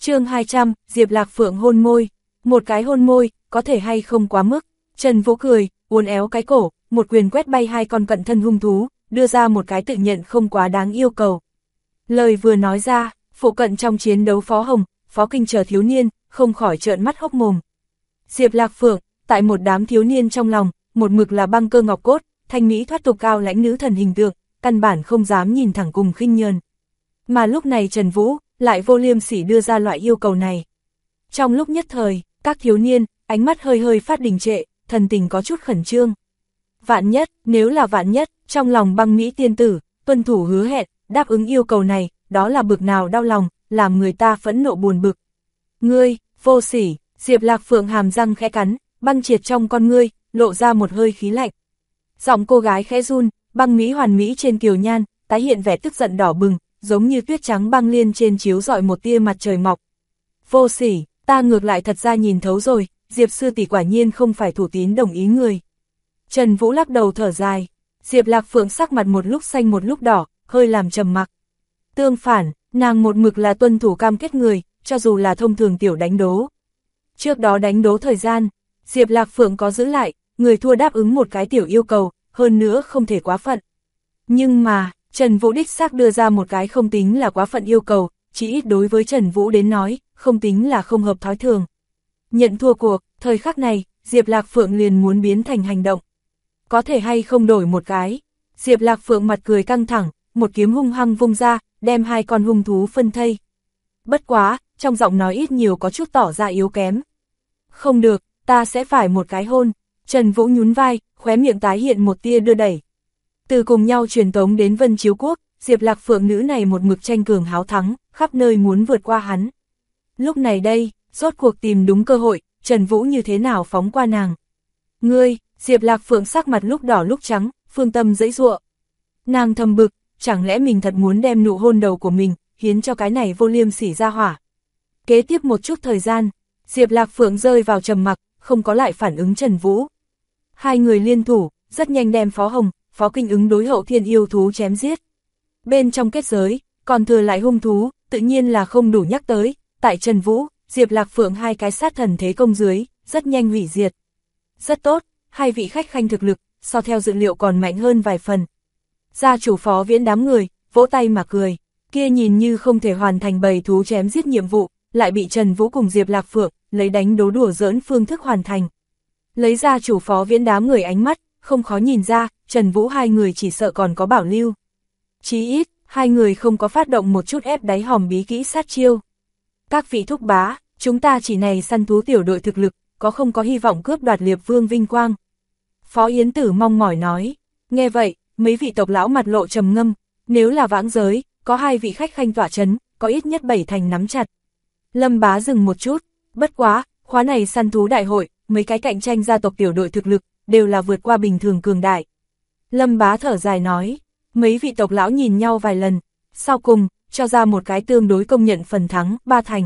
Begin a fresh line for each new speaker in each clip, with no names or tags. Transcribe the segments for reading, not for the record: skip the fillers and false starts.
Chương 200, Diệp Lạc Phượng hôn môi. Một cái hôn môi, có thể hay không quá mức. Trần Vũ cười, uốn éo cái cổ, một quyền quét bay hai con cận thân hung thú, đưa ra một cái tự nhận không quá đáng yêu cầu. Lời vừa nói ra, phụ cận trong chiến đấu Phó Hồng, Phó Kinh chờ thiếu niên, không khỏi trợn mắt hốc mồm. Diệp Lạc Phượng, tại một đám thiếu niên trong lòng, một mực là băng cơ ngọc cốt, thanh mỹ thoát tục cao lãnh nữ thần hình tượng, căn bản không dám nhìn thẳng cùng khinh nhờn. Mà lúc này Trần Vũ lại vô liêm sỉ đưa ra loại yêu cầu này. Trong lúc nhất thời, các thiếu niên, ánh mắt hơi hơi phát đình trệ, thần tình có chút khẩn trương. Vạn nhất, nếu là vạn nhất, trong lòng băng mỹ tiên tử, tuân thủ hứa hẹn, đáp ứng yêu cầu này, đó là bực nào đau lòng, làm người ta phẫn nộ buồn bực. Ngươi, vô sỉ, Diệp Lạc Phượng hàm răng khẽ cắn, băng triệt trong con ngươi, lộ ra một hơi khí lạnh. Giọng cô gái khẽ run, băng mỹ hoàn mỹ trên kiều nhan, tái hiện vẻ tức giận đỏ bừng, giống như tuyết trắng băng liên trên chiếu rọi một tia mặt trời mọc. Vô sỉ, ta ngược lại thật ra nhìn thấu rồi, Diệp sư tỷ quả nhiên không phải thủ tín đồng ý người. Trần Vũ lắc đầu thở dài, Diệp Lạc Phượng sắc mặt một lúc xanh một lúc đỏ, hơi làm trầm mặc. Tương phản, nàng một mực là tuân thủ cam kết người, cho dù là thông thường tiểu đánh đố. Trước đó đánh đố thời gian, Diệp Lạc Phượng có giữ lại, người thua đáp ứng một cái tiểu yêu cầu, hơn nữa không thể quá phận. Nhưng mà, Trần Vũ đích xác đưa ra một cái không tính là quá phận yêu cầu, chỉ ít đối với Trần Vũ đến nói, không tính là không hợp thói thường. Nhận thua cuộc, thời khắc này, Diệp Lạc Phượng liền muốn biến thành hành động. Có thể hay không đổi một cái. Diệp Lạc Phượng mặt cười căng thẳng, một kiếm hung hăng vung ra, đem hai con hung thú phân thây. Bất quá, trong giọng nói ít nhiều có chút tỏ ra yếu kém. Không được, ta sẽ phải một cái hôn. Trần Vũ nhún vai, khóe miệng tái hiện một tia đưa đẩy. Từ cùng nhau truyền tống đến Vân Chiếu Quốc, Diệp Lạc Phượng nữ này một mực tranh cường háo thắng, khắp nơi muốn vượt qua hắn. Lúc này đây, rốt cuộc tìm đúng cơ hội, Trần Vũ như thế nào phóng qua nàng. Ngươi, Diệp Lạc Phượng sắc mặt lúc đỏ lúc trắng, phương tâm dãy giụa. Nàng thầm bực, chẳng lẽ mình thật muốn đem nụ hôn đầu của mình, hiến cho cái này vô liêm sỉ ra hỏa. Kế tiếp một chút thời gian, Diệp Lạc Phượng rơi vào trầm mặc, không có lại phản ứng Trần Vũ. Hai người liên thủ, rất nhanh đem Phó Hồng, Phó Kinh ứng đối hậu thiên yêu thú chém giết. Bên trong kết giới, còn thừa lại hung thú, tự nhiên là không đủ nhắc tới, tại Trần Vũ, Diệp Lạc Phượng hai cái sát thần thế công dưới, rất nhanh hủy diệt. Rất tốt, hai vị khách khanh thực lực, so theo dự liệu còn mạnh hơn vài phần. Gia chủ Phó Viễn đám người, vỗ tay mà cười, kia nhìn như không thể hoàn thành bầy thú chém giết nhiệm vụ, lại bị Trần Vũ cùng Diệp Lạc Phượng, lấy đánh đố đùa giỡn phương thức hoàn thành. Lấy ra chủ Phó Viễn đám người ánh mắt, không khó nhìn ra, Trần Vũ hai người chỉ sợ còn có bảo lưu. Chí ít, hai người không có phát động một chút ép đáy hòm bí kỹ sát chiêu. Các vị thúc bá, chúng ta chỉ này săn thú tiểu đội thực lực, có không có hy vọng cướp đoạt Liệp Vương vinh quang. Phó Yến Tử mong mỏi nói, nghe vậy, mấy vị tộc lão mặt lộ trầm ngâm, nếu là vãng giới, có hai vị khách khanh tỏa chấn, có ít nhất 7 thành nắm chặt. Lâm Bá dừng một chút, bất quá, khóa này săn thú đại hội, mấy cái cạnh tranh gia tộc tiểu đội thực lực, đều là vượt qua bình thường cường đại. Lâm Bá thở dài nói, mấy vị tộc lão nhìn nhau vài lần, sau cùng, cho ra một cái tương đối công nhận phần thắng, 3 thành.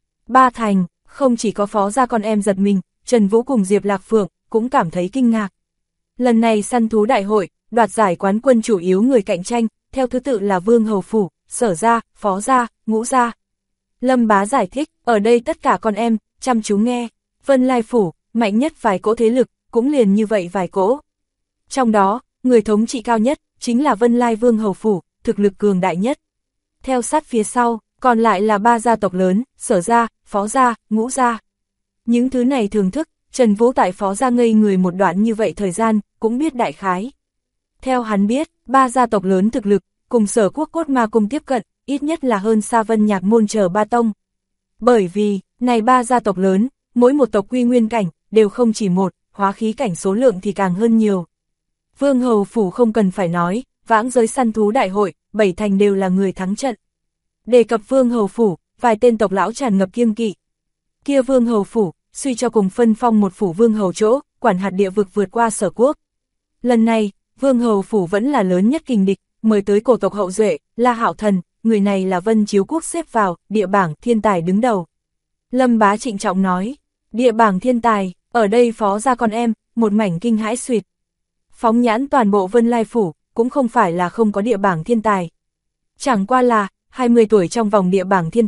3 thành, không chỉ có Phó gia con em giật mình, Trần Vũ cùng Diệp Lạc Phượng, cũng cảm thấy kinh ngạc. Lần này săn thú đại hội, đoạt giải quán quân chủ yếu người cạnh tranh, theo thứ tự là Vương Hầu Phủ, Sở gia, Phó gia, Ngũ gia. Lâm Bá giải thích, ở đây tất cả con em, chăm chú nghe, Vân Lai Phủ, mạnh nhất vài cỗ thế lực, cũng liền như vậy vài cỗ. Trong đó, người thống trị cao nhất, chính là Vân Lai Vương Hầu Phủ, thực lực cường đại nhất. Theo sát phía sau, còn lại là 3 gia tộc lớn, Sở gia, Phó gia, Ngũ gia. Những thứ này thường thức, Trần Vũ tại Phó gia ngây người một đoạn như vậy thời gian, cũng biết đại khái. Theo hắn biết, 3 gia tộc lớn thực lực, cùng Sở Quốc Cốt Ma Cung tiếp cận, ít nhất là hơn Sa Vân Nhạc Môn chờ 3 tông. Bởi vì, này 3 gia tộc lớn, mỗi một tộc quy nguyên cảnh, đều không chỉ một, hóa khí cảnh số lượng thì càng hơn nhiều. Vương Hầu Phủ không cần phải nói, vãng giới săn thú đại hội, 7 thành đều là người thắng trận. Đề cập Vương Hầu Phủ, vài tên tộc lão tràn ngập kiêng kỵ. Kia Vương Hầu Phủ, suy cho cùng phân phong một phủ Vương Hầu chỗ, quản hạt địa vực vượt qua Sở Quốc. Lần này, Vương Hầu Phủ vẫn là lớn nhất kình địch, mời tới cổ tộc hậu duệ, La Hạo Thần, người này là Vân Chiếu Quốc xếp vào, địa bảng thiên tài đứng đầu. Lâm Bá trịnh trọng nói, địa bảng thiên tài, ở đây Phó gia con em, một mảnh kinh hãi suyệt. Phóng nhãn toàn bộ Vân Lai Phủ, cũng không phải là không có địa bảng thiên tài. Chẳng qua là, 20 tuổi trong vòng địa bảng thiên tài,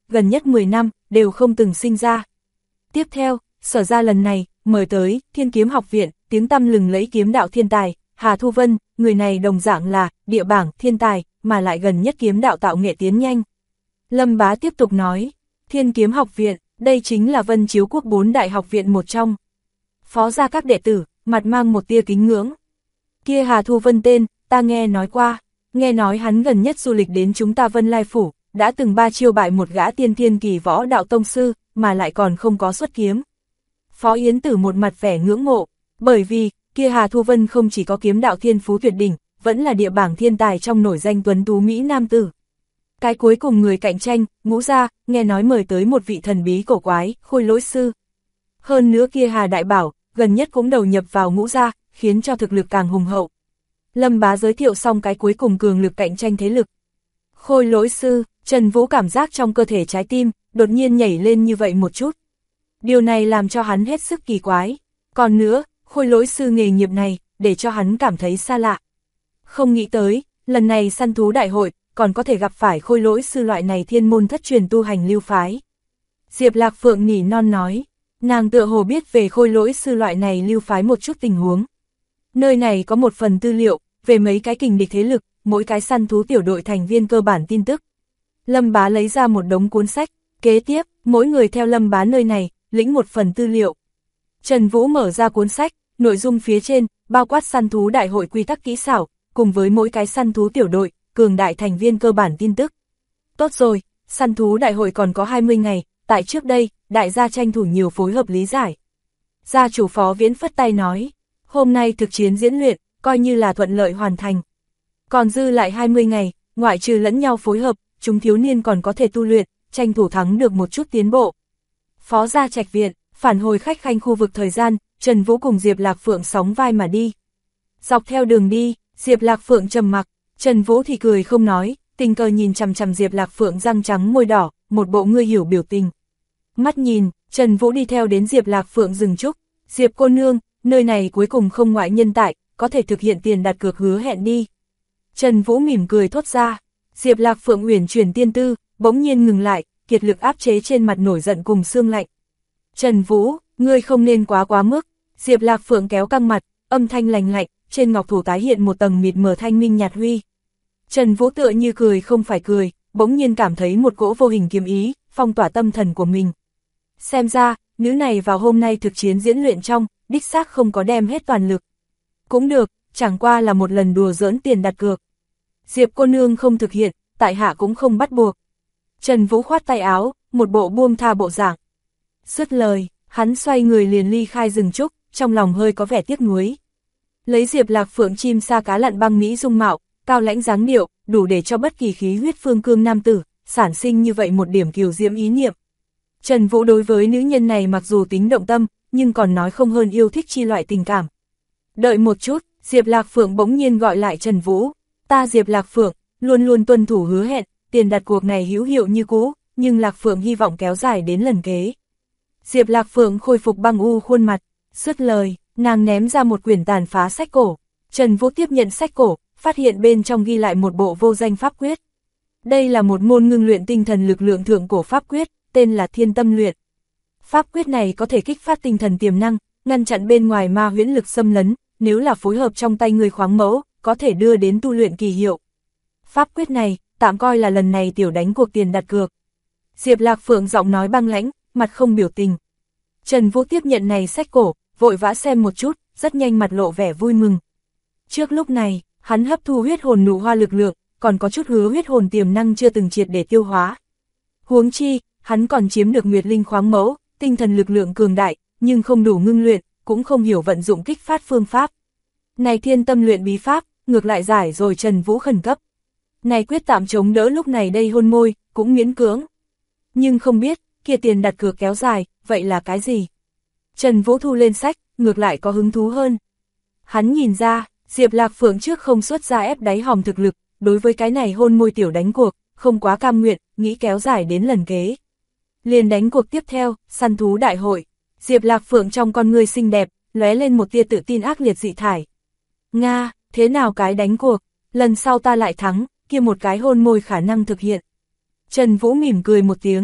gần nhất 10 năm, đều không từng sinh ra. Tiếp theo, Sở ra lần này, mời tới, Thiên Kiếm Học Viện, tiếng tăm lừng lẫy kiếm đạo thiên tài, Hà Thu Vân, người này đồng dạng là, địa bảng, thiên tài, mà lại gần nhất kiếm đạo tạo nghệ tiến nhanh. Lâm Bá tiếp tục nói, Thiên Kiếm Học Viện, đây chính là Vân Chiếu Quốc 4 đại học viện một trong. Phó gia các đệ tử, mặt mang một tia kính ngưỡng. Kia Hà Thu Vân tên, ta nghe nói qua, nghe nói hắn gần nhất du lịch đến chúng ta Vân Lai Phủ, đã từng 3 chiêu bại một gã tiên thiên kỳ võ đạo tông sư, mà lại còn không có xuất kiếm. Phó Yến Tử một mặt vẻ ngưỡng mộ, bởi vì, kia Hà Thu Vân không chỉ có kiếm đạo thiên phú tuyệt đỉnh, vẫn là địa bảng thiên tài trong nổi danh tuấn tú Mỹ Nam Tử. Cái cuối cùng người cạnh tranh, Ngũ gia, nghe nói mời tới một vị thần bí cổ quái, Khôi Lỗi Sư. Hơn nữa kia Hà Đại Bảo, gần nhất cũng đầu nhập vào Ngũ gia, khiến cho thực lực càng hùng hậu. Lâm Bá giới thiệu xong cái cuối cùng cường lực cạnh tranh thế lực. Khôi Lỗi Sư, Trần Vũ cảm giác trong cơ thể trái tim, đột nhiên nhảy lên như vậy một chút. Điều này làm cho hắn hết sức kỳ quái. Còn nữa, Khôi Lỗi Sư nghề nghiệp này, để cho hắn cảm thấy xa lạ. Không nghĩ tới, lần này săn thú đại hội, còn có thể gặp phải Khôi Lỗi Sư loại này thiên môn thất truyền tu hành lưu phái. Diệp Lạc Phượng nỉ non nói, nàng tựa hồ biết về Khôi Lỗi Sư loại này lưu phái một chút tình huống. Nơi này có một phần tư liệu, về mấy cái kình địch thế lực, mỗi cái săn thú tiểu đội thành viên cơ bản tin tức. Lâm Bá lấy ra một đống cuốn sách, kế tiếp, mỗi người theo Lâm Bá nơi này, lĩnh một phần tư liệu. Trần Vũ mở ra cuốn sách, nội dung phía trên, bao quát săn thú đại hội quy tắc kỹ xảo, cùng với mỗi cái săn thú tiểu đội, cường đại thành viên cơ bản tin tức. Tốt rồi, săn thú đại hội còn có 20 ngày, tại trước đây, đại gia tranh thủ nhiều phối hợp lý giải. Gia chủ Phó Viễn phất tay nói, hôm nay thực chiến diễn luyện, coi như là thuận lợi hoàn thành. Còn dư lại 20 ngày, ngoại trừ lẫn nhau phối hợp, chúng thiếu niên còn có thể tu luyện, tranh thủ thắng được một chút tiến bộ. Phó gia Trạch Viện, phản hồi khách khanh khu vực thời gian, Trần Vũ cùng Diệp Lạc Phượng sóng vai mà đi. Dọc theo đường đi, Diệp Lạc Phượng trầm mặc, Trần Vũ thì cười không nói, tình cờ nhìn chằm chằm Diệp Lạc Phượng răng trắng môi đỏ, một bộ ngươi hiểu biểu tình. Mắt nhìn, Trần Vũ đi theo đến Diệp Lạc Phượng dừng chúc, Diệp cô nương, nơi này cuối cùng không ngoại nhân tại, có thể thực hiện tiền đặt cược hứa hẹn đi. Trần Vũ mỉm cười thốt ra, Diệp Lạc Phượng uyển chuyển tiên tư, bỗng nhiên ngừng lại, kiệt lực áp chế trên mặt nổi giận cùng xương lạnh. Trần Vũ, ngươi không nên quá mức. Diệp Lạc Phượng kéo căng mặt, âm thanh lành lạnh, trên ngọc thủ tái hiện một tầng mịt mờ thanh minh nhạt huy. Trần Vũ tựa như cười không phải cười, bỗng nhiên cảm thấy một cỗ vô hình kiếm ý, phong tỏa tâm thần của mình. Xem ra, nữ này vào hôm nay thực chiến diễn luyện trong, đích xác không có đem hết toàn lực. Cũng được, chẳng qua là một lần đùa giỡn tiền đặt cược. Diệp cô nương không thực hiện, tại hạ cũng không bắt buộc. Trần Vũ khoát tay áo, một bộ buông tha bộ dạng. Dứt lời, hắn xoay người liền ly khai rừng trúc, trong lòng hơi có vẻ tiếc nuối. Lấy Diệp Lạc Phượng chim sa cá lặn băng mỹ dung mạo, cao lãnh dáng điệu, đủ để cho bất kỳ khí huyết phương cương nam tử, sản sinh như vậy một điểm kiều diễm ý niệm. Trần Vũ đối với nữ nhân này mặc dù tính động tâm, nhưng còn nói không hơn yêu thích chi loại tình cảm. Đợi một chút, Diệp Lạc Phượng bỗng nhiên gọi lại Trần Vũ. Ta Diệp Lạc Phượng, luôn luôn tuân thủ hứa hẹn, tiền đặt cuộc này hữu hiệu như cũ, nhưng Lạc Phượng hy vọng kéo dài đến lần kế. Diệp Lạc Phượng khôi phục băng u khuôn mặt, dứt lời, nàng ném ra một quyển tàn phá sách cổ. Trần Vũ tiếp nhận sách cổ, phát hiện bên trong ghi lại một bộ vô danh pháp quyết. Đây là một môn ngưng luyện tinh thần lực lượng thượng cổ pháp quyết, tên là Thiên Tâm Luyện. Pháp quyết này có thể kích phát tinh thần tiềm năng, ngăn chặn bên ngoài ma huyễn lực xâm lấn, nếu là phối hợp trong tay người khoáng mẫu, có thể đưa đến tu luyện kỳ hiệu. Pháp quyết này, tạm coi là lần này tiểu đánh cuộc tiền đặt cược. Diệp Lạc Phượng giọng nói băng lãnh, mặt không biểu tình. Trần Vũ tiếp nhận này sách cổ, vội vã xem một chút, rất nhanh mặt lộ vẻ vui mừng. Trước lúc này, hắn hấp thu huyết hồn nụ hoa lực lượng, còn có chút hứa huyết hồn tiềm năng chưa từng triệt để tiêu hóa. Huống chi, hắn còn chiếm được Nguyệt Linh khoáng mẫu, tinh thần lực lượng cường đại, nhưng không đủ ngưng luyện, cũng không hiểu vận dụng kích phát phương pháp. Này Thiên Tâm Luyện bí pháp, ngược lại giải rồi Trần Vũ khẩn cấp. Này quyết tạm chống đỡ lúc này đây hôn môi, cũng miễn cưỡng. Nhưng không biết, kia tiền đặt cược kéo dài, vậy là cái gì? Trần Vũ thu lên sách, ngược lại có hứng thú hơn. Hắn nhìn ra, Diệp Lạc Phượng trước không xuất ra ép đáy hòm thực lực, đối với cái này hôn môi tiểu đánh cuộc, không quá cam nguyện, nghĩ kéo dài đến lần kế. Liền đánh cuộc tiếp theo, săn thú đại hội. Diệp Lạc Phượng trong con ngươi xinh đẹp, lóe lên một tia tự tin ác liệt dị thải. Nga, thế nào cái đánh cuộc, lần sau ta lại thắng, kia một cái hôn môi khả năng thực hiện. Trần Vũ mỉm cười một tiếng,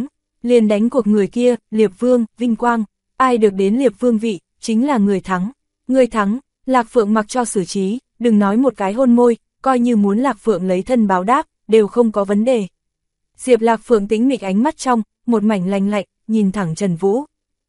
liền đánh cuộc người kia, Liệp Vương, vinh quang, ai được đến Liệp Vương vị, chính là người thắng. Người thắng, Lạc Phượng mặc cho xử trí, đừng nói một cái hôn môi, coi như muốn Lạc Phượng lấy thân báo đáp, đều không có vấn đề. Diệp Lạc Phượng tĩnh mịch ánh mắt trong, một mảnh lạnh lạnh, nhìn thẳng Trần Vũ.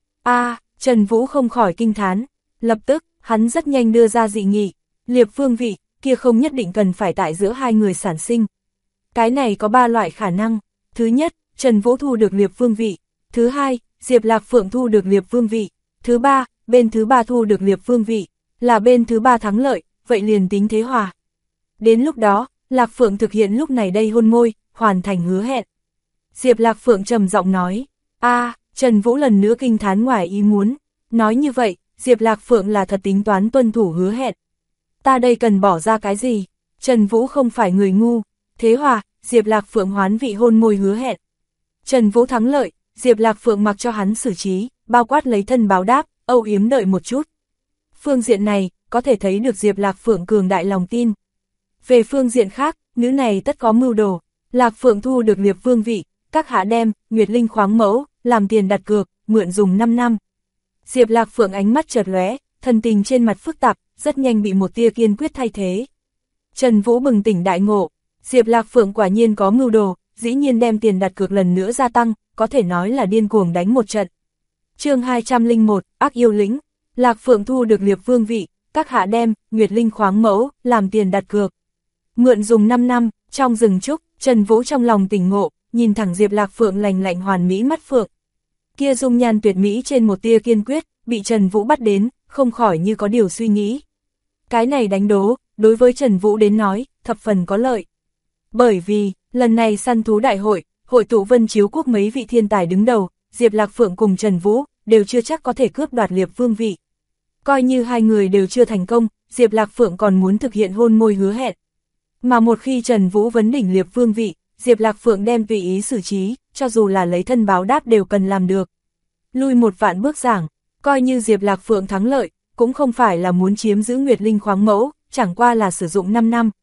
Trần Vũ không khỏi kinh thán, lập tức, hắn rất nhanh đưa ra dị nghị, Liệp Vương vị, kia không nhất định cần phải tại giữa hai người sản sinh. Cái này có 3 loại khả năng, thứ nhất, Trần Vũ thu được Liệp Vương vị, thứ hai, Diệp Lạc Phượng thu được Liệp Vương vị, thứ ba, bên thứ ba thu được Liệp Vương vị, là bên thứ ba thắng lợi, vậy liền tính thế hòa. Đến lúc đó, Lạc Phượng thực hiện lúc này đây hôn môi, hoàn thành hứa hẹn. Diệp Lạc Phượng trầm giọng nói, Trần Vũ lần nữa kinh thán ngoài ý muốn, nói như vậy, Diệp Lạc Phượng là thật tính toán tuân thủ hứa hẹn. Ta đây cần bỏ ra cái gì? Trần Vũ không phải người ngu, thế hòa, Diệp Lạc Phượng hoán vị hôn môi hứa hẹn. Trần Vũ thắng lợi, Diệp Lạc Phượng mặc cho hắn xử trí, bao quát lấy thân báo đáp, âu yếm đợi một chút. Phương diện này, có thể thấy được Diệp Lạc Phượng cường đại lòng tin. Về phương diện khác, nữ này tất có mưu đồ, Lạc Phượng thu được Liệp Vương vị, các hạ đem, Nguyệt Linh khoáng mẫu, làm tiền đặt cược, mượn dùng 5 năm. Diệp Lạc Phượng ánh mắt chợt lóe, thần tình trên mặt phức tạp, rất nhanh bị một tia kiên quyết thay thế. Trần Vũ bừng tỉnh đại ngộ, Diệp Lạc Phượng quả nhiên có mưu đồ, dĩ nhiên đem tiền đặt cược lần nữa gia tăng, có thể nói là điên cuồng đánh một trận. Chương 201, ác yêu lĩnh, Lạc Phượng thu được Liệp Vương vị, các hạ đem, Nguyệt Linh khoáng mẫu, làm tiền đặt cược. Mượn dùng 5 năm, trong rừng trúc, Trần Vũ trong lòng tỉnh ngộ, nhìn thẳng Diệp Lạc Phượng lành lạnh hoàn mỹ mắt phượng. Kia dung nhan tuyệt mỹ trên một tia kiên quyết, bị Trần Vũ bắt đến, không khỏi như có điều suy nghĩ. Cái này đánh đố, đối với Trần Vũ đến nói, thập phần có lợi. Bởi vì, lần này săn thú đại hội, hội tụ Vân Chiếu Quốc mấy vị thiên tài đứng đầu, Diệp Lạc Phượng cùng Trần Vũ, đều chưa chắc có thể cướp đoạt Liệp Vương vị. Coi như hai người đều chưa thành công, Diệp Lạc Phượng còn muốn thực hiện hôn môi hứa hẹn. Mà một khi Trần Vũ vấn đỉnh Liệp Vương vị, Diệp Lạc Phượng đem tùy ý xử trí, cho dù là lấy thân báo đáp đều cần làm được. Lui một vạn bước giảng, coi như Diệp Lạc Phượng thắng lợi, cũng không phải là muốn chiếm giữ Nguyệt Linh khoáng mẫu, chẳng qua là sử dụng 5 năm.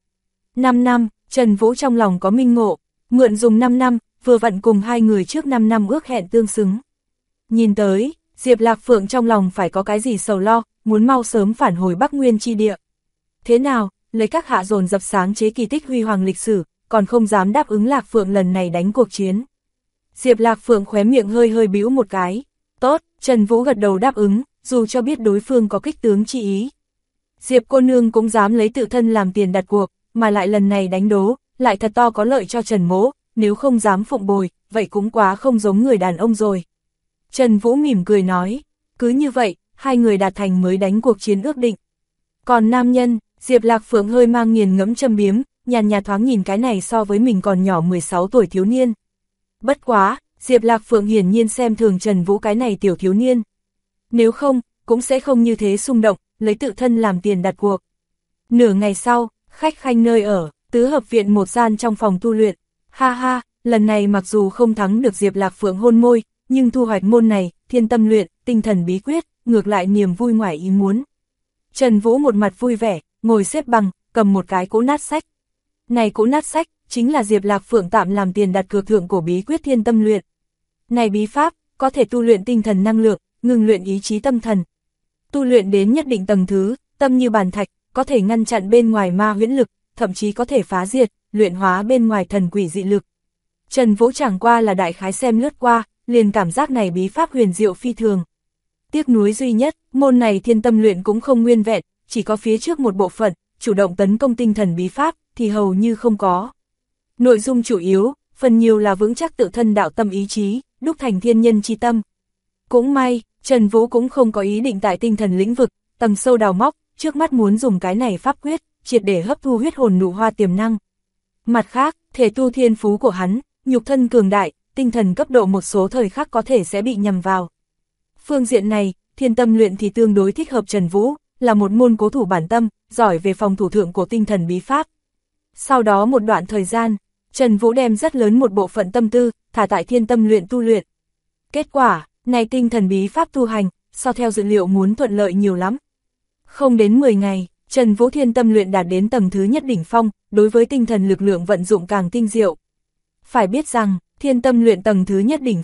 5 năm, Trần Vũ trong lòng có minh ngộ, mượn dùng 5 năm, vừa vặn cùng hai người trước 5 năm ước hẹn tương xứng. Nhìn tới, Diệp Lạc Phượng trong lòng phải có cái gì sầu lo, muốn mau sớm phản hồi Bắc Nguyên chi địa. Thế nào, lấy các hạ dồn dập sáng chế kỳ tích huy hoàng lịch sử, còn không dám đáp ứng Lạc Phượng lần này đánh cuộc chiến. Diệp Lạc Phượng khóe miệng hơi hơi bĩu một cái. Tốt, Trần Vũ gật đầu đáp ứng, dù cho biết đối phương có kích tướng chi ý. Diệp cô nương cũng dám lấy tự thân làm tiền đặt cuộc, mà lại lần này đánh đố, lại thật to có lợi cho Trần Mỗ, nếu không dám phụng bồi, vậy cũng quá không giống người đàn ông rồi. Trần Vũ mỉm cười nói, cứ như vậy, hai người đạt thành mới đánh cuộc chiến ước định. Còn nam nhân, Diệp Lạc Phượng hơi mang nghiền ngẫm châm biếm, nhàn nhạt thoáng nhìn cái này so với mình còn nhỏ 16 tuổi thiếu niên. Bất quá, Diệp Lạc Phượng hiển nhiên xem thường Trần Vũ cái này tiểu thiếu niên. Nếu không, cũng sẽ không như thế xung động, lấy tự thân làm tiền đặt cuộc. Nửa ngày sau, khách khanh nơi ở, tứ hợp viện một gian trong phòng tu luyện. Ha ha, lần này mặc dù không thắng được Diệp Lạc Phượng hôn môi, nhưng thu hoạch môn này, thiên tâm luyện, tinh thần bí quyết, ngược lại niềm vui ngoài ý muốn. Trần Vũ một mặt vui vẻ, ngồi xếp bằng, cầm một cái cỗ nát sách. Này cỗ nát sách, chính là Diệp Lạc Phượng tạm làm tiền đặt cược thượng của bí quyết thiên tâm luyện. Này bí pháp, có thể tu luyện tinh thần năng lượng, ngừng luyện ý chí tâm thần. Tu luyện đến nhất định tầng thứ, tâm như bàn thạch, có thể ngăn chặn bên ngoài ma huyễn lực, thậm chí có thể phá diệt, luyện hóa bên ngoài thần quỷ dị lực. Trần Vũ chẳng qua là đại khái xem lướt qua, liền cảm giác này bí pháp huyền diệu phi thường. Tiếc nuối duy nhất, môn này thiên tâm luyện cũng không nguyên vẹn, chỉ có phía trước một bộ phận, chủ động tấn công tinh thần bí pháp, thì hầu như không có. Nội dung chủ yếu, phần nhiều là vững chắc tự thân đạo tâm ý chí, đúc thành thiên nhân chi tâm. Cũng may, Trần Vũ cũng không có ý định tại tinh thần lĩnh vực, tầng sâu đào móc, trước mắt muốn dùng cái này pháp quyết, triệt để hấp thu huyết hồn nụ hoa tiềm năng. Mặt khác, thể tu thiên phú của hắn, nhục thân cường đại, tinh thần cấp độ một số thời khắc có thể sẽ bị nhầm vào. Phương diện này, thiên tâm luyện thì tương đối thích hợp Trần Vũ, là một môn cố thủ bản tâm, giỏi về phòng thủ thượng của tinh thần bí pháp. Sau đó một đoạn thời gian, Trần Vũ đem rất lớn một bộ phận tâm tư, thả tại thiên tâm luyện tu luyện. Kết quả, này tinh thần bí pháp tu hành, so theo dự liệu muốn thuận lợi nhiều lắm. Không đến 10 ngày, Trần Vũ thiên tâm luyện đạt đến tầng thứ nhất đỉnh phong, đối với tinh thần lực lượng vận dụng càng tinh diệu. Phải biết rằng, thiên tâm luyện tầng thứ nhất đỉnh phong,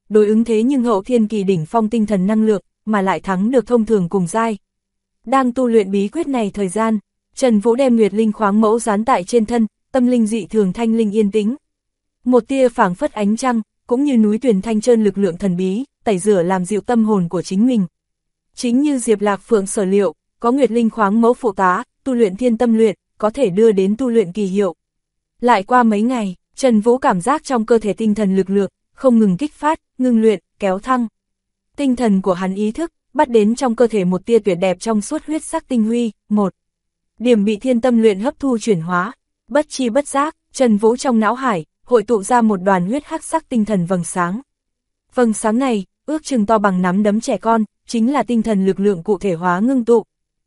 đối ứng thế nhưng hậu thiên kỳ đỉnh phong tinh thần năng lượng, mà lại thắng được thông thường cùng giai. Đang tu luyện bí quyết này thời gian, Trần Vũ đem Nguyệt Linh khoáng mẫu dán tại trên thân, tâm linh dị thường thanh linh yên tĩnh. Một tia phảng phất ánh trăng, cũng như núi tuyển thanh trơn lực lượng thần bí, tẩy rửa làm dịu tâm hồn của chính mình. Chính như Diệp Lạc Phượng sở liệu, có Nguyệt Linh khoáng mẫu phụ tá, tu luyện thiên tâm luyện, có thể đưa đến tu luyện kỳ hiệu. Lại qua mấy ngày, Trần Vũ cảm giác trong cơ thể tinh thần lực lượng, không ngừng kích phát, ngưng luyện, kéo thăng. Tinh thần của hắn ý thức, bắt đến trong cơ thể một tia tuyệt đẹp trong suốt huyết sắc tinh huy, một điểm bị thiên tâm luyện hấp thu chuyển hóa, bất chi bất giác, Trần Vũ trong não hải, hội tụ ra một đoàn huyết hắc sắc tinh thần vầng sáng. Vầng sáng này, ước chừng to bằng nắm đấm trẻ con, chính là tinh thần lực lượng cụ thể hóa ngưng tụ.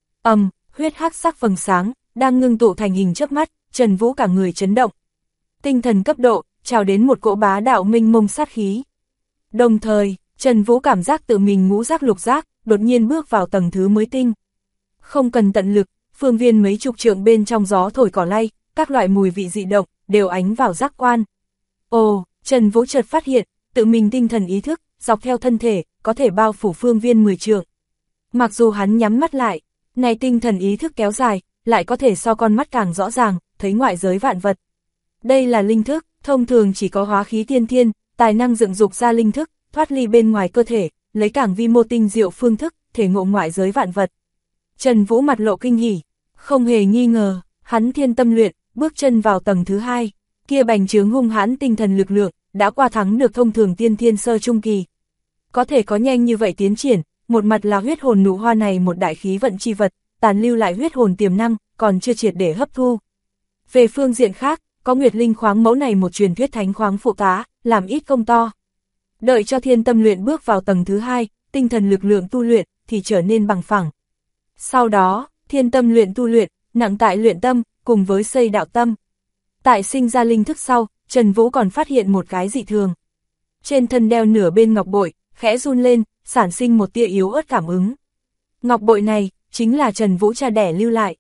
Huyết hắc sắc vầng sáng, đang ngưng tụ thành hình chớp mắt, Trần Vũ cả người chấn động. Tinh thần cấp độ, trào đến một cỗ bá đạo mênh mông sát khí. Đồng thời, Trần Vũ cảm giác tự mình ngũ giác lục giác, đột nhiên bước vào tầng thứ mới tinh. Không cần tận lực, phương viên mấy chục trượng bên trong gió thổi cỏ lay, các loại mùi vị dị động, đều ánh vào giác quan. Ồ, Trần Vũ chợt phát hiện, tự mình tinh thần ý thức, dọc theo thân thể, có thể bao phủ phương viên 10 trượng. Mặc dù hắn nhắm mắt lại, này tinh thần ý thức kéo dài, lại có thể so con mắt càng rõ ràng, thấy ngoại giới vạn vật. Đây là linh thức, thông thường chỉ có hóa khí tiên thiên, tài năng dựng dục ra linh thức, thoát ly bên ngoài cơ thể, lấy càng vi mô tinh diệu phương thức, thể ngộ ngoại giới vạn vật. Trần Vũ mặt lộ kinh hỉ, không hề nghi ngờ, hắn thiên tâm luyện, bước chân vào tầng thứ 2, kia bành trướng hung hãn tinh thần lực lượng, đã qua thắng được thông thường tiên thiên sơ trung kỳ. Có thể có nhanh như vậy tiến triển, một mặt là huyết hồn nụ hoa này một đại khí vận chi vật, tàn lưu lại huyết hồn tiềm năng, còn chưa triệt để hấp thu. Về phương diện khác, có Nguyệt Linh khoáng mẫu này một truyền thuyết thánh khoáng phụ tá, làm ít công to. Đợi cho thiên tâm luyện bước vào tầng thứ 2, tinh thần lực lượng tu luyện, thì trở nên bằng phẳng. Sau đó, thiên tâm luyện tu luyện, nặng tại luyện tâm, cùng với xây đạo tâm. Tại sinh ra linh thức sau, Trần Vũ còn phát hiện một cái dị thường. Trên thân đeo nửa bên ngọc bội, khẽ run lên, sản sinh một tia yếu ớt cảm ứng. Ngọc bội này, chính là Trần Vũ cha đẻ lưu lại.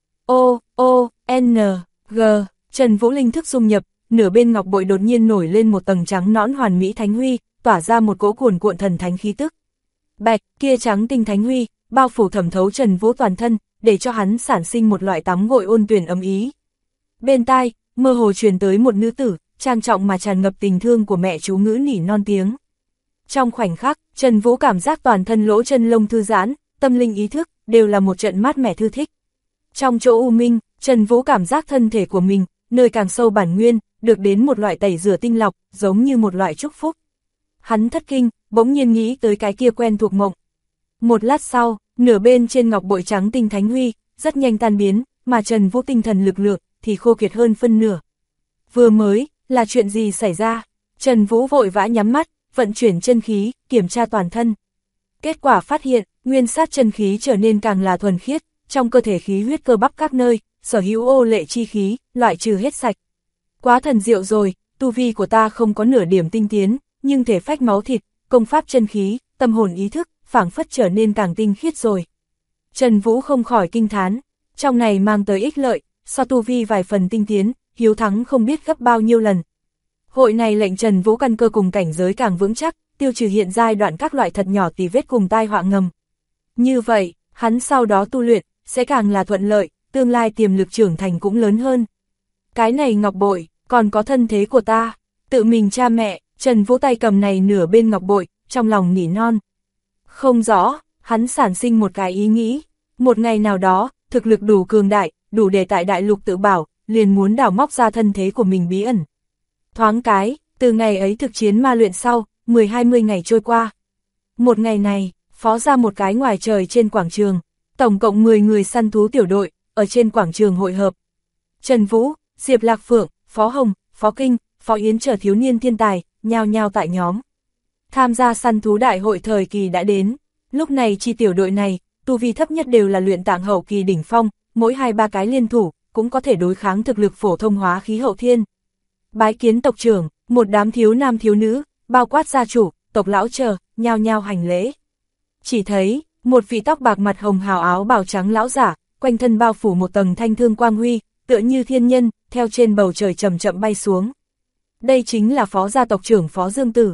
G, Trần Vũ linh thức dung nhập, nửa bên ngọc bội đột nhiên nổi lên một tầng trắng nõn hoàn mỹ thánh huy, tỏa ra một cỗ cuồn cuộn thần thánh khí tức. Bạch, kia trắng tinh thánh huy, bao phủ thẩm thấu Trần Vũ toàn thân, để cho hắn sản sinh một loại tắm gội ôn tuyền ấm ý. Bên tai, mơ hồ truyền tới một nữ tử, trang trọng mà tràn ngập tình thương của mẹ chú ngữ nỉ non tiếng. Trong khoảnh khắc, Trần Vũ cảm giác toàn thân lỗ chân lông thư giãn, tâm linh ý thức, đều là một trận mát mẻ thư thích. Trong chỗ u minh, Trần Vũ cảm giác thân thể của mình, nơi càng sâu bản nguyên, được đến một loại tẩy rửa tinh lọc, giống như một loại chúc phúc. Hắn thất kinh, bỗng nhiên nghĩ tới cái kia quen thuộc mộng. Một lát sau, nửa bên trên ngọc bội trắng tinh thánh huy, rất nhanh tan biến, mà Trần Vũ tinh thần lực lượng, thì khô kiệt hơn phân nửa. Vừa mới, là chuyện gì xảy ra? Trần Vũ vội vã nhắm mắt, vận chuyển chân khí, kiểm tra toàn thân. Kết quả phát hiện, nguyên sát chân khí trở nên càng là thuần khiết, trong cơ thể khí huyết cơ bắp các nơi, sở hữu ô lệ chi khí, loại trừ hết sạch. Quá thần diệu rồi, tu vi của ta không có nửa điểm tinh tiến, nhưng thể phách máu thịt, công pháp chân khí, tâm hồn ý thức, phảng phất trở nên càng tinh khiết rồi. Trần Vũ không khỏi kinh thán, trong này mang tới ích lợi, so tu vi vài phần tinh tiến, hiếu thắng không biết gấp bao nhiêu lần. Hội này lệnh Trần Vũ căn cơ cùng cảnh giới càng vững chắc, tiêu trừ hiện giai đoạn các loại thật nhỏ tì vết cùng tai họa ngầm. Như vậy, hắn sau đó tu luyện, sẽ càng là thuận lợi, tương lai tiềm lực trưởng thành cũng lớn hơn. Cái này ngọc bội, còn có thân thế của ta, tự mình cha mẹ, Trần Vũ tay cầm này nửa bên ngọc bội, trong lòng nỉ non. Không rõ, hắn sản sinh một cái ý nghĩ, một ngày nào đó, thực lực đủ cường đại, đủ để tại đại lục tự bảo, liền muốn đào móc ra thân thế của mình bí ẩn. Thoáng cái, từ ngày ấy thực chiến ma luyện sau, 10-20 ngày trôi qua. Một ngày này, phó ra một cái ngoài trời trên quảng trường, tổng cộng 10 người săn thú tiểu đội, ở trên quảng trường hội hợp. Trần Vũ, Diệp Lạc Phượng, Phó Hồng, Phó Kinh, Phó Yến chờ thiếu niên thiên tài, nhao nhao tại nhóm. Tham gia săn thú đại hội thời kỳ đã đến, lúc này chi tiểu đội này, tu vi thấp nhất đều là luyện tạng hậu kỳ đỉnh phong, mỗi 2-3 cái liên thủ, cũng có thể đối kháng thực lực phổ thông hóa khí hậu thiên. Bái kiến tộc trưởng, một đám thiếu nam thiếu nữ, bao quát gia chủ, tộc lão chờ, nhao nhao hành lễ. Chỉ thấy, một vị tóc bạc mặt hồng hào áo bào trắng lão giả, quanh thân bao phủ một tầng thanh thương quang huy, tựa như thiên nhân, theo trên bầu trời chậm chậm bay xuống. Đây chính là phó gia tộc trưởng Phó Dương Tử.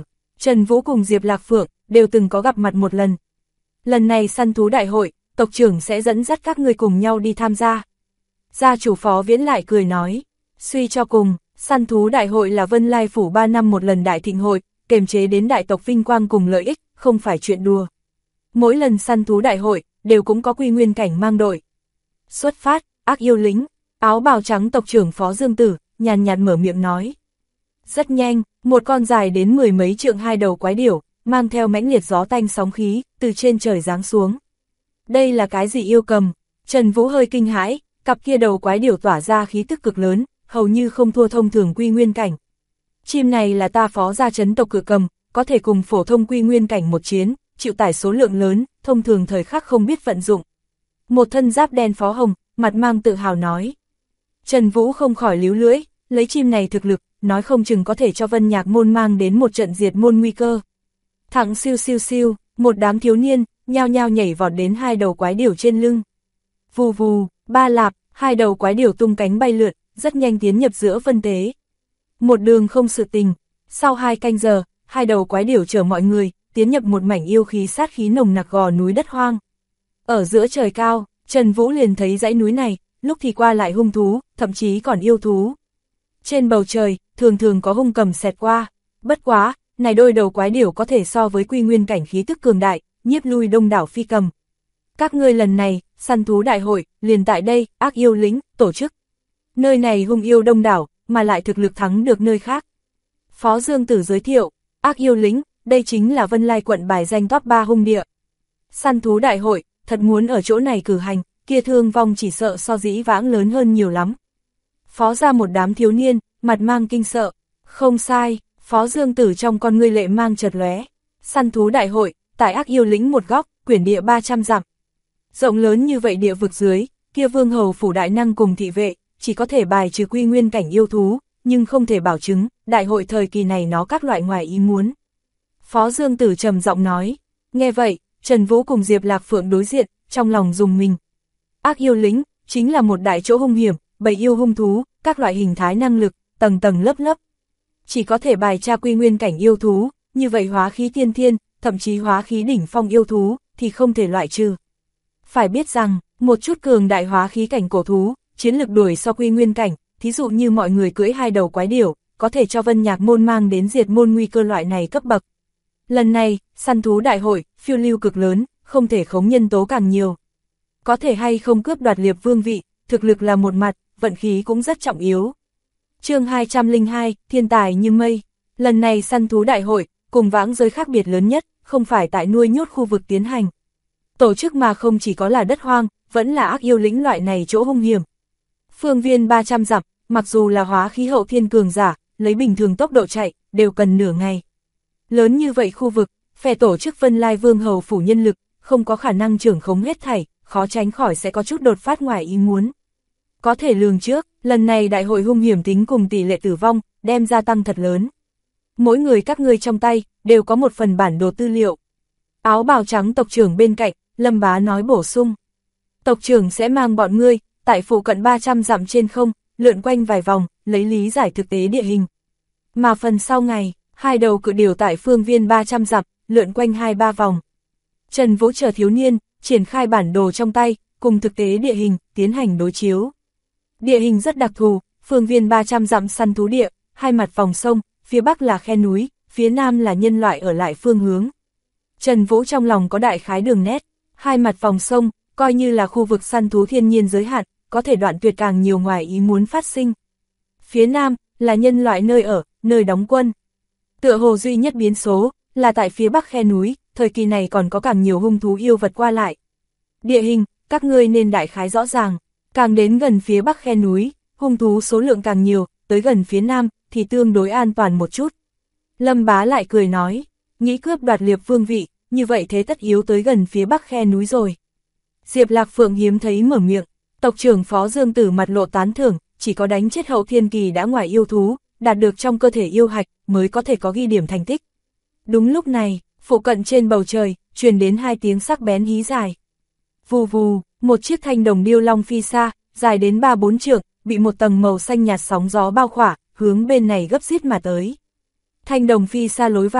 Trần Vũ cùng Diệp Lạc Phượng đều từng có gặp mặt một lần. Lần này săn thú đại hội, tộc trưởng sẽ dẫn dắt các ngươi cùng nhau đi tham gia. Gia chủ Phó Viễn lại cười nói, suy cho cùng, săn thú đại hội là Vân Lai Phủ 3 năm một lần đại thịnh hội, kềm chế đến đại tộc vinh quang cùng lợi ích, không phải chuyện đùa. Mỗi lần săn thú đại hội, đều cũng có quy nguyên cảnh mang đội. Xuất phát, ác yêu lính, áo bào trắng tộc trưởng Phó Dương Tử, nhàn nhạt mở miệng nói. Rất nhanh, một con dài đến 10 mấy trượng hai đầu quái điểu, mang theo mãnh liệt gió tanh sóng khí, từ trên trời giáng xuống. Đây là cái gì yêu cầm? Trần Vũ hơi kinh hãi, cặp kia đầu quái điểu tỏa ra khí tức cực lớn, hầu như không thua thông thường quy nguyên cảnh. Chim này là ta Phó gia trấn tộc cự cầm, có thể cùng phổ thông quy nguyên cảnh một chiến, chịu tải số lượng lớn, thông thường thời khắc không biết vận dụng. Một thân giáp đen Phó Hồng, mặt mang tự hào nói. Trần Vũ không khỏi líu lưỡi, lấy chim này thực lực, nói không chừng có thể cho Vân Nhạc môn mang đến một trận diệt môn nguy cơ. Thẳng siêu siêu siêu, một đám thiếu niên, nhao nhao nhảy vọt đến hai đầu quái điểu trên lưng. Vù vù, ba lạp, hai đầu quái điểu tung cánh bay lượn, rất nhanh tiến nhập giữa vân tế. Một đường không sự tình, sau 2 canh giờ, hai đầu quái điểu chở mọi người, tiến nhập một mảnh yêu khí sát khí nồng nặc gò núi đất hoang. Ở giữa trời cao, Trần Vũ liền thấy dãy núi này, lúc thì qua lại hung thú, thậm chí còn yêu thú. Trên bầu trời, thường thường có hung cầm xẹt qua, bất quá, này đôi đầu quái điểu có thể so với quy nguyên cảnh khí tức cường đại, nhiếp lui đông đảo phi cầm. Các ngươi lần này, săn thú đại hội, liền tại đây, ác yêu lính, tổ chức. Nơi này hung yêu đông đảo, mà lại thực lực thắng được nơi khác. Phó Dương Tử giới thiệu, ác yêu lính, đây chính là Vân Lai quận bài danh top 3 hung địa. Săn thú đại hội, thật muốn ở chỗ này cử hành, kia thương vong chỉ sợ so dĩ vãng lớn hơn nhiều lắm. Phó ra một đám thiếu niên, mặt mang kinh sợ, không sai, Phó Dương Tử trong con ngươi lệ mang chợt lóe. Săn thú đại hội, tại ác yêu lĩnh một góc, quyển địa 300 dặm. Rộng lớn như vậy địa vực dưới, kia vương hầu phủ đại năng cùng thị vệ, chỉ có thể bài trừ quy nguyên cảnh yêu thú, nhưng không thể bảo chứng, đại hội thời kỳ này nó các loại ngoài ý muốn. Phó Dương Tử trầm giọng nói, nghe vậy, Trần Vũ cùng Diệp Lạc Phượng đối diện, trong lòng rùng mình. Ác yêu lĩnh, chính là một đại chỗ hung hiểm, bầy yêu hung thú, các loại hình thái năng lực, tầng tầng lớp lớp. Chỉ có thể bài tra quy nguyên cảnh yêu thú, như vậy hóa khí tiên thiên, thậm chí hóa khí đỉnh phong yêu thú, thì không thể loại trừ. Phải biết rằng, một chút cường đại hóa khí cảnh cổ thú, chiến lực đuổi so quy nguyên cảnh, thí dụ như mọi người cưỡi hai đầu quái điểu, có thể cho Vân Nhạc môn mang đến diệt môn nguy cơ loại này cấp bậc. Lần này, săn thú đại hội, phiêu lưu cực lớn, không thể khống nhân tố càng nhiều. Có thể hay không cướp đoạt liệp vương vị, thực lực là một mặt, vận khí cũng rất trọng yếu. Chương 202, thiên tài như mây. Lần này săn thú đại hội, cùng vãng giới khác biệt lớn nhất, không phải tại nuôi nhốt khu vực tiến hành. Tổ chức mà không chỉ có là đất hoang, vẫn là ác yêu lĩnh loại này chỗ hung hiểm. Phương viên 300 dặm, mặc dù là hóa khí hậu thiên cường giả, lấy bình thường tốc độ chạy, đều cần nửa ngày. Lớn như vậy khu vực, phe tổ chức Vân Lai Vương hầu phủ nhân lực, không có khả năng trưởng khống hết thảy, khó tránh khỏi sẽ có chút đột phát ngoài ý muốn. Có thể lường trước, lần này đại hội hung hiểm tính cùng tỷ lệ tử vong, đem gia tăng thật lớn. Mỗi người các ngươi trong tay, đều có một phần bản đồ tư liệu. Áo bào trắng tộc trưởng bên cạnh, Lâm Bá nói bổ sung. Tộc trưởng sẽ mang bọn ngươi, tại phụ cận 300 dặm trên không, lượn quanh vài vòng, lấy lý giải thực tế địa hình. Mà phần sau ngày, hai đầu cự điểu tại phương viên 300 dặm, lượn quanh 2-3 vòng. Trần Vũ chờ thiếu niên, triển khai bản đồ trong tay, cùng thực tế địa hình, tiến hành đối chiếu. Địa hình rất đặc thù, phương viên 300 dặm săn thú địa, hai mặt vòng sông, phía bắc là khe núi, phía nam là nhân loại ở lại phương hướng. Trần Vũ trong lòng có đại khái đường nét, hai mặt vòng sông, coi như là khu vực săn thú thiên nhiên giới hạn, có thể đoạn tuyệt càng nhiều ngoài ý muốn phát sinh. Phía nam, là nhân loại nơi ở, nơi đóng quân. Tựa hồ duy nhất biến số, là tại phía bắc khe núi, thời kỳ này còn có càng nhiều hung thú yêu vật qua lại. Địa hình, các ngươi nên đại khái rõ ràng, càng đến gần phía bắc khe núi, hung thú số lượng càng nhiều, tới gần phía nam, thì tương đối an toàn một chút. Lâm Bá lại cười nói, nghĩ cướp đoạt liệp vương vị, như vậy thế tất yếu tới gần phía bắc khe núi rồi. Diệp Lạc Phượng hiếm thấy mở miệng, tộc trưởng Phó Dương Tử mặt lộ tán thưởng, chỉ có đánh chết hậu thiên kỳ đã ngoài yêu thú, đạt được trong cơ thể yêu hạch, mới có thể có ghi điểm thành tích. Đúng lúc này, phụ cận trên bầu trời, truyền đến 2 tiếng sắc bén hí dài. Vù vù, một chiếc thanh đồng điêu long phi xa, dài đến 3-4 trượng, bị một tầng màu xanh nhạt sóng gió bao khỏa, hướng bên này gấp rít mà tới. Thanh đồng phi xa lối vào,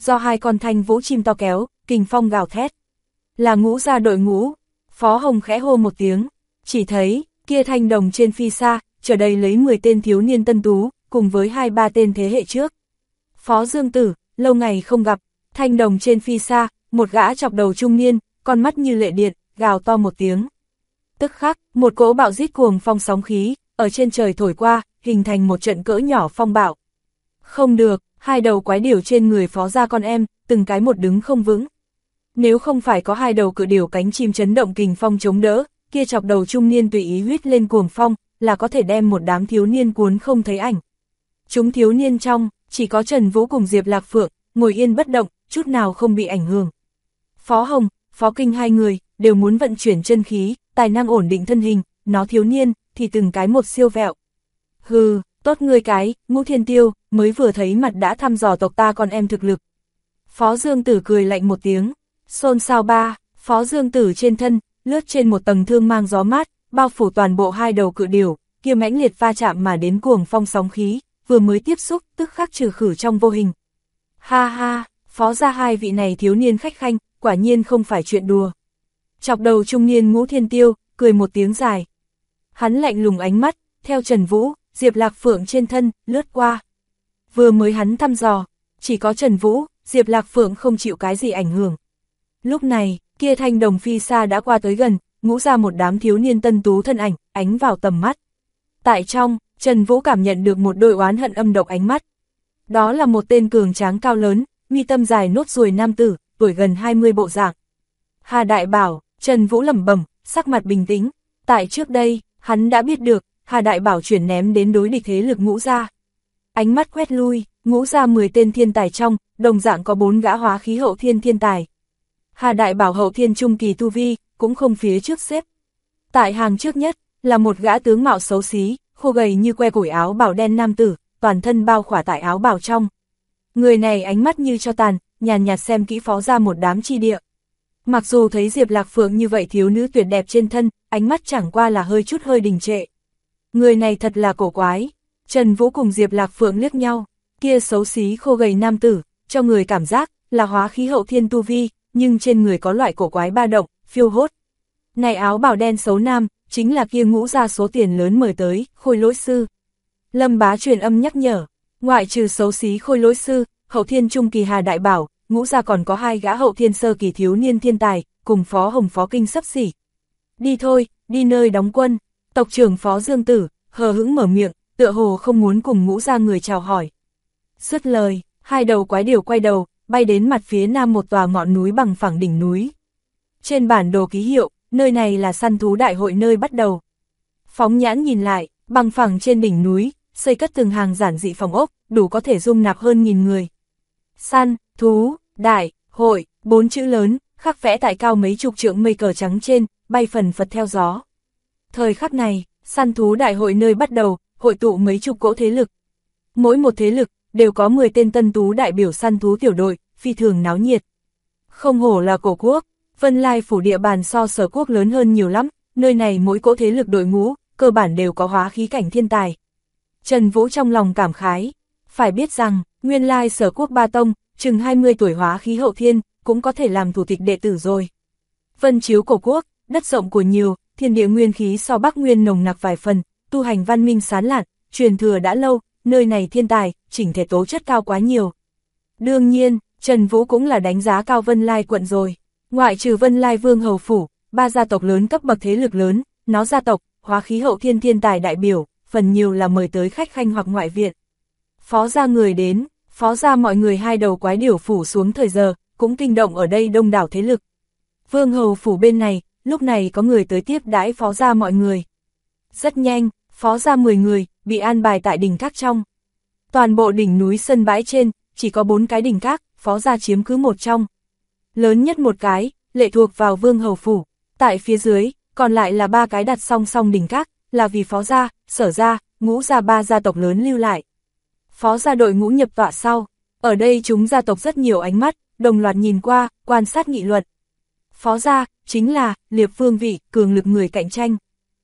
do hai con thanh vũ chim to kéo, kình phong gào thét. Là Ngũ gia đội ngũ, Phó Hồng khẽ hô một tiếng, chỉ thấy, kia thanh đồng trên phi xa, chở đầy lấy 10 tên thiếu niên tân tú, cùng với 2-3 tên thế hệ trước. Phó Dương Tử, lâu ngày không gặp, thanh đồng trên phi xa, một gã chọc đầu trung niên, con mắt như lệ điện, gào to một tiếng. Tức khắc, một cỗ bạo rít cuồng phong sóng khí, ở trên trời thổi qua, hình thành một trận cỡ nhỏ phong bạo. Không được, hai đầu quái điểu trên người Phó gia con em, từng cái một đứng không vững. Nếu không phải có hai đầu cự điểu cánh chim chấn động kình phong chống đỡ, kia chọc đầu trung niên tùy ý huýt lên cuồng phong, là có thể đem một đám thiếu niên cuốn không thấy ảnh. Chúng thiếu niên trong, chỉ có Trần Vũ cùng Diệp Lạc Phượng, ngồi yên bất động, chút nào không bị ảnh hưởng. Phó Hồng, Phó Kinh hai người, đều muốn vận chuyển chân khí, tài năng ổn định thân hình, nó thiếu niên, thì từng cái một siêu vẹo. Hừ, tốt ngươi cái, Ngũ Thiên Tiêu, mới vừa thấy mặt đã thăm dò tộc ta con em thực lực. Phó Dương Tử cười lạnh một tiếng, xôn xao ba, Phó Dương Tử trên thân, lướt trên một tầng thương mang gió mát, bao phủ toàn bộ hai đầu cự điểu, kia mãnh liệt va chạm mà đến cuồng phong sóng khí, vừa mới tiếp xúc, tức khắc trừ khử trong vô hình. Ha ha, Phó gia hai vị này thiếu niên khách khanh, quả nhiên không phải chuyện đùa. Chọc đầu trung niên Ngũ Thiên Tiêu, cười một tiếng dài. Hắn lạnh lùng ánh mắt, theo Trần Vũ, Diệp Lạc Phượng trên thân, lướt qua. Vừa mới hắn thăm dò, chỉ có Trần Vũ, Diệp Lạc Phượng không chịu cái gì ảnh hưởng. Lúc này, kia thanh đồng phi xa đã qua tới gần, ngũ ra một đám thiếu niên tân tú thân ảnh, ánh vào tầm mắt. Tại trong, Trần Vũ cảm nhận được một đôi oán hận âm độc ánh mắt. Đó là một tên cường tráng cao lớn, mi tâm dài nốt ruồi nam tử, tuổi gần 20 bộ dạng. Hà Đại Bảo, Trần Vũ lẩm bẩm, sắc mặt bình tĩnh. Tại trước đây, hắn đã biết được, Hà Đại Bảo chuyển ném đến đối địch thế lực ngũ gia. Ánh mắt quét lui, ngũ gia 10 tên thiên tài trong, đồng dạng có 4 gã hóa khí hậu thiên thiên tài. Hà Đại Bảo hậu thiên trung kỳ tu vi, cũng không phía trước xếp. Tại hàng trước nhất, là một gã tướng mạo xấu xí, khô gầy như que củi áo bào đen nam tử, toàn thân bao khỏa tại áo bào trong. Người này ánh mắt như cho tàn, nhàn nhạt xem kỹ Phó gia một đám chi địa. Mặc dù thấy Diệp Lạc Phượng như vậy thiếu nữ tuyệt đẹp trên thân, ánh mắt chẳng qua là hơi chút hơi đình trệ. Người này thật là cổ quái. Trần Vũ cùng Diệp Lạc Phượng liếc nhau, kia xấu xí khô gầy nam tử, cho người cảm giác là hóa khí hậu thiên tu vi, nhưng trên người có loại cổ quái ba động, phiêu hốt. Này áo bào đen xấu nam, chính là kia ngũ ra số tiền lớn mời tới, Khôi Lỗi Sư. Lâm Bá truyền âm nhắc nhở, ngoại trừ xấu xí Khôi Lỗi Sư, hậu thiên trung kỳ Hà Đại Bảo, ngũ ra còn có 2 gã hậu thiên sơ kỳ thiếu niên thiên tài, cùng Phó Hồng Phó Kinh xấp xỉ. Đi thôi, đi nơi đóng quân, tộc trưởng Phó Dương Tử, hờ hững mở miệng, tựa hồ không muốn cùng ngũ ra người chào hỏi. Dứt lời, hai đầu quái điểu quay đầu, bay đến mặt phía nam một tòa ngọn núi bằng phẳng đỉnh núi. Trên bản đồ ký hiệu, nơi này là săn thú đại hội nơi bắt đầu. Phóng nhãn nhìn lại, bằng phẳng trên đỉnh núi, xây cất từng hàng giản dị phòng ốc, đủ có thể dung nạp hơn 1000 người. Săn, thú, đại, hội, 4 chữ lớn, khắc vẽ tại cao mấy chục trượng mây cờ trắng trên, bay phần phật theo gió. Thời khắc này, săn thú đại hội nơi bắt đầu, hội tụ mấy chục cỗ thế lực. Mỗi một thế lực, đều có 10 tên tân tú đại biểu săn thú tiểu đội, phi thường náo nhiệt. Không hổ là cổ quốc, Vân Lai phủ địa bàn so Sở quốc lớn hơn nhiều lắm, nơi này mỗi cỗ thế lực đội ngũ, cơ bản đều có hóa khí cảnh thiên tài. Trần Vũ trong lòng cảm khái, phải biết rằng, nguyên lai Sở quốc ba tông, chừng 20 tuổi hóa khí hậu thiên, cũng có thể làm thủ tịch đệ tử rồi. Vân chiếu cổ quốc, đất rộng của nhiều, thiên địa nguyên khí so Bắc Nguyên nồng nặc vài phần, tu hành văn minh sán lạn, truyền thừa đã lâu, nơi này thiên tài, chỉnh thể tố chất cao quá nhiều. Đương nhiên, Trần Vũ cũng là đánh giá cao Vân Lai quận rồi. Ngoại trừ Vân Lai Vương Hầu Phủ, 3 gia tộc lớn cấp bậc thế lực lớn, nó gia tộc, hóa khí hậu thiên thiên tài đại biểu, phần nhiều là mời tới khách khanh hoặc ngoại viện. Phó gia người đến, Phó gia mọi người hai đầu quái điểu phủ xuống thời giờ, cũng kinh động ở đây đông đảo thế lực. Vương Hầu Phủ bên này, lúc này có người tới tiếp đãi Phó gia mọi người. Rất nhanh, Phó gia 10 người, bị an bài tại đỉnh các trong. Toàn bộ đỉnh núi sân bãi trên, chỉ có 4 cái đỉnh các, Phó gia chiếm cứ một trong. Lớn nhất một cái, lệ thuộc vào Vương Hầu Phủ. Tại phía dưới, còn lại là 3 cái đặt song song đỉnh các, là vì Phó gia, Sở gia, Ngũ gia 3 gia tộc lớn lưu lại. Phó gia đội ngũ nhập tọa sau, ở đây chúng gia tộc rất nhiều ánh mắt, đồng loạt nhìn qua, quan sát nghị luận. Phó gia, chính là, liệp phương vị, cường lực người cạnh tranh.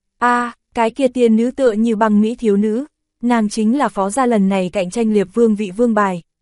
Cái kia tiên nữ tựa như băng mỹ thiếu nữ, nàng chính là Phó gia lần này cạnh tranh liệp vương vị vương bài.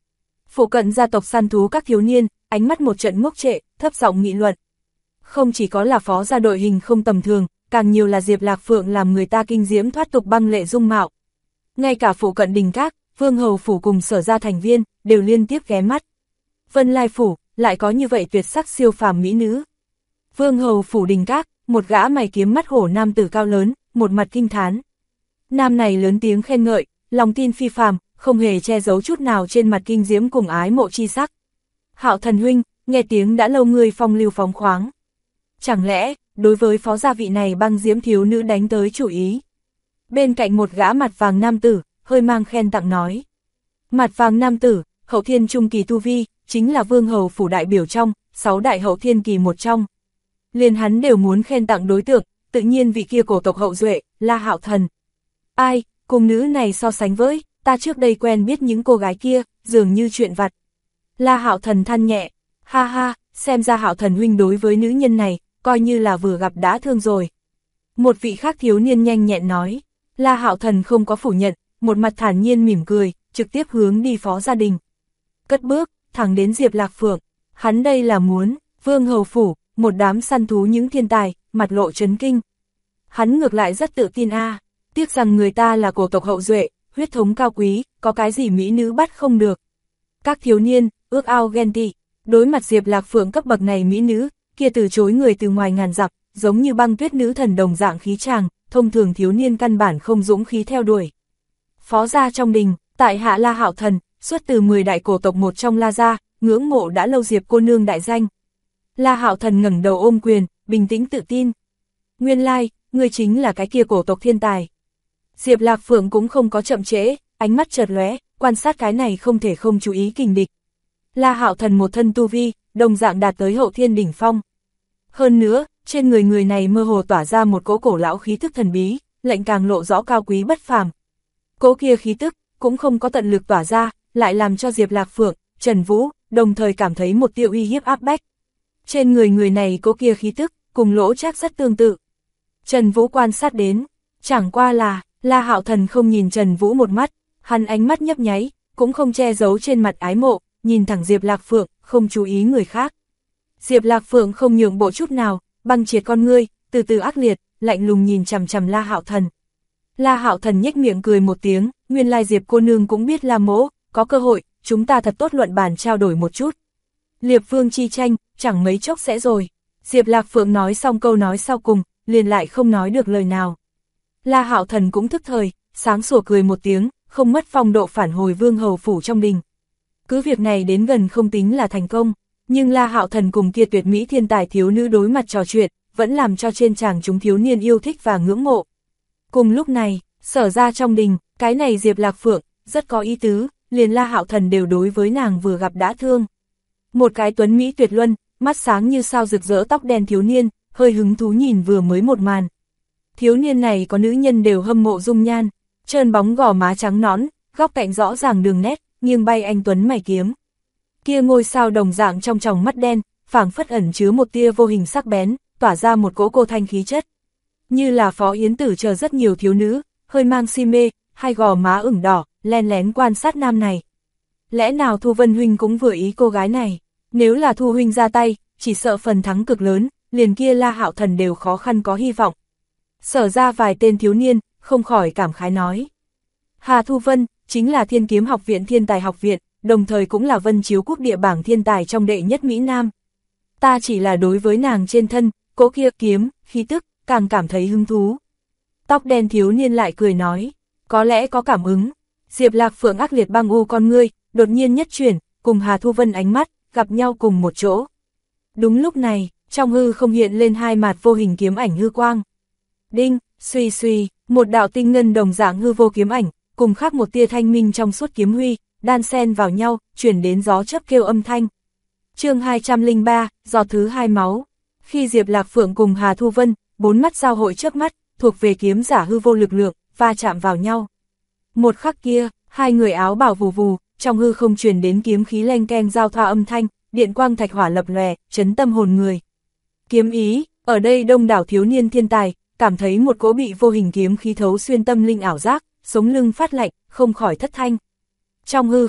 Phụ cận gia tộc săn thú các thiếu niên, ánh mắt một trận ngốc trệ, thấp giọng nghị luận. Không chỉ có là phó gia đội hình không tầm thường, càng nhiều là Diệp Lạc Phượng làm người ta kinh diễm thoát tục băng lệ dung mạo. Ngay cả phụ cận Đình Các, Vương Hầu Phủ cùng Sở gia thành viên, đều liên tiếp ghé mắt. Vân Lai Phủ, lại có như vậy tuyệt sắc siêu phàm mỹ nữ. Vương Hầu Phủ Đình Các, một gã mày kiếm mắt hổ nam tử cao lớn, một mặt kinh thán. Nam này lớn tiếng khen ngợi, lòng tin phi phàm, không hề che giấu chút nào trên mặt kinh diễm cùng ái mộ chi sắc. Hạo Thần huynh, nghe tiếng đã lâu ngươi phong lưu phóng khoáng. Chẳng lẽ, đối với phó gia vị này băng diễm thiếu nữ đánh tới chủ ý. Bên cạnh một gã mặt vàng nam tử, hơi mang khen tặng nói. Mặt vàng nam tử, hậu thiên trung kỳ tu vi, chính là Vương Hầu Phủ đại biểu trong, 6 đại hậu thiên kỳ một trong. Liền hắn đều muốn khen tặng đối tượng, tự nhiên vị kia cổ tộc hậu duệ, là Hạo Thần. Ai, cùng nữ này so sánh với, ta trước đây quen biết những cô gái kia, dường như chuyện vặt. La Hạo Thần than nhẹ, ha ha, xem ra Hạo Thần huynh đối với nữ nhân này, coi như là vừa gặp đã thương rồi. Một vị khác thiếu niên nhanh nhẹn nói, La Hạo Thần không có phủ nhận, một mặt thản nhiên mỉm cười, trực tiếp hướng đi phó gia đình. Cất bước, thẳng đến Diệp Lạc Phượng, hắn đây là muốn, Vương Hầu Phủ, một đám săn thú những thiên tài, mặt lộ chấn kinh. Hắn ngược lại rất tự tin tiếc rằng người ta là cổ tộc hậu duệ, huyết thống cao quý, có cái gì mỹ nữ bắt không được. Các thiếu niên, ước ao ghen tị, đối mặt Diệp Lạc Phượng cấp bậc này mỹ nữ, kia từ chối người từ ngoài ngàn dặm, giống như băng tuyết nữ thần đồng dạng khí tràng, thông thường thiếu niên căn bản không dũng khí theo đuổi. Phó gia trong đình, tại hạ La Hạo Thần, xuất từ 10 đại cổ tộc một trong La gia, ngưỡng mộ đã lâu Diệp cô nương đại danh. La Hạo Thần ngẩng đầu ôm quyền, bình tĩnh tự tin. Nguyên lai, ngươi chính là cái kia cổ tộc thiên tài. Diệp Lạc Phượng cũng không có chậm trễ, ánh mắt chợt lóe, quan sát cái này không thể không chú ý kình địch. La Hạo Thần một thân tu vi, đồng dạng đạt tới hậu thiên đỉnh phong. Hơn nữa, trên người này mơ hồ tỏa ra một cỗ cổ lão khí tức thần bí, lệnh càng lộ rõ cao quý bất phàm. Cỗ kia khí tức, cũng không có tận lực tỏa ra, lại làm cho Diệp Lạc Phượng, Trần Vũ, đồng thời cảm thấy một tia uy hiếp áp bách. Trên người này cỗ kia khí tức, cùng Lỗ Trác rất tương tự. Trần Vũ quan sát đến, chẳng qua là, La Hạo Thần không nhìn Trần Vũ một mắt, hắn ánh mắt nhấp nháy, cũng không che giấu trên mặt ái mộ, nhìn thẳng Diệp Lạc Phượng, không chú ý người khác. Diệp Lạc Phượng không nhượng bộ chút nào, băng triệt con ngươi, từ từ ác liệt, lạnh lùng nhìn chằm chằm La Hạo Thần. La Hạo Thần nhếch miệng cười một tiếng, nguyên lai Diệp cô nương cũng biết La mỗ, có cơ hội, chúng ta thật tốt luận bàn trao đổi một chút. Liệp Vương chi tranh, chẳng mấy chốc sẽ rồi. Diệp Lạc Phượng nói xong câu nói sau cùng, liền lại không nói được lời nào. La Hạo Thần cũng thức thời, sáng sủa cười một tiếng, không mất phong độ phản hồi Vương Hầu Phủ trong đình. Cứ việc này đến gần không tính là thành công, nhưng La Hạo Thần cùng kia tuyệt mỹ thiên tài thiếu nữ đối mặt trò chuyện, vẫn làm cho trên chàng chúng thiếu niên yêu thích và ngưỡng mộ. Cùng lúc này, Sở ra trong đình, cái này Diệp Lạc Phượng, rất có ý tứ, liền La Hạo Thần đều đối với nàng vừa gặp đã thương. Một cái tuấn mỹ tuyệt luân, mắt sáng như sao rực rỡ tóc đen thiếu niên, hơi hứng thú nhìn vừa mới một màn. Thiếu niên này có nữ nhân đều hâm mộ dung nhan, trơn bóng gò má trắng nõn, góc cạnh rõ ràng đường nét, nghiêng bay anh tuấn mày kiếm. Kia ngôi sao đồng dạng trong tròng mắt đen, phảng phất ẩn chứa một tia vô hình sắc bén, tỏa ra một cỗ cô thanh khí chất. Như là Phó Yến Tử chờ rất nhiều thiếu nữ, hơi mang si mê, hai gò má ửng đỏ, len lén quan sát nam này. Lẽ nào Thu Vân huynh cũng vừa ý cô gái này? Nếu là Thu huynh ra tay, chỉ sợ phần thắng cực lớn, liền kia La Hạo Thần đều khó khăn có hy vọng. Sở ra vài tên thiếu niên, không khỏi cảm khái nói. Hà Thu Vân, chính là Thiên Kiếm Học viện Thiên Tài Học viện, đồng thời cũng là Vân Chiếu Quốc địa bảng thiên tài trong đệ nhất Mỹ Nam. Ta chỉ là đối với nàng trên thân, cỗ kia kiếm, khí tức, càng cảm thấy hứng thú. Tóc đen thiếu niên lại cười nói, có lẽ có cảm ứng. Diệp Lạc Phượng ác liệt băng u con ngươi, đột nhiên nhất chuyển, cùng Hà Thu Vân ánh mắt, gặp nhau cùng một chỗ. Đúng lúc này, trong hư không hiện lên hai mặt vô hình kiếm ảnh hư quang. Đinh, suy suy, một đạo tinh ngân đồng dạng hư vô kiếm ảnh, cùng khác một tia thanh minh trong suốt kiếm huy, đan xen vào nhau, chuyển đến gió chớp kêu âm thanh. Chương 203, giọt thứ hai máu. Khi Diệp Lạc Phượng cùng Hà Thu Vân, bốn mắt giao hội chớp mắt, thuộc về kiếm giả hư vô lực lượng, va chạm vào nhau. Một khắc kia, hai người áo bào vù vù, trong hư không truyền đến kiếm khí leng keng giao thoa âm thanh, điện quang thạch hỏa lập lòe, chấn tâm hồn người. Kiếm ý, ở đây đông đảo thiếu niên thiên tài, cảm thấy một cỗ bị vô hình kiếm khí thấu xuyên tâm linh ảo giác, sống lưng phát lạnh, không khỏi thất thanh. Trong hư không,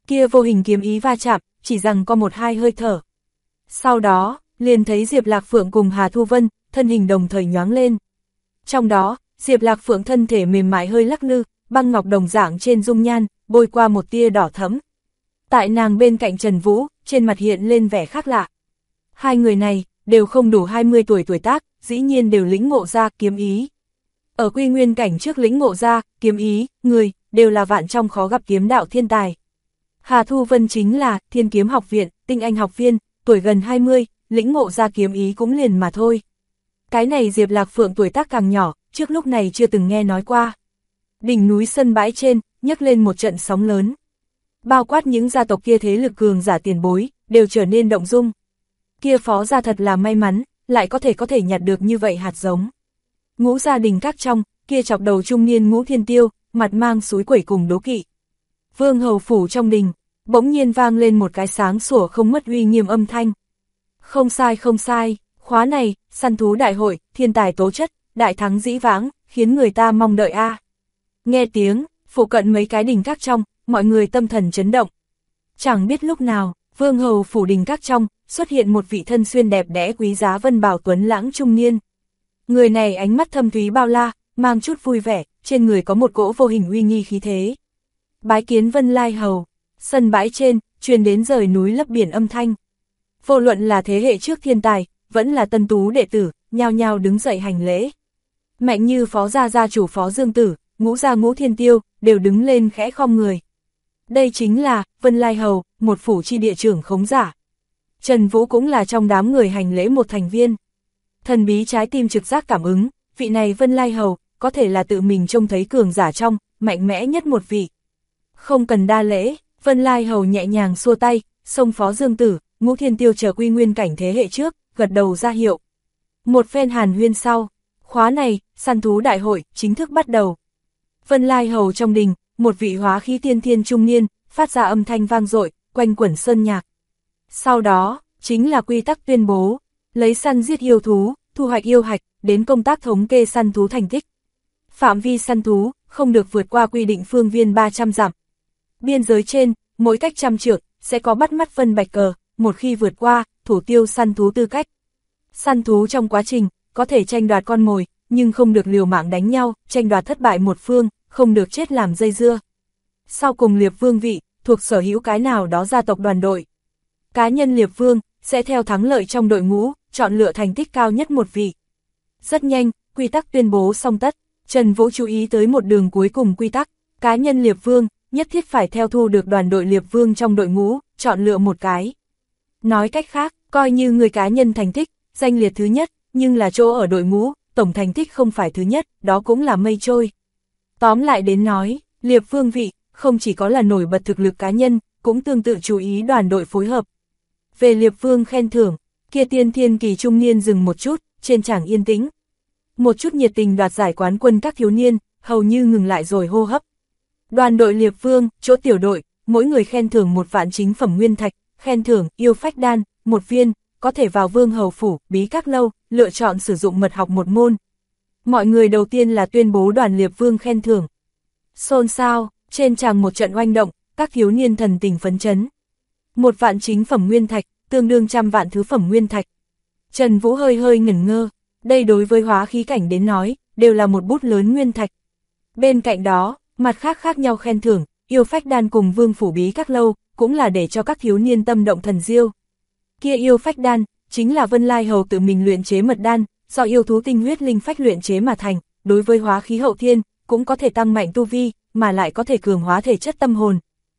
Kia vô hình kiếm ý va chạm, chỉ rằng có một hai hơi thở. Sau đó, liền thấy Diệp Lạc Phượng cùng Hà Thu Vân, thân hình đồng thời nhoáng lên. Trong đó, Diệp Lạc Phượng thân thể mềm mại hơi lắc lư, băng ngọc đồng dạng trên dung nhan, bôi qua một tia đỏ thẫm. Tại nàng bên cạnh Trần Vũ, trên mặt hiện lên vẻ khác lạ. Hai người này, đều không đủ 20 tuổi tuổi tác, dĩ nhiên đều lĩnh ngộ ra kiếm ý. Ở quy nguyên cảnh trước lĩnh ngộ ra, kiếm ý, người, đều là vạn trong khó gặp kiếm đạo thiên tài. Hà Thu Vân chính là Thiên Kiếm Học Viện, tinh anh học viên, tuổi gần 20, lĩnh ngộ ra kiếm ý cũng liền mà thôi. Cái này Diệp Lạc Phượng tuổi tác càng nhỏ, trước lúc này chưa từng nghe nói qua. Đỉnh núi sân bãi trên, nhấc lên một trận sóng lớn. Bao quát những gia tộc kia thế lực cường giả tiền bối, đều trở nên động dung. Kia Phó gia thật là may mắn, lại có thể nhặt được như vậy hạt giống. Ngũ gia đình các trong, kia chọc đầu trung niên Ngũ Thiên Tiêu, mặt mang suối quẩy cùng đố kỵ. Vương hầu phủ trong đình, bỗng nhiên vang lên một cái sáng sủa không mất uy nghiêm âm thanh. Không sai, khóa này, săn thú đại hội, thiên tài tố chất, đại thắng dĩ vãng, khiến người ta mong đợi a. Nghe tiếng, phụ cận mấy cái đình các trong, mọi người tâm thần chấn động. Chẳng biết lúc nào, vương hầu phủ đình các trong, xuất hiện một vị thân xuyên đẹp đẽ quý giá vân bảo tuấn lãng trung niên. Người này ánh mắt thâm thúy bao la, mang chút vui vẻ, trên người có một cỗ vô hình uy nghi khí thế. Bái kiến Vân Lai hầu, sân bãi trên, truyền đến rời núi lấp biển âm thanh. Vô luận là thế hệ trước thiên tài, vẫn là tân tú đệ tử, nhao nhao đứng dậy hành lễ. Mạnh như Phó gia gia chủ Phó Dương Tử, Ngũ gia Ngũ Thiên Tiêu, đều đứng lên khẽ khom người. Đây chính là Vân Lai hầu, một phủ chi địa trưởng khống giả. Trần Vũ cũng là trong đám người hành lễ một thành viên. Thần bí trái tim trực giác cảm ứng, vị này Vân Lai hầu, có thể là tự mình trông thấy cường giả trong, mạnh mẽ nhất một vị. Không cần đa lễ, Vân Lai hầu nhẹ nhàng xua tay, xông Phó Dương Tử, Ngũ Thiên Tiêu chờ quy nguyên cảnh thế hệ trước, gật đầu ra hiệu. Một phen hàn huyên sau, khóa này, săn thú đại hội, chính thức bắt đầu. Vân Lai hầu trong đình, một vị hóa khí tiên thiên trung niên, phát ra âm thanh vang dội, quanh quẩn sơn nhạc. Sau đó, chính là quy tắc tuyên bố, lấy săn giết yêu thú, thu hoạch yêu hạch, đến công tác thống kê săn thú thành tích. Phạm vi săn thú, không được vượt qua quy định phương viên 300 dặm. Biên giới trên, mỗi cách 100 trượng, sẽ có bắt mắt vân bạch cờ, một khi vượt qua, thủ tiêu săn thú tư cách. Săn thú trong quá trình, có thể tranh đoạt con mồi, nhưng không được liều mạng đánh nhau, tranh đoạt thất bại một phương, không được chết làm dây dưa. Sau cùng liệp vương vị, thuộc sở hữu cái nào đó gia tộc đoàn đội. Cá nhân liệp vương, sẽ theo thắng lợi trong đội ngũ, chọn lựa thành tích cao nhất một vị. Rất nhanh, quy tắc tuyên bố xong tất, Trần Vũ chú ý tới một đường cuối cùng quy tắc, cá nhân liệp vương, nhất thiết phải theo thu được đoàn đội liệp vương trong đội ngũ, chọn lựa một cái. Nói cách khác, coi như người cá nhân thành tích, danh liệt thứ nhất, nhưng là chỗ ở đội ngũ, tổng thành tích không phải thứ nhất, đó cũng là mây trôi. Tóm lại đến nói, liệp vương vị, không chỉ có là nổi bật thực lực cá nhân, cũng tương tự chú ý đoàn đội phối hợp. Về liệp vương khen thưởng, kia tiên thiên kỳ trung niên dừng một chút, trên trảng yên tĩnh. Một chút nhiệt tình đoạt giải quán quân các thiếu niên, hầu như ngừng lại rồi hô hấp. Đoàn đội liệp vương, chỗ tiểu đội, mỗi người khen thưởng 1 vạn chính phẩm nguyên thạch, khen thưởng yêu phách đan, 1 viên, có thể vào vương hầu phủ, bí các lâu, lựa chọn sử dụng mật học 1 môn. Mọi người đầu tiên là tuyên bố đoàn liệp vương khen thưởng. Xôn xao, trên tràng một trận oanh động, các thiếu niên thần tình phấn chấn. 1 vạn chính phẩm nguyên thạch, tương đương 100 vạn thứ phẩm nguyên thạch. Trần Vũ hơi ngẩn ngơ, đây đối với hóa khí cảnh đến nói, đều là một bút lớn nguyên thạch. Bên cạnh đó, mặt khác nhau khen thưởng, yêu phách đan cùng vương phủ bí các lâu, cũng là để cho các thiếu niên tâm động thần diêu. Kia yêu phách đan, chính là Vân Lai hầu tự mình luyện chế mật đan, do yêu thú tinh huyết linh phách luyện chế mà thành, đối với hóa khí hậu thiên, cũng có thể tăng mạnh tu vi, mà lại có thể cường hóa thể chất tâm hồn.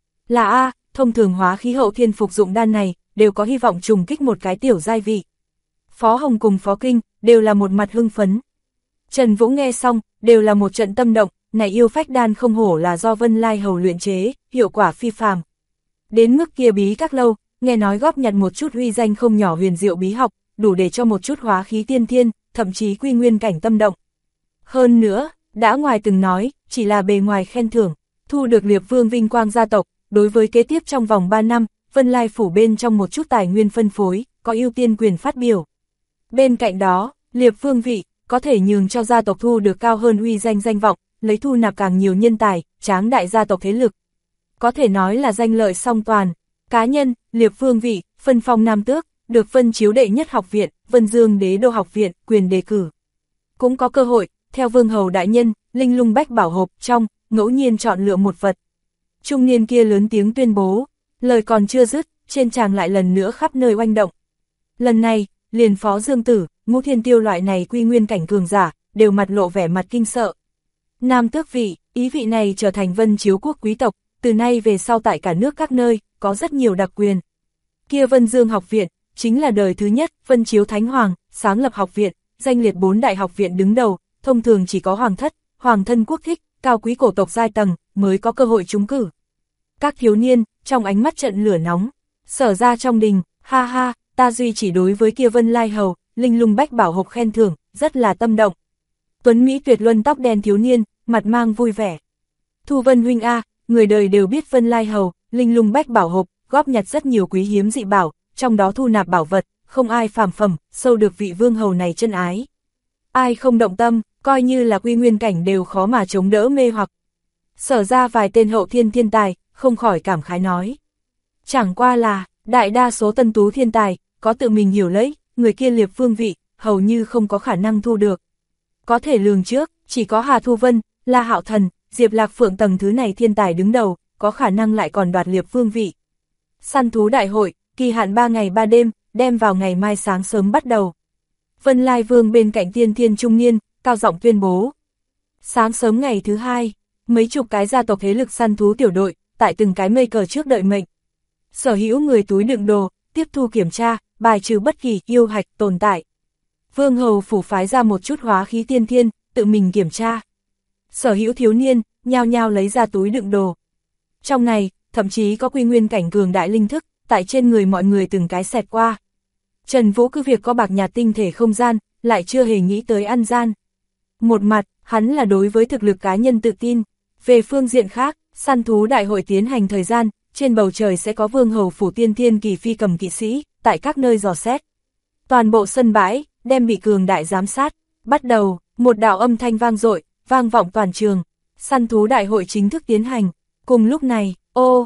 Là thông thường hóa khí hậu thiên phục dụng đan này, đều có hy vọng trùng kích một cái tiểu giai vị. Phó Hồng cùng Phó Kinh, đều là một mặt hưng phấn. Trần Vũ nghe xong, đều là một trận tâm động, này yêu phách đan không hổ là do Vân Lai hầu luyện chế, hiệu quả phi phàm. Đến mức kia bí các lâu, nghe nói góp nhặt một chút uy danh không nhỏ huyền diệu bí học, đủ để cho một chút hóa khí tiên thiên, thậm chí quy nguyên cảnh tâm động. Hơn nữa, đã ngoài từng nói, chỉ là bề ngoài khen thưởng, thu được liệp vương vinh quang gia tộc, đối với kế tiếp trong vòng 3 năm, Vân Lai phủ bên trong một chút tài nguyên phân phối, có ưu tiên quyền phát biểu. Bên cạnh đó, liệp vương vị, có thể nhường cho gia tộc thu được cao hơn uy danh danh vọng, lấy thu nạp càng nhiều nhân tài, tráng đại gia tộc thế lực. có thể nói là danh lợi song toàn. Cá nhân, liệp vương vị, phân phong nam tước, được phân chiếu đệ nhất học viện, Vân Dương đế đô học viện, quyền đề cử. Cũng có cơ hội, theo vương hầu đại nhân, linh lung bách bảo hộp trong, ngẫu nhiên chọn lựa một vật. Trung niên kia lớn tiếng tuyên bố, lời còn chưa dứt, trên tràng lại lần nữa khắp nơi oanh động. Lần này, liền Phó Dương Tử, Ngũ Thiên Tiêu loại này quy nguyên cảnh cường giả, đều mặt lộ vẻ mặt kinh sợ. Nam tước vị, ý vị này trở thành Vân Chiếu quốc quý tộc, từ nay về sau tại cả nước các nơi, có rất nhiều đặc quyền. Kia Vân Dương học viện, chính là đời thứ nhất, Vân Chiếu Thánh Hoàng, sáng lập học viện, danh liệt 4 đại học viện đứng đầu, thông thường chỉ có hoàng thất, hoàng thân quốc thích, cao quý cổ tộc giai tầng, mới có cơ hội trúng cử. Các thiếu niên, trong ánh mắt trận lửa nóng, Sở ra trong đình, ha ha, ta duy chỉ đối với kia Vân Lai Hầu, linh lung bách bảo hộp khen thưởng, rất là tâm động. Tuấn Mỹ tuyệt luân tóc đen thiếu niên, mặt mang vui vẻ. Thu Vân huynh a, người đời đều biết Vân Lai Hầu, linh lung bách bảo hộp, góp nhặt rất nhiều quý hiếm dị bảo, trong đó thu nạp bảo vật, không ai phàm phẩm, sâu được vị vương hầu này chân ái. Ai không động tâm, coi như là quy nguyên cảnh đều khó mà chống đỡ mê hoặc. Sở ra vài tên hậu thiên thiên tài, không khỏi cảm khái nói. Chẳng qua là, đại đa số tân tú thiên tài, có tự mình hiểu lấy, người kia liệp vương vị, hầu như không có khả năng thu được. Có thể lường trước, chỉ có Hà Thu Vân, La Hạo Thần, Diệp Lạc Phượng tầng thứ này thiên tài đứng đầu, có khả năng lại còn đoạt liệp vương vị. Săn thú đại hội, kỳ hạn 3 ngày 3 đêm, đem vào ngày mai sáng sớm bắt đầu. Vân Lai Vương bên cạnh tiên thiên trung niên, cao giọng tuyên bố. Sáng sớm ngày thứ 2, mấy chục cái gia tộc thế lực săn thú tiểu đội, tại từng cái mây cờ trước đợi mệnh. Sở hữu người túi đựng đồ, tiếp thu kiểm tra, bài trừ bất kỳ yêu hạch tồn tại. Vương hầu phủ phái ra một chút hóa khí tiên thiên, tự mình kiểm tra. Sở hữu thiếu niên, nhao nhao lấy ra túi đựng đồ. Trong này, thậm chí có quy nguyên cảnh cường đại linh thức, tại trên người mọi người từng cái xẹt qua. Trần Vũ cứ việc có bạc nhạt tinh thể không gian, lại chưa hề nghĩ tới ăn gian. Một mặt, hắn là đối với thực lực cá nhân tự tin. Về phương diện khác, săn thú đại hội tiến hành thời gian, trên bầu trời sẽ có vương hầu phủ tiên thiên kỳ phi cầm kỵ sĩ, tại các nơi dò xét. Toàn bộ sân bãi, đem bị cường đại giám sát. Bắt đầu, một đạo âm thanh vang dội, vang vọng toàn trường. Săn thú đại hội chính thức tiến hành. Cùng lúc này,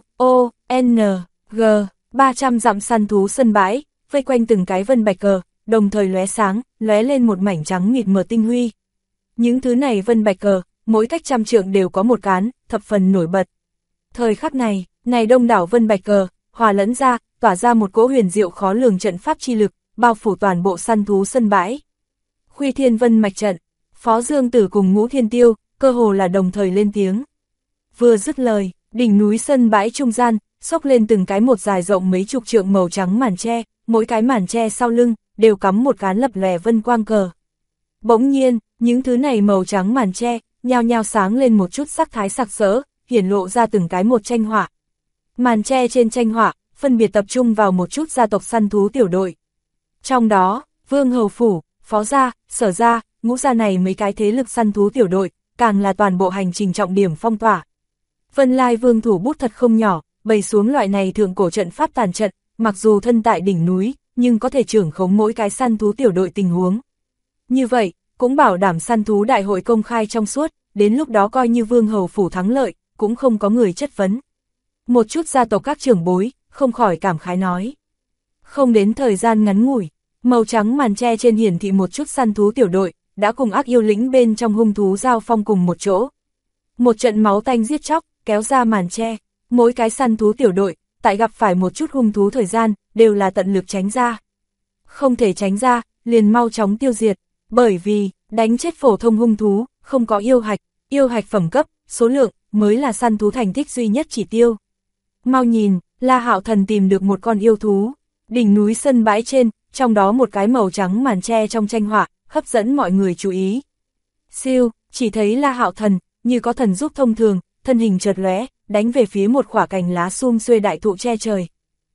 N, G, 300 dặm săn thú sân bãi, vây quanh từng cái vân bạch cờ, đồng thời lóe sáng, lóe lên một mảnh trắng mịt mờ tinh huy. Những thứ này vân bạch cờ, mỗi cách 100 trượng đều có một cán, thập phần nổi bật. Thời khắc này, đông đảo vân bạch cờ, hòa lẫn ra, tỏa ra một cỗ huyền diệu khó lường trận pháp chi lực, bao phủ toàn bộ săn thú sân bãi. Khuy Thiên Vân mạch trận, Phó Dương Tử cùng Ngũ Thiên Tiêu, cơ hồ là đồng thời lên tiếng. Vừa dứt lời, đỉnh núi sân bãi trung gian, xốc lên từng cái một dài rộng mấy chục trượng màu trắng màn tre, mỗi cái màn tre sau lưng, đều cắm một cán lập lòe vân quang cờ. Bỗng nhiên, những thứ này màu trắng màn tre, nhao nhao sáng lên một chút sắc thái sặc sỡ, hiển lộ ra từng cái một tranh họa. Màn tre trên tranh họa, phân biệt tập trung vào một chút gia tộc săn thú tiểu đội. Trong đó, Vương Hầu Phủ, Phó Gia, Sở Gia, Ngũ Gia này mấy cái thế lực săn thú tiểu đội, càng là toàn bộ hành trình trọng điểm phong tỏa. Vân Lai Vương thủ bút thật không nhỏ, bày xuống loại này thượng cổ trận pháp tàn trận, mặc dù thân tại đỉnh núi, nhưng có thể trưởng khống mỗi cái săn thú tiểu đội tình huống. Như vậy, cũng bảo đảm săn thú đại hội công khai trong suốt, đến lúc đó coi như Vương Hầu Phủ thắng lợi, cũng không có người chất vấn. Một chút gia tộc các trưởng bối, không khỏi cảm khái nói. Không đến thời gian ngắn ngủi, màu trắng màn tre trên hiển thị một chút săn thú tiểu đội, đã cùng ác yêu lĩnh bên trong hung thú giao phong cùng một chỗ. Một trận máu tanh giết chóc, kéo ra màn tre, mỗi cái săn thú tiểu đội, tại gặp phải một chút hung thú thời gian, đều là tận lực tránh ra. Không thể tránh ra, liền mau chóng tiêu diệt, bởi vì, đánh chết phổ thông hung thú, không có yêu hạch phẩm cấp, số lượng, mới là săn thú thành tích duy nhất chỉ tiêu. Mau nhìn, La Hạo Thần tìm được một con yêu thú, đỉnh núi sân bãi trên, trong đó một cái màu trắng màn tre trong tranh họa, hấp dẫn mọi người chú ý. Siêu, chỉ thấy La Hạo Thần, như có thần giúp thông thường, thân hình chợt lóe, đánh về phía một khỏa cành lá sum xuê đại thụ che trời.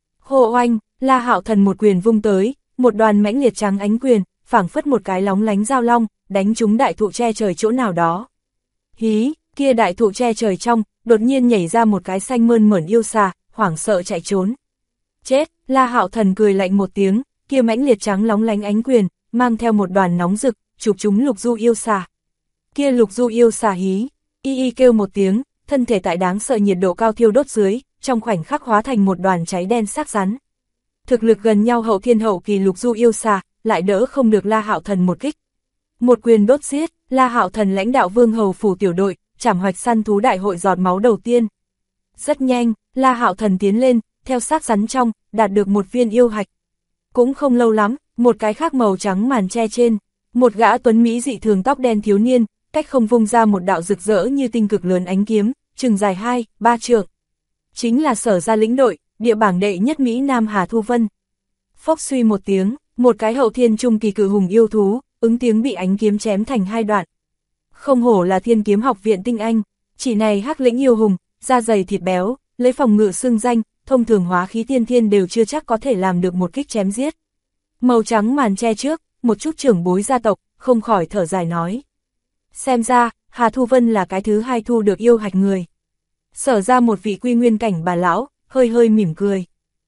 Hô oanh, La Hạo Thần một quyền vung tới, một đoàn mãnh liệt trắng ánh quyền, phảng phất một cái lóng lánh dao long, đánh trúng đại thụ che trời chỗ nào đó. Hí, kia đại thụ che trời trong, đột nhiên nhảy ra một cái xanh mơn mởn yêu xà, hoảng sợ chạy trốn. Chết, La Hạo Thần cười lạnh một tiếng, kia mãnh liệt trắng lóng lánh ánh quyền, mang theo một đoàn nóng rực, chụp trúng Lục Du yêu xà. Kia Lục Du yêu xà hí, y kêu một tiếng, thân thể tại đáng sợ nhiệt độ cao thiêu đốt dưới, trong khoảnh khắc hóa thành một đoàn cháy đen xác rắn. Thực lực gần nhau hậu thiên hậu kỳ lục du yêu xà, lại đỡ không được La Hạo Thần một kích. Một quyền đốt giết, La Hạo Thần lãnh đạo Vương Hầu phủ tiểu đội, trảm hoạch săn thú đại hội giọt máu đầu tiên. Rất nhanh, La Hạo Thần tiến lên, theo xác rắn trong, đạt được một viên yêu hạch. Cũng không lâu lắm, một cái khác màu trắng màn che trên, một gã tuấn mỹ dị thường tóc đen thiếu niên, cách không vung ra một đạo rực rỡ như tinh cực lớn ánh kiếm, chừng dài 2-3 trượng. Chính là Sở Gia lĩnh đội, địa bảng đệ nhất Mỹ Nam Hà Thu Vân. Phốc suy một tiếng, một cái hậu thiên trung kỳ cự hùng yêu thú, ứng tiếng bị ánh kiếm chém thành hai đoạn. Không hổ là Thiên Kiếm Học viện tinh anh, chỉ này hắc lĩnh yêu hùng, da dày thịt béo, lấy phòng ngự xưng danh, thông thường hóa khí tiên thiên đều chưa chắc có thể làm được một kích chém giết. Màu trắng màn che trước, một chút trưởng bối gia tộc, không khỏi thở dài nói. Xem ra, Hà Thu Vân là cái thứ hai thu được yêu hạch người. Sở Ra một vị quy nguyên cảnh bà lão, hơi hơi mỉm cười.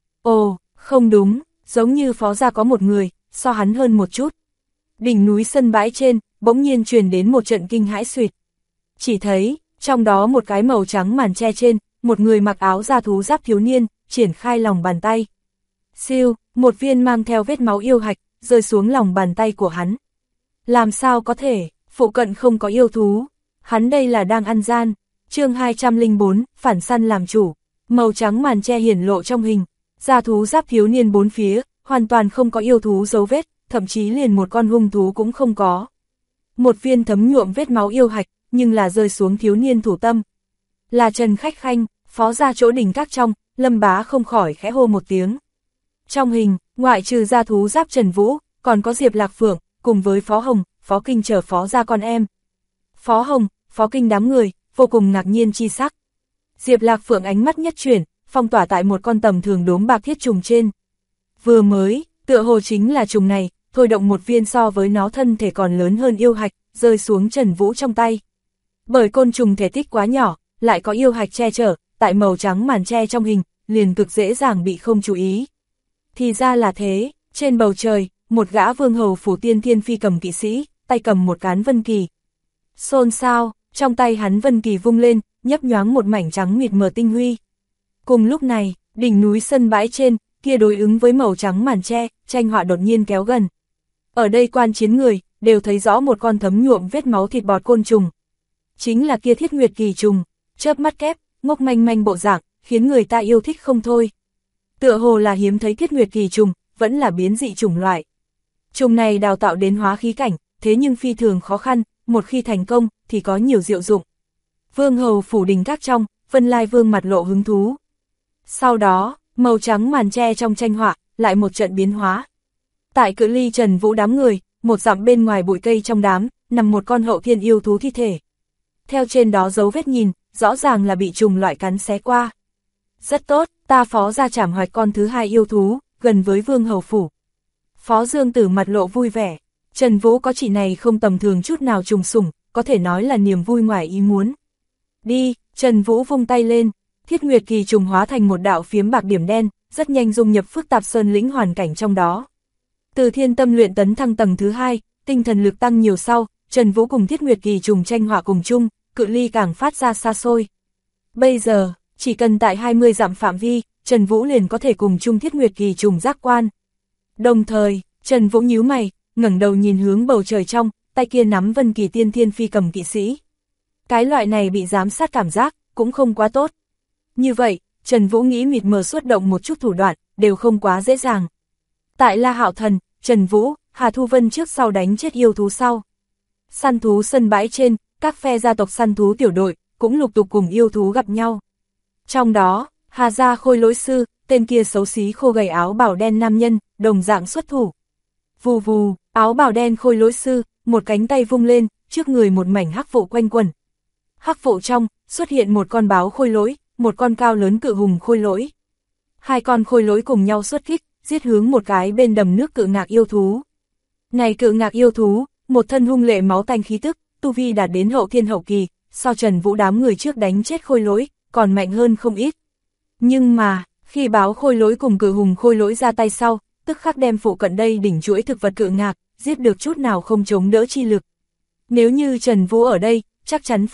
Ồ, không đúng, giống như phó gia có một người, so hắn hơn một chút. Đỉnh núi sân bãi trên, bỗng nhiên truyền đến một trận kinh hãi xuyệt. Chỉ thấy, trong đó một cái màu trắng màn che trên, một người mặc áo da thú giáp thiếu niên, triển khai lòng bàn tay. Siêu, một viên mang theo vết máu yêu hạch, rơi xuống lòng bàn tay của hắn. Làm sao có thể, phụ cận không có yêu thú, hắn đây là đang ăn gian. Chương 204, phản săn làm chủ, màu trắng màn che hiển lộ trong hình, da thú giáp thiếu niên bốn phía, hoàn toàn không có yêu thú dấu vết, thậm chí liền một con hung thú cũng không có. Một viên thấm nhuộm vết máu yêu hạch, nhưng là rơi xuống thiếu niên thủ tâm. Là Trần Khách Khanh, phó gia chỗ đỉnh các trong, Lâm Bá không khỏi khẽ hô một tiếng. Trong hình, ngoại trừ gia thú giáp Trần Vũ, còn có Diệp Lạc Phượng, cùng với Phó Hồng, Phó Kinh chờ phó gia con em. Phó Hồng, Phó Kinh đám người, vô cùng ngạc nhiên chi sắc. Diệp Lạc Phượng ánh mắt nhất chuyển, phong tỏa tại một con tầm thường đốm bạc thiết trùng trên. Vừa mới, tựa hồ chính là trùng này, thôi động một viên so với nó thân thể còn lớn hơn yêu hạch, rơi xuống Trần Vũ trong tay. Bởi côn trùng thể tích quá nhỏ, lại có yêu hạch che chở, tại màu trắng màn che trong hình, liền cực dễ dàng bị không chú ý. Thì ra là thế, trên bầu trời, một gã Vương Hầu phủ tiên thiên phi cầm kỵ sĩ, tay cầm một cán vân kỳ. Xôn xao, trong tay hắn vân kỳ vung lên, nhấp nhoáng một mảnh trắng mịt mờ tinh huy. Cùng lúc này, đỉnh núi sân bãi trên, kia đối ứng với màu trắng màn che, tranh họa đột nhiên kéo gần. Ở đây quan chiến người, đều thấy rõ một con thấm nhuộm vết máu thịt bọt côn trùng. Chính là kia Thiết Nguyệt Kỳ trùng, chớp mắt kép, ngốc manh manh bộ dạng, khiến người ta yêu thích không thôi. Tựa hồ là hiếm thấy Thiết Nguyệt Kỳ trùng, vẫn là biến dị chủng loại. Trùng này đào tạo đến hóa khí cảnh, thế nhưng phi thường khó khăn, một khi thành công, thì có nhiều diệu dụng. Vương Hầu phủ đình các trong, Vân Lai Vương mặt lộ hứng thú. Sau đó, màu trắng màn che trong tranh họa, lại một trận biến hóa. Tại cự ly Trần Vũ đám người, một dặm bên ngoài bụi cây trong đám, nằm một con hậu thiên yêu thú thi thể. Theo trên đó dấu vết nhìn, rõ ràng là bị trùng loại cắn xé qua. Rất tốt, ta phó ra trảm hoạch con thứ hai yêu thú, gần với Vương Hầu phủ. Phó Dương Tử mặt lộ vui vẻ, Trần Vũ có chỉ này không tầm thường chút nào trùng sủng, có thể nói là niềm vui ngoài ý muốn. Đi, Trần Vũ vung tay lên, Thiết Nguyệt Kỳ trùng hóa thành một đạo phiếm bạc điểm đen, rất nhanh dung nhập phức tạp sơn lĩnh hoàn cảnh trong đó. Từ thiên tâm luyện tấn thăng tầng thứ hai, tinh thần lực tăng nhiều sau, Trần Vũ cùng Thiết Nguyệt Kỳ trùng tranh họa cùng chung, cự ly càng phát ra xa xôi. Bây giờ, chỉ cần tại 20 dặm phạm vi, Trần Vũ liền có thể cùng chung Thiết Nguyệt Kỳ trùng giác quan. Đồng thời, Trần Vũ nhíu mày, ngẩng đầu nhìn hướng bầu trời trong, tay kia nắm vân kỳ tiên thiên phi cầm kỵ sĩ. Cái loại này bị giám sát cảm giác, cũng không quá tốt. Như vậy, Trần Vũ nghĩ mịt mờ xuất động một chút thủ đoạn, đều không quá dễ dàng. Tại La Hạo Thần, Trần Vũ, Hà Thu Vân trước sau đánh chết yêu thú sau. Săn thú sân bãi trên, các phe gia tộc săn thú tiểu đội, cũng lục tục cùng yêu thú gặp nhau. Trong đó, Hà gia Khôi Lỗi Sư, tên kia xấu xí khô gầy áo bào đen nam nhân, đồng dạng xuất thủ. Vù vù, áo bào đen Khôi Lỗi Sư, một cánh tay vung lên, trước người một mảnh hắc vụ quanh quẩn. Hắc vụ trong, xuất hiện một con báo khôi lỗi, một con cao lớn cự hùng khôi lỗi. Hai con khôi lỗi cùng nhau xuất kích, giết hướng một cái bên đầm nước cự ngạc yêu thú. Này cự ngạc yêu thú, một thân hung lệ máu tanh khí tức, tu vi đạt đến hậu thiên hậu kỳ, so Trần Vũ đám người trước đánh chết khôi lỗi, còn mạnh hơn không ít. Nhưng mà, khi báo khôi lỗi cùng cự hùng khôi lỗi ra tay sau, tức khắc đem phụ cận đây đỉnh chuỗi thực vật cự ngạc, giết được chút nào không chống đỡ chi lực. Nếu như Trần Vũ ở đây, chắc chắn phát hiện,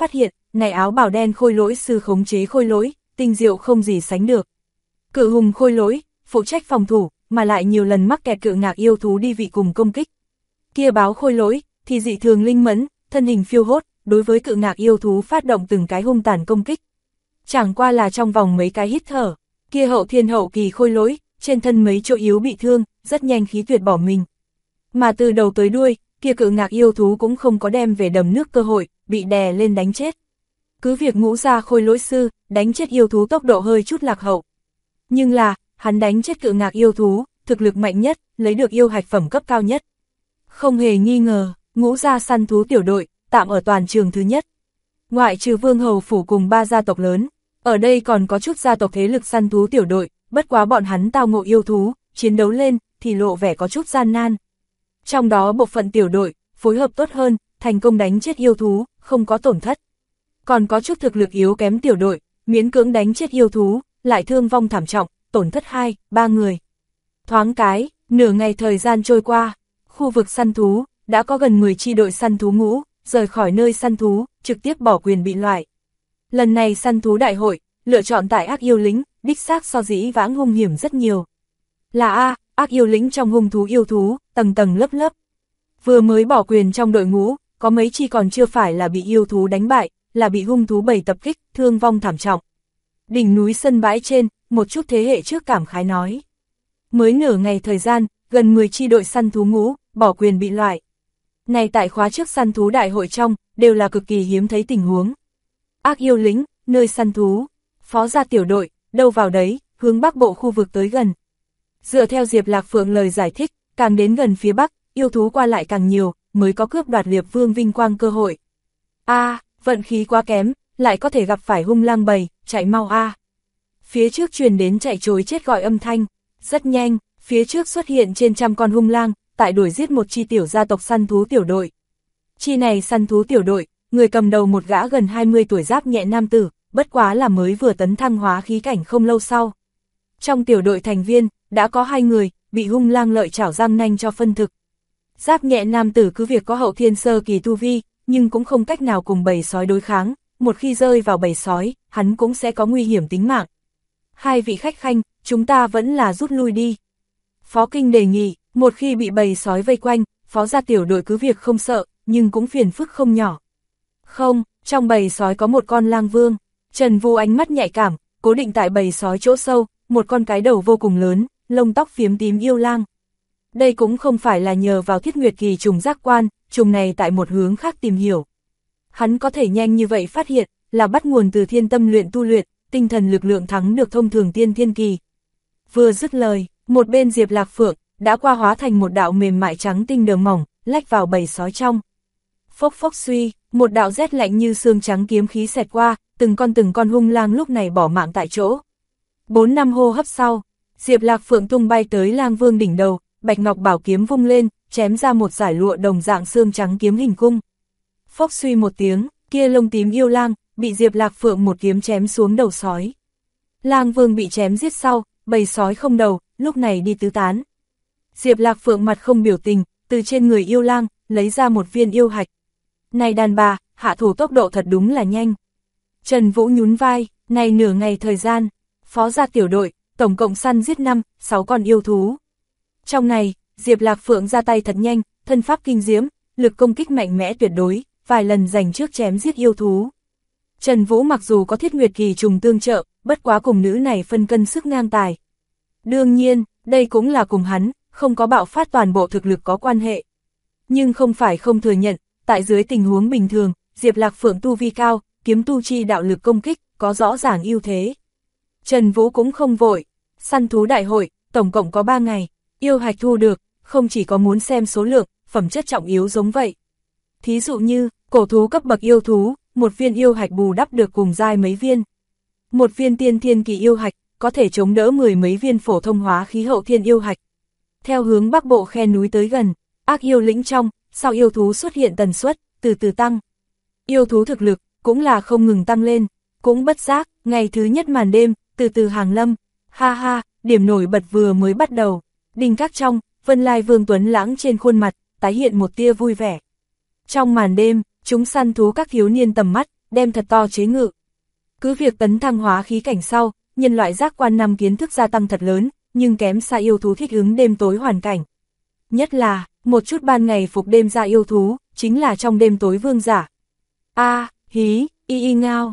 này áo bào đen khôi lỗi sư khống chế khôi lỗi, tinh diệu không gì sánh được. Cự hùng khôi lỗi, phụ trách phòng thủ, mà lại nhiều lần mắc kẹt cự ngạc yêu thú đi vị cùng công kích. Kia báo khôi lỗi, thì dị thường linh mẫn, thân hình phiêu hốt, đối với cự ngạc yêu thú phát động từng cái hung tàn công kích. Chẳng qua là trong vòng mấy cái hít thở, kia hậu thiên hậu kỳ khôi lỗi, trên thân mấy chỗ yếu bị thương, rất nhanh khí tuyệt bỏ mình. Mà từ đầu tới đuôi, kia cự ngạc yêu thú cũng không có đem về đầm nước cơ hội, bị đè lên đánh chết. Cứ việc ngũ gia khôi lỗi sư, đánh chết yêu thú tốc độ hơi chút lạc hậu. Nhưng là, hắn đánh chết cự ngạc yêu thú, thực lực mạnh nhất, lấy được yêu hạch phẩm cấp cao nhất. Không hề nghi ngờ, ngũ gia săn thú tiểu đội, tạm ở toàn trường thứ nhất. Ngoại trừ Vương Hầu Phủ cùng 3 gia tộc lớn, ở đây còn có chút gia tộc thế lực săn thú tiểu đội, bất quá bọn hắn tao ngộ yêu thú, chiến đấu lên, thì lộ vẻ có chút gian nan. Trong đó bộ phận tiểu đội, phối hợp tốt hơn, thành công đánh chết yêu thú, không có tổn thất. Còn có chút thực lực yếu kém tiểu đội, miễn cưỡng đánh chết yêu thú, lại thương vong thảm trọng, tổn thất 2-3 người. Thoáng cái, nửa ngày thời gian trôi qua, khu vực săn thú, đã có gần 10 chi đội săn thú ngũ, rời khỏi nơi săn thú, trực tiếp bỏ quyền bị loại. Lần này săn thú đại hội, lựa chọn tại ác yêu lính, đích xác so dĩ vãng hung hiểm rất nhiều. Là ác yêu lính trong hung thú yêu thú, tầng tầng lớp lớp. Vừa mới bỏ quyền trong đội ngũ, có mấy chi còn chưa phải là bị yêu thú đánh bại, là bị hung thú bầy tập kích, thương vong thảm trọng. Đỉnh núi sân bãi trên, một chút thế hệ trước cảm khái nói. Mới nửa ngày thời gian, gần 10 chi đội săn thú ngũ, bỏ quyền bị loại. Này tại khóa trước săn thú đại hội trong, đều là cực kỳ hiếm thấy tình huống. Ác yêu lính, nơi săn thú, phó gia tiểu đội, đâu vào đấy, hướng bắc bộ khu vực tới gần. Dựa theo Diệp Lạc Phượng lời giải thích, càng đến gần phía bắc, yêu thú qua lại càng nhiều, mới có cướp đoạt Liệp Vương vinh quang cơ hội. Vận khí quá kém, lại có thể gặp phải hung lang bầy, chạy mau Phía trước truyền đến chạy trối chết gọi âm thanh, rất nhanh, phía trước xuất hiện trên trăm con hung lang, tại đuổi giết một chi tiểu gia tộc săn thú tiểu đội. Chi này săn thú tiểu đội, người cầm đầu một gã gần 20 tuổi giáp nhẹ nam tử, bất quá là mới vừa tấn thăng hóa khí cảnh không lâu sau. Trong tiểu đội thành viên, đã có 2 người, bị hung lang lợi chảo răng nanh cho phân thực. Giáp nhẹ nam tử cứ việc có hậu thiên sơ kỳ tu vi, nhưng cũng không cách nào cùng bầy sói đối kháng, một khi rơi vào bầy sói, hắn cũng sẽ có nguy hiểm tính mạng. 2 vị khách khanh, chúng ta vẫn là rút lui đi. Phó Kinh đề nghị, một khi bị bầy sói vây quanh, phó gia tiểu đội cứ việc không sợ, nhưng cũng phiền phức không nhỏ. Không, trong bầy sói có một con lang vương. Trần Vũ ánh mắt nhạy cảm, cố định tại bầy sói chỗ sâu, một con cái đầu vô cùng lớn, lông tóc phiếm tím yêu lang. Đây cũng không phải là nhờ vào Thiết Nguyệt Kỳ trùng giác quan, trùng này tại một hướng khác tìm hiểu. Hắn có thể nhanh như vậy phát hiện, là bắt nguồn từ thiên tâm luyện tu luyện, tinh thần lực lượng thắng được thông thường tiên thiên kỳ. Vừa dứt lời, một bên Diệp Lạc Phượng, đã qua hóa thành một đạo mềm mại trắng tinh đường mỏng, lách vào bầy sói trong. Phốc phốc suy, một đạo rét lạnh như xương trắng kiếm khí xẹt qua, từng con hung lang lúc này bỏ mạng tại chỗ. 4 năm hô hấp sau, Diệp Lạc Phượng tung bay tới lang vương đỉnh đầu, bạch ngọc bảo kiếm vung lên, chém ra một giải lụa đồng dạng xương trắng kiếm hình cung. Phốc suy một tiếng, kia lông tím yêu lang, bị Diệp Lạc Phượng một kiếm chém xuống đầu sói. Lang vương bị chém giết sau, bầy sói không đầu, lúc này đi tứ tán. Diệp Lạc Phượng mặt không biểu tình, từ trên người yêu lang, lấy ra một viên yêu hạch. Này đàn bà, hạ thủ tốc độ thật đúng là nhanh. Trần Vũ nhún vai, này nửa ngày thời gian, phó gia tiểu đội, tổng cộng săn giết 5-6 con yêu thú. Trong này, Diệp Lạc Phượng ra tay thật nhanh, thân pháp kinh diễm, lực công kích mạnh mẽ tuyệt đối, vài lần giành trước chém giết yêu thú. Trần Vũ mặc dù có Thiết Nguyệt Kỳ trùng tương trợ, bất quá cùng nữ này phân cân sức ngang tài. Đương nhiên, đây cũng là cùng hắn, không có bạo phát toàn bộ thực lực có quan hệ. Nhưng không phải không thừa nhận, tại dưới tình huống bình thường, Diệp Lạc Phượng tu vi cao, kiếm tu chi đạo lực công kích, có rõ ràng ưu thế. Trần Vũ cũng không vội, săn thú đại hội, tổng cộng có 3 ngày, yêu hạch thu được, không chỉ có muốn xem số lượng, phẩm chất trọng yếu giống vậy. Thí dụ như, cổ thú cấp bậc yêu thú, một viên yêu hạch bù đắp được cùng giai mấy viên. Một viên tiên thiên kỳ yêu hạch, có thể chống đỡ 10 mấy viên phổ thông hóa khí hậu thiên yêu hạch. Theo hướng bắc bộ khe núi tới gần, ác yêu lĩnh trong, sau yêu thú xuất hiện tần suất, từ từ tăng. Yêu thú thực lực, cũng là không ngừng tăng lên, cũng bất giác, ngày thứ nhất màn đêm, từ từ hàng lâm. Ha ha, điểm nổi bật vừa mới bắt đầu. Đinh các trong, Vân Lai Vương Tuấn Lãng trên khuôn mặt, tái hiện một tia vui vẻ. Trong màn đêm, chúng săn thú các thiếu niên tầm mắt, đem thật to chế ngự. Cứ việc tấn thăng hóa khí cảnh sau, nhân loại giác quan năm kiến thức gia tăng thật lớn, nhưng kém xa yêu thú thích ứng đêm tối hoàn cảnh. Nhất là, một chút ban ngày phục đêm ra yêu thú, chính là trong đêm tối vương giả. Hí, y ngao,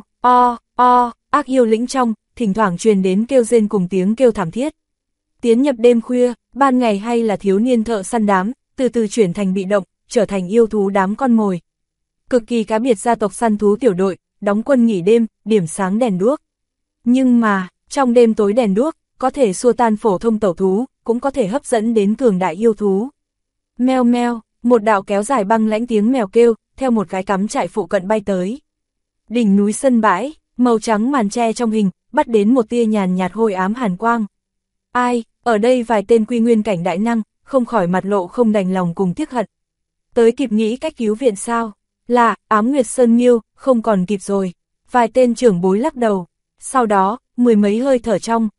ác yêu lĩnh trong, thỉnh thoảng truyền đến kêu rên cùng tiếng kêu thảm thiết. Tiến nhập đêm khuya, ban ngày hay là thiếu niên thợ săn đám, từ từ chuyển thành bị động, trở thành yêu thú đám con mồi. Cực kỳ cá biệt gia tộc săn thú tiểu đội, đóng quân nghỉ đêm, điểm sáng đèn đuốc. Nhưng mà, trong đêm tối đèn đuốc, có thể xua tan phổ thông tẩu thú, cũng có thể hấp dẫn đến cường đại yêu thú. Meo meo, một đạo kéo dài băng lãnh tiếng mèo kêu, theo một cái cắm trại phụ cận bay tới. Đỉnh núi sân bãi, màu trắng màn tre trong hình, bắt đến một tia nhàn nhạt hôi ám hàn quang. Ai, ở đây vài tên quy nguyên cảnh đại năng, không khỏi mặt lộ không đành lòng cùng tiếc hận. Tới kịp nghĩ cách cứu viện sao? Là, Ám Nguyệt Sơn Miêu, không còn kịp rồi. Vài tên trưởng bối lắc đầu. Sau đó, mười mấy hơi thở trong,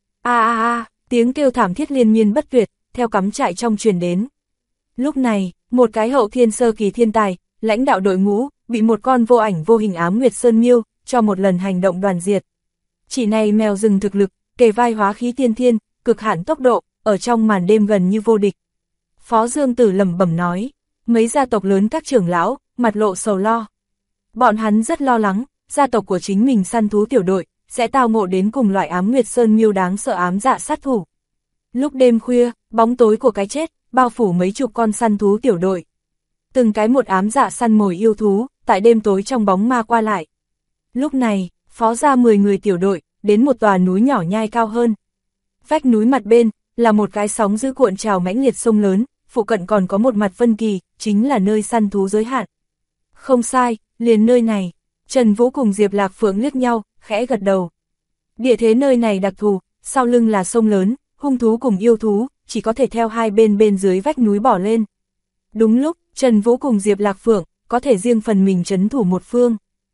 tiếng kêu thảm thiết liên miên bất tuyệt, theo cắm trại trong truyền đến. Lúc này, một cái hậu thiên sơ kỳ thiên tài, lãnh đạo đội ngũ, bị một con vô ảnh vô hình Ám Nguyệt Sơn Miêu, cho một lần hành động đoàn diệt. Chỉ này mèo rừng thực lực, kề vai hóa khí tiên thiên, cực hạn tốc độ, ở trong màn đêm gần như vô địch. Phó Dương Tử lẩm bẩm nói, mấy gia tộc lớn các trưởng lão, mặt lộ sầu lo. Bọn hắn rất lo lắng, gia tộc của chính mình săn thú tiểu đội, sẽ tao ngộ đến cùng loại Ám Nguyệt Sơn Miêu đáng sợ ám dạ sát thủ. Lúc đêm khuya, bóng tối của cái chết, bao phủ mấy chục con săn thú tiểu đội. Từng cái một ám dạ săn mồi yêu thú, tại đêm tối trong bóng ma qua lại. Lúc này, phó ra 10 người tiểu đội, đến một tòa núi nhỏ nhai cao hơn. Vách núi mặt bên, là một cái sóng dữ cuộn trào mãnh liệt sông lớn, phụ cận còn có một mặt vân kỳ, chính là nơi săn thú giới hạn. Không sai, liền nơi này. Trần Vũ cùng Diệp Lạc Phượng liếc nhau, khẽ gật đầu. Địa thế nơi này đặc thù, sau lưng là sông lớn, hung thú cùng yêu thú, chỉ có thể theo hai bên dưới vách núi bỏ lên. Đúng lúc, Trần Vũ cùng Diệp Lạc Phượng, có thể riêng phần mình trấn thủ một phương.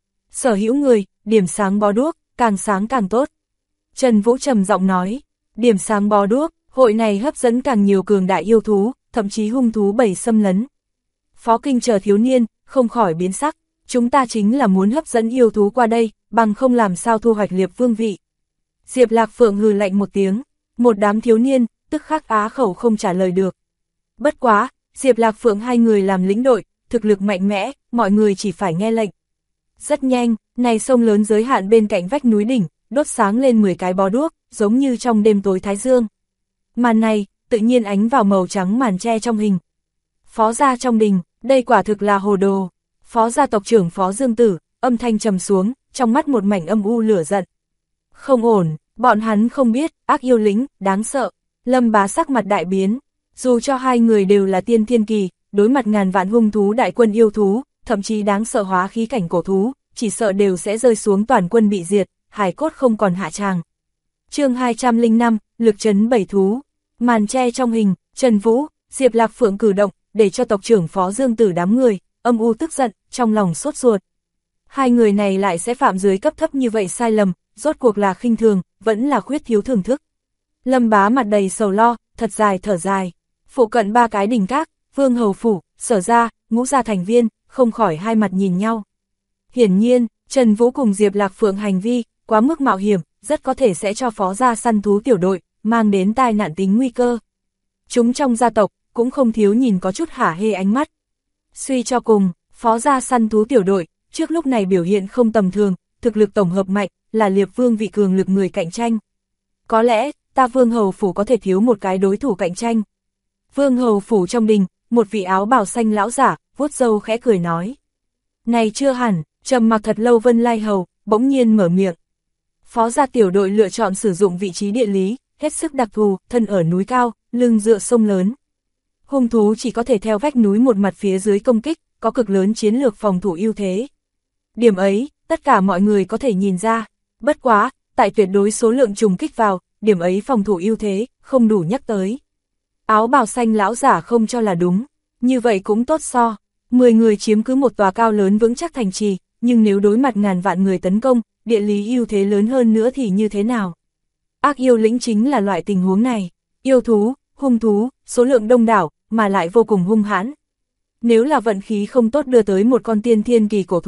Sở hữu người, điểm sáng bó đuốc, càng sáng càng tốt. Trần Vũ trầm giọng nói, điểm sáng bó đuốc, hội này hấp dẫn càng nhiều cường đại yêu thú, thậm chí hung thú bầy xâm lấn. Phó Kinh chờ thiếu niên, không khỏi biến sắc, chúng ta chính là muốn hấp dẫn yêu thú qua đây, bằng không làm sao thu hoạch liệp vương vị. Diệp Lạc Phượng hừ lạnh một tiếng, một đám thiếu niên, tức khắc á khẩu không trả lời được. Bất quá, Diệp Lạc Phượng hai người làm lĩnh đội, thực lực mạnh mẽ, mọi người chỉ phải nghe lệnh. Rất nhanh, này sông lớn giới hạn bên cạnh vách núi đỉnh, đốt sáng lên 10 cái bó đuốc, giống như trong đêm tối thái dương. Màn này, tự nhiên ánh vào màu trắng màn tre trong hình. Phó gia trong đình, đây quả thực là hồ đồ. Phó gia tộc trưởng Phó Dương Tử, âm thanh trầm xuống, trong mắt một mảnh âm u lửa giận. Không ổn, bọn hắn không biết, ác yêu lính, đáng sợ. Lâm Bá sắc mặt đại biến, dù cho hai người đều là tiên thiên kỳ, đối mặt ngàn vạn hung thú đại quân yêu thú, thậm chí đáng sợ hóa khí cảnh cổ thú, chỉ sợ đều sẽ rơi xuống toàn quân bị diệt, hải cốt không còn hạ tràng. Chương 205, lực trấn bảy thú. Màn tre trong hình, Trần Vũ, Diệp Lạc Phượng cử động, để cho tộc trưởng Phó Dương Tử đám người, âm u tức giận, trong lòng sốt ruột. Hai người này lại sẽ phạm dưới cấp thấp như vậy sai lầm, rốt cuộc là khinh thường, vẫn là khuyết thiếu thưởng thức. Lâm Bá mặt đầy sầu lo, thật dài thở dài. Phụ cận ba cái đỉnh các, Vương Hầu Phủ, Sở Gia, Ngũ Gia thành viên, không khỏi hai mặt nhìn nhau. Hiển nhiên, Trần Vũ cùng Diệp Lạc Phượng hành vi, quá mức mạo hiểm, rất có thể sẽ cho Phó gia săn thú tiểu đội, mang đến tai nạn tính nguy cơ. Chúng trong gia tộc, cũng không thiếu nhìn có chút hả hê ánh mắt. Suy cho cùng, Phó gia săn thú tiểu đội, trước lúc này biểu hiện không tầm thường, thực lực tổng hợp mạnh, là liệp vương vị cường lực người cạnh tranh. Có lẽ, ta Vương Hầu Phủ có thể thiếu một cái đối thủ cạnh tranh. Vương Hầu Phủ trong đình, một vị áo bào xanh lão giả, vuốt râu khẽ cười nói. Này chưa hẳn, trầm mặc thật lâu Vân Lai Hầu, bỗng nhiên mở miệng. Phó gia tiểu đội lựa chọn sử dụng vị trí địa lý, hết sức đặc thù, thân ở núi cao, lưng dựa sông lớn. Hung thú chỉ có thể theo vách núi một mặt phía dưới công kích, có cực lớn chiến lược phòng thủ ưu thế. Điểm ấy, tất cả mọi người có thể nhìn ra, bất quá, tại tuyệt đối số lượng trùng kích vào, điểm ấy phòng thủ ưu thế, không đủ nhắc tới. Áo bào xanh lão giả không cho là đúng, như vậy cũng tốt so, 10 người chiếm cứ một tòa cao lớn vững chắc thành trì, nhưng nếu đối mặt ngàn vạn người tấn công, địa lý ưu thế lớn hơn nữa thì như thế nào? Ác yêu lĩnh chính là loại tình huống này, yêu thú, hung thú, số lượng đông đảo, mà lại vô cùng hung hãn. Nếu là vận khí không tốt đưa tới một con tiên thiên kỳ cổ thú,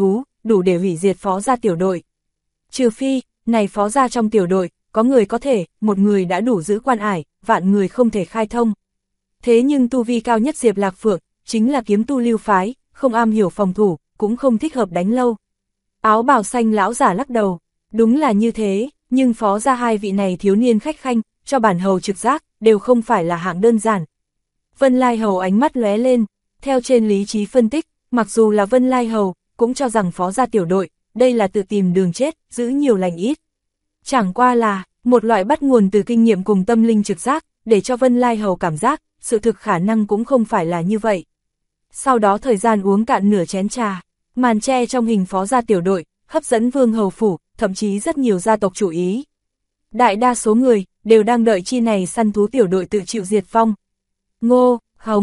đủ để hủy diệt Phó gia tiểu đội. Trừ phi, này Phó gia trong tiểu đội, có người có thể, một người đã đủ giữ quan ải, vạn người không thể khai thông. Thế nhưng tu vi cao nhất Diệp Lạc Phượng, chính là kiếm tu lưu phái, không am hiểu phòng thủ, cũng không thích hợp đánh lâu. Áo bào xanh lão giả lắc đầu, đúng là như thế, nhưng Phó gia hai vị này thiếu niên khách khanh, cho bản hầu trực giác, đều không phải là hạng đơn giản. Vân Lai Hầu ánh mắt lóe lên, theo trên lý trí phân tích, mặc dù là Vân Lai Hầu, cũng cho rằng Phó gia tiểu đội, đây là tự tìm đường chết, giữ nhiều lành ít. Chẳng qua là, một loại bắt nguồn từ kinh nghiệm cùng tâm linh trực giác, để cho Vân Lai Hầu cảm giác, sự thực khả năng cũng không phải là như vậy. Sau đó thời gian uống cạn nửa chén trà, màn tre trong hình Phó gia tiểu đội, hấp dẫn Vương Hầu Phủ, thậm chí rất nhiều gia tộc chú ý. Đại đa số người, đều đang đợi chi này săn thú tiểu đội tự chịu diệt vong. Ngô,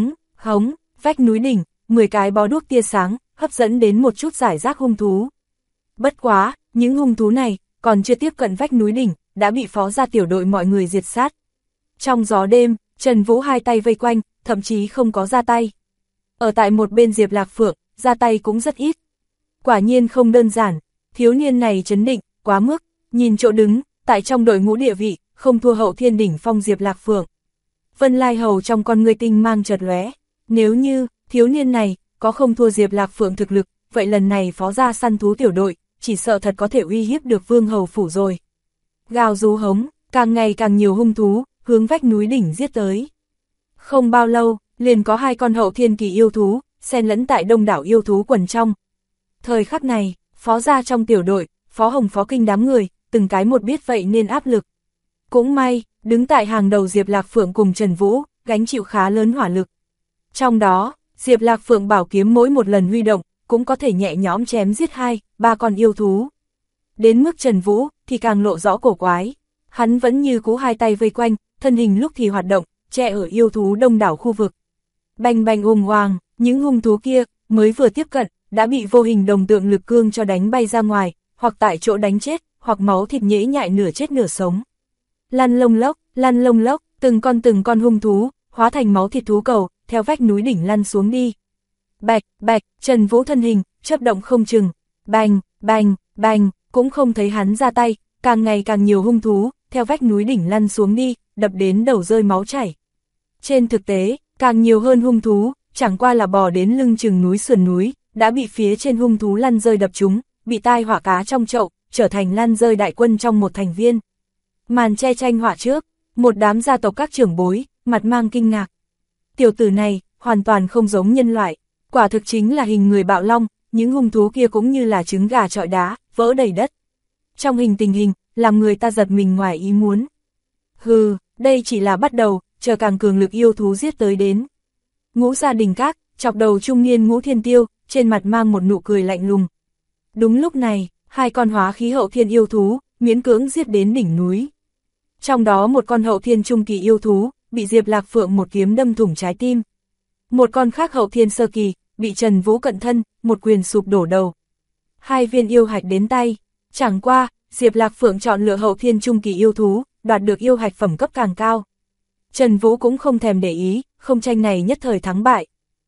hống, vách núi đỉnh, 10 cái bó đuốc tia sáng, hấp dẫn đến một chút giải rác hung thú. Bất quá, những hung thú này, còn chưa tiếp cận vách núi đỉnh, đã bị Phó gia tiểu đội mọi người diệt sát. Trong gió đêm, Trần Vũ hai tay vây quanh, thậm chí không có ra tay. Ở tại một bên Diệp Lạc Phượng, ra tay cũng rất ít. Quả nhiên không đơn giản, thiếu niên này trấn định, quá mức, nhìn chỗ đứng, tại trong đội ngũ địa vị, không thua Hậu Thiên đỉnh phong Diệp Lạc Phượng. Vân Lai Hầu trong con ngươi tinh mang chợt lóe, nếu như thiếu niên này có không thua Diệp Lạc Phượng thực lực, vậy lần này Phó gia săn thú tiểu đội, chỉ sợ thật có thể uy hiếp được Vương Hầu Phủ rồi. Gào rú hống, càng ngày càng nhiều hung thú, hướng vách núi đỉnh giết tới. Không bao lâu, liền có 2 con Hậu Thiên kỳ yêu thú, xen lẫn tại đông đảo yêu thú quần trong. Thời khắc này, Phó gia trong tiểu đội, Phó Hồng Phó Kinh đám người, từng cái một biết vậy nên áp lực. Cũng may, đứng tại hàng đầu Diệp Lạc Phượng cùng Trần Vũ, gánh chịu khá lớn hỏa lực. Trong đó, Diệp Lạc Phượng bảo kiếm mỗi một lần huy động, cũng có thể nhẹ nhõm chém giết 2-3 con yêu thú. Đến mức Trần Vũ, thì càng lộ rõ cổ quái. Hắn vẫn như cũ hai tay vây quanh, thân hình lúc thì hoạt động, che ở yêu thú đông đảo khu vực. Bành bành oàng, những hung thú kia, mới vừa tiếp cận, đã bị vô hình đồng tượng lực cương cho đánh bay ra ngoài, hoặc tại chỗ đánh chết, hoặc máu thịt nhễ nhại nửa chết nửa sống. Lăn lông lốc, từng con hung thú, hóa thành máu thịt thú cầu, theo vách núi đỉnh lăn xuống đi. Bạch, Trần Vũ thân hình, chớp động không chừng, bành, cũng không thấy hắn ra tay, càng ngày càng nhiều hung thú, theo vách núi đỉnh lăn xuống đi, đập đến đầu rơi máu chảy. Trên thực tế, càng nhiều hơn hung thú, chẳng qua là bò đến lưng chừng núi sườn núi, đã bị phía trên hung thú lăn rơi đập chúng, bị tai họa cá trong chậu, trở thành lăn rơi đại quân trong một thành viên. Màn che tranh họa trước, một đám gia tộc các trưởng bối, mặt mang kinh ngạc. Tiểu tử này, hoàn toàn không giống nhân loại, quả thực chính là hình người bạo long, những hung thú kia cũng như là trứng gà trọi đá, vỡ đầy đất. Trong tình hình, làm người ta giật mình ngoài ý muốn. Hừ, đây chỉ là bắt đầu, chờ càng cường lực yêu thú giết tới đến. Ngũ Gia Đình Các, chọc đầu trung niên Ngũ Thiên Tiêu, trên mặt mang một nụ cười lạnh lùng. Đúng lúc này, 2 con hóa khí hậu thiên yêu thú, miễn cưỡng giết đến đỉnh núi. Trong đó một con hậu thiên trung kỳ yêu thú, bị Diệp Lạc Phượng một kiếm đâm thủng trái tim. Một con khác hậu thiên sơ kỳ, bị Trần Vũ cận thân, một quyền sụp đổ đầu. 2 viên yêu hạch đến tay, chẳng qua, Diệp Lạc Phượng chọn lựa hậu thiên trung kỳ yêu thú, đoạt được yêu hạch phẩm cấp càng cao. Trần Vũ cũng không thèm để ý, không tranh này nhất thời thắng bại.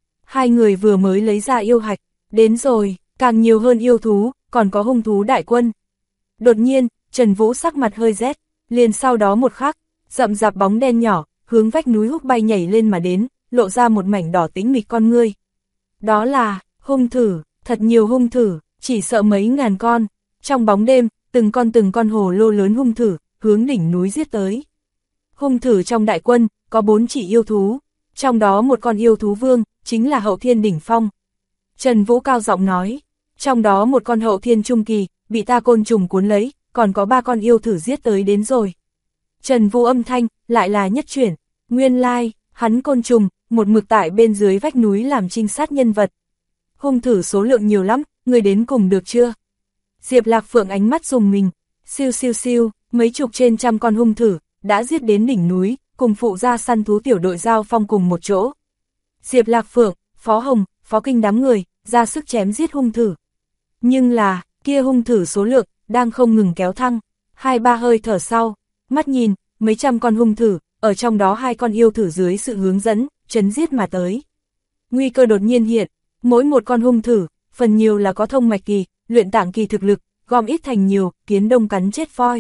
2 người vừa mới lấy ra yêu hạch, đến rồi, càng nhiều hơn yêu thú, còn có hung thú đại quân. Đột nhiên, Trần Vũ sắc mặt hơi rét, liền sau đó một khắc, rậm rạp bóng đen nhỏ, hướng vách núi húc bay nhảy lên mà đến, lộ ra một mảnh đỏ tĩnh mịch con ngươi. Đó là, hung thử, thật nhiều hung thử, chỉ sợ mấy ngàn con. Trong bóng đêm, từng con hồ lô lớn hung thử, hướng đỉnh núi giết tới. Hung thử trong đại quân, có 4 chỉ yêu thú, trong đó một con yêu thú vương, chính là hậu thiên đỉnh phong. Trần Vũ cao giọng nói, trong đó một con hậu thiên trung kỳ, bị ta côn trùng cuốn lấy, còn có 3 con yêu thử giết tới đến rồi. Trần Vũ âm thanh, lại là nhất chuyển, nguyên lai, hắn côn trùng, một mực tại bên dưới vách núi làm trinh sát nhân vật. Hung thử số lượng nhiều lắm, người đến cùng được chưa? Diệp Lạc Phượng ánh mắt rùng mình, siêu, mấy chục trên trăm con hung thử, đã giết đến đỉnh núi, cùng phụ gia săn thú tiểu đội giao phong cùng một chỗ. Diệp Lạc Phượng, Phó Hồng, Phó Kinh đám người, ra sức chém giết hung thử. Nhưng là, kia hung thử số lượng, đang không ngừng kéo thăng, 2-3 hơi thở sau, mắt nhìn, mấy trăm con hung thử, ở trong đó 2 con yêu thử dưới sự hướng dẫn, chấn giết mà tới. Nguy cơ đột nhiên hiện, mỗi một con hung thử, phần nhiều là có thông mạch kỳ, luyện tạng kỳ thực lực, gom ít thành nhiều, kiến đông cắn chết voi.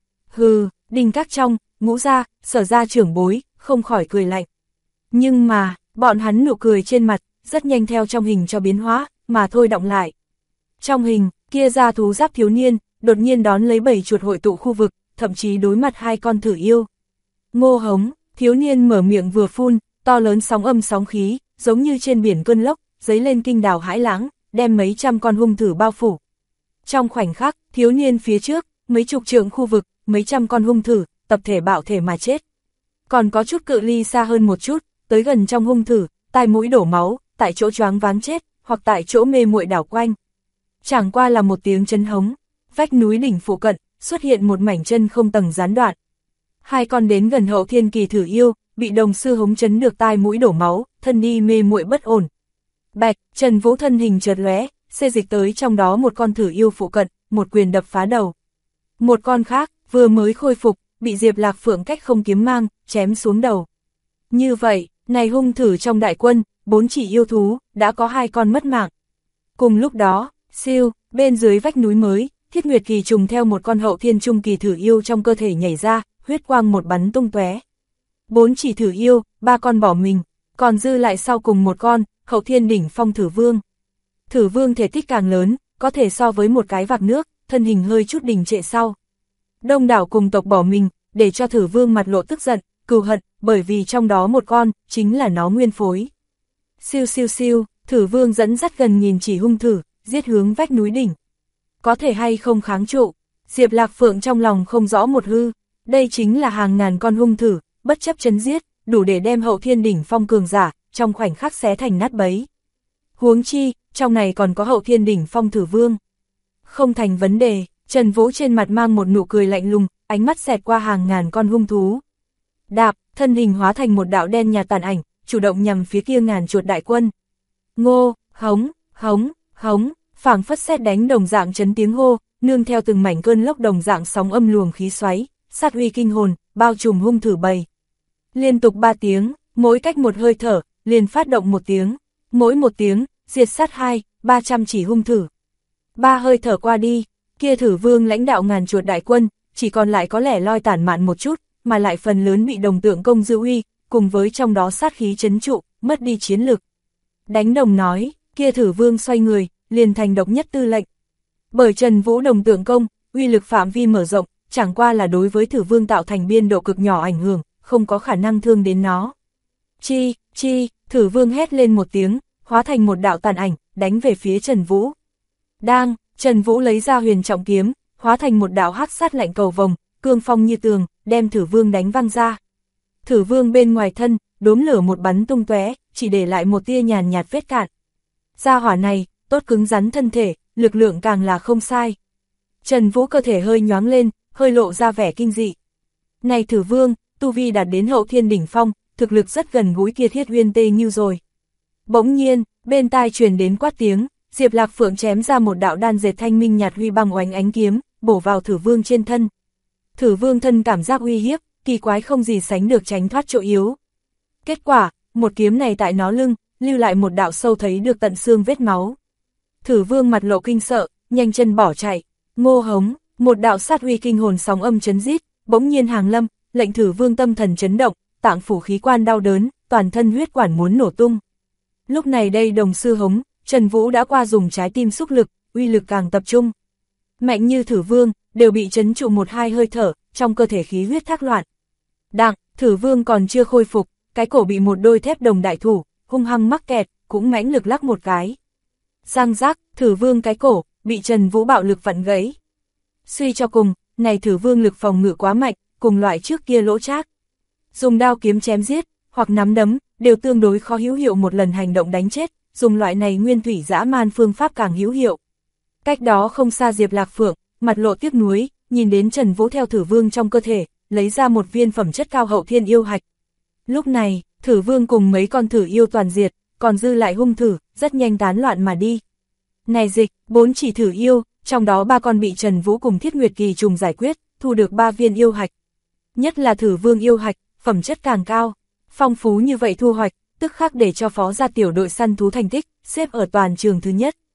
Hừ, Đinh Các trong, Ngũ gia, Sở gia trưởng bối, không khỏi cười lạnh. Nhưng mà, bọn hắn nụ cười trên mặt, rất nhanh theo trong hình cho biến hóa, mà thôi động lại. Trong hình, kia ra thú giáp thiếu niên, đột nhiên đón lấy bầy chuột hội tụ khu vực, thậm chí đối mặt hai con thử yêu. Ngô hống, thiếu niên mở miệng vừa phun, to lớn sóng âm sóng khí, giống như trên biển cơn lốc, dấy lên kinh đào hãi lãng, đem mấy trăm con hung thử bao phủ. Trong khoảnh khắc, thiếu niên phía trước, mấy chục trượng khu vực, mấy trăm con hung thử, tập thể bạo thể mà chết. Còn có chút cự ly xa hơn một chút, tới gần trong hung thử, tai mũi đổ máu, tại chỗ choáng váng chết, hoặc tại chỗ mê muội đảo quanh. Chẳng qua là một tiếng chấn hống, vách núi đỉnh phụ cận, xuất hiện một mảnh chân không tầng gián đoạn. Hai con đến gần hậu thiên kỳ thử yêu, bị đồng sư hống chấn được tai mũi đổ máu, thân đi mê muội bất ổn. Bạch, Trần Vũ thân hình chợt lóe, xê dịch tới trong đó một con thử yêu phụ cận, một quyền đập phá đầu. Một con khác, vừa mới khôi phục, bị Diệp Lạc Phượng cách không kiếm mang, chém xuống đầu. Như vậy, này hung thử trong đại quân, 4 chỉ yêu thú, đã có 2 con mất mạng. Cùng lúc đó, siêu, bên dưới vách núi mới, Thiết Nguyệt Kỳ trùng theo một con hậu thiên trung kỳ thử yêu trong cơ thể nhảy ra, huyết quang một bắn tung tóe. 4 chỉ thử yêu, 3 con bỏ mình, còn dư lại sau cùng một con, hậu thiên đỉnh phong thử vương. Thử vương thể tích càng lớn, có thể so với một cái vạc nước, thân hình hơi chút đình trệ sau. Đông đảo cùng tộc bỏ mình, để cho thử vương mặt lộ tức giận, cừu hận, bởi vì trong đó một con, chính là nó nguyên phối. Siêu siêu siêu, thử vương dẫn dắt gần nghìn chỉ hung thử, giết hướng vách núi đỉnh. Có thể hay không kháng trụ, Diệp Lạc Phượng trong lòng không rõ một hư, đây chính là hàng ngàn con hung thử, bất chấp chấn giết, đủ để đem hậu thiên đỉnh phong cường giả, trong khoảnh khắc xé thành nát bấy. Huống chi, trong này còn có hậu thiên đỉnh phong thử vương. Không thành vấn đề, Trần Vũ trên mặt mang một nụ cười lạnh lùng, ánh mắt xẹt qua hàng ngàn con hung thú. Đạp, thân hình hóa thành một đạo đen nhà tàn ảnh, chủ động nhằm phía kia ngàn chuột đại quân. Ngô, hống, hống, hống, phảng phất sét đánh đồng dạng chấn tiếng hô, nương theo từng mảnh cơn lốc đồng dạng sóng âm luồng khí xoáy, sát uy kinh hồn, bao trùm hung thử bầy. Liên tục 3 tiếng, mỗi cách một hơi thở, liền phát động một tiếng, mỗi một tiếng, diệt sát 200-300 chỉ hung thử. 3 hơi thở qua đi, kia thử vương lãnh đạo ngàn chuột đại quân, chỉ còn lại có lẻ loi tản mạn một chút, mà lại phần lớn bị đồng tượng công dư uy, cùng với trong đó sát khí chấn trụ, mất đi chiến lực. Đánh đồng nói, kia thử vương xoay người, liền thành độc nhất tư lệnh. Bởi Trần Vũ đồng tượng công, uy lực phạm vi mở rộng, chẳng qua là đối với thử vương tạo thành biên độ cực nhỏ ảnh hưởng, không có khả năng thương đến nó. Chi, thử vương hét lên một tiếng, hóa thành một đạo tàn ảnh, đánh về phía Trần Vũ. Đang, Trần Vũ lấy ra huyền trọng kiếm, hóa thành một đạo hắc sát lạnh cầu vồng, cương phong như tường, đem thử vương đánh văng ra. Thử vương bên ngoài thân, đốm lửa một bắn tung tóe, chỉ để lại một tia nhàn nhạt vết cạn. Gia hỏa này, tốt cứng rắn thân thể, lực lượng càng là không sai. Trần Vũ cơ thể hơi nhoáng lên, hơi lộ ra vẻ kinh dị. Này thử vương, tu vi đạt đến hậu thiên đỉnh phong, thực lực rất gần gũi kia Thiết Uyên Tê Như rồi. Bỗng nhiên, bên tai truyền đến quát tiếng, Diệp Lạc Phượng chém ra một đạo đan dệt thanh minh nhạt huy băng oánh ánh kiếm, bổ vào thử vương trên thân. Thử vương thân cảm giác uy hiếp, kỳ quái không gì sánh được tránh thoát chỗ yếu. Kết quả, một kiếm này tại nó lưng, lưu lại một đạo sâu thấy được tận xương vết máu. Thử vương mặt lộ kinh sợ, nhanh chân bỏ chạy. Ngô hống, một đạo sát uy kinh hồn sóng âm chấn rít, bỗng nhiên hàng lâm, lệnh thử vương tâm thần chấn động, tạng phủ khí quan đau đớn, toàn thân huyết quản muốn nổ tung. Lúc này đây đồng sư hống, Trần Vũ đã qua dùng trái tim xúc lực, uy lực càng tập trung. Mạnh như thử vương, đều bị chấn trụ 1-2 hơi thở, trong cơ thể khí huyết thác loạn. Đặng, thử vương còn chưa khôi phục, cái cổ bị một đôi thép đồng đại thủ, hung hăng mắc kẹt, cũng mãnh lực lắc một cái. Răng rác, thử vương cái cổ, bị Trần Vũ bạo lực vặn gãy. Suy cho cùng, này thử vương lực phòng ngự quá mạnh, cùng loại trước kia lỗ trác. Dùng đao kiếm chém giết, hoặc nắm đấm, đều tương đối khó hữu hiệu một lần hành động đánh chết, dùng loại này nguyên thủy dã man phương pháp càng hữu hiệu. Cách đó không xa Diệp Lạc Phượng, mặt lộ tiếc nuối, nhìn đến Trần Vũ theo thử vương trong cơ thể, lấy ra một viên phẩm chất cao hậu thiên yêu hạch. Lúc này, thử vương cùng mấy con thử yêu toàn diệt, còn dư lại hung thử, rất nhanh tán loạn mà đi. Này dịch, 4 chỉ thử yêu, trong đó 3 con bị Trần Vũ cùng Thiết Nguyệt Kỳ trùng giải quyết, thu được 3 viên yêu hạch. Nhất là thử vương yêu hạch, phẩm chất càng cao, phong phú như vậy thu hoạch, tức khắc để cho phó gia tiểu đội săn thú thành tích, xếp ở toàn trường thứ nhất.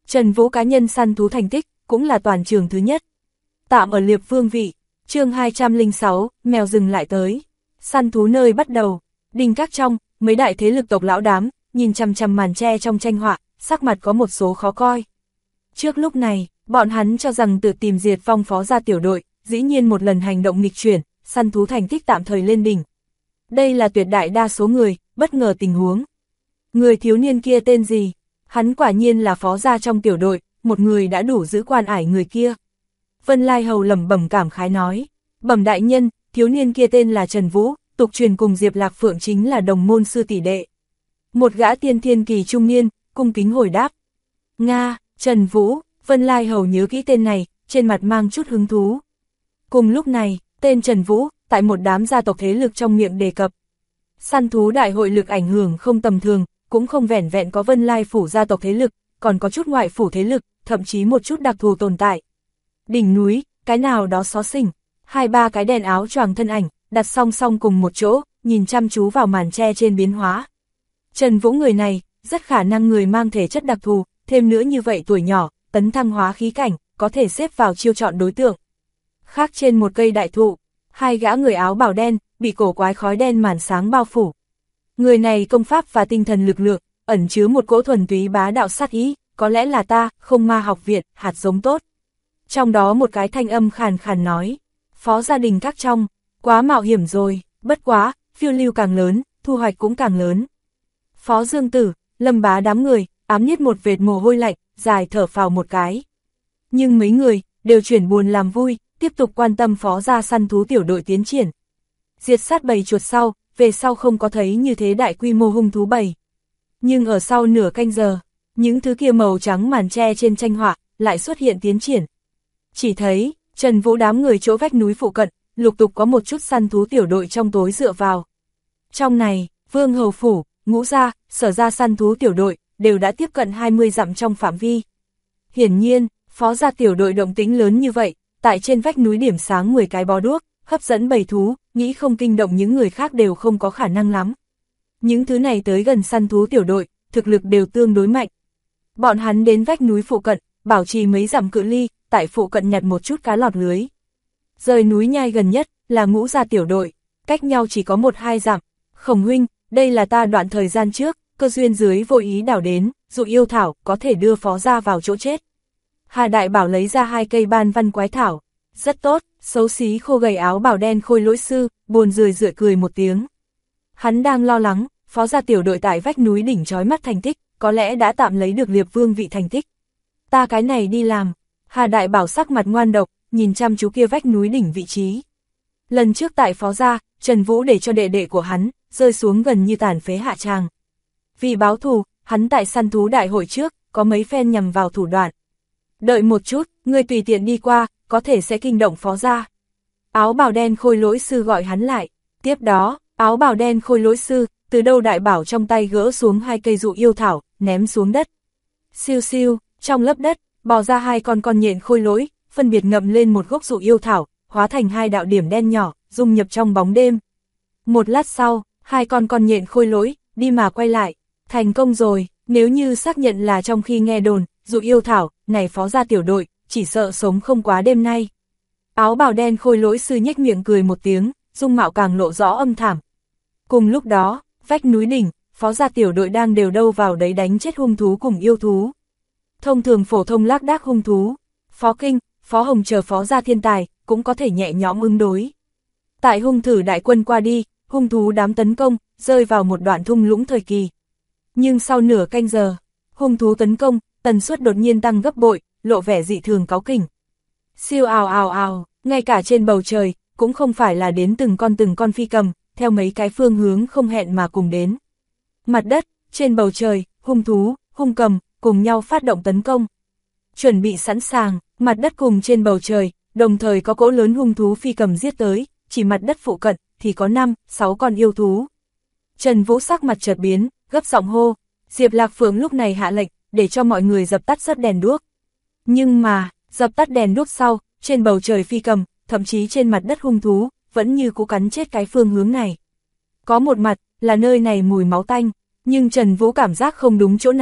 Trần Vũ cá nhân săn thú thành tích, cũng là toàn trường thứ nhất. Tạm ở Liệp Vương vị, chương 206, mèo rừng lại tới. Săn thú nơi bắt đầu, đình các trong, mấy đại thế lực tộc lão đám, nhìn chằm chằm màn tre trong tranh họa, sắc mặt có một số khó coi. Trước lúc này, bọn hắn cho rằng tự tìm diệt vong Phó gia tiểu đội, dĩ nhiên một lần hành động nghịch chuyển, săn thú thành tích tạm thời lên đỉnh. Đây là tuyệt đại đa số người, bất ngờ tình huống. Người thiếu niên kia tên gì? Hắn quả nhiên là Phó gia trong tiểu đội, một người đã đủ giữ quan ải người kia. Vân Lai Hầu lẩm bẩm cảm khái nói, bẩm đại nhân, thiếu niên kia tên là Trần Vũ, tục truyền cùng Diệp Lạc Phượng chính là đồng môn sư tỷ đệ. Một gã tiên thiên kỳ trung niên, cung kính hồi đáp. Nga, Trần Vũ, Vân Lai Hầu nhớ kỹ tên này, trên mặt mang chút hứng thú. Cùng lúc này, tên Trần Vũ, tại một đám gia tộc thế lực trong miệng đề cập. Săn thú đại hội lực ảnh hưởng không tầm thường, cũng không vẻn vẹn có Vân Lai phủ gia tộc thế lực, còn có chút ngoại phủ thế lực, thậm chí một chút đặc thù tồn tại. Đỉnh núi, cái nào đó xó xỉnh, 2-3 cái đèn áo choàng thân ảnh, đặt song song cùng một chỗ, nhìn chăm chú vào màn tre trên biến hóa. Trần Vũ người này, rất khả năng người mang thể chất đặc thù, thêm nữa như vậy tuổi nhỏ, tấn thăng hóa khí cảnh, có thể xếp vào chiêu chọn đối tượng. Khác trên một cây đại thụ, 2 gã người áo bào đen, bị cổ quái khói đen màn sáng bao phủ. Người này công pháp và tinh thần lực lượng, ẩn chứa một cỗ thuần túy bá đạo sát ý, có lẽ là ta, Không Ma học viện, hạt giống tốt. Trong đó một cái thanh âm khàn khàn nói, Phó gia đình các trong, quá mạo hiểm rồi, bất quá, phiêu lưu càng lớn, thu hoạch cũng càng lớn. Phó Dương Tử, Lâm Bá đám người, ám niết một vệt mồ hôi lạnh, dài thở phào một cái. Nhưng mấy người, đều chuyển buồn làm vui, tiếp tục quan tâm Phó gia săn thú tiểu đội tiến triển. Diệt sát bầy chuột sau, về sau không có thấy như thế đại quy mô hung thú bầy. Nhưng ở sau nửa canh giờ, những thứ kia màu trắng màn tre trên tranh họa, lại xuất hiện tiến triển. Chỉ thấy, Trần Vũ đám người chỗ vách núi phụ cận, lục tục có một chút săn thú tiểu đội trong tối dựa vào. Trong này, Vương Hầu Phủ, Ngũ Gia, Sở Gia săn thú tiểu đội, đều đã tiếp cận 20 dặm trong phạm vi. Hiển nhiên, Phó gia tiểu đội động tĩnh lớn như vậy, tại trên vách núi điểm sáng 10 cái bó đuốc, hấp dẫn bầy thú, nghĩ không kinh động những người khác đều không có khả năng lắm. Những thứ này tới gần săn thú tiểu đội, thực lực đều tương đối mạnh. Bọn hắn đến vách núi phụ cận, bảo trì mấy dặm cự ly, tại phụ cận nhặt một chút cá lọt lưới. Rời núi nhai gần nhất, là Ngũ Gia tiểu đội, cách nhau chỉ có 1-2 dặm. Khổng huynh, đây là ta đoạn thời gian trước, cơ duyên dưới vô ý đảo đến, dụ yêu thảo, có thể đưa Phó gia vào chỗ chết. Hà Đại Bảo lấy ra 2 cây ban văn quái thảo. Rất tốt, xấu xí khô gầy áo bào đen Khôi Lỗi sư, buồn rười rượi cười một tiếng. Hắn đang lo lắng, Phó gia tiểu đội tại vách núi đỉnh chói mắt thành tích, có lẽ đã tạm lấy được Liệp Vương vị thành tích. Ta cái này đi làm. Hà Đại Bảo sắc mặt ngoan độc, nhìn chăm chú kia vách núi đỉnh vị trí. Lần trước tại Phó gia, Trần Vũ để cho đệ đệ của hắn, rơi xuống gần như tàn phế hạ tràng. Vì báo thù, hắn tại săn thú đại hội trước, có mấy phen nhằm vào thủ đoạn. Đợi một chút, ngươi tùy tiện đi qua, có thể sẽ kinh động Phó gia. Áo bào đen Khôi Lỗi sư gọi hắn lại. Tiếp đó, áo bào đen Khôi Lỗi sư, từ đâu đại bảo trong tay gỡ xuống 2 cây dụ yêu thảo, ném xuống đất. Siêu siêu, trong lớp đất, bò ra 2 con nhện khôi lỗi, phân biệt ngậm lên một gốc dụ yêu thảo, hóa thành 2 đạo điểm đen nhỏ, dung nhập trong bóng đêm. Một lát sau, 2 con nhện khôi lỗi, đi mà quay lại, thành công rồi, nếu như xác nhận là trong khi nghe đồn, dụ yêu thảo, này Phó gia tiểu đội, chỉ sợ sống không quá đêm nay. Áo bào đen Khôi Lỗi sư nhếch miệng cười một tiếng, dung mạo càng lộ rõ âm thảm. Cùng lúc đó, vách núi đỉnh, Phó gia tiểu đội đang đều đâu vào đấy đánh chết hung thú cùng yêu thú. Thông thường phổ thông lác đác hung thú, Phó Kinh, Phó Hồng chờ Phó gia thiên tài, cũng có thể nhẹ nhõm ứng đối. Tại hung thử đại quân qua đi, hung thú đám tấn công, rơi vào một đoạn thung lũng thời kỳ. Nhưng sau nửa canh giờ, hung thú tấn công, tần suất đột nhiên tăng gấp bội, lộ vẻ dị thường cáu kỉnh. Siêu ào ào ào, ngay cả trên bầu trời, cũng không phải là đến từng con phi cầm, theo mấy cái phương hướng không hẹn mà cùng đến. Mặt đất, trên bầu trời, hung thú, hung cầm, cùng nhau phát động tấn công. Chuẩn bị sẵn sàng, mặt đất cùng trên bầu trời, đồng thời có cỗ lớn hung thú phi cầm giết tới, chỉ mặt đất phụ cận, thì có 5-6 con yêu thú. Trần Vũ sắc mặt chợt biến, gấp giọng hô, Diệp Lạc Phượng lúc này hạ lệnh, để cho mọi người dập tắt rớt đèn đuốc. Nhưng mà, dập tắt đèn đuốc sau, trên bầu trời phi cầm, thậm chí trên mặt đất hung thú, vẫn như cú cắn chết cái phương hướng này. Có một mặt, là nơi này mùi máu tanh, nhưng Trần Vũ cảm giác không đúng chỗ nào,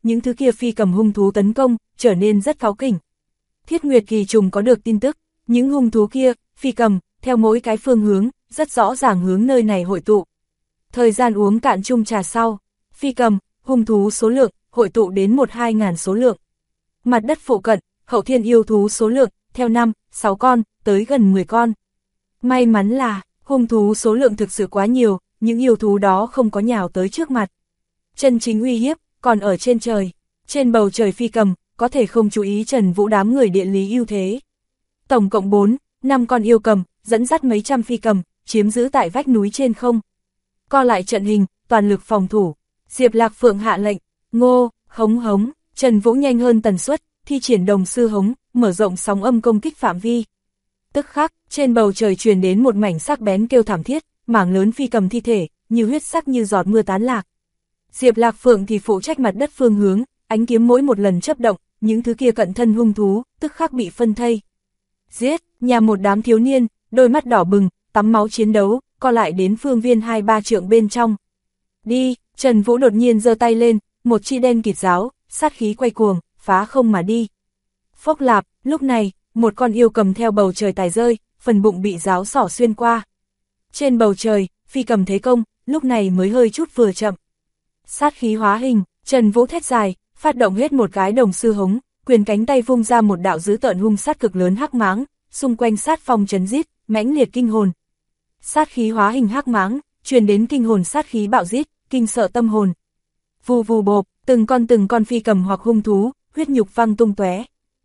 những thứ kia phi cầm hung thú tấn công, trở nên rất cáu kỉnh. Thiết Nguyệt Kỳ Trùng có được tin tức, những hung thú kia, phi cầm, theo mỗi cái phương hướng, rất rõ ràng hướng nơi này hội tụ. Thời gian uống cạn chung trà sau, phi cầm, hung thú số lượng, hội tụ đến 1-2 ngàn số lượng. Mặt đất phụ cận, hậu thiên yêu thú số lượng, theo 5-6 con, tới gần 10 con. May mắn là, hung thú số lượng thực sự quá nhiều, những yêu thú đó không có nhào tới trước mặt. Chân chính uy hiếp, còn ở trên trời. Trên bầu trời phi cầm, có thể không chú ý Trần Vũ đám người địa lý ưu thế. Tổng cộng 4-5 con yêu cầm, dẫn dắt mấy trăm phi cầm, chiếm giữ tại vách núi trên không. Co lại trận hình, toàn lực phòng thủ. Diệp Lạc Phượng hạ lệnh, ngô, hống hống, Trần Vũ nhanh hơn tần suất, thi triển đồng sư hống, mở rộng sóng âm công kích phạm vi. Tức khắc, trên bầu trời truyền đến một mảnh sắc bén kêu thảm thiết, mảng lớn phi cầm thi thể, như huyết sắc như giọt mưa tán lạc. Diệp Lạc Phượng thì phụ trách mặt đất phương hướng, ánh kiếm mỗi một lần chớp động, những thứ kia cận thân hung thú, tức khắc bị phân thây. Giết, nhà một đám thiếu niên, đôi mắt đỏ bừng, tắm máu chiến đấu, co lại đến phương viên 2-3 trượng bên trong. Đi, Trần Vũ đột nhiên giơ tay lên, một chi đen kịt giáo, sát khí quay cuồng, phá không mà đi. Phốc lạp, lúc này, một con yêu cầm theo bầu trời tài rơi, phần bụng bị giáo xỏ xuyên qua. Trên bầu trời, phi cầm thế công, lúc này mới hơi chút vừa chậm. Sát khí hóa hình, Trần Vũ thét dài, phát động hết một cái đồng sư hống, quyền cánh tay vung ra một đạo dữ tợn hung sát cực lớn hắc máng, xung quanh sát phong chấn rít, mãnh liệt kinh hồn. Sát khí hóa hình hắc máng, truyền đến kinh hồn sát khí bạo rít, kinh sợ tâm hồn. Vù vù bộp, từng con phi cầm hoặc hung thú, huyết nhục văng tung tóe.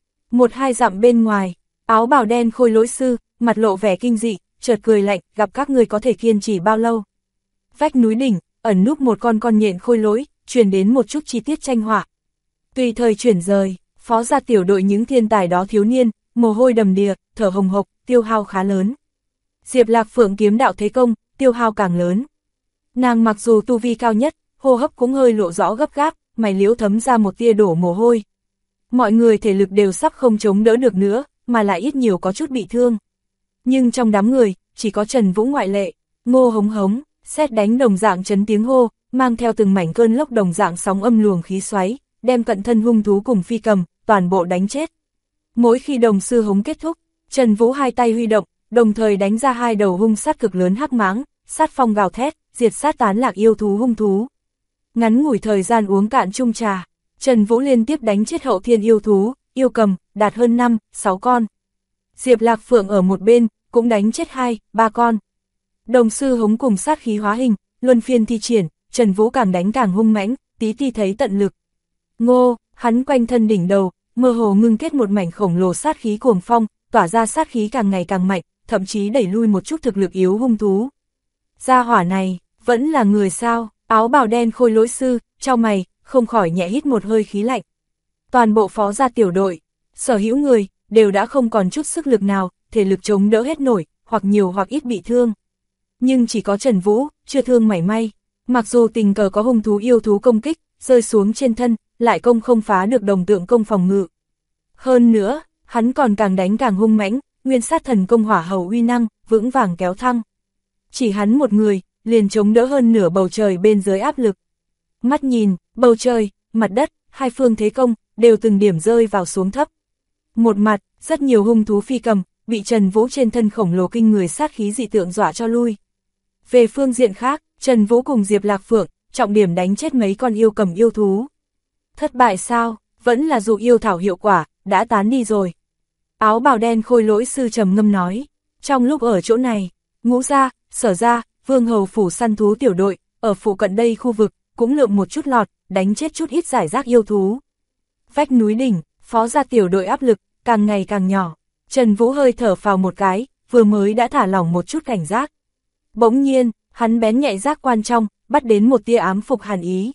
1-2 dặm bên ngoài, áo bào đen khôi lỗi sư, mặt lộ vẻ kinh dị, chợt cười lạnh, gặp các ngươi có thể kiên trì bao lâu. Vách núi đỉnh, ẩn núp một con nhện khôi lỗi, truyền đến một chút chi tiết tranh họa. Tùy thời chuyển rời, phó gia tiểu đội những thiên tài đó thiếu niên, mồ hôi đầm đìa, thở hồng hộc, tiêu hao khá lớn. Diệp Lạc Phượng kiếm đạo thế công, tiêu hao càng lớn. Nàng mặc dù tu vi cao nhất, hô hấp cũng hơi lộ rõ gấp gáp, mày liễu thấm ra một tia đổ mồ hôi. Mọi người thể lực đều sắp không chống đỡ được nữa, mà lại ít nhiều có chút bị thương. Nhưng trong đám người, chỉ có Trần Vũ ngoại lệ, ngô hống hống, sét đánh đồng dạng chấn tiếng hô, mang theo từng mảnh cơn lốc đồng dạng sóng âm luồng khí xoáy, đem cận thân hung thú cùng phi cầm, toàn bộ đánh chết. Mỗi khi đồng sư hống kết thúc, Trần Vũ hai tay huy động, đồng thời đánh ra hai đầu hung sát cực lớn hắc máng, sát phong gào thét, diệt sát tán lạc yêu thú hung thú. Ngắn ngủi thời gian uống cạn chung trà, Trần Vũ liên tiếp đánh chết hậu thiên yêu thú, yêu cầm, đạt hơn 5-6 con. Diệp Lạc Phượng ở một bên, cũng đánh chết 2-3 con. Đồng sư hống cùng sát khí hóa hình, luân phiên thi triển, Trần Vũ càng đánh càng hung mãnh, tí ti thấy tận lực. Ngô, hắn quanh thân đỉnh đầu, mơ hồ ngưng kết một mảnh khổng lồ sát khí cuồng phong, tỏa ra sát khí càng ngày càng mạnh, thậm chí đẩy lui một chút thực lực yếu hung thú. Gia hỏa này, vẫn là người sao? Áo bào đen khôi lỗi sư, chau mày, không khỏi nhẹ hít một hơi khí lạnh. Toàn bộ phó gia tiểu đội, sở hữu người, đều đã không còn chút sức lực nào, thể lực chống đỡ hết nổi, hoặc nhiều hoặc ít bị thương. Nhưng chỉ có Trần Vũ, chưa thương mảy may. Mặc dù tình cờ có hung thú yêu thú công kích, rơi xuống trên thân, lại công không phá được đồng tượng công phòng ngự. Hơn nữa, hắn còn càng đánh càng hung mãnh, nguyên sát thần công hỏa hầu uy năng, vững vàng kéo thăng. Chỉ hắn một người, liền chống đỡ hơn nửa bầu trời bên dưới áp lực. Mắt nhìn, bầu trời, mặt đất, hai phương thế công, đều từng điểm rơi vào xuống thấp. Một mặt, rất nhiều hung thú phi cầm, bị Trần Vũ trên thân khổng lồ kinh người sát khí dị tượng dọa cho lui. Về phương diện khác, Trần Vũ cùng Diệp Lạc Phượng, trọng điểm đánh chết mấy con yêu cầm yêu thú. Thất bại sao, vẫn là dụ yêu thảo hiệu quả, đã tán đi rồi. Áo bào đen khôi lỗi sư trầm ngâm nói, trong lúc ở chỗ này, Ngũ gia, Sở gia, Vương Hầu phủ săn thú tiểu đội, ở phụ cận đây khu vực, cũng lượm một chút lọt, đánh chết chút ít giải rác yêu thú. Vách núi đỉnh, phó gia tiểu đội áp lực, càng ngày càng nhỏ. Trần Vũ hơi thở phào một cái, vừa mới đã thả lỏng một chút cảnh giác. Bỗng nhiên, hắn bén nhạy giác quan trong, bắt đến một tia ám phục hàn ý.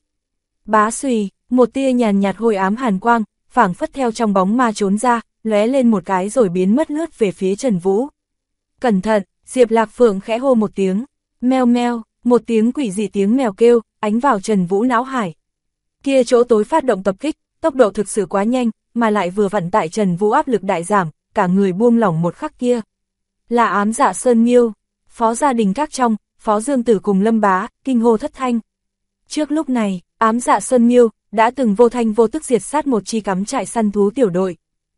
Bá xùy, một tia nhàn nhạt hôi ám hàn quang, phảng phất theo trong bóng ma trốn ra, lóe lên một cái rồi biến mất lướt về phía Trần Vũ. Cẩn thận, Diệp Lạc Phượng khẽ hô một tiếng, meo meo, một tiếng quỷ dị tiếng mèo kêu, ánh vào Trần Vũ não hải. Kia chỗ tối phát động tập kích, tốc độ thực sự quá nhanh, mà lại vừa vặn tại Trần Vũ áp lực đại giảm, cả người buông lỏng một khắc kia. Là Ám Dạ Sơn Miêu, phó gia đình các trong, Phó Dương Tử cùng Lâm Bá, kinh hô thất thanh. Trước lúc này, Ám Dạ Sơn Miêu, đã từng vô thanh vô tức diệt sát một chi cắm trại săn thú tiểu đội.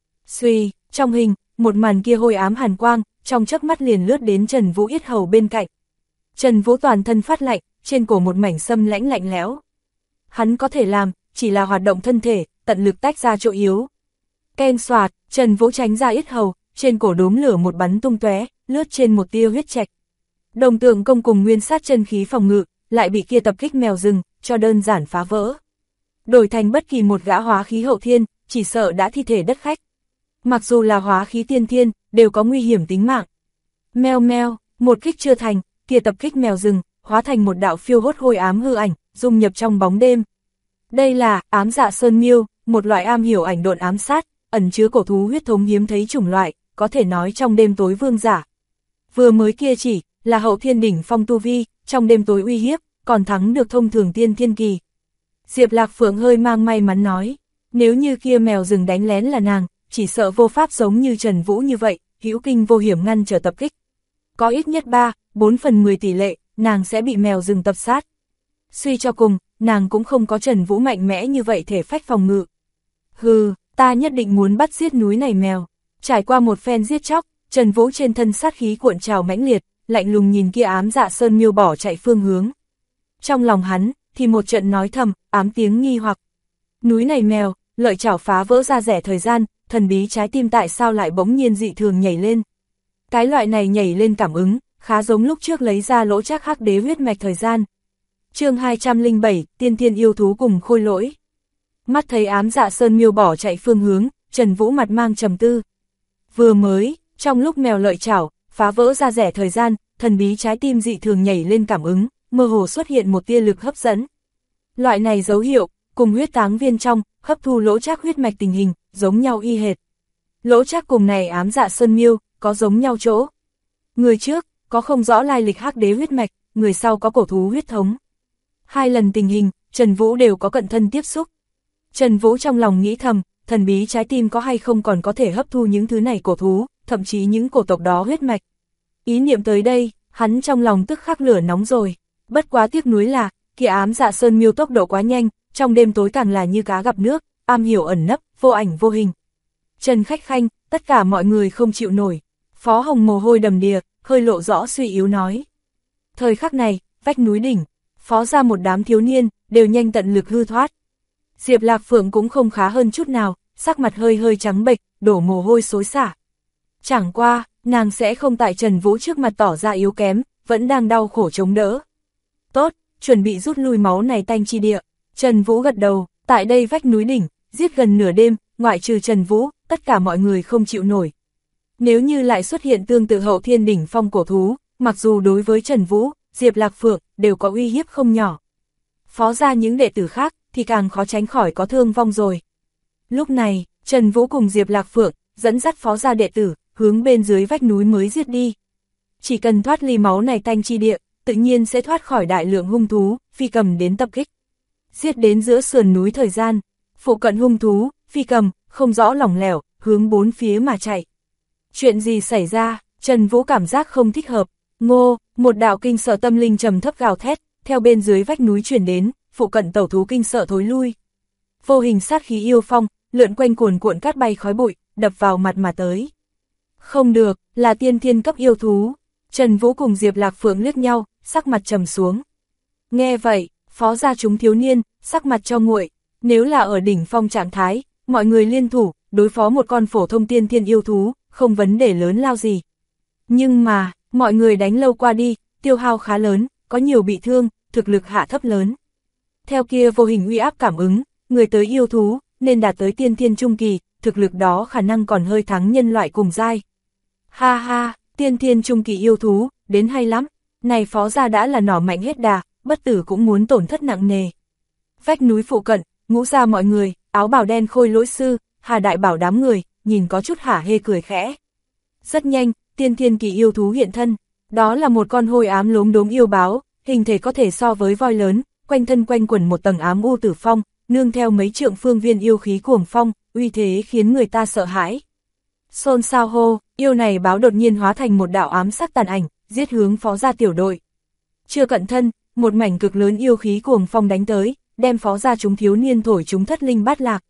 Suy, trong hình, một màn kia hôi ám hàn quang, trong chớp mắt liền lướt đến Trần Vũ yết hầu bên cạnh. Trần Vũ toàn thân phát lạnh, trên cổ một mảnh sâm lãnh lạnh lẽo. Hắn có thể làm, chỉ là hoạt động thân thể, tận lực tách ra chỗ yếu. Keng xoạt, Trần Vũ tránh ra yết hầu, trên cổ đốm lửa một bắn tung tóe, lướt trên một tia huyết trạch. Đồng Tượng Công cùng nguyên sát chân khí phòng ngự, lại bị kia tập kích mèo rừng, cho đơn giản phá vỡ. Đổi thành bất kỳ một gã hóa khí hậu thiên, chỉ sợ đã thi thể đất khách. Mặc dù là hóa khí tiên thiên, đều có nguy hiểm tính mạng. Meo meo, một kích chưa thành, kia tập kích mèo rừng, hóa thành một đạo phiêu hốt hôi ám hư ảnh, dung nhập trong bóng đêm. Đây là ám dạ sơn miêu, một loại am hiểu ảnh độn ám sát, ẩn chứa cổ thú huyết thống hiếm thấy chủng loại, có thể nói trong đêm tối vương giả. Vừa mới kia chỉ là hậu thiên đỉnh phong tu vi, trong đêm tối uy hiếp, còn thắng được thông thường tiên thiên kỳ. Diệp Lạc Phượng hơi mang may mắn nói, nếu như kia mèo rừng đánh lén là nàng, chỉ sợ vô pháp giống như Trần Vũ như vậy, hữu kinh vô hiểm ngăn trở tập kích. Có ít nhất 3/4/10 tỷ lệ, nàng sẽ bị mèo rừng tập sát. Suy cho cùng, nàng cũng không có Trần Vũ mạnh mẽ như vậy thể phách phòng ngự. Hừ, ta nhất định muốn bắt giết núi này mèo. Trải qua một phen giết chóc, Trần Vũ trên thân sát khí cuộn trào mãnh liệt, lạnh lùng nhìn kia ám dạ sơn miêu bỏ chạy phương hướng. Trong lòng hắn, thì một trận nói thầm, ám tiếng nghi hoặc. Núi này mèo, lợi chảo phá vỡ ra rẻ thời gian, thần bí trái tim tại sao lại bỗng nhiên dị thường nhảy lên. Cái loại này nhảy lên cảm ứng, khá giống lúc trước lấy ra lỗ trác hắc đế huyết mạch thời gian. Chương 207, tiên thiên yêu thú cùng khôi lỗi. Mắt thấy ám dạ sơn miêu bỏ chạy phương hướng, Trần Vũ mặt mang trầm tư. Vừa mới, trong lúc mèo lợi chảo, phá vỡ ra rẻ thời gian, thần bí trái tim dị thường nhảy lên cảm ứng, mơ hồ xuất hiện một tia lực hấp dẫn. Loại này dấu hiệu, cùng huyết táng viên trong, hấp thu lỗ trác huyết mạch tình hình, giống nhau y hệt. Lỗ trác cùng này ám dạ sơn miêu, có giống nhau chỗ. Người trước, có không rõ lai lịch hắc đế huyết mạch, người sau có cổ thú huyết thống. Hai lần tình hình, Trần Vũ đều có cận thân tiếp xúc. Trần Vũ trong lòng nghĩ thầm, thần bí trái tim có hay không còn có thể hấp thu những thứ này cổ thú, thậm chí những cổ tộc đó huyết mạch. Ý niệm tới đây, hắn trong lòng tức khắc lửa nóng rồi. Bất quá tiếc nuối là, kia ám dạ sơn miêu tốc độ quá nhanh, trong đêm tối càng là như cá gặp nước, am hiểu ẩn nấp, vô ảnh vô hình. Trần Khách Khanh, tất cả mọi người không chịu nổi. Phó Hồng mồ hôi đầm đìa, hơi lộ rõ suy yếu nói. Thời khắc này, vách núi đỉnh, phó ra một đám thiếu niên, đều nhanh tận lực hư thoát. Diệp Lạc Phượng cũng không khá hơn chút nào, sắc mặt hơi hơi trắng bệch, đổ mồ hôi xối xả. Chẳng qua, nàng sẽ không tại Trần Vũ trước mặt tỏ ra yếu kém, vẫn đang đau khổ chống đỡ. Tốt, chuẩn bị rút lui máu này tanh chi địa. Trần Vũ gật đầu, tại đây vách núi đỉnh, giết gần nửa đêm, ngoại trừ Trần Vũ, tất cả mọi người không chịu nổi. Nếu như lại xuất hiện tương tự hậu thiên đỉnh phong cổ thú, mặc dù đối với Trần Vũ, Diệp Lạc Phượng đều có uy hiếp không nhỏ. Phó ra những đệ tử khác thì càng khó tránh khỏi có thương vong rồi. Lúc này, Trần Vũ cùng Diệp Lạc Phượng dẫn dắt phó gia đệ tử hướng bên dưới vách núi mới giết đi. Chỉ cần thoát ly máu này tanh chi địa, tự nhiên sẽ thoát khỏi đại lượng hung thú, phi cầm đến tập kích. Giết đến giữa sườn núi thời gian, phụ cận hung thú, phi cầm, không rõ lỏng lẻo, hướng bốn phía mà chạy. Chuyện gì xảy ra? Trần Vũ cảm giác không thích hợp. Ngô, một đạo kinh sợ tâm linh trầm thấp gào thét, theo bên dưới vách núi truyền đến, phụ cận tẩu thú kinh sợ thối lui. Vô hình sát khí yêu phong, lượn quanh cuồn cuộn cát bay khói bụi, đập vào mặt mà tới. Không được, là tiên thiên cấp yêu thú. Trần Vũ cùng Diệp Lạc Phượng liếc nhau, sắc mặt trầm xuống. Nghe vậy, phó gia chúng thiếu niên, sắc mặt cho nguội. Nếu là ở đỉnh phong trạng thái, mọi người liên thủ, đối phó một con phổ thông tiên thiên yêu thú, không vấn đề lớn lao gì. Nhưng mà, mọi người đánh lâu qua đi, tiêu hao khá lớn, có nhiều bị thương, thực lực hạ thấp lớn. Theo kia vô hình uy áp cảm ứng, người tới yêu thú, nên đạt tới tiên thiên trung kỳ, thực lực đó khả năng còn hơi thắng nhân loại cùng giai. Ha ha, tiên thiên trung kỳ yêu thú, đến hay lắm, này phó gia đã là nỏ mạnh hết đà, bất tử cũng muốn tổn thất nặng nề. Vách núi phụ cận, ngũ gia mọi người, áo bào đen khôi lỗi sư, Hà Đại Bảo đám người, nhìn có chút hả hê cười khẽ. Rất nhanh, tiên thiên kỳ yêu thú hiện thân, đó là một con hôi ám lốm đốm yêu báo, hình thể có thể so với voi lớn, quanh thân quanh quẩn một tầng ám u tử phong, nương theo mấy trượng phương viên yêu khí cuồng phong, uy thế khiến người ta sợ hãi. Xôn xao hô, yêu này báo đột nhiên hóa thành một đạo ám sắc tàn ảnh, giết hướng phó gia tiểu đội. Chưa cận thân, một mảnh cực lớn yêu khí cuồng phong đánh tới, đem phó gia chúng thiếu niên thổi chúng thất linh bát lạc.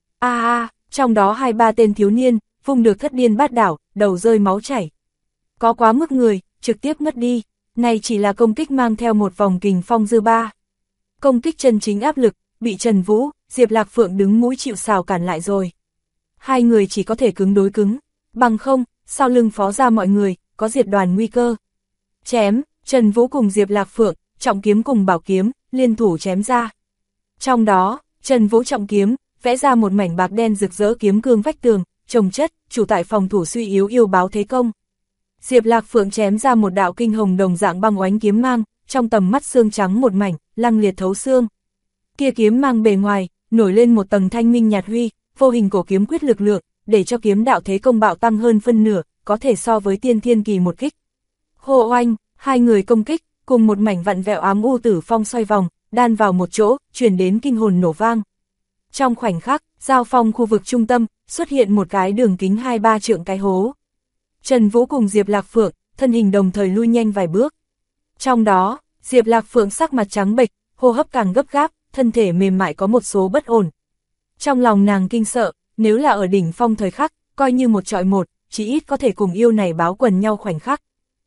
Trong đó 2-3 tên thiếu niên, vung được thất điên bát đảo, đầu rơi máu chảy. Có quá mức người, trực tiếp mất đi, này chỉ là công kích mang theo một vòng kình phong dư ba. Công kích chân chính áp lực, bị Trần Vũ, Diệp Lạc Phượng đứng mũi chịu sào cản lại rồi. Hai người chỉ có thể cứng đối cứng, bằng không, sau lưng phó gia mọi người, có diệt đoàn nguy cơ. Chém, Trần Vũ cùng Diệp Lạc Phượng, trọng kiếm cùng bảo kiếm, liên thủ chém ra. Trong đó, Trần Vũ trọng kiếm, vẽ ra một mảnh bạc đen rực rỡ kiếm cương vách tường, trồng chất, chủ tại phòng thủ suy yếu yêu báo thế công. Diệp Lạc Phượng chém ra một đạo kinh hồng đồng dạng băng oánh kiếm mang, trong tầm mắt xương trắng một mảnh, lăng liệt thấu xương. Kia kiếm mang bề ngoài, nổi lên một tầng thanh minh nhạt huy, vô hình cổ kiếm quyết lực lượng, để cho kiếm đạo thế công bạo tăng hơn phân nửa, có thể so với tiên thiên kỳ một kích. Hô oanh, hai người công kích, cùng một mảnh vặn vẹo ám u tử phong xoay vòng, đan vào một chỗ, truyền đến kinh hồn nổ vang. Trong khoảnh khắc, giao phong khu vực trung tâm, xuất hiện một cái đường kính 2-3 trượng cái hố. Trần Vũ cùng Diệp Lạc Phượng, thân hình đồng thời lui nhanh vài bước. Trong đó, Diệp Lạc Phượng sắc mặt trắng bệch, hô hấp càng gấp gáp, thân thể mềm mại có một số bất ổn. Trong lòng nàng kinh sợ, nếu là ở đỉnh phong thời khắc, coi như một trọi một, chỉ ít có thể cùng yêu này báo quần nhau khoảnh khắc.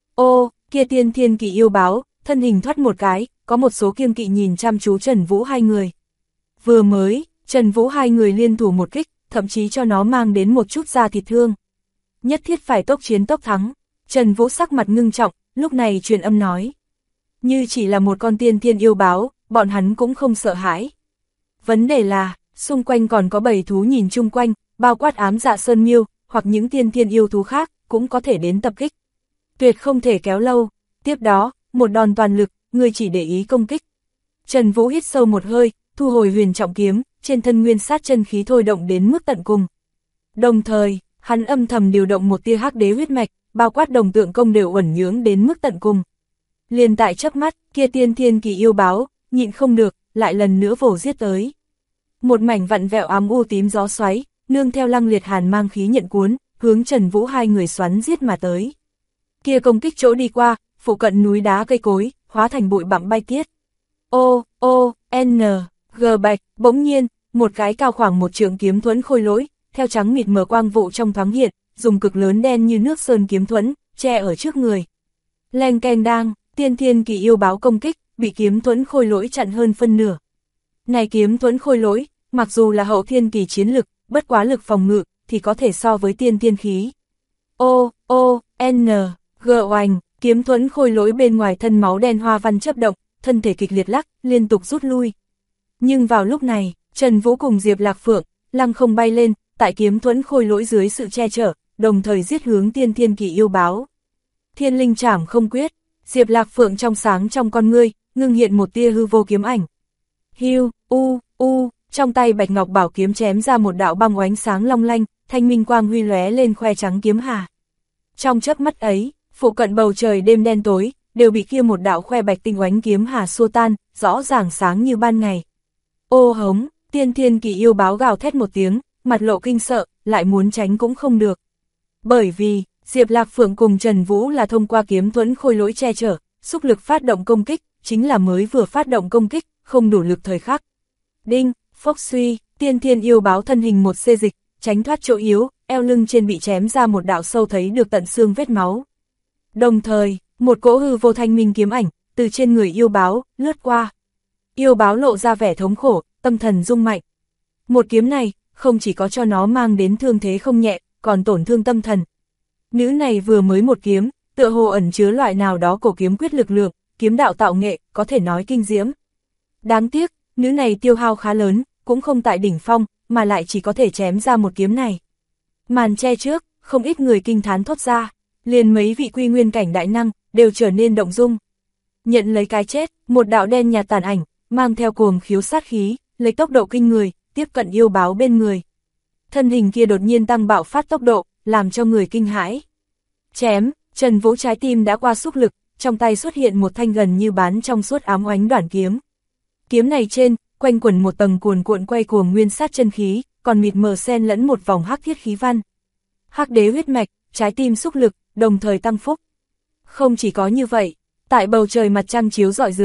Ô, kia tiên thiên kỳ yêu báo, thân hình thoát một cái, có một số kiêng kỵ nhìn chăm chú Trần Vũ hai người. Vừa mới, Trần Vũ hai người liên thủ một kích, thậm chí cho nó mang đến một chút da thịt thương. Nhất thiết phải tốc chiến tốc thắng. Trần Vũ sắc mặt ngưng trọng, lúc này truyền âm nói. Như chỉ là một con tiên thiên yêu báo, bọn hắn cũng không sợ hãi. Vấn đề là, xung quanh còn có bầy thú nhìn chung quanh, bao quát ám dạ sơn miêu, hoặc những tiên thiên yêu thú khác, cũng có thể đến tập kích. Tuyệt không thể kéo lâu. Tiếp đó, một đòn toàn lực, người chỉ để ý công kích. Trần Vũ hít sâu một hơi, thu hồi huyền trọng kiếm, trên thân nguyên sát chân khí thôi động đến mức tận cùng. Đồng thời, hắn âm thầm điều động một tia hắc đế huyết mạch, bao quát đồng tượng công đều uẩn nhưỡng đến mức tận cùng. Liền tại chớp mắt, kia tiên thiên kỳ yêu báo, nhịn không được, lại lần nữa vồ giết tới. Một mảnh vặn vẹo ám u tím gió xoáy, nương theo lăng liệt hàn mang khí nhận cuốn, hướng Trần Vũ hai người xoắn giết mà tới. Kia công kích chỗ đi qua, phụ cận núi đá cây cối, hóa thành bụi bặm bay tiết. G bạch, bỗng nhiên, một cái cao khoảng một trượng kiếm thuẫn khôi lỗi, theo trắng mịt mờ quang vụ trong thoáng hiện, dùng cực lớn đen như nước sơn kiếm thuẫn, che ở trước người. Leng keng đang, tiên thiên kỳ yêu báo công kích, bị kiếm thuẫn khôi lỗi chặn hơn phân nửa. Này kiếm thuẫn khôi lỗi, mặc dù là hậu thiên kỳ chiến lực, bất quá lực phòng ngự, thì có thể so với tiên thiên khí. G oanh, kiếm thuẫn khôi lỗi bên ngoài thân máu đen hoa văn chớp động, thân thể kịch liệt lắc, liên tục rút lui. Nhưng vào lúc này, Trần Vũ cùng Diệp Lạc Phượng, lăng không bay lên, tại kiếm thuẫn khôi lỗi dưới sự che chở, đồng thời giết hướng tiên thiên kỳ yêu báo. Thiên linh trảm không quyết, Diệp Lạc Phượng trong sáng trong con ngươi, ngưng hiện một tia hư vô kiếm ảnh. Hiu, trong tay bạch ngọc bảo kiếm chém ra một đạo băng oánh sáng long lanh, thanh minh quang huy lóe lên khoe trắng kiếm hà. Trong chớp mắt ấy, phụ cận bầu trời đêm đen tối, đều bị kia một đạo khoe bạch tinh oánh kiếm hà xua tan, rõ ràng sáng như ban ngày. Ô hống, tiên thiên kỳ yêu báo gào thét một tiếng, mặt lộ kinh sợ, lại muốn tránh cũng không được. Bởi vì, Diệp Lạc Phượng cùng Trần Vũ là thông qua kiếm thuẫn khôi lỗi che chở, xúc lực phát động công kích, chính là mới vừa phát động công kích, không đủ lực thời khắc. Đinh, phốc suy, tiên thiên yêu báo thân hình một xê dịch, tránh thoát chỗ yếu, eo lưng trên bị chém ra một đạo sâu thấy được tận xương vết máu. Đồng thời, một cỗ hư vô thanh minh kiếm ảnh, từ trên người yêu báo, lướt qua. Yêu báo lộ ra vẻ thống khổ, tâm thần rung mạnh. Một kiếm này, không chỉ có cho nó mang đến thương thế không nhẹ, còn tổn thương tâm thần. Nữ này vừa mới một kiếm, tựa hồ ẩn chứa loại nào đó cổ kiếm quyết lực lượng, kiếm đạo tạo nghệ, có thể nói kinh diễm. Đáng tiếc, nữ này tiêu hao khá lớn, cũng không tại đỉnh phong, mà lại chỉ có thể chém ra một kiếm này. Màn che trước, không ít người kinh thán thốt ra, liền mấy vị quy nguyên cảnh đại năng, đều trở nên động dung. Nhận lấy cái chết, một đạo đen nhạt tàn ảnh, mang theo cuồng khiếu sát khí, lấy tốc độ kinh người, tiếp cận yêu báo bên người. Thân hình kia đột nhiên tăng bạo phát tốc độ, làm cho người kinh hãi. Chém, Trần Vũ trái tim đã qua xúc lực, trong tay xuất hiện một thanh gần như bán trong suốt ám oánh đoản kiếm. Kiếm này trên, quanh quẩn một tầng cuồn cuộn quay cuồng nguyên sát chân khí, còn mịt mờ xen lẫn một vòng hắc thiết khí văn. Hắc đế huyết mạch, trái tim xúc lực, đồng thời tăng phúc. Không chỉ có như vậy, tại bầu trời mặt trăng chiếu rọi dưới,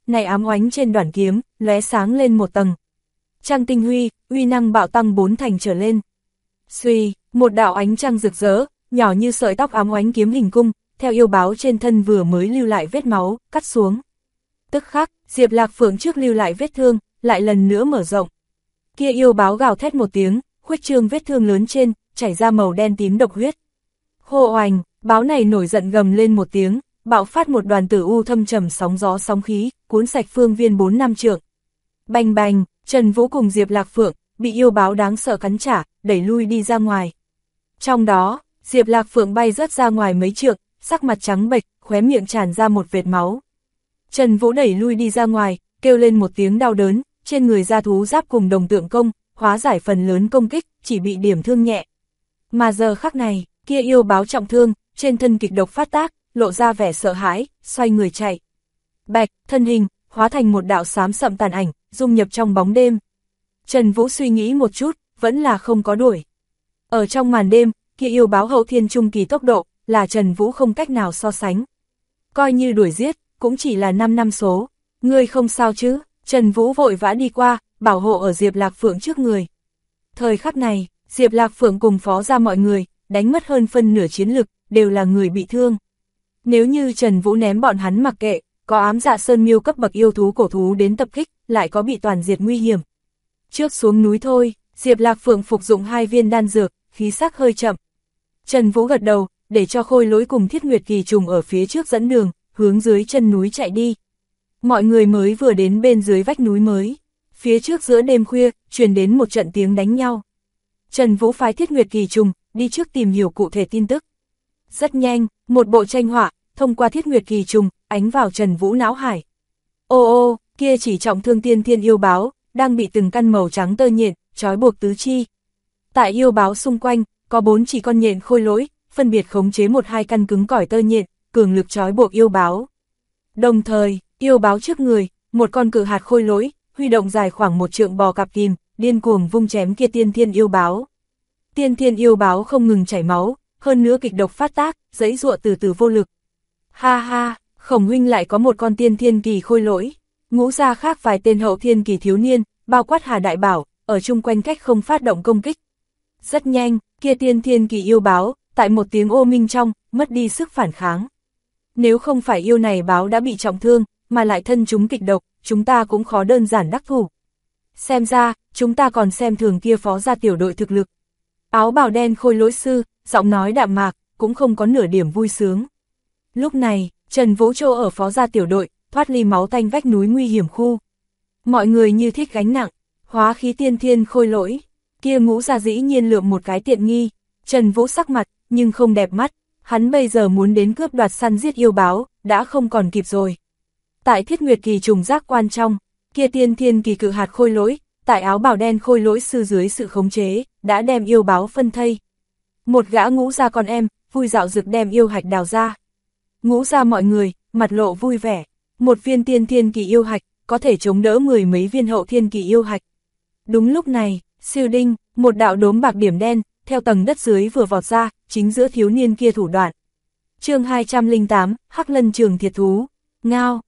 này ám oánh trên đoản kiếm, lóe sáng lên một tầng. Trăng tinh huy, uy năng bạo tăng 4 thành trở lên. Xuy, một đạo ánh trăng rực rỡ, nhỏ như sợi tóc ám oánh kiếm hình cung, theo yêu báo trên thân vừa mới lưu lại vết máu, cắt xuống. Tức khắc, Diệp Lạc Phượng trước lưu lại vết thương, lại lần nữa mở rộng. Kia yêu báo gào thét một tiếng, khuếch trương vết thương lớn trên, chảy ra màu đen tím độc huyết. Hô oành, báo này nổi giận gầm lên một tiếng, bạo phát một đoàn tử u thâm trầm sóng gió sóng khí, cuốn sạch phương viên 4 năm trượng. Bành bành, Trần Vũ cùng Diệp Lạc Phượng, bị yêu báo đáng sợ cắn trả, đẩy lui đi ra ngoài. Trong đó, Diệp Lạc Phượng bay rớt ra ngoài mấy trượng, sắc mặt trắng bệch, khóe miệng tràn ra một vệt máu. Trần Vũ đẩy lui đi ra ngoài, kêu lên một tiếng đau đớn, trên người da thú giáp cùng đồng tượng công, hóa giải phần lớn công kích, chỉ bị điểm thương nhẹ. Mà giờ khắc này, kia yêu báo trọng thương, trên thân kịch độc phát tác, lộ ra vẻ sợ hãi, xoay người chạy. Bạch, thân hình, hóa thành một đạo xám sậm tàn ảnh, dung nhập trong bóng đêm. Trần Vũ suy nghĩ một chút, vẫn là không có đuổi. Ở trong màn đêm, kia yêu báo hậu thiên trung kỳ tốc độ, là Trần Vũ không cách nào so sánh. Coi như đuổi giết, cũng chỉ là 5 năm số. Ngươi không sao chứ? Trần Vũ vội vã đi qua, bảo hộ ở Diệp Lạc Phượng trước người. Thời khắc này, Diệp Lạc Phượng cùng phó ra mọi người, đánh mất hơn phân nửa chiến lực, đều là người bị thương. Nếu như Trần Vũ ném bọn hắn mặc kệ, có ám dạ sơn miêu cấp bậc yêu thú cổ thú đến tập kích, lại có bị toàn diệt nguy hiểm. Trước xuống núi thôi, Diệp Lạc Phượng phục dụng 2 viên đan dược, khí sắc hơi chậm. Trần Vũ gật đầu, để cho Khôi Lỗi cùng Thiết Nguyệt Kỳ Trùng ở phía trước dẫn đường, hướng dưới chân núi chạy đi. Mọi người mới vừa đến bên dưới vách núi mới. Phía trước giữa đêm khuya, truyền đến một trận tiếng đánh nhau. Trần Vũ phái Thiết Nguyệt Kỳ Trùng, đi trước tìm hiểu cụ thể tin tức. Rất nhanh, một bộ tranh họa, thông qua Thiết Nguyệt Kỳ Trùng, ánh vào Trần Vũ não hải. Ô ô, kia chỉ trọng thương tiên thiên yêu báo, đang bị từng căn màu trắng tơ nhện, trói buộc tứ chi. Tại yêu báo xung quanh, có 4 chỉ con nhện khôi lỗi, phân biệt khống chế 1-2 căn cứng cỏi tơ nhện, cường lực trói buộc yêu báo. Đồng thời, yêu báo trước người, một con cự hạt khôi lỗi, huy động dài khoảng 1 trượng bò cạp kìm, điên cuồng vung chém kia tiên thiên yêu báo. Tiên thiên yêu báo không ngừng chảy máu, hơn nữa kịch độc phát tác, giãy giụa từ từ vô lực. Ha ha, Khổng huynh lại có một con tiên thiên kỳ khôi lỗi. Ngũ gia khác vài tên hậu thiên kỳ thiếu niên, bao quát Hà Đại Bảo, ở chung quanh cách không phát động công kích. Rất nhanh, kia tiên thiên kỳ yêu báo, tại một tiếng ô minh trong, mất đi sức phản kháng. Nếu không phải yêu này báo đã bị trọng thương, mà lại thân chúng kịch độc, chúng ta cũng khó đơn giản đắc thủ. Xem ra, chúng ta còn xem thường kia phó gia tiểu đội thực lực. Áo bào đen khôi lỗi sư, giọng nói đạm mạc, cũng không có nửa điểm vui sướng. Lúc này, Trần Vũ Châu ở phó gia tiểu đội, thoát ly máu tanh vách núi nguy hiểm khu. Mọi người như thích gánh nặng, hóa khí tiên thiên khôi lỗi. Kia Ngũ gia dĩ nhiên lượm một cái tiện nghi. Trần Vũ sắc mặt, nhưng không đẹp mắt. Hắn bây giờ muốn đến cướp đoạt săn giết yêu báo, đã không còn kịp rồi. Tại Thiết Nguyệt Kỳ Trùng giác quan trong, kia tiên thiên kỳ cự hạt khôi lỗi, tại áo bào đen khôi lỗi sư dưới sự khống chế, đã đem yêu báo phân thây. Một gã Ngũ gia con em, vui dạo rực đem yêu hạch đào ra. Ngũ gia mọi người, mặt lộ vui vẻ. Một viên tiên thiên kỳ yêu hạch, có thể chống đỡ 10 mấy viên hậu thiên kỳ yêu hạch. Đúng lúc này, siêu đinh, một đạo đốm bạc điểm đen, theo tầng đất dưới vừa vọt ra, chính giữa thiếu niên kia thủ đoạn. Chương 208, Hắc Lân Trường Thiệt Thú. Ngao,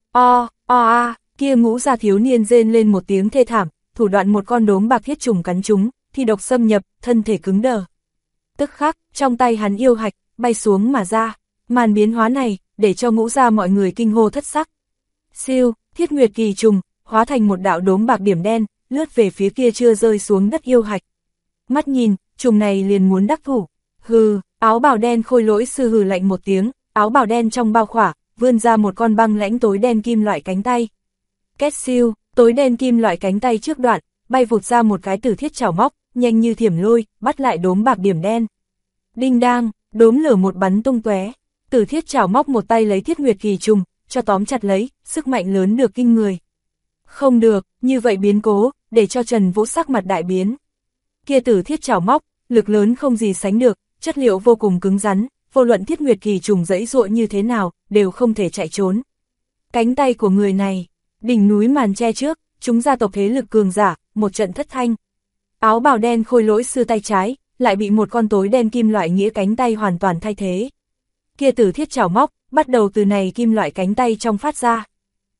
kia Ngũ gia thiếu niên rên lên một tiếng thê thảm, thủ đoạn một con đốm bạc thiết trùng cắn chúng, thì độc xâm nhập, thân thể cứng đờ. Tức khắc, trong tay hắn yêu hạch, bay xuống mà ra. Màn biến hóa này, để cho Ngũ gia mọi người kinh hô thất sắc. Siêu, Thiết Nguyệt Kỳ Trùng, hóa thành một đạo đốm bạc điểm đen, lướt về phía kia chưa rơi xuống đất yêu hạch. Mắt nhìn, trùng này liền muốn đắc thủ. Hừ, áo bào đen khôi lỗi sư hừ lạnh một tiếng, áo bào đen trong bao khỏa, vươn ra một con băng lãnh tối đen kim loại cánh tay. Két siêu, tối đen kim loại cánh tay trước đoạn, bay vụt ra một cái tử thiết chảo móc, nhanh như thiểm lôi, bắt lại đốm bạc điểm đen. Đinh đang, đốm lửa một bắn tung tóe, tử thiết chảo móc một tay lấy Thiết Nguyệt Kỳ Trùng, cho tóm chặt lấy, sức mạnh lớn được kinh người. Không được, như vậy biến cố, để cho Trần Vũ sắc mặt đại biến. Kia tử thiết chảo móc, lực lớn không gì sánh được, chất liệu vô cùng cứng rắn, vô luận Thiết Nguyệt Kỳ Trùng giãy giụa như thế nào, đều không thể chạy trốn. Cánh tay của người này, đỉnh núi màn che trước, chúng gia tộc thế lực cường giả, một trận thất thanh. Áo bào đen khôi lỗi sư tay trái, lại bị một con tối đen kim loại nghĩa cánh tay hoàn toàn thay thế. Kia tử thiết chảo móc, bắt đầu từ này kim loại cánh tay trong phát ra.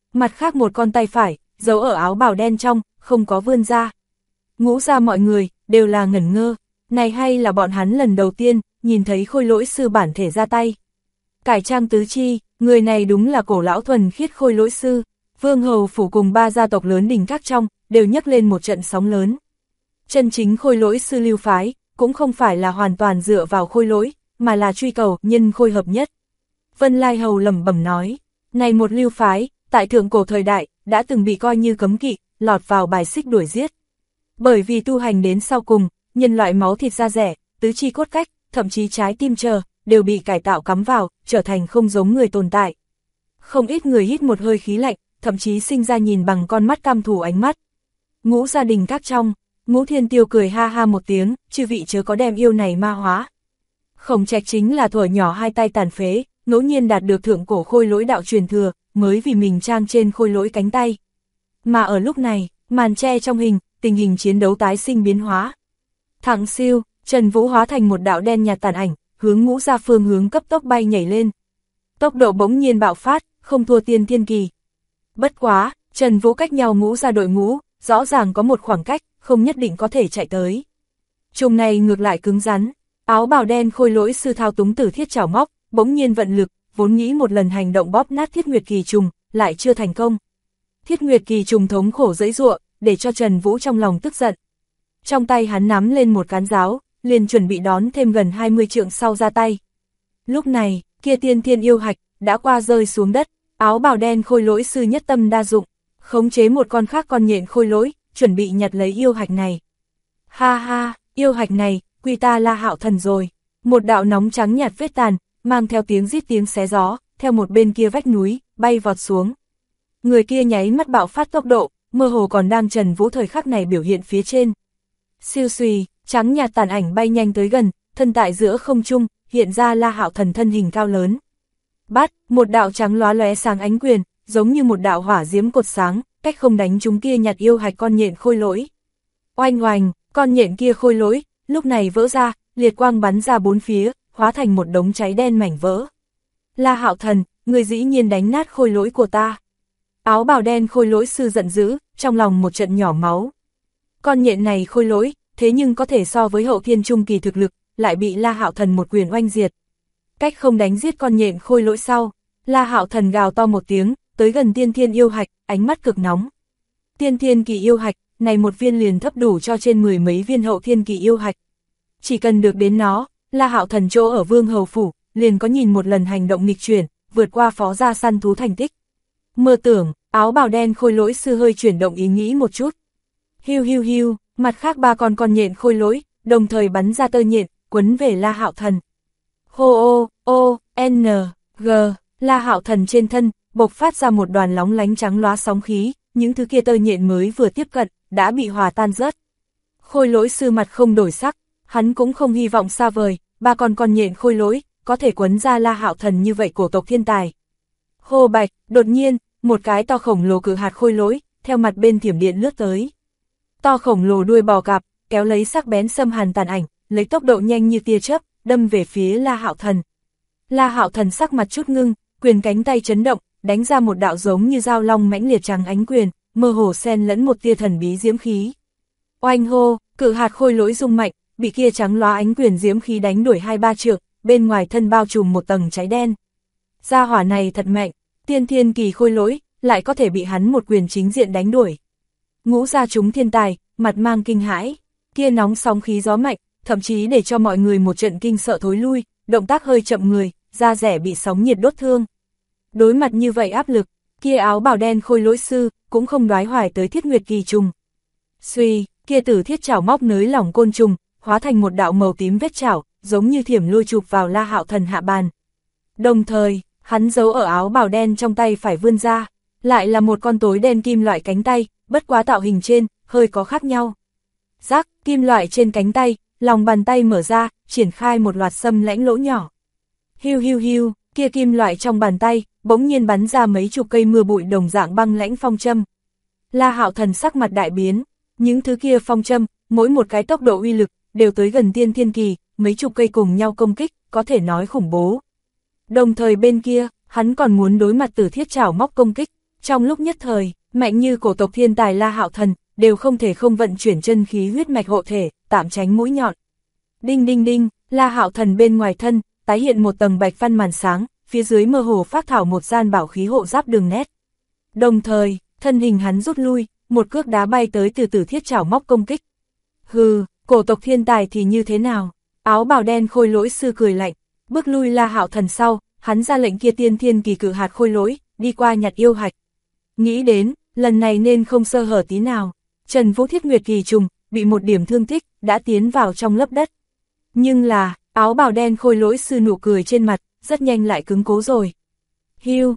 mặt khác một con tay phải, giấu ở áo bào đen trong, không có vươn ra. Ngũ gia mọi người, đều là ngẩn ngơ, này hay là bọn hắn lần đầu tiên, nhìn thấy khôi lỗi sư bản thể ra tay. Cải trang tứ chi, người này đúng là cổ lão thuần khiết khôi lỗi sư, Vương Hầu Phủ cùng 3 gia tộc lớn đình các trong, đều nhấc lên một trận sóng lớn. Chân chính khôi lỗi sư lưu phái, cũng không phải là hoàn toàn dựa vào khôi lỗi, mà là truy cầu nhân khôi hợp nhất. Vân Lai Hầu lẩm bẩm nói, này một lưu phái, tại thượng cổ thời đại, đã từng bị coi như cấm kỵ, lọt vào bài xích đuổi giết. Bởi vì tu hành đến sau cùng, nhân loại máu thịt da rẻ, tứ chi cốt cách, thậm chí trái tim chờ, đều bị cải tạo cắm vào, trở thành không giống người tồn tại. Không ít người hít một hơi khí lạnh, thậm chí sinh ra nhìn bằng con mắt căm thù ánh mắt. Ngũ gia đình các trong, Ngũ Thiên Tiêu cười ha ha một tiếng, chư vị chớ có đem yêu này ma hóa. Khổng Trạch chính là thuở nhỏ hai tay tàn phế, ngẫu nhiên đạt được thượng cổ khôi lỗi đạo truyền thừa, mới vì mình trang trên khôi lỗi cánh tay. Mà ở lúc này, màn che trong hình, tình hình chiến đấu tái sinh biến hóa. Thẳng siêu, Trần Vũ hóa thành một đạo đen nhạt tàn ảnh, hướng Ngũ gia phương hướng cấp tốc bay nhảy lên. Tốc độ bỗng nhiên bạo phát, không thua Tiên Thiên Kỳ. Bất quá, Trần Vũ cách nhau Ngũ gia đội ngũ, rõ ràng có một khoảng cách, không nhất định có thể chạy tới. Trùng này ngược lại cứng rắn, áo bào đen khôi lỗi sư thao túng tử thiết chảo móc, bỗng nhiên vận lực, vốn nghĩ một lần hành động bóp nát Thiết Nguyệt Kỳ trùng, lại chưa thành công. Thiết Nguyệt Kỳ trùng thống khổ giãy giụa, để cho Trần Vũ trong lòng tức giận. Trong tay hắn nắm lên một cán giáo, liền chuẩn bị đón thêm gần 20 trượng sau ra tay. Lúc này, kia tiên thiên yêu hạch, đã qua rơi xuống đất, áo bào đen khôi lỗi sư nhất tâm đa dụng, khống chế một con khác con nhện khôi lỗi, chuẩn bị nhặt lấy yêu hạch này. Ha ha, yêu hạch này, quy ta La Hạo Thần rồi. Một đạo nóng trắng nhạt vết tàn, mang theo tiếng rít tiếng xé gió, theo một bên kia vách núi, bay vọt xuống. Người kia nháy mắt bạo phát tốc độ, mơ hồ còn đang Trần Vũ thời khắc này biểu hiện phía trên. Siêu xùy, trắng nhạt tàn ảnh bay nhanh tới gần, thân tại giữa không trung, hiện ra La Hạo Thần thân hình cao lớn. Bắt, một đạo trắng lóa lóe sáng ánh quyền, giống như một đạo hỏa diễm cột sáng, cách không đánh chúng kia nhặt yêu hạch con nhện khôi lỗi. Oanh oanh, con nhện kia khôi lỗi, lúc này vỡ ra, liệt quang bắn ra bốn phía, hóa thành một đống cháy đen mảnh vỡ. La Hạo Thần, người dĩ nhiên đánh nát khôi lỗi của ta. Áo bào đen khôi lỗi sư giận dữ, trong lòng một trận nhỏ máu. Con nhện này khôi lỗi, thế nhưng có thể so với hậu thiên trung kỳ thực lực, lại bị La Hạo Thần một quyền oanh diệt. Cách không đánh giết con nhện khôi lỗi sau, La Hạo Thần gào to một tiếng, tới gần tiên thiên yêu hạch, ánh mắt cực nóng. Tiên thiên kỳ yêu hạch, này một viên liền thấp đủ cho trên 10 mấy viên hậu thiên kỳ yêu hạch. Chỉ cần được đến nó, La Hạo Thần chỗ ở Vương Hầu Phủ, liền có nhìn một lần hành động nghịch chuyển, vượt qua phó gia săn thú thành tích. Mơ tưởng, áo bào đen khôi lỗi sư hơi chuyển động ý nghĩ một chút. Hiu hiu hiu, mặt khác ba con nhện khôi lỗi, đồng thời bắn ra tơ nhện, quấn về La Hạo Thần. Hô ô, n, g, La Hạo Thần trên thân, bộc phát ra một đoàn lóng lánh trắng lóa sóng khí, những thứ kia tơ nhện mới vừa tiếp cận, đã bị hòa tan rớt. Khôi lỗi sư mặt không đổi sắc, hắn cũng không hy vọng xa vời, ba con nhện khôi lỗi, có thể quấn ra La Hạo Thần như vậy cổ tộc thiên tài. Hô bạch, đột nhiên, một cái to khổng lồ cự hạt khôi lỗi, theo mặt bên thiểm điện lướt tới. To khổng lồ đuôi bò cạp, kéo lấy sắc bén xâm hàn tàn ảnh, lấy tốc độ nhanh như tia chớp, đâm về phía La Hạo Thần. La Hạo Thần sắc mặt chút ngưng, quyền cánh tay chấn động, đánh ra một đạo giống như dao long mãnh liệt trắng ánh quyền, mơ hồ xen lẫn một tia thần bí diễm khí. Oanh hô, cự hạt khôi lỗi rung mạnh, bị kia trắng lóa ánh quyền diễm khí đánh đuổi 2-3 trượng, bên ngoài thân bao trùm một tầng cháy đen. Gia hỏa này thật mạnh, tiên thiên kỳ khôi lỗi, lại có thể bị hắn một quyền chính diện đánh đuổi. Ngũ gia chúng thiên tài, mặt mang kinh hãi, kia nóng sóng khí gió mạnh, thậm chí để cho mọi người một trận kinh sợ thối lui, động tác hơi chậm người, da rẻ bị sóng nhiệt đốt thương. Đối mặt như vậy áp lực, kia áo bào đen khôi lỗi sư, cũng không đoái hoài tới Thiết Nguyệt Kỳ trùng. Suy, kia tử thiết chảo móc nới lỏng côn trùng, hóa thành một đạo màu tím vết chảo, giống như thiểm lôi chụp vào La Hạo Thần hạ bàn. Đồng thời, hắn giấu ở áo bào đen trong tay phải vươn ra, lại là một con tối đen kim loại cánh tay, bất quá tạo hình trên, hơi có khác nhau. Rắc, kim loại trên cánh tay, lòng bàn tay mở ra, triển khai một loạt xâm lãnh lỗ nhỏ. Hiu hiu hiu, kia kim loại trong bàn tay, bỗng nhiên bắn ra mấy chục cây mưa bụi đồng dạng băng lãnh phong châm. La Hạo Thần sắc mặt đại biến, những thứ kia phong châm, mỗi một cái tốc độ uy lực, đều tới gần tiên thiên kỳ, mấy chục cây cùng nhau công kích, có thể nói khủng bố. Đồng thời bên kia, hắn còn muốn đối mặt tử thiết chảo móc công kích, Trong lúc nhất thời, mạnh như cổ tộc thiên tài La Hạo Thần, đều không thể không vận chuyển chân khí huyết mạch hộ thể, tạm tránh mũi nhọn. Đinh đinh đinh, La Hạo Thần bên ngoài thân, tái hiện một tầng bạch văn màn sáng, phía dưới mơ hồ phác thảo một gian bảo khí hộ giáp đường nét. Đồng thời, thân hình hắn rút lui, một cước đá bay tới từ Tử Thiết Chảo Móc công kích. Hừ, cổ tộc thiên tài thì như thế nào? Áo bào đen khôi lỗi sư cười lạnh, bước lui La Hạo Thần sau, hắn ra lệnh kia tiên thiên kỳ cự hạt khôi lỗi, đi qua nhặt yêu hạch. Nghĩ đến, lần này nên không sơ hở tí nào. Trần Vũ Thiết Nguyệt kỳ trùng, bị một điểm thương tích, đã tiến vào trong lớp đất. Nhưng là, áo bào đen khôi lỗi sư nụ cười trên mặt, rất nhanh lại cứng cố rồi. Hiu,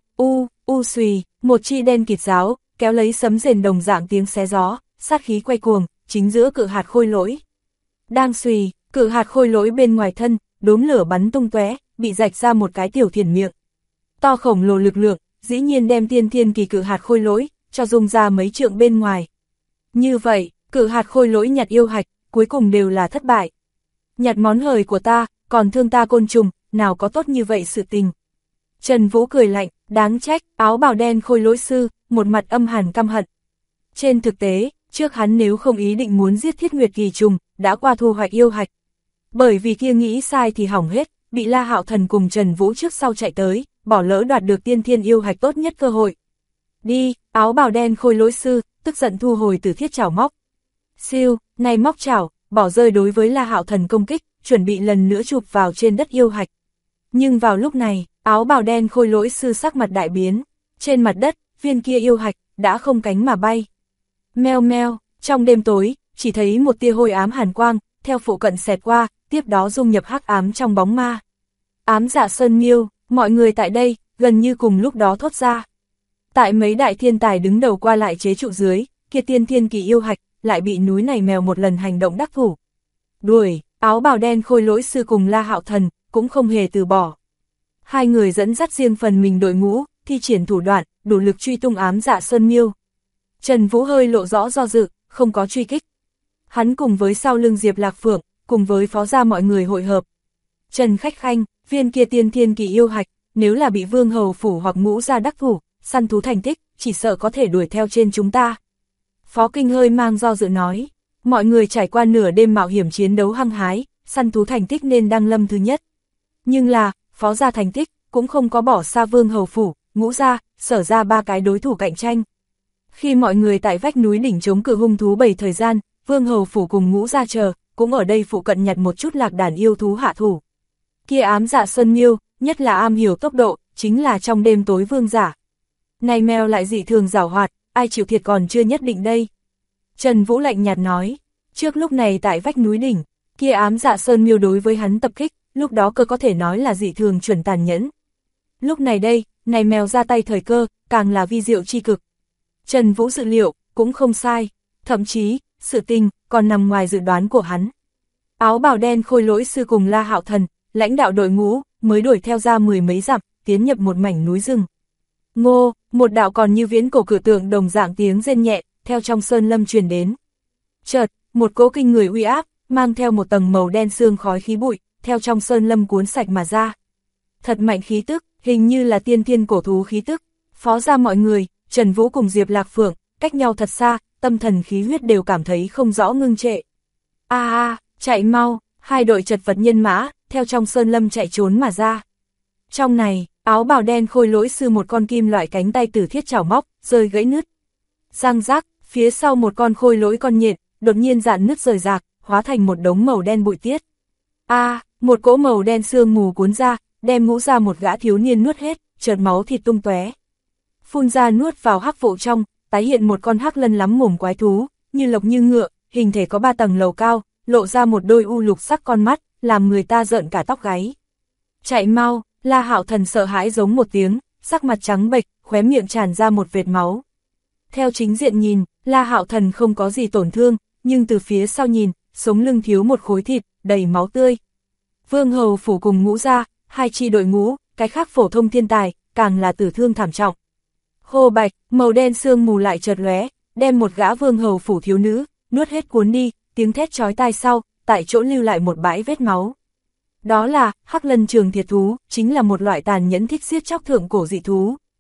xùy, một chi đen kịt giáo, kéo lấy sấm rền đồng dạng tiếng xé gió, sát khí quay cuồng, chính giữa cự hạt khôi lỗi. Đang xùy, cự hạt khôi lỗi bên ngoài thân, đốm lửa bắn tung tóe, bị rạch ra một cái tiểu thiền miệng. To khổng lồ lực lượng, dĩ nhiên đem tiên thiên kỳ cự hạt khôi lỗi, cho dung ra mấy trượng bên ngoài. Như vậy, cự hạt khôi lỗi nhặt yêu hạch, cuối cùng đều là thất bại. Nhặt món hời của ta, còn thương ta côn trùng, nào có tốt như vậy sự tình. Trần Vũ cười lạnh, đáng trách, áo bào đen khôi lỗi sư, một mặt âm hàn căm hận. Trên thực tế, trước hắn nếu không ý định muốn giết Thiết Nguyệt kỳ trùng, đã qua thu hoạch yêu hạch. Bởi vì kia nghĩ sai thì hỏng hết, bị La Hạo Thần cùng Trần Vũ trước sau chạy tới, bỏ lỡ đoạt được tiên thiên yêu hạch tốt nhất cơ hội. Đi, áo bào đen khôi lỗi sư, tức giận thu hồi Tử Thiết Chảo Móc. Siêu, này móc chảo, bỏ rơi đối với La Hạo Thần công kích, chuẩn bị lần nữa chụp vào trên đất yêu hạch. Nhưng vào lúc này, áo bào đen khôi lỗi sư sắc mặt đại biến, trên mặt đất, viên kia yêu hạch, đã không cánh mà bay. Meo meo, trong đêm tối, chỉ thấy một tia hôi ám hàn quang, theo phụ cận xẹt qua, tiếp đó dung nhập hắc ám trong bóng ma. Ám Dạ Sơn Miêu, mọi người tại đây, gần như cùng lúc đó thốt ra. Tại mấy đại thiên tài đứng đầu qua lại chế trụ dưới, kia tiên thiên kỳ yêu hạch, lại bị núi này mèo một lần hành động đắc thủ. Đuổi, áo bào đen khôi lỗi sư cùng La Hạo Thần, cũng không hề từ bỏ. Hai người dẫn dắt riêng phần mình đội ngũ, thi triển thủ đoạn, đủ lực truy tung Ám Dạ Sơn Miêu. Trần Vũ hơi lộ rõ do dự, không có truy kích. Hắn cùng với sau lưng Diệp Lạc Phượng, cùng với phó gia mọi người hội hợp. Trần Khách Khanh, viên kia tiên thiên kỳ yêu hạch, nếu là bị Vương Hầu Phủ hoặc Ngũ gia đắc thủ, săn thú thành tích, chỉ sợ có thể đuổi theo trên chúng ta. Phó Kinh hơi mang do dự nói, mọi người trải qua nửa đêm mạo hiểm chiến đấu hăng hái, săn thú thành tích nên đăng lâm thứ nhất. Nhưng là, phó gia thành tích, cũng không có bỏ xa Vương Hầu Phủ, Ngũ gia, Sở gia ba cái đối thủ cạnh tranh. Khi mọi người tại vách núi đỉnh chống cự hung thú 7 thời gian, Vương Hầu Phủ cùng Ngũ gia chờ, cũng ở đây phụ cận nhặt một chút lạc đàn yêu thú hạ thủ. Kia Ám Dạ Sơn Miêu, nhất là am hiểu tốc độ, chính là trong đêm tối vương giả. Này mèo lại dị thường giảo hoạt, ai chịu thiệt còn chưa nhất định đây. Trần Vũ lạnh nhạt nói, trước lúc này tại vách núi đỉnh, kia Ám Dạ Sơn Miêu đối với hắn tập kích, lúc đó cơ có thể nói là dị thường chuẩn tàn nhẫn. Lúc này đây, này mèo ra tay thời cơ, càng là vi diệu chi cực. Trần Vũ dự liệu, cũng không sai, thậm chí, sự tình, còn nằm ngoài dự đoán của hắn. Áo bào đen khôi lỗi sư cùng La Hạo Thần, lãnh đạo đội ngũ, mới đuổi theo ra 10 mấy dặm, tiến nhập một mảnh núi rừng. Ngô, một đạo còn như viễn cổ cử tượng đồng dạng tiếng rên nhẹ, theo trong sơn lâm truyền đến. Chợt, một cỗ kinh người uy áp, mang theo một tầng màu đen sương khói khí bụi, theo trong sơn lâm cuốn sạch mà ra. Thật mạnh khí tức, hình như là tiên thiên cổ thú khí tức. Phó gia mọi người, Trần Vũ cùng Diệp Lạc Phượng, cách nhau thật xa, tâm thần khí huyết đều cảm thấy không rõ ngưng trệ. Chạy mau, hai đội chật vật nhân mã, theo trong sơn lâm chạy trốn mà ra. Trong này, áo bào đen khôi lỗi sư một con kim loại cánh tay Tử Thiết Chảo Móc, rơi gãy nứt. Răng rác, phía sau một con khôi lỗi con nhện, đột nhiên dạn nứt rời rạc, hóa thành một đống màu đen bụi tiết. Một cỗ màu đen sương mù cuốn ra, đem Ngũ gia một gã thiếu niên nuốt hết, chợt máu thịt tung tóe. Phun ra nuốt vào hắc vụ trong, tái hiện một con hắc lân lắm mồm quái thú, như lộc như ngựa, hình thể có 3 tầng lầu cao, lộ ra một đôi u lục sắc con mắt, làm người ta rợn cả tóc gáy. Chạy mau, La Hạo Thần sợ hãi giống một tiếng, sắc mặt trắng bệch, khóe miệng tràn ra một vệt máu. Theo chính diện nhìn, La Hạo Thần không có gì tổn thương, nhưng từ phía sau nhìn, sống lưng thiếu một khối thịt, đầy máu tươi. Vương Hầu Phủ cùng Ngũ gia, hai chi đội ngũ, cái khác phổ thông thiên tài, càng là tử thương thảm trọng. Hô bạch, màu đen sương mù lại chợt lóe, đem một gã Vương Hầu Phủ thiếu nữ, nuốt hết cuốn đi, tiếng thét chói tai sau, tại chỗ lưu lại một bãi vết máu. Đó là, hắc lân trường thiệt thú, chính là một loại tàn nhẫn thích giết chóc thượng cổ dị thú.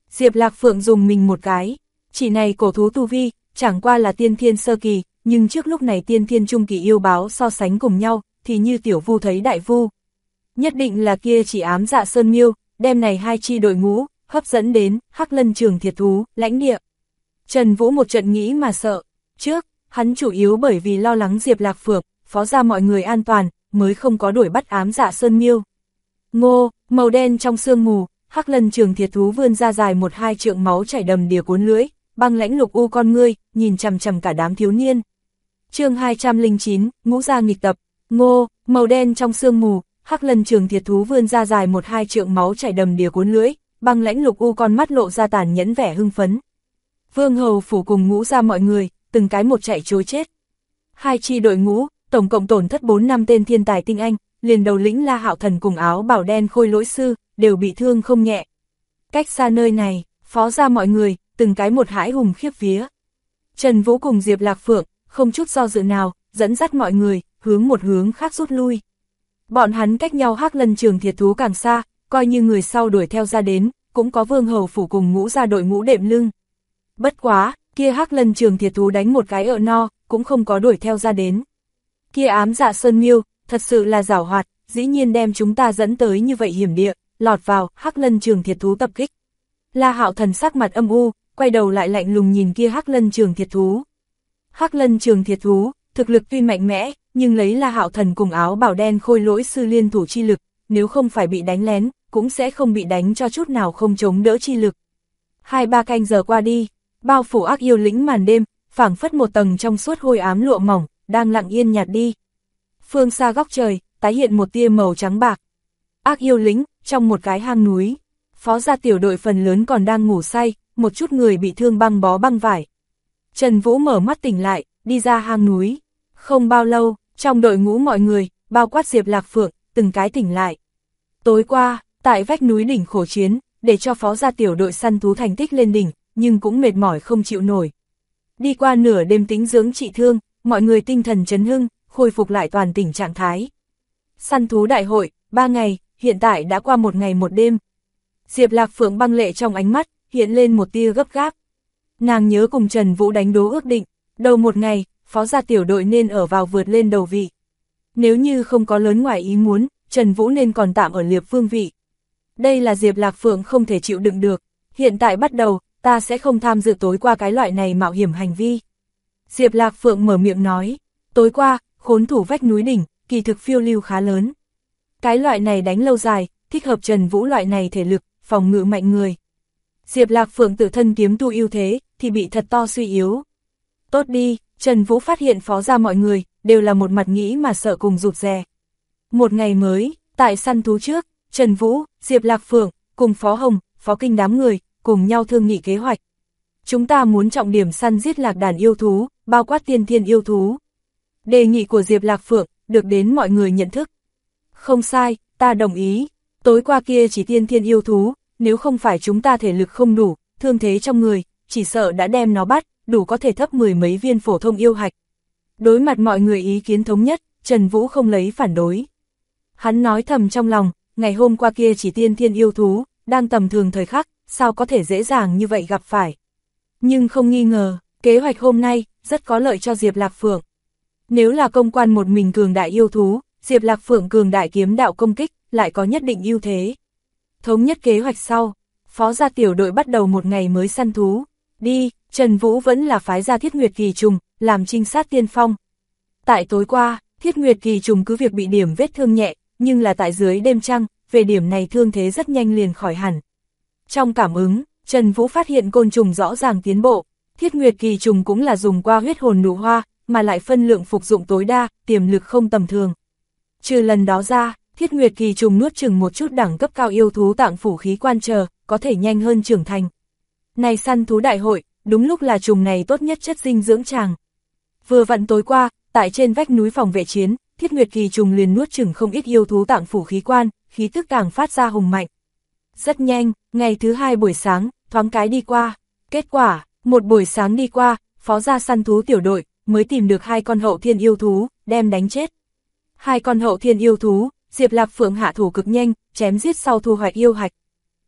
Diệp Lạc Phượng dùng mình một cái, chỉ này cổ thú tu vi, chẳng qua là tiên thiên sơ kỳ, nhưng trước lúc này tiên thiên trung kỳ yêu báo so sánh cùng nhau, thì như tiểu vu thấy đại vu. Nhất định là kia chỉ ám dạ sơn miêu, đem này hai chi đội ngũ, hấp dẫn đến, Hắc Lân Trường Thiệt Thú, lãnh địa. Trần Vũ một trận nghĩ mà sợ, trước, hắn chủ yếu bởi vì lo lắng Diệp Lạc Phượng, phó ra mọi người an toàn, mới không có đuổi bắt ám dạ sơn miêu. Ngô, màu đen trong sương mù, Hắc Lân Trường Thiệt Thú vươn ra dài 1-2 trượng máu chảy đầm đìa cuốn lưỡi, băng lãnh lục u con ngươi, nhìn chằm chằm cả đám thiếu niên. Chương 209, ngũ gia nghịch tập. Ngô, màu đen trong sương mù, Hắc Lân Trường Thiệt Thú vươn ra dài 1-2 trượng máu chảy đầm đìa cuốn lưỡi, băng lãnh lục u con mắt lộ ra tàn nhẫn vẻ hưng phấn. Vương Hầu phủ cùng ngũ gia mọi người, từng cái một chạy trối chết. Hai chi đội ngũ, tổng cộng tổn thất 4-5 tên thiên tài tinh anh, liền đầu lĩnh La Hạo Thần cùng áo bảo đen Khôi Lỗi Sư, đều bị thương không nhẹ. Cách xa nơi này, phó ra mọi người, từng cái một hãi hùng khiếp vía. Trần Vũ cùng Diệp Lạc Phượng, không chút do dự nào, dẫn dắt mọi người, hướng một hướng khác rút lui. Bọn hắn cách nhau Hắc Lân Trường Thiệt Thú càng xa, coi như người sau đuổi theo ra đến, cũng có Vương Hầu phủ cùng ngũ gia đội ngũ đệm lưng. Bất quá, kia Hắc Lân Trường Thiệt Thú đánh một cái ợ no, cũng không có đuổi theo ra đến. Kia ám dạ sơn miêu, thật sự là giảo hoạt, dĩ nhiên đem chúng ta dẫn tới như vậy hiểm địa, lọt vào Hắc Lân Trường Thiệt Thú tập kích. La Hạo Thần sắc mặt âm u, quay đầu lại lạnh lùng nhìn kia Hắc Lân Trường Thiệt Thú. Hắc Lân Trường Thiệt Thú, thực lực tuy mạnh mẽ, nhưng lấy La Hạo Thần cùng áo bảo đen Khôi Lỗi Sư liên thủ chi lực, nếu không phải bị đánh lén, cũng sẽ không bị đánh cho chút nào không chống đỡ chi lực. 2-3 canh giờ qua đi, bao phủ ác yêu lĩnh màn đêm, phảng phất một tầng trong suốt hôi ám lụa mỏng, đang lặng yên nhạt đi. Phương xa góc trời, tái hiện một tia màu trắng bạc. Ác yêu lĩnh, trong một cái hang núi, phó gia tiểu đội phần lớn còn đang ngủ say, một chút người bị thương băng bó băng vải. Trần Vũ mở mắt tỉnh lại, đi ra hang núi. Không bao lâu, trong đội ngũ mọi người, bao quát Diệp Lạc Phượng, từng cái tỉnh lại. Tối qua, tại vách núi đỉnh khổ chiến, để cho phó gia tiểu đội săn thú thành tích lên đỉnh, nhưng cũng mệt mỏi không chịu nổi. Đi qua nửa đêm tĩnh dưỡng trị thương, mọi người tinh thần chấn hưng, khôi phục lại toàn tỉnh trạng thái. Săn thú đại hội, 3 ngày, hiện tại đã qua 1 ngày 1 đêm. Diệp Lạc Phượng băng lệ trong ánh mắt, hiện lên một tia gấp gáp. Nàng nhớ cùng Trần Vũ đánh đố ước định, đầu 1 ngày, phó gia tiểu đội nên ở vào vượt lên đầu vị. Nếu như không có lớn ngoài ý muốn, Trần Vũ nên còn tạm ở liệp vương vị. Đây là Diệp Lạc Phượng không thể chịu đựng được, hiện tại bắt đầu, ta sẽ không tham dự tối qua cái loại này mạo hiểm hành vi. Diệp Lạc Phượng mở miệng nói, tối qua, khốn thủ vách núi đỉnh, kỳ thực phiêu lưu khá lớn. Cái loại này đánh lâu dài, thích hợp Trần Vũ loại này thể lực, phòng ngự mạnh người. Diệp Lạc Phượng tự thân kiếm tu ưu thế, thì bị thật to suy yếu. Tốt đi, Trần Vũ phát hiện phó ra mọi người, đều là một mặt nghĩ mà sợ cùng rụt rè. Một ngày mới, tại săn thú trước, Trần Vũ, Diệp Lạc Phượng, cùng Phó Hồng, Phó Kinh đám người, cùng nhau thương nghị kế hoạch. Chúng ta muốn trọng điểm săn giết lạc đàn yêu thú, bao quát tiên thiên yêu thú. Đề nghị của Diệp Lạc Phượng, được đến mọi người nhận thức. Không sai, ta đồng ý. Tối qua kia chỉ tiên thiên yêu thú, nếu không phải chúng ta thể lực không đủ, thương thế trong người, chỉ sợ đã đem nó bắt, đủ có thể thấp 10 mấy viên phổ thông yêu hạch. Đối mặt mọi người ý kiến thống nhất, Trần Vũ không lấy phản đối. Hắn nói thầm trong lòng, ngày hôm qua kia chỉ tiên thiên yêu thú, đang tầm thường thời khắc, sao có thể dễ dàng như vậy gặp phải. Nhưng không nghi ngờ, kế hoạch hôm nay, rất có lợi cho Diệp Lạc Phượng. Nếu là công quan một mình cường đại yêu thú, Diệp Lạc Phượng cường đại kiếm đạo công kích, lại có nhất định ưu thế. Thống nhất kế hoạch sau, phó gia tiểu đội bắt đầu một ngày mới săn thú. Đi, Trần Vũ vẫn là phái ra Thiết Nguyệt Kỳ Trùng, làm trinh sát tiên phong. Tại tối qua, Thiết Nguyệt Kỳ Trùng cứ việc bị điểm vết thương nhẹ, nhưng là tại dưới đêm trăng, về điểm này thương thế rất nhanh liền khỏi hẳn. Trong cảm ứng, Trần Vũ phát hiện côn trùng rõ ràng tiến bộ, Thiết Nguyệt Kỳ Trùng cũng là dùng qua huyết hồn nụ hoa, mà lại phân lượng phục dụng tối đa, tiềm lực không tầm thường. Trừ lần đó ra, Thiết Nguyệt Kỳ Trùng nuốt chừng một chút đẳng cấp cao yêu thú tạng phủ khí quan chờ, có thể nhanh hơn trưởng thành. Này săn thú đại hội, đúng lúc là trùng này tốt nhất chất dinh dưỡng tràng. Vừa vặn tối qua, tại trên vách núi phòng vệ chiến, Thiết Nguyệt Kỳ Trùng liền nuốt chừng không ít yêu thú tạng phủ khí quan, khí tức càng phát ra hùng mạnh. Rất nhanh, ngày thứ 2 buổi sáng, thoáng cái đi qua. Kết quả, một buổi sáng đi qua, phó gia săn thú tiểu đội, mới tìm được 2 con hậu thiên yêu thú, đem đánh chết. 2 con hậu thiên yêu thú, Diệp Lạc Phượng hạ thủ cực nhanh, chém giết sau thu hoạch yêu hạch.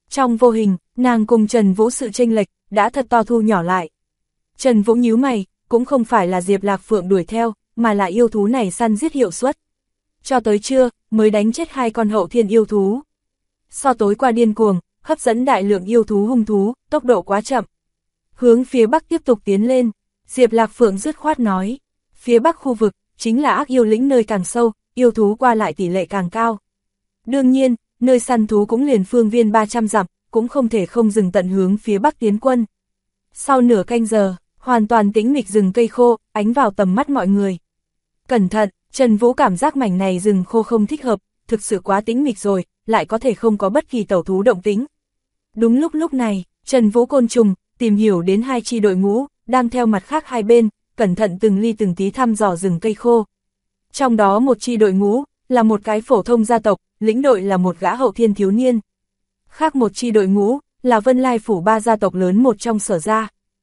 Trong vô hình, nàng cùng Trần Vũ sự chênh lệch, đã thật to thu nhỏ lại. Trần Vũ nhíu mày, cũng không phải là Diệp Lạc Phượng đuổi theo, mà là yêu thú này săn giết hiệu suất. Cho tới trưa, mới đánh chết 2 con hậu thiên yêu thú. So tối qua điên cuồng, hấp dẫn đại lượng yêu thú hung thú, tốc độ quá chậm. Hướng phía bắc tiếp tục tiến lên, Diệp Lạc Phượng dứt khoát nói. Phía bắc khu vực, chính là ác yêu lĩnh nơi càng sâu, yêu thú qua lại tỷ lệ càng cao. Đương nhiên, nơi săn thú cũng liền phương viên 300 dặm, cũng không thể không dừng tận hướng phía bắc tiến quân. Sau nửa canh giờ, hoàn toàn tĩnh mịch rừng cây khô, ánh vào tầm mắt mọi người. Cẩn thận, Trần Vũ cảm giác mảnh này rừng khô không thích hợp, thực sự quá tĩnh mịch rồi, lại có thể không có bất kỳ tẩu thú động tĩnh. Đúng lúc này, Trần Vũ côn trùng, tìm hiểu đến 2 chi đội ngũ, đang theo mặt khác hai bên, cẩn thận từng ly từng tí thăm dò rừng cây khô. Trong đó một chi đội ngũ, là một cái phổ thông gia tộc, lĩnh đội là một gã hậu thiên thiếu niên. Khác một chi đội ngũ, là Vân Lai Phủ 3 gia tộc lớn một trong Sở gia.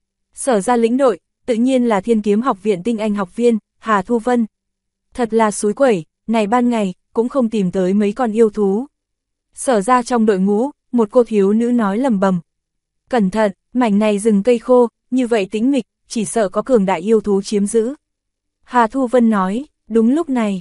Sở gia lĩnh đội, tự nhiên là Thiên Kiếm Học viện tinh anh học viên, Hà Thu Vân. Thật là xúi quẩy, này ban ngày, cũng không tìm tới mấy con yêu thú. Sở gia trong đội ngũ, một cô thiếu nữ nói lầm bầm. Cẩn thận, mảnh này rừng cây khô, như vậy tĩnh mịch, chỉ sợ có cường đại yêu thú chiếm giữ. Hà Thu Vân nói, đúng lúc này,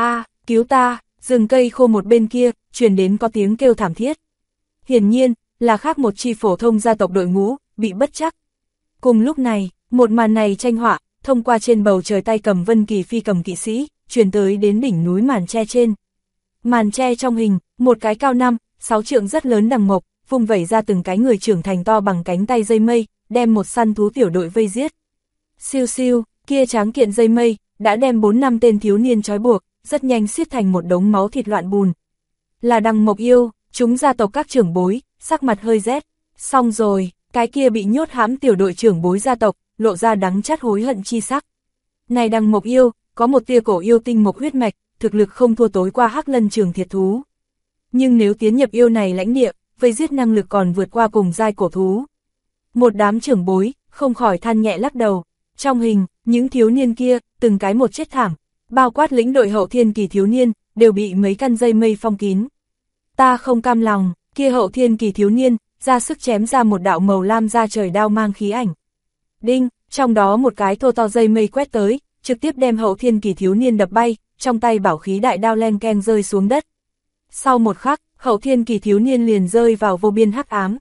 cứu ta, rừng cây khô một bên kia, truyền đến có tiếng kêu thảm thiết. Hiển nhiên, là khác một chi phổ thông gia tộc đội ngũ, bị bất trắc. Cùng lúc này, một màn này tranh họa, thông qua trên bầu trời tay cầm Vân Kỳ phi cầm kỵ sĩ, truyền tới đến đỉnh núi màn tre trên. Màn tre trong hình, một cái cao 5-6 trượng rất lớn đằng mộc, vung vẩy ra từng cái người trưởng thành to bằng cánh tay dây mây, đem một săn thú tiểu đội vây giết. Siêu siêu, kia tráng kiện dây mây, đã đem 4-5 tên thiếu niên trói buộc, rất nhanh xiết thành một đống máu thịt loạn bùn. Là đằng mộc yêu, chúng gia tộc các trưởng bối, sắc mặt hơi rét. Xong rồi, cái kia bị nhốt hãm tiểu đội trưởng bối gia tộc, lộ ra đắng chát hối hận chi sắc. Này đằng mộc yêu, có một tia cổ yêu tinh mộc huyết mạch, thực lực không thua tối qua Hắc Lân Trường thiệt thú. Nhưng nếu tiến nhập yêu này lãnh địa, vây giết năng lực còn vượt qua cùng giai cổ thú. Một đám trưởng bối, không khỏi than nhẹ lắc đầu. Trong hình, những thiếu niên kia, từng cái một chết thảm, bao quát lĩnh đội hậu thiên kỳ thiếu niên, đều bị mấy căn dây mây phong kín. Ta không cam lòng, kia hậu thiên kỳ thiếu niên, ra sức chém ra một đạo màu lam ra trời đao mang khí ảnh. Đinh, trong đó một cái thô to dây mây quét tới, trực tiếp đem hậu thiên kỳ thiếu niên đập bay, trong tay bảo khí đại đao len keng rơi xuống đất. Sau một khắc, hậu thiên kỳ thiếu niên liền rơi vào vô biên hắc ám.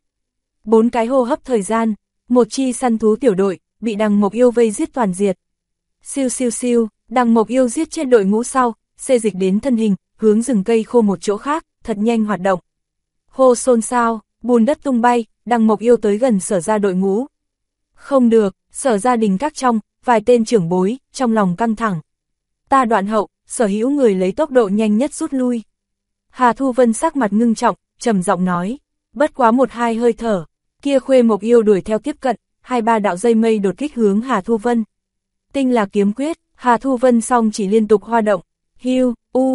4 cái hô hấp thời gian, một chi săn thú tiểu đội, bị đằng mộc yêu vây giết toàn diệt. Siêu siêu siêu, đằng mộc yêu giết chết đội ngũ sau, xê dịch đến thân hình, hướng rừng cây khô một chỗ khác, thật nhanh hoạt động. Hô xôn xao, bùn đất tung bay, đằng mộc yêu tới gần Sở gia đội ngũ. Không được, Sở gia đình các trong, vài tên trưởng bối, trong lòng căng thẳng. Ta đoạn hậu, sở hữu người lấy tốc độ nhanh nhất rút lui. Hà Thu Vân sắc mặt ngưng trọng, trầm giọng nói, bất quá 1-2 hơi thở, kia khuê mộc yêu đuổi theo tiếp cận, 2-3 đạo dây mây đột kích hướng Hà Thu Vân. Tinh là kiếm quyết, Hà Thu Vân song chỉ liên tục hoa động, hiu,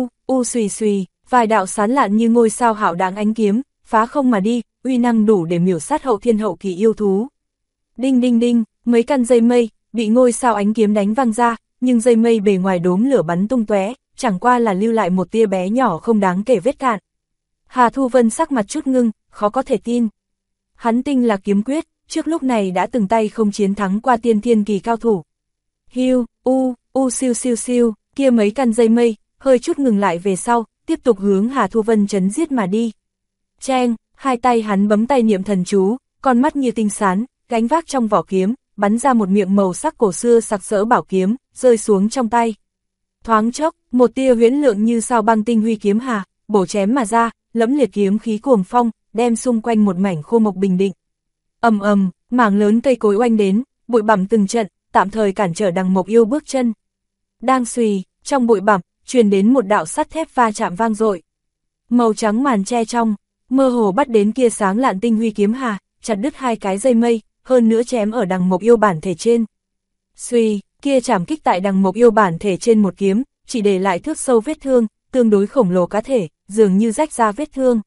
xùy xùy, vài đạo sán lạn như ngôi sao hạo đáng ánh kiếm, phá không mà đi, uy năng đủ để miểu sát hậu thiên hậu kỳ yêu thú. Đinh đinh đinh, mấy căn dây mây, bị ngôi sao ánh kiếm đánh văng ra, nhưng dây mây bề ngoài đốm lửa bắn tung tóe, chẳng qua là lưu lại một tia bé nhỏ không đáng kể vết cạn. Hà Thu Vân sắc mặt chút ngưng, khó có thể tin. Hắn tinh là kiếm quyết, trước lúc này đã từng tay không chiến thắng qua tiên thiên kỳ cao thủ. Hiu, siêu siêu siêu, kia mấy căn dây mây, hơi chút ngừng lại về sau, tiếp tục hướng Hà Thu Vân chấn giết mà đi. Cheng, hai tay hắn bấm tay niệm thần chú, con mắt như tinh sán, gánh vác trong vỏ kiếm, bắn ra một miệng màu sắc cổ xưa sặc sỡ bảo kiếm, rơi xuống trong tay. Thoáng chốc, một tia huyễn lượng như sao băng tinh huy kiếm hà, bổ chém mà ra, lẫm liệt kiếm khí cuồng phong, đem xung quanh một mảnh khô mộc bình định. Ầm ầm, mảng lớn cây cối oanh đến, bụi bặm từng trận, tạm thời cản trở đằng mộc yêu bước chân. Đang xùy, trong bụi bặm, truyền đến một đạo sắt thép va chạm vang dội. Màu trắng màn che trong, mơ hồ bắt đến kia sáng lạn tinh huy kiếm hà, chặt đứt 2 cái dây mây, hơn nữa chém ở đằng mộc yêu bản thể trên. Xuy, kia chảm kích tại đằng mộc yêu bản thể trên một kiếm, chỉ để lại thước sâu vết thương, tương đối khổng lồ cá thể, dường như rách ra vết thương.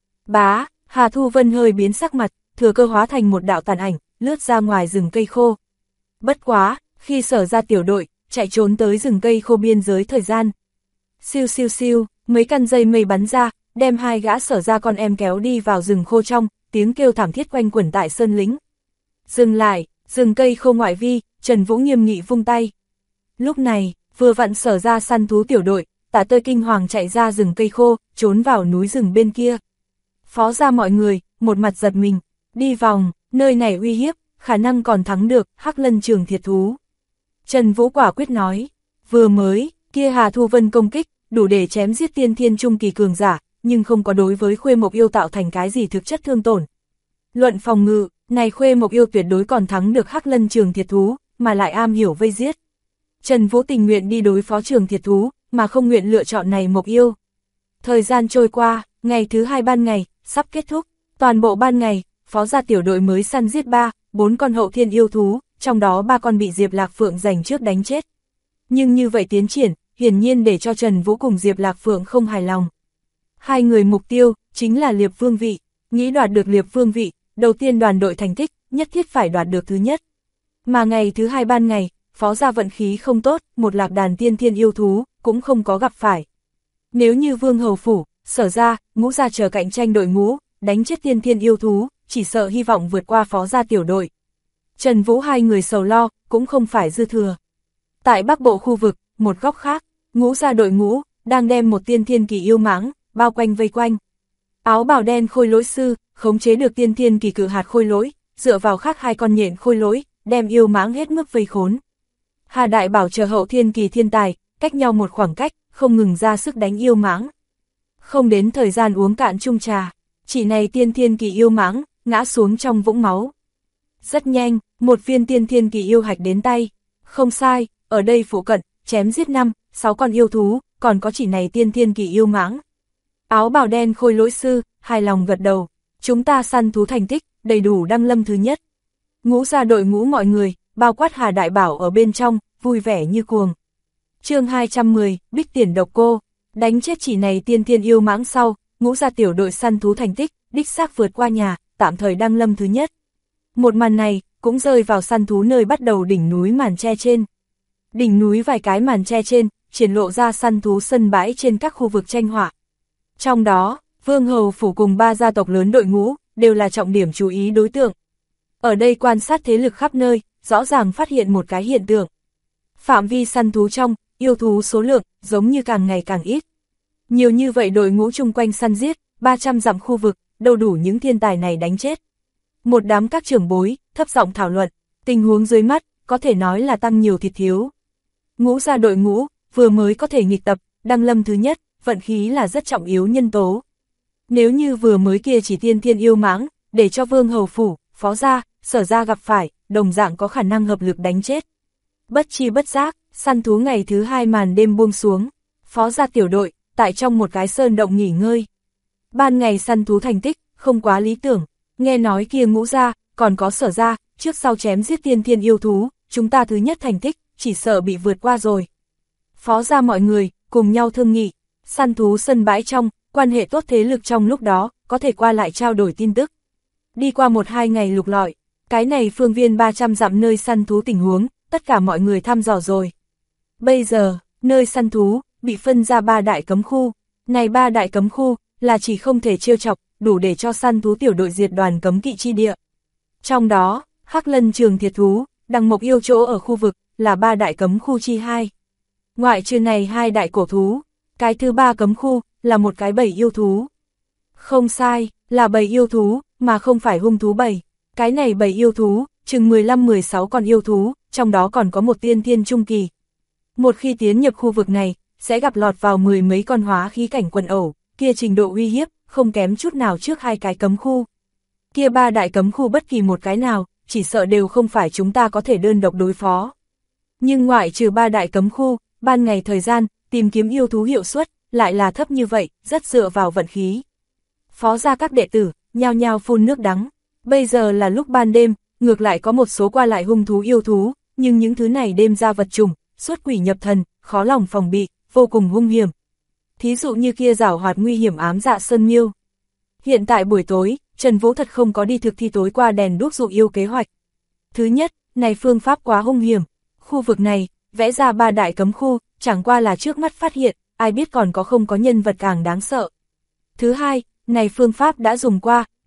Bá, Hà Thu Vân hơi biến sắc mặt, thừa cơ hóa thành một đạo tàn ảnh, lướt ra ngoài rừng cây khô. Bất quá, khi Sở gia tiểu đội, chạy trốn tới rừng cây khô biên giới thời gian. Siêu siêu siêu, mấy căn dây mây bắn ra, đem 2 gã Sở gia con em kéo đi vào rừng khô trong, tiếng kêu thảm thiết quanh quẩn tại sơn lĩnh. Dừng lại, rừng cây khô ngoại vi, Trần Vũ nghiêm nghị vung tay. Lúc này, vừa vặn Sở ra săn thú tiểu đội, Tả Tơi kinh hoàng chạy ra rừng cây khô, trốn vào núi rừng bên kia. Phó ra mọi người, một mặt giật mình, đi vòng, nơi này uy hiếp, khả năng còn thắng được, Hắc Lân Trường thiệt thú. Trần Vũ quả quyết nói, vừa mới, kia Hà Thu Vân công kích, đủ để chém giết tiên thiên trung kỳ cường giả, nhưng không có đối với Khuê Mộc Yêu tạo thành cái gì thực chất thương tổn. Luận phòng ngự, này Khuê Mộc Yêu tuyệt đối còn thắng được Hắc Lân Trường thiệt thú, mà lại am hiểu vây giết. Trần Vũ tình nguyện đi đối phó Trường thiệt thú, mà không nguyện lựa chọn này Mộc Yêu. Thời gian trôi qua, ngày thứ 2 ban ngày, sắp kết thúc, toàn bộ ban ngày, phó gia tiểu đội mới săn giết 4 con hậu thiên yêu thú, trong đó 3 con bị Diệp Lạc Phượng giành trước đánh chết. Nhưng như vậy tiến triển, hiển nhiên để cho Trần Vũ cùng Diệp Lạc Phượng không hài lòng. Hai người mục tiêu, chính là Liệp Vương vị, nghĩ đoạt được Liệp Vương vị, đầu tiên đoàn đội thành tích, nhất thiết phải đoạt được thứ nhất. Mà ngày thứ 2 ban ngày, phó gia vận khí không tốt, một lạc đàn tiên thiên yêu thú, cũng không có gặp phải. Nếu như Vương Hầu Phủ, Sở ra, Ngũ gia chờ cạnh tranh đội ngũ, đánh chết tiên thiên yêu thú, chỉ sợ hy vọng vượt qua phó gia tiểu đội. Trần Vũ hai người sầu lo, cũng không phải dư thừa. Tại Bắc Bộ khu vực, một góc khác, Ngũ gia đội ngũ, đang đem một tiên thiên kỳ yêu mãng, bao quanh vây quanh. Áo bào đen khôi lỗi sư, khống chế được tiên thiên kỳ cự hạt khôi lỗi, dựa vào khác 2 con nhện khôi lỗi, đem yêu mãng hết mức vây khốn. Hà Đại Bảo chờ hậu thiên kỳ thiên tài, cách nhau một khoảng cách, không ngừng ra sức đánh yêu mãng. Không đến thời gian uống cạn chung trà, chỉ này tiên thiên kỳ yêu mãng, ngã xuống trong vũng máu. Rất nhanh, một viên tiên thiên kỳ yêu hạch đến tay. Không sai, ở đây phụ cận, chém giết 5-6 con yêu thú, còn có chỉ này tiên thiên kỳ yêu mãng. Áo bào đen khôi lỗi sư, hài lòng gật đầu. Chúng ta săn thú thành tích, đầy đủ đăng lâm thứ nhất. Ngũ gia đội ngũ mọi người, bao quát Hà Đại Bảo ở bên trong, vui vẻ như cuồng. Chương 210, Bích Tiền Độc Cô, đánh chết chỉ này tiên thiên yêu mãng sau, Ngũ gia tiểu đội săn thú thành tích, đích xác vượt qua nhà, tạm thời đăng lâm thứ nhất. Một màn này, cũng rơi vào săn thú nơi bắt đầu đỉnh núi màn tre trên. Đỉnh núi vài cái màn tre trên, triển lộ ra săn thú sân bãi trên các khu vực tranh họa. Trong đó, Vương Hầu Phủ cùng 3 gia tộc lớn đội ngũ, đều là trọng điểm chú ý đối tượng. Ở đây quan sát thế lực khắp nơi, rõ ràng phát hiện một cái hiện tượng. Phạm vi săn thú trong, yêu thú số lượng, giống như càng ngày càng ít. Nhiều như vậy đội ngũ chung quanh săn giết, 300 dặm khu vực, đâu đủ những thiên tài này đánh chết. Một đám các trưởng bối, thấp giọng thảo luận, tình huống dưới mắt, có thể nói là tăng nhiều thịt thiếu. Ngũ gia đội ngũ, vừa mới có thể nghịch tập, đăng lâm thứ nhất, vận khí là rất trọng yếu nhân tố. Nếu như vừa mới kia chỉ tiên thiên yêu mãng, để cho Vương Hầu Phủ, Phó gia, Sở gia gặp phải, đồng dạng có khả năng hợp lực đánh chết. Bất chi bất giác, săn thú ngày thứ 2 màn đêm buông xuống, Phó gia tiểu đội, tại trong một cái sơn động nghỉ ngơi. Ban ngày săn thú thành tích, không quá lý tưởng, nghe nói kia Ngũ gia, còn có Sở gia, trước sau chém giết tiên thiên yêu thú, chúng ta thứ nhất thành tích, chỉ sợ bị vượt qua rồi. Phó gia mọi người, cùng nhau thương nghị, săn thú sân bãi trong, quan hệ tốt thế lực trong lúc đó, có thể qua lại trao đổi tin tức. Đi qua 1-2 ngày lục lọi, cái này phương viên 300 dặm nơi săn thú tình huống, tất cả mọi người thăm dò rồi. Bây giờ, nơi săn thú, bị phân ra 3 đại cấm khu. Này 3 đại cấm khu, là chỉ không thể trêu chọc, đủ để cho săn thú tiểu đội diệt đoàn cấm kỵ chi địa. Trong đó, Hắc Lân Trường thiệt thú, Đằng Mộc yêu chỗ ở khu vực, là 3 đại cấm khu chi 2. Ngoại trừ này 2 đại cổ thú, cái thứ 3 cấm khu, là một cái bầy yêu thú. Không sai, là bầy yêu thú, mà không phải hung thú bầy. Cái này bầy yêu thú, chừng 15-16 con yêu thú, trong đó còn có một tiên thiên trung kỳ. Một khi tiến nhập khu vực này, sẽ gặp lọt vào 10 mấy con hóa khí cảnh quần ẩu, kia trình độ uy hiếp, không kém chút nào trước 2 cái cấm khu. Kia 3 đại cấm khu bất kỳ một cái nào, chỉ sợ đều không phải chúng ta có thể đơn độc đối phó. Nhưng ngoại trừ 3 đại cấm khu, ban ngày thời gian, tìm kiếm yêu thú hiệu suất, lại là thấp như vậy, rất dựa vào vận khí. Phó gia các đệ tử, nhao nhao phun nước đắng. Bây giờ là lúc ban đêm, ngược lại có một số qua lại hung thú yêu thú, nhưng những thứ này đêm ra vật trùng, xuất quỷ nhập thần, khó lòng phòng bị, vô cùng hung hiểm. Thí dụ như kia giảo hoạt nguy hiểm ám dạ sơn miêu. Hiện tại buổi tối, Trần Vũ thật không có đi thực thi tối qua đèn đuốc dụ yêu kế hoạch. Thứ nhất, này phương pháp quá hung hiểm. Khu vực này, vẽ ra 3 đại cấm khu, chẳng qua là trước mắt phát hiện, ai biết còn có không có nhân vật càng đáng sợ. Thứ hai, này phương pháp đã dùng qua,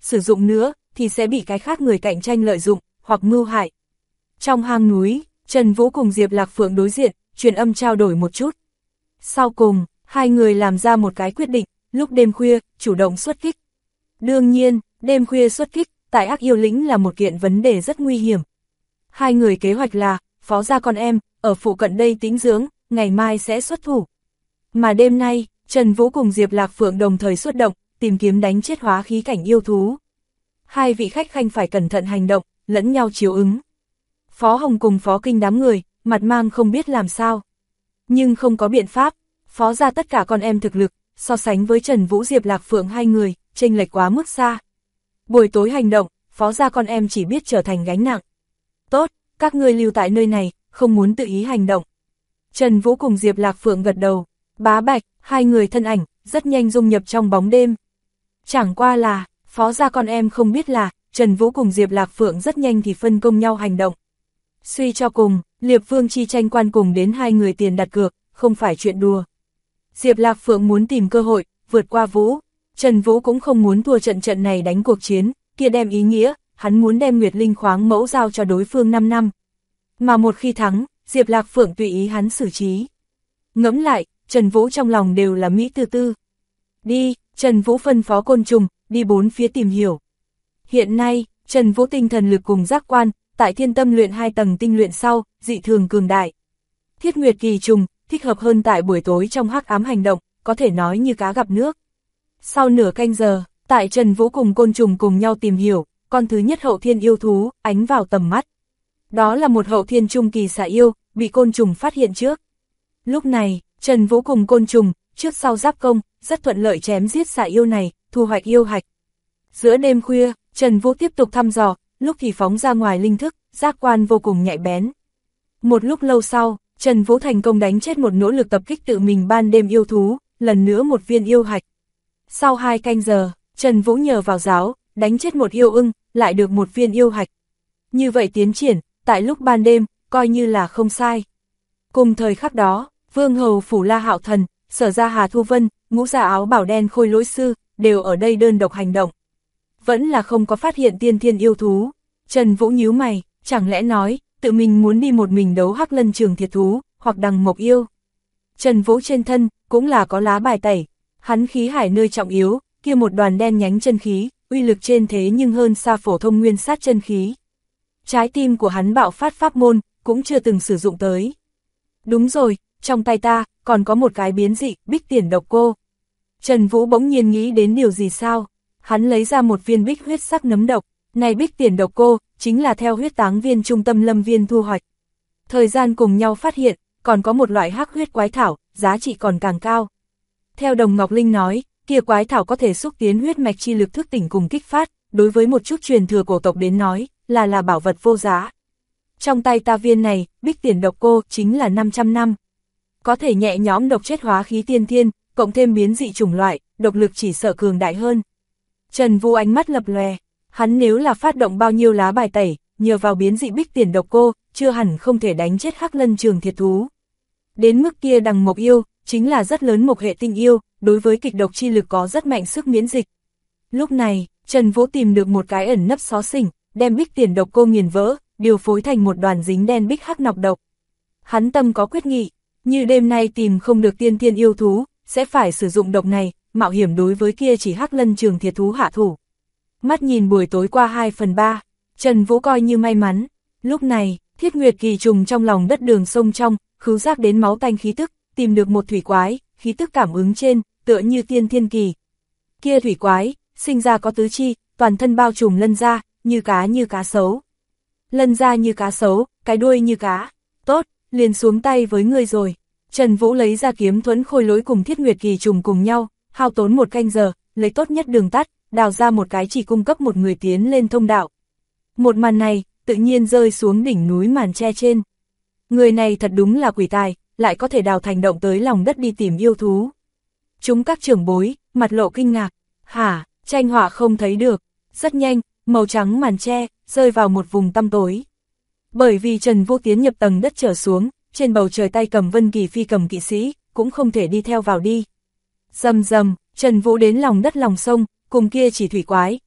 sử dụng nữa, thì sẽ bị cái khác người cạnh tranh lợi dụng, hoặc mưu hại. Trong hang núi, Trần Vũ cùng Diệp Lạc Phượng đối diện, truyền âm trao đổi một chút. Sau cùng, hai người làm ra một cái quyết định, lúc đêm khuya, chủ động xuất kích. Đương nhiên, đêm khuya xuất kích, tại Ác Yêu Lĩnh là một kiện vấn đề rất nguy hiểm. Hai người kế hoạch là, phó gia con em, ở phụ cận đây tĩnh dưỡng, ngày mai sẽ xuất thủ. Mà đêm nay, Trần Vũ cùng Diệp Lạc Phượng đồng thời xuất động, tìm kiếm đánh chết hóa khí cảnh yêu thú. Hai vị khách khanh phải cẩn thận hành động, lẫn nhau chiếu ứng. Phó Hồng cùng Phó Kinh đám người, mặt mang không biết làm sao. Nhưng không có biện pháp, phó gia tất cả con em thực lực, so sánh với Trần Vũ Diệp Lạc Phượng hai người, chênh lệch quá mức xa. Buổi tối hành động, phó gia con em chỉ biết trở thành gánh nặng. Tốt, các ngươi lưu tại nơi này, không muốn tự ý hành động. Trần Vũ cùng Diệp Lạc Phượng gật đầu, Bá Bạch, hai người thân ảnh, rất nhanh dung nhập trong bóng đêm. Chẳng qua là, phó gia con em không biết là, Trần Vũ cùng Diệp Lạc Phượng rất nhanh thì phân công nhau hành động. Suy cho cùng, Liệp Vương chi tranh quan cùng đến hai người tiền đặt cược, không phải chuyện đùa. Diệp Lạc Phượng muốn tìm cơ hội, vượt qua Vũ. Trần Vũ cũng không muốn thua trận này đánh cuộc chiến, kia đem ý nghĩa, hắn muốn đem Nguyệt Linh khoáng mẫu giao cho đối phương 5 năm. Mà một khi thắng, Diệp Lạc Phượng tùy ý hắn xử trí. Ngẫm lại, Trần Vũ trong lòng đều là Mỹ tư tư. Đi, Trần Vũ phân phó côn trùng, đi bốn phía tìm hiểu. Hiện nay, Trần Vũ tinh thần lực cùng giác quan, tại Thiên Tâm luyện 2 tầng tinh luyện sau, dị thường cường đại. Thiết Nguyệt kỳ trùng, thích hợp hơn tại buổi tối trong hắc ám hành động, có thể nói như cá gặp nước. Sau nửa canh giờ, tại Trần Vũ cùng côn trùng cùng nhau tìm hiểu, con thứ nhất hậu thiên yêu thú, ánh vào tầm mắt. Đó là một hậu thiên trung kỳ xà yêu, bị côn trùng phát hiện trước. Lúc này, Trần Vũ cùng côn trùng, trước sau giáp công, rất thuận lợi chém giết xà yêu này, thu hoạch yêu hạch. Giữa đêm khuya, Trần Vũ tiếp tục thăm dò, lúc thì phóng ra ngoài linh thức, giác quan vô cùng nhạy bén. Một lúc lâu sau, Trần Vũ thành công đánh chết một nỗ lực tập kích tự mình ban đêm yêu thú, lần nữa một viên yêu hạch. Sau 2 canh giờ, Trần Vũ nhờ vào giáo, đánh chết một yêu ưng, lại được một viên yêu hạch. Như vậy tiến triển, tại lúc ban đêm, coi như là không sai. Cùng thời khắc đó, Vương Hầu Phủ La Hạo Thần, Sở Gia Hà Thu Vân, Ngũ Gia Áo Bảo Đen Khôi Lỗi Sư, đều ở đây đơn độc hành động. Vẫn là không có phát hiện tiên thiên yêu thú. Trần Vũ nhíu mày, chẳng lẽ nói, tự mình muốn đi một mình đấu Hắc Lân Trường Thiệt Thú, hoặc Đằng Mộc Yêu. Trần Vũ trên thân, cũng là có lá bài tẩy. Hắn khí hải nơi trọng yếu, kia một đoàn đen nhánh chân khí, uy lực trên thế nhưng hơn xa phổ thông nguyên sát chân khí. Trái tim của hắn bạo phát pháp môn, cũng chưa từng sử dụng tới. Đúng rồi, trong tay ta, còn có một cái biến dị, bích tiền độc cô. Trần Vũ bỗng nhiên nghĩ đến điều gì sao? Hắn lấy ra một viên bích huyết sắc nấm độc, này bích tiền độc cô, chính là theo huyết táng viên trung tâm lâm viên thu hoạch. Thời gian cùng nhau phát hiện, còn có một loại hắc huyết quái thảo, giá trị còn càng cao. Theo Đồng Ngọc Linh nói, kia quái thảo có thể xúc tiến huyết mạch chi lực thức tỉnh cùng kích phát, đối với một chút truyền thừa cổ tộc đến nói, là bảo vật vô giá. Trong tay ta viên này, bích tiền độc cô, chính là 500 năm. Có thể nhẹ nhõm độc chết hóa khí tiên thiên, cộng thêm biến dị chủng loại, độc lực chỉ sợ cường đại hơn. Trần Vũ ánh mắt lập lòe, hắn nếu là phát động bao nhiêu lá bài tẩy, nhờ vào biến dị bích tiền độc cô, chưa hẳn không thể đánh chết Hắc Lân Trường Thiệt Thú. Đến mức kia Đằng Mộc Yêu, chính là rất lớn mộc hệ tinh yêu, đối với kịch độc chi lực có rất mạnh sức miễn dịch. Lúc này, Trần Vũ tìm được một cái ẩn nấp xó xỉnh, đem bích tiền độc cô nghiền vỡ, điều phối thành một đoàn dính đen bích hắc nọc độc. Hắn tâm có quyết nghị, như đêm nay tìm không được tiên thiên yêu thú, sẽ phải sử dụng độc này, mạo hiểm đối với kia chỉ Hắc Lân Trường Thiệt Thú hạ thủ. Mắt nhìn buổi tối qua 2/3, Trần Vũ coi như may mắn. Lúc này, Thiết Nguyệt kỳ trùng trong lòng đất đường sông trong, khứu giác đến máu tanh khí tức, tìm được một thủy quái, khí tức cảm ứng trên, tựa như tiên thiên kỳ. Kia thủy quái, sinh ra có tứ chi, toàn thân bao trùm lân da, như cá sấu. Lân da như cá sấu, cái đuôi như cá. Tốt, liền xuống tay với ngươi rồi. Trần Vũ lấy ra kiếm thuẫn khôi lỗi cùng Thiết Nguyệt kỳ trùng cùng nhau, hao tốn 1 canh giờ, lấy tốt nhất đường tắt, đào ra một cái chỉ cung cấp một người tiến lên thông đạo. Một màn này, tự nhiên rơi xuống đỉnh núi màn tre trên. Người này thật đúng là quỷ tài, lại có thể đào thành động tới lòng đất đi tìm yêu thú. Chúng các trưởng bối, mặt lộ kinh ngạc. Hả, tranh họa không thấy được. Rất nhanh, màu trắng màn tre, rơi vào một vùng tăm tối. Bởi vì Trần Vũ tiến nhập tầng đất trở xuống, trên bầu trời tay cầm Vân Kỳ phi cầm kỵ sĩ, cũng không thể đi theo vào đi. Rầm rầm, Trần Vũ đến lòng đất lòng sông, cùng kia chỉ thủy quái,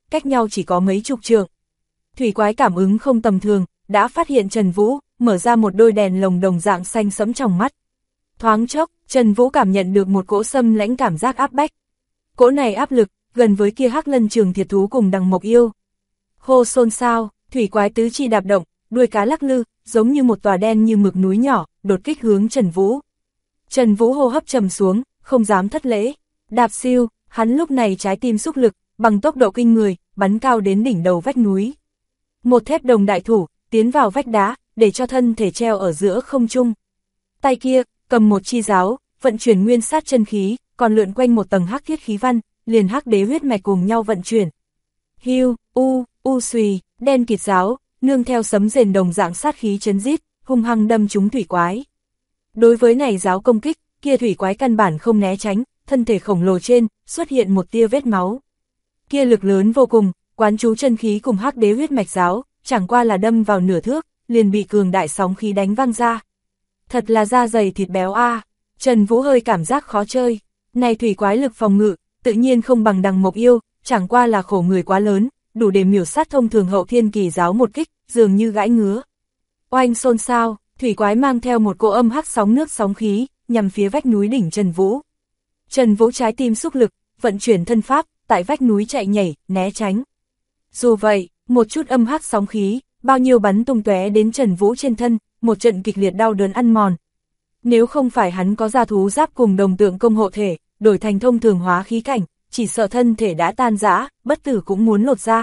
cách nhau chỉ có mấy chục trượng. Thủy quái cảm ứng không tầm thường, đã phát hiện Trần Vũ, mở ra một đôi đèn lồng đồng dạng xanh sẫm trong mắt. Thoáng chốc, Trần Vũ cảm nhận được một cỗ xâm lãnh cảm giác áp bách. Cỗ này áp lực, gần với kia Hắc Lân Trường Thiệt Thú cùng Đằng Mộc Yêu. Hô xôn xao, thủy quái tứ chi đạp động, đuôi cá lắc lư, giống như một tòa đen như mực núi nhỏ, đột kích hướng Trần Vũ. Trần Vũ hô hấp trầm xuống, không dám thất lễ. Đạp siêu, hắn lúc này trái tim xúc lực, bằng tốc độ kinh người, bắn cao đến đỉnh đầu vách núi. Một thép đồng đại thủ, tiến vào vách đá, để cho thân thể treo ở giữa không trung. Tay kia, cầm một chi giáo, vận chuyển nguyên sát chân khí, còn lượn quanh một tầng hắc thiết khí văn, liền hắc đế huyết mạch cùng nhau vận chuyển. Hiu, xùy, đen kịt giáo, nương theo sấm rền đồng dạng sát khí chấn rít, hung hăng đâm trúng thủy quái. Đối với này giáo công kích, kia thủy quái căn bản không né tránh, thân thể khổng lồ trên, xuất hiện một tia vết máu. Kia lực lớn vô cùng, quán chú chân khí cùng hắc đế huyết mạch giáo, chẳng qua là đâm vào nửa thước, liền bị cường đại sóng khí đánh văng ra. Thật là da dày thịt béo a. Trần Vũ hơi cảm giác khó chơi. Này thủy quái lực phòng ngự, tự nhiên không bằng Đằng Mộc Yêu, chẳng qua là khổ người quá lớn, đủ để miểu sát thông thường hậu thiên kỳ giáo một kích, dường như gãi ngứa. Oanh xôn xao, thủy quái mang theo một cỗ âm hắc sóng nước sóng khí, nhằm phía vách núi đỉnh Trần Vũ. Trần Vũ trái tim xúc lực, vận chuyển thân pháp, tại vách núi chạy nhảy, né tránh. Dù vậy, một chút âm hắc sóng khí, bao nhiêu bắn tung tóe đến Trần Vũ trên thân, một trận kịch liệt đau đớn ăn mòn. Nếu không phải hắn có gia thú giáp cùng đồng tượng công hộ thể, đổi thành thông thường hóa khí cảnh, chỉ sợ thân thể đã tan rã, bất tử cũng muốn lột ra.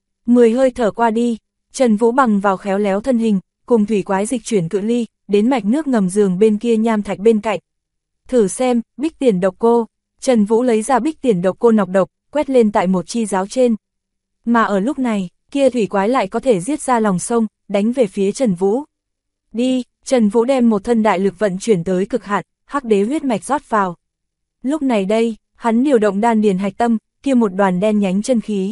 10 hơi thở qua đi, Trần Vũ bằng vào khéo léo thân hình, cùng thủy quái dịch chuyển cự ly, đến mạch nước ngầm giường bên kia nham thạch bên cạnh. Thử xem, bích tiền độc cô. Trần Vũ lấy ra bích tiền độc cô nọc độc, quét lên tại một chi giáo trên. Mà ở lúc này, kia thủy quái lại có thể giết ra lòng sông, đánh về phía Trần Vũ. Đi, Trần Vũ đem một thân đại lực vận chuyển tới cực hạn, hắc đế huyết mạch rót vào. Lúc này đây, hắn điều động đan điền hạch tâm, kia một đoàn đen nhánh chân khí.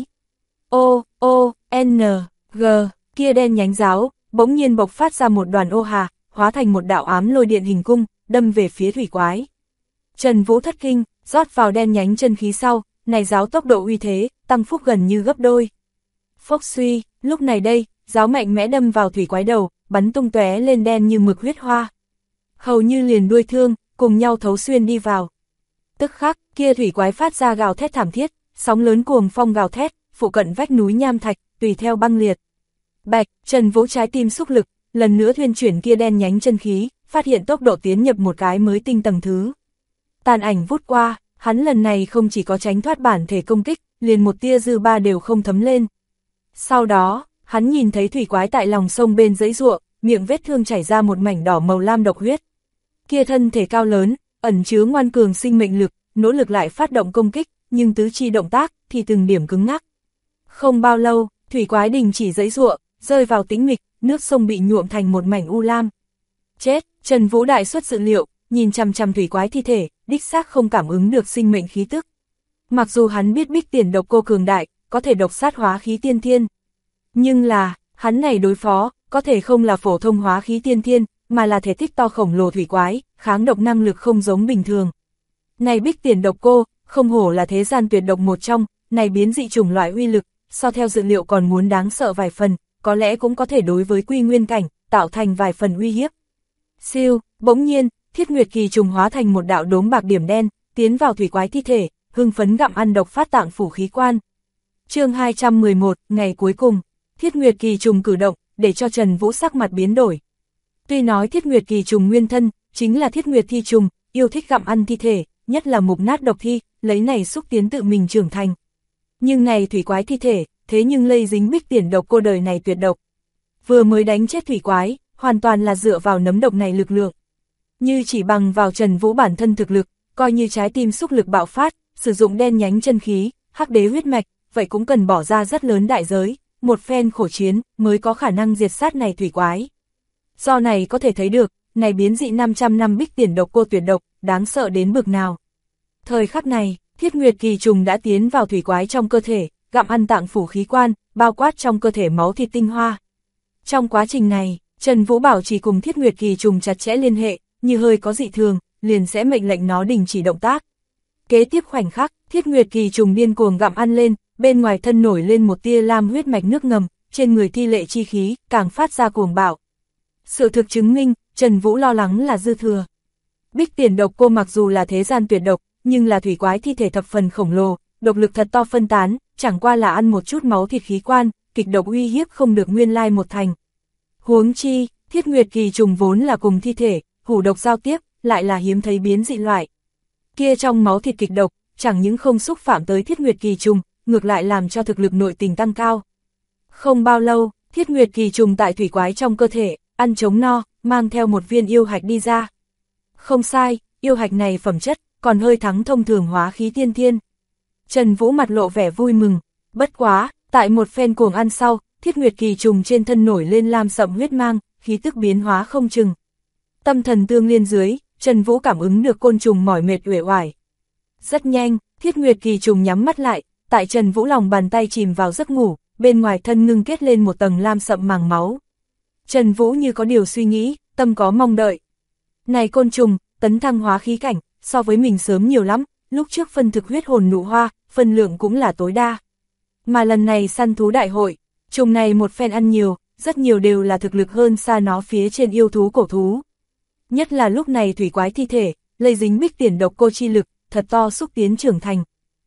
G, kia đen nhánh giáo, bỗng nhiên bộc phát ra một đoàn ô hà, hóa thành một đạo ám lôi điện hình cung, đâm về phía thủy quái. Trần Vũ thất kinh, rót vào đen nhánh chân khí sau, này giáo tốc độ uy thế, tăng phúc gần như gấp đôi. Phốc suy, lúc này đây, giáo mạnh mẽ đâm vào thủy quái đầu, bắn tung tóe lên đen như mực huyết hoa. Hầu như liền đuôi thương, cùng nhau thấu xuyên đi vào. Tức khắc, kia thủy quái phát ra gào thét thảm thiết, sóng lớn cuồng phong gào thét, phụ cận vách núi nham thạch, tùy theo băng liệt. Bạch, Trần Vũ trái tim xúc lực, lần nữa thuyên chuyển kia đen nhánh chân khí, phát hiện tốc độ tiến nhập một cái mới tinh tầng thứ. Tàn ảnh vút qua, hắn lần này không chỉ có tránh thoát bản thể công kích, liền một tia dư ba đều không thấm lên. Sau đó, hắn nhìn thấy thủy quái tại lòng sông bên giãy giụa, miệng vết thương chảy ra một mảnh đỏ màu lam độc huyết. Kia thân thể cao lớn, ẩn chứa ngoan cường sinh mệnh lực, nỗ lực lại phát động công kích, nhưng tứ chi động tác thì từng điểm cứng ngắc. Không bao lâu, thủy quái đình chỉ giãy giụa, rơi vào tĩnh mịch, nước sông bị nhuộm thành một mảnh u lam. Chết, Trần Vũ đại xuất dự liệu, nhìn chằm chằm thủy quái thi thể, đích xác không cảm ứng được sinh mệnh khí tức. Mặc dù hắn biết bích tiền độc cô cường đại, có thể độc sát hóa khí tiên thiên. Nhưng là, hắn này đối phó, có thể không là phổ thông hóa khí tiên thiên, mà là thể tích to khổng lồ thủy quái, kháng độc năng lực không giống bình thường. Này bích tiền độc cô, không hổ là thế gian tuyệt độc một trong, này biến dị chủng loại uy lực, so theo dự liệu còn muốn đáng sợ vài phần, có lẽ cũng có thể đối với quy nguyên cảnh, tạo thành vài phần uy hiếp. Siêu, bỗng nhiên, Thiết Nguyệt Kỳ trùng hóa thành một đạo đốm bạc điểm đen, tiến vào thủy quái thi thể, hưng phấn gặm ăn độc phát tạng phủ khí quan. Chương 211, ngày cuối cùng, Thiết Nguyệt Kỳ trùng cử động, để cho Trần Vũ sắc mặt biến đổi. Tuy nói Thiết Nguyệt Kỳ trùng nguyên thân, chính là Thiết Nguyệt thi trùng, yêu thích gặm ăn thi thể, nhất là mục nát độc thi, lấy này xúc tiến tự mình trưởng thành. Nhưng này thủy quái thi thể, thế nhưng lây dính bích tiền độc cô đời này tuyệt độc. Vừa mới đánh chết thủy quái, hoàn toàn là dựa vào nấm độc này lực lượng. Như chỉ bằng vào Trần Vũ bản thân thực lực, coi như trái tim xúc lực bạo phát, sử dụng đen nhánh chân khí, hắc đế huyết mạch, vậy cũng cần bỏ ra rất lớn đại giới, một phen khổ chiến mới có khả năng diệt sát này thủy quái. Do này có thể thấy được, này biến dị 500 năm bích tiền độc cô tuyệt độc, đáng sợ đến bực nào. Thời khắc này, Thiết Nguyệt Kỳ trùng đã tiến vào thủy quái trong cơ thể, gặm ăn tạng phủ khí quan, bao quát trong cơ thể máu thịt tinh hoa. Trong quá trình này, Trần Vũ bảo chỉ cùng Thiết Nguyệt Kỳ trùng chặt chẽ liên hệ, như hơi có dị thường, liền sẽ mệnh lệnh nó đình chỉ động tác. Kế tiếp khoảnh khắc, Thiết Nguyệt Kỳ trùng điên cuồng gặm ăn lên, bên ngoài thân nổi lên một tia lam huyết mạch nước ngầm, trên người thi lệ chi khí, càng phát ra cuồng bạo. Sự thực chứng minh, Trần Vũ lo lắng là dư thừa. Bích Tiền độc cô mặc dù là thế gian tuyệt độc, nhưng là thủy quái thi thể thập phần khổng lồ, độc lực thật to phân tán, chẳng qua là ăn một chút máu thịt khí quan, kịch độc uy hiếp không được nguyên lai một thành. Huống chi, Thiết Nguyệt Kỳ trùng vốn là cùng thi thể, hủ độc giao tiếp, lại là hiếm thấy biến dị loại. Kia trong máu thịt kịch độc, chẳng những không xúc phạm tới Thiết Nguyệt Kỳ trùng, ngược lại làm cho thực lực nội tình tăng cao. Không bao lâu, Thiết Nguyệt Kỳ trùng tại thủy quái trong cơ thể, ăn chống no, mang theo một viên yêu hạch đi ra. Không sai, yêu hạch này phẩm chất, còn hơi thắng thông thường hóa khí tiên thiên. Trần Vũ mặt lộ vẻ vui mừng, bất quá, tại một phen cuồng ăn sau, Thiết Nguyệt Kỳ trùng trên thân nổi lên lam sậm huyết mang, khí tức biến hóa không chừng. Tâm thần tương liên dưới, Trần Vũ cảm ứng được côn trùng mỏi mệt uể oải. Rất nhanh, Thiết Nguyệt Kỳ trùng nhắm mắt lại, tại Trần Vũ lòng bàn tay chìm vào giấc ngủ, bên ngoài thân ngưng kết lên một tầng lam sậm màng máu. Trần Vũ như có điều suy nghĩ, tâm có mong đợi. Này côn trùng, tấn thăng hóa khí cảnh, so với mình sớm nhiều lắm, lúc trước phân thực huyết hồn nụ hoa, phân lượng cũng là tối đa. Mà lần này săn thú đại hội, trùng này một phen ăn nhiều, rất nhiều đều là thực lực hơn xa nó phía trên yêu thú cổ thú. Nhất là lúc này thủy quái thi thể, lây dính Bích Tiền độc cô chi lực, thật to xúc tiến trưởng thành.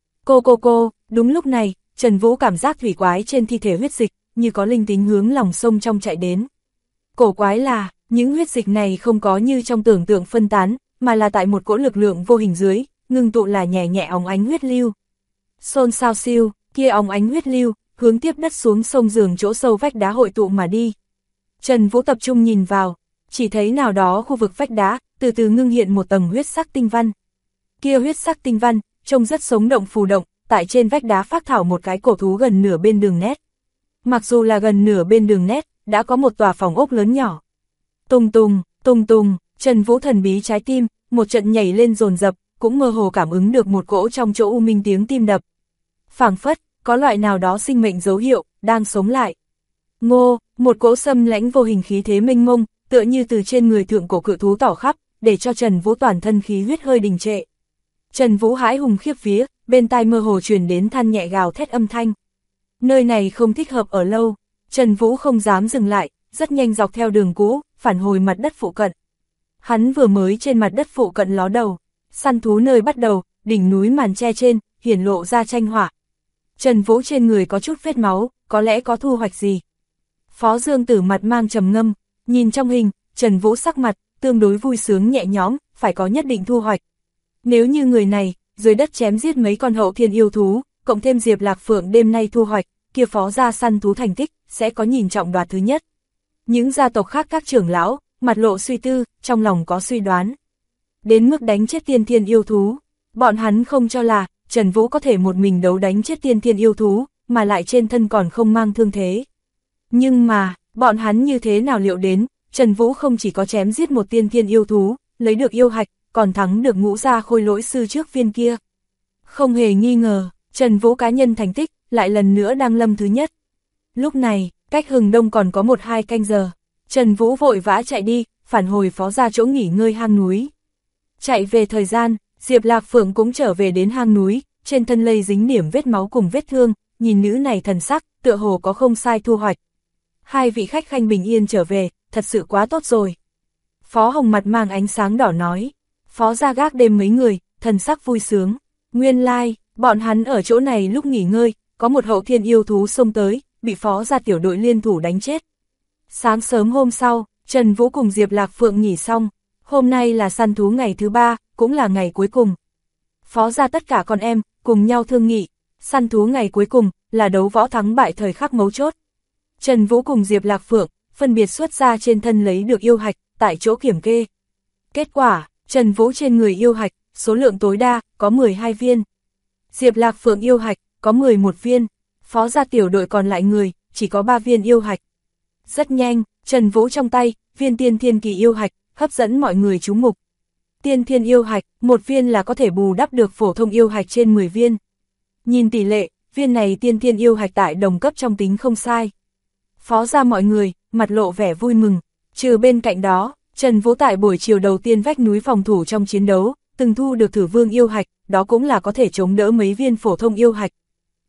Cô, đúng lúc này, Trần Vũ cảm giác thủy quái trên thi thể huyết dịch, như có linh tính hướng lòng sông trong chạy đến. Cổ quái là, những huyết dịch này không có như trong tưởng tượng phân tán, mà là tại một cỗ lực lượng vô hình dưới, ngưng tụ là nhẹ nhẹ óng ánh huyết lưu. Xôn xao siêu, kia óng ánh huyết lưu, hướng tiếp đất xuống sông giường chỗ sâu vách đá hội tụ mà đi. Trần Vũ tập trung nhìn vào, chỉ thấy nào đó khu vực vách đá, từ từ ngưng hiện một tầng huyết sắc tinh văn. Kia huyết sắc tinh văn, trông rất sống động phù động, tại trên vách đá phác thảo một cái cổ thú gần nửa bên đường nét. Mặc dù là gần nửa bên đường nét, đã có một tòa phòng ốc lớn nhỏ. Tùng tùng, Trần Vũ thần bí trái tim, một trận nhảy lên dồn dập, cũng mơ hồ cảm ứng được một cỗ trong chỗ u minh tiếng tim đập. Phảng phất, có loại nào đó sinh mệnh dấu hiệu, đang sống lại. Ngô, một cỗ xâm lãnh vô hình khí thế mênh mông, tựa như từ trên người thượng cổ cự thú tỏ khắp, để cho Trần Vũ toàn thân khí huyết hơi đình trệ. Trần Vũ hãi hùng khiếp vía, bên tai mơ hồ truyền đến than nhẹ gào thét âm thanh. Nơi này không thích hợp ở lâu, Trần Vũ không dám dừng lại, rất nhanh dọc theo đường cũ, phản hồi mặt đất phụ cận. Hắn vừa mới trên mặt đất phụ cận ló đầu, săn thú nơi bắt đầu, đỉnh núi màn tre trên, hiển lộ ra tranh họa. Trần Vũ trên người có chút vết máu, có lẽ có thu hoạch gì. Phó Dương Tử mặt mang trầm ngâm, nhìn trong hình, Trần Vũ sắc mặt, tương đối vui sướng nhẹ nhõm, phải có nhất định thu hoạch. Nếu như người này, dưới đất chém giết mấy con hậu thiên yêu thú, cộng thêm Diệp Lạc Phượng đêm nay thu hoạch, kia phó gia săn thú thành tích, sẽ có nhìn trọng đoạt thứ nhất. Những gia tộc khác các trưởng lão, mặt lộ suy tư, trong lòng có suy đoán. Đến mức đánh chết tiên thiên yêu thú, bọn hắn không cho là, Trần Vũ có thể một mình đấu đánh chết tiên thiên yêu thú, mà lại trên thân còn không mang thương thế. Nhưng mà, bọn hắn như thế nào liệu đến, Trần Vũ không chỉ có chém giết một tiên thiên yêu thú, lấy được yêu hạch, còn thắng được Ngũ gia khôi lỗi sư trước viên kia. Không hề nghi ngờ, Trần Vũ cá nhân thành tích, lại lần nữa đăng lâm thứ nhất. Lúc này, cách Hừng Đông còn có 1-2 canh giờ, Trần Vũ vội vã chạy đi, phản hồi phó ra chỗ nghỉ ngơi hang núi. Chạy về thời gian, Diệp Lạc Phượng cũng trở về đến hang núi, trên thân lây dính điểm vết máu cùng vết thương, nhìn nữ này thần sắc, tựa hồ có không sai thu hoạch. Hai vị khách khanh bình yên trở về, thật sự quá tốt rồi. Phó Hồng mặt mang ánh sáng đỏ nói, phó gia gác đêm mấy người, thần sắc vui sướng. Nguyên lai, bọn hắn ở chỗ này lúc nghỉ ngơi, có một hậu thiên yêu thú xông tới, bị phó gia tiểu đội liên thủ đánh chết. Sáng sớm hôm sau, Trần Vũ cùng Diệp Lạc Phượng nghỉ xong, hôm nay là săn thú ngày thứ 3, cũng là ngày cuối cùng. Phó gia tất cả con em, cùng nhau thương nghị, săn thú ngày cuối cùng, là đấu võ thắng bại thời khắc mấu chốt. Trần Vũ cùng Diệp Lạc Phượng, phân biệt xuất ra trên thân lấy được yêu hạch, tại chỗ kiểm kê. Kết quả, Trần Vũ trên người yêu hạch, số lượng tối đa, có 12 viên. Diệp Lạc Phượng yêu hạch, có 11 viên. Phó gia tiểu đội còn lại người, chỉ có 3 viên yêu hạch. Rất nhanh, Trần Vũ trong tay, viên tiên thiên kỳ yêu hạch, hấp dẫn mọi người chú mục. Tiên thiên yêu hạch, một viên là có thể bù đắp được phổ thông yêu hạch trên 10 viên. Nhìn tỷ lệ, viên này tiên thiên yêu hạch tại đồng cấp trong tính không sai. Phó gia mọi người, mặt lộ vẻ vui mừng. Trừ bên cạnh đó, Trần Vũ tại buổi chiều đầu tiên vách núi phòng thủ trong chiến đấu, từng thu được thử vương yêu hạch, đó cũng là có thể chống đỡ mấy viên phổ thông yêu hạch.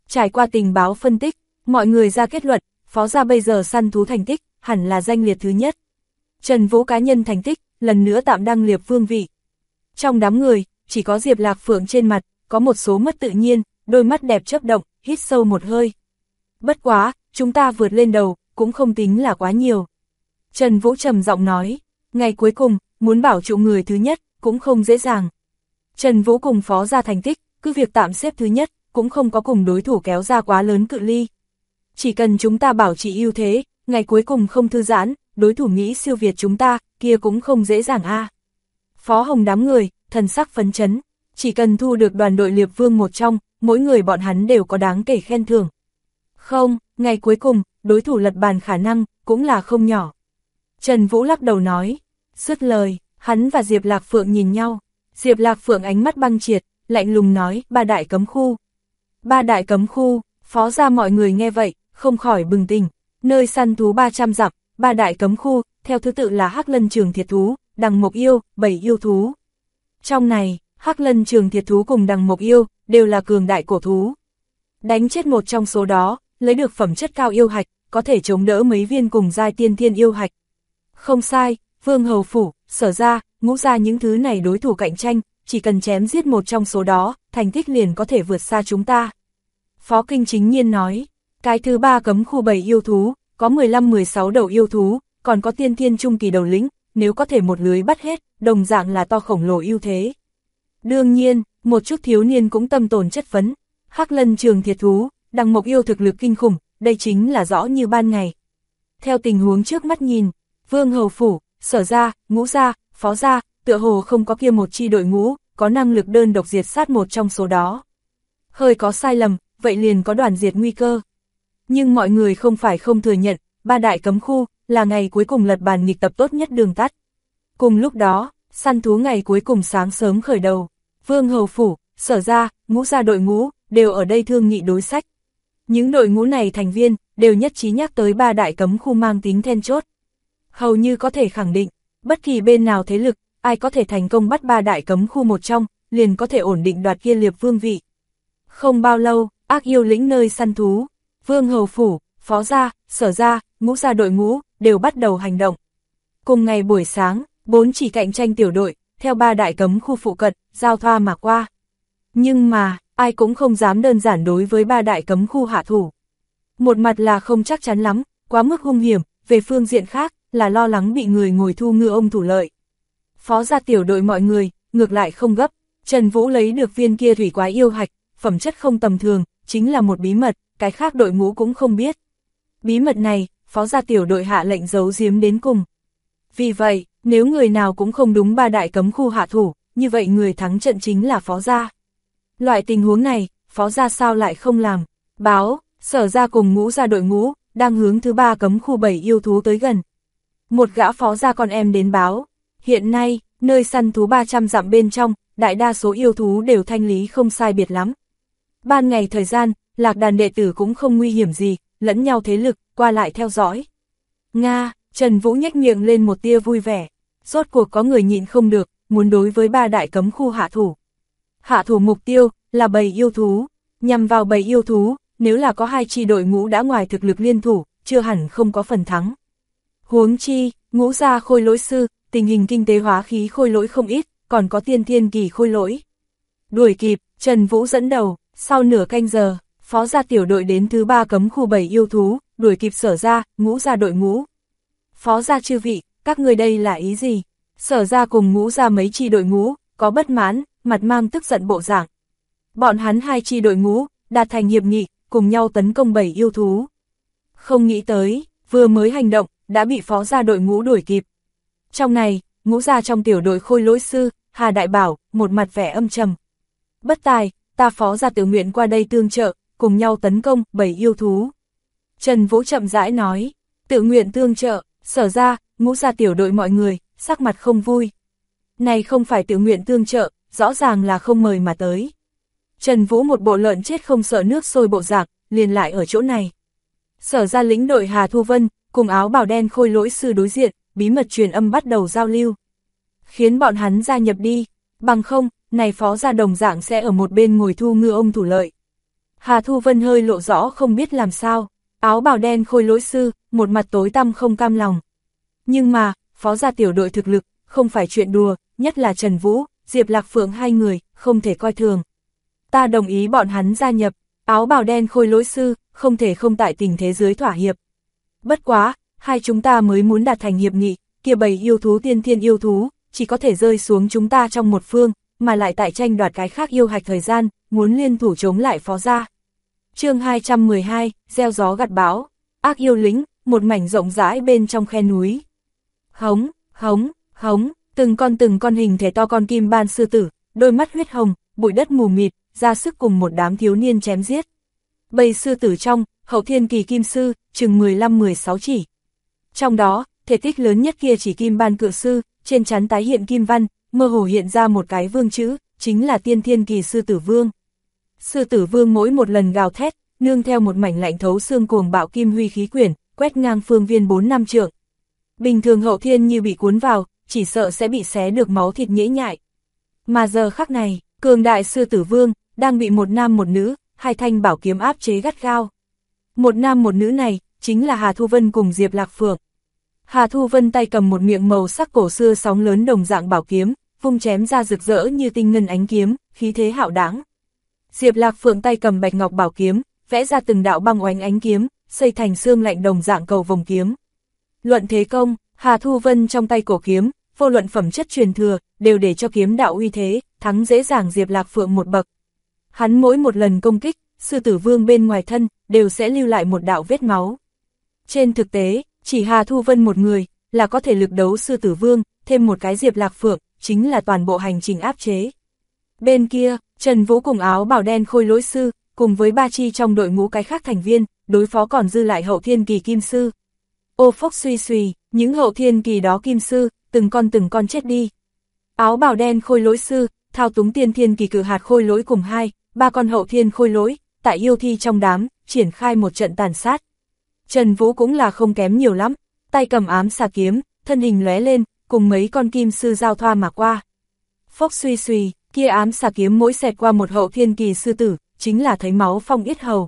Trải qua tình báo phân tích, mọi người ra kết luận, Phó gia bây giờ săn thú thành tích, hẳn là danh liệt thứ nhất. Trần Vũ cá nhân thành tích, lần nữa tạm đăng liệp vương vị. Trong đám người, chỉ có Diệp Lạc Phượng trên mặt, có một số mất tự nhiên, đôi mắt đẹp chớp động, hít sâu một hơi. Bất quá, chúng ta vượt lên đầu, cũng không tính là quá nhiều. Trần Vũ trầm giọng nói, ngày cuối cùng, muốn bảo trụ người thứ nhất, cũng không dễ dàng. Trần Vũ cùng Phó gia thành tích, cứ việc tạm xếp thứ nhất, cũng không có cùng đối thủ kéo ra quá lớn cự ly. Chỉ cần chúng ta bảo trì ưu thế, ngày cuối cùng không thư giãn, đối thủ nghĩ siêu việt chúng ta, kia cũng không dễ dàng a. Phó Hồng đám người, thần sắc phấn chấn, chỉ cần thu được đoàn đội liệp vương một trong, mỗi người bọn hắn đều có đáng kể khen thưởng. Không, ngày cuối cùng, đối thủ lật bàn khả năng, cũng là không nhỏ. Trần Vũ lắc đầu nói, dứt lời, hắn và Diệp Lạc Phượng nhìn nhau. Diệp Lạc Phượng ánh mắt băng triệt, lạnh lùng nói, ba đại cấm khu. Ba đại cấm khu, Phó gia mọi người nghe vậy, không khỏi bừng tỉnh. Nơi săn thú 300 dặm, ba đại cấm khu, theo thứ tự là Hắc Lân Trường Thiệt Thú, Đằng Mộc Yêu, 7 yêu thú. Trong này, Hắc Lân Trường Thiệt Thú cùng Đằng Mộc Yêu, đều là cường đại cổ thú. Đánh chết một trong số đó, lấy được phẩm chất cao yêu hạch, có thể chống đỡ mấy viên cùng giai tiên thiên yêu hạch. Không sai, Vương Hầu Phủ, Sở gia, Ngũ gia những thứ này đối thủ cạnh tranh, chỉ cần chém giết một trong số đó, thành tích liền có thể vượt xa chúng ta. Phó Kinh Chính Nhiên nói, cái thứ ba cấm khu 7 yêu thú, có 15-16 đầu yêu thú, còn có tiên thiên trung kỳ đầu lĩnh, nếu có thể một lưới bắt hết, đồng dạng là to khổng lồ ưu thế. Đương nhiên, một chút thiếu niên cũng tâm tồn chất vấn, Hắc Lân Trường Thiệt Thú, Đằng Mộc Yêu thực lực kinh khủng, đây chính là rõ như ban ngày. Theo tình huống trước mắt nhìn, Vương Hầu Phủ, Sở gia, Ngũ gia, Phó gia, tựa hồ không có kia một chi đội ngũ, có năng lực đơn độc diệt sát một trong số đó. Hơi có sai lầm, vậy liền có đoàn diệt nguy cơ. Nhưng mọi người không phải không thừa nhận, ba đại cấm khu, là ngày cuối cùng lật bàn nghịch tập tốt nhất đường tắt. Cùng lúc đó, săn thú ngày cuối cùng sáng sớm khởi đầu, Vương Hầu Phủ, Sở gia, Ngũ gia đội ngũ, đều ở đây thương nghị đối sách. Những đội ngũ này thành viên, đều nhất trí nhắc tới ba đại cấm khu mang tính then chốt. Hầu như có thể khẳng định, bất kỳ bên nào thế lực, ai có thể thành công bắt ba đại cấm khu một trong, liền có thể ổn định đoạt kia liệp vương vị. Không bao lâu, ác yêu lĩnh nơi săn thú, Vương Hầu Phủ, Phó gia, Sở gia, Ngũ gia đội ngũ, đều bắt đầu hành động. Cùng ngày buổi sáng, 4 chỉ cạnh tranh tiểu đội, theo ba đại cấm khu phụ cận, giao thoa mà qua. Nhưng mà, ai cũng không dám đơn giản đối với ba đại cấm khu hạ thủ. Một mặt là không chắc chắn lắm, quá mức hung hiểm, về phương diện khác, là lo lắng bị người ngồi thu ngư ông thủ lợi. Phó gia tiểu đội mọi người, ngược lại không gấp, Trần Vũ lấy được viên kia thủy quái yêu hạch, phẩm chất không tầm thường, chính là một bí mật, cái khác đội ngũ cũng không biết. Bí mật này, Phó gia tiểu đội hạ lệnh giấu giếm đến cùng. Vì vậy, nếu người nào cũng không đúng ba đại cấm khu hạ thủ, như vậy người thắng trận chính là Phó gia. Loại tình huống này, Phó gia sao lại không làm? Báo, Sở gia cùng Ngũ gia đội ngũ, đang hướng thứ ba cấm khu 7 yêu thú tới gần. Một gã Phó gia con em đến báo, hiện nay, nơi săn thú 300 dặm bên trong, đại đa số yêu thú đều thanh lý không sai biệt lắm. Ban ngày thời gian, lạc đàn đệ tử cũng không nguy hiểm gì, lẫn nhau thế lực, qua lại theo dõi. Nga, Trần Vũ nhếch miệng lên một tia vui vẻ, rốt cuộc có người nhịn không được, muốn đối với ba đại cấm khu hạ thủ. Hạ thủ mục tiêu, là bầy yêu thú, nhằm vào bầy yêu thú, nếu là có hai chi đội ngũ đã ngoài thực lực liên thủ, chưa hẳn không có phần thắng. Huống chi, Ngũ gia khôi lỗi sư, tình hình kinh tế hóa khí khôi lỗi không ít, còn có tiên thiên kỳ khôi lỗi. Đuổi kịp, Trần Vũ dẫn đầu, sau nửa canh giờ, Phó gia tiểu đội đến thứ ba cấm khu 7 yêu thú, đuổi kịp Sở gia, Ngũ gia đội ngũ. Phó gia chư vị, các người đây là ý gì? Sở gia cùng Ngũ gia mấy chi đội ngũ, có bất mãn, mặt mang tức giận bộ dạng. Bọn hắn hai chi đội ngũ, đạt thành hiệp nghị, cùng nhau tấn công 7 yêu thú. Không nghĩ tới, vừa mới hành động, đã bị Phó gia đội ngũ đuổi kịp. Trong này, Ngũ gia trong tiểu đội khôi lỗi sư, Hà Đại Bảo, một mặt vẻ âm trầm. Bất tài, ta Phó gia tự nguyện qua đây tương trợ, cùng nhau tấn công 7 yêu thú. Trần Vũ chậm rãi nói, tự nguyện tương trợ, Sở gia, Ngũ gia tiểu đội mọi người, sắc mặt không vui. Này không phải tự nguyện tương trợ, rõ ràng là không mời mà tới. Trần Vũ một bộ lợn chết không sợ nước sôi bộ dạng, liền lại ở chỗ này. Sở gia lĩnh đội Hà Thu Vân, cùng áo bào đen khôi lỗi sư đối diện, bí mật truyền âm bắt đầu giao lưu. Khiến bọn hắn gia nhập đi, bằng không, này Phó gia đồng dạng sẽ ở một bên ngồi thu ngư ông thủ lợi. Hà Thu Vân hơi lộ rõ không biết làm sao, áo bào đen khôi lỗi sư, một mặt tối tăm không cam lòng. Nhưng mà, phó gia tiểu đội thực lực, không phải chuyện đùa, nhất là Trần Vũ, Diệp Lạc Phượng hai người, không thể coi thường. Ta đồng ý bọn hắn gia nhập, áo bào đen khôi lỗi sư, không thể không tại tình thế dưới thỏa hiệp. Bất quá, hai chúng ta mới muốn đạt thành hiệp nghị, kia bầy yêu thú tiên thiên yêu thú, chỉ có thể rơi xuống chúng ta trong một phương, mà lại tại tranh đoạt cái khác yêu hạch thời gian, muốn liên thủ chống lại phó gia. Chương 212, gieo gió gặt bão, ác yêu lĩnh, một mảnh rộng rãi bên trong khe núi. Hống, hống, hống, từng con hình thể to con kim ban sư tử, đôi mắt huyết hồng, bụi đất mù mịt, ra sức cùng một đám thiếu niên chém giết. Bầy sư tử trong, hậu thiên kỳ kim sư, chừng 15-16 chỉ. Trong đó, thể tích lớn nhất kia chỉ kim ban cự sư, trên trán tái hiện kim văn, mơ hồ hiện ra một cái vương chữ, chính là tiên thiên kỳ sư tử vương. Sư tử vương mỗi một lần gào thét, nương theo một mảnh lạnh thấu xương cuồng bạo kim huy khí quyển, quét ngang phương viên 4 năm trượng. Bình thường hậu thiên như bị cuốn vào, chỉ sợ sẽ bị xé được máu thịt nhễ nhại. Mà giờ khắc này, cường đại sư tử vương, đang bị một nam một nữ, hai thanh bảo kiếm áp chế gắt gao. Một nam một nữ này, chính là Hà Thu Vân cùng Diệp Lạc Phượng. Hà Thu Vân tay cầm một miệng màu sắc cổ xưa sóng lớn đồng dạng bảo kiếm, vung chém ra rực rỡ như tinh ngân ánh kiếm, khí thế hạo đãng. Diệp Lạc Phượng tay cầm bạch ngọc bảo kiếm, vẽ ra từng đạo băng oánh ánh kiếm, xây thành xương lạnh đồng dạng cầu vồng kiếm. Luận thế công, Hà Thu Vân trong tay cổ kiếm, vô luận phẩm chất truyền thừa, đều để cho kiếm đạo uy thế, thắng dễ dàng Diệp Lạc Phượng một bậc. Hắn mỗi một lần công kích, sư tử vương bên ngoài thân, đều sẽ lưu lại một đạo vết máu. Trên thực tế, chỉ Hà Thu Vân một người, là có thể lực đấu sư tử vương, thêm một cái Diệp Lạc Phượng, chính là toàn bộ hành trình áp chế. Bên kia, Trần Vũ cùng áo bảo đen khôi lỗi sư, cùng với ba chi trong đội ngũ cái khác thành viên, đối phó còn dư lại hậu thiên kỳ kim sư. Ô phốc suy suy, những hậu thiên kỳ đó kim sư, từng con chết đi. Áo bảo đen khôi lỗi sư, thao túng tiên thiên kỳ cự hạt khôi lỗi cùng ba con hậu thiên khôi lỗi, tại yêu thi trong đám, triển khai một trận tàn sát. Trần Vũ cũng là không kém nhiều lắm, tay cầm ám xà kiếm, thân hình lóe lên, cùng mấy con kim sư giao thoa mà qua. Phốc suy suy, kia ám xà kiếm mỗi xẹt qua một hậu thiên kỳ sư tử, chính là thấy máu phong yết hầu.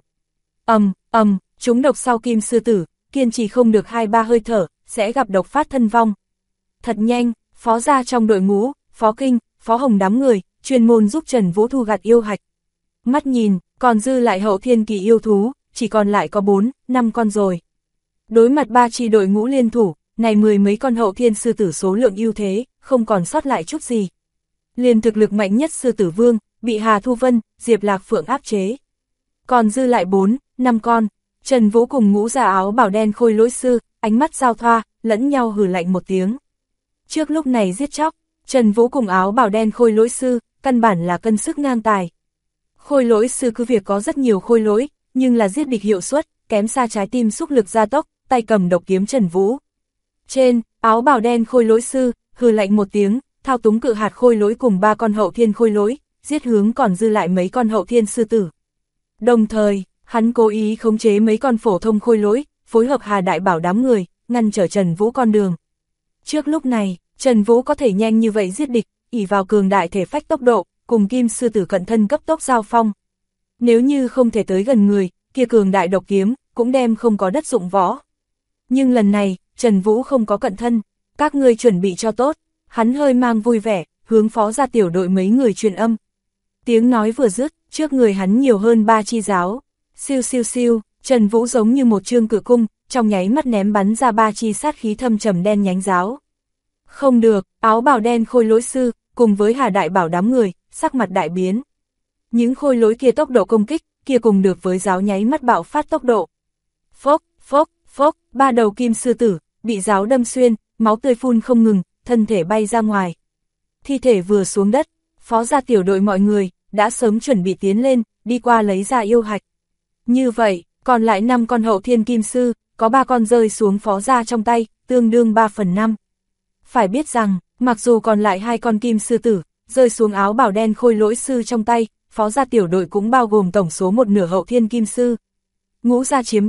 Chúng độc sau kim sư tử, kiên trì không được 2-3 hơi thở, sẽ gặp độc phát thân vong. Thật nhanh, phó gia trong đội ngũ, phó kinh, phó hồng đám người, chuyên môn giúp Trần Vũ thu gặt yêu hạch. Mắt nhìn, còn dư lại hậu thiên kỳ yêu thú, chỉ còn lại có 4-5 con rồi. Đối mặt ba chi đội ngũ liên thủ, này 10 mấy con hậu thiên sư tử số lượng ưu thế, không còn sót lại chút gì. Liền thực lực mạnh nhất sư tử vương, bị Hà Thu Vân, Diệp Lạc Phượng áp chế. Còn dư lại 4-5 con, Trần Vũ cùng ngũ giả áo bảo đen khôi lỗi sư, ánh mắt giao thoa, lẫn nhau hừ lạnh một tiếng. Trước lúc này giết chóc, Trần Vũ cùng áo bảo đen khôi lỗi sư, căn bản là cân sức ngang tài. Khôi lỗi sư cứ việc có rất nhiều khôi lỗi, nhưng là giết địch hiệu suất, kém xa trái tim xúc lực gia tốc, tay cầm độc kiếm Trần Vũ. Trên, áo bảo đen khôi lỗi sư, hừ lạnh một tiếng, thao túng cự hạt khôi lỗi cùng 3 con hậu thiên khôi lỗi, giết hướng còn dư lại mấy con hậu thiên sư tử. Đồng thời, hắn cố ý khống chế mấy con phổ thông khôi lỗi, phối hợp Hà Đại Bảo đám người, ngăn trở Trần Vũ con đường. Trước lúc này, Trần Vũ có thể nhanh như vậy giết địch, ỷ vào cường đại thể phách tốc độ, cùng kim sư tử cận thân cấp tốc giao phong. Nếu như không thể tới gần người, kia cường đại độc kiếm, cũng đem không có đất dụng võ. Nhưng lần này, Trần Vũ không có cận thân, các ngươi chuẩn bị cho tốt, hắn hơi mang vui vẻ, hướng phó gia tiểu đội mấy người truyền âm. Tiếng nói vừa dứt, trước người hắn nhiều hơn 3 chi giáo. Siêu siêu siêu, Trần Vũ giống như một chương cự cung, trong nháy mắt ném bắn ra 3 chi sát khí thâm trầm đen nhánh giáo. Không được, áo bào đen khôi lỗi sư, cùng với Hà Đại Bảo đám người, sắc mặt đại biến. Những khôi lỗi kia tốc độ công kích, kia cùng được với giáo nháy mắt bạo phát tốc độ. Phốc, phốc, phốc, 3 đầu kim sư tử, bị giáo đâm xuyên, máu tươi phun không ngừng, thân thể bay ra ngoài. Thi thể vừa xuống đất, phó gia tiểu đội mọi người, đã sớm chuẩn bị tiến lên, đi qua lấy ra yêu hạch. Như vậy, còn lại 5 con hậu thiên kim sư, có 3 con rơi xuống phó gia trong tay, tương đương 3/5. Phải biết rằng, mặc dù còn lại 2 con kim sư tử, rơi xuống áo bảo đen khôi lỗi sư trong tay, phó gia tiểu đội cũng bao gồm tổng số 1/2 hậu thiên kim sư. Ngũ gia chiếm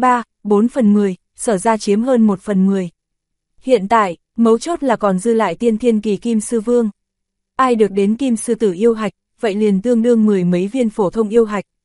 3/4, sở gia chiếm hơn 1/10. Hiện tại, mấu chốt là còn dư lại tiên thiên kỳ kim sư vương. Ai được đến kim sư tử yêu hạch, vậy liền tương đương 10 mấy viên phổ thông yêu hạch.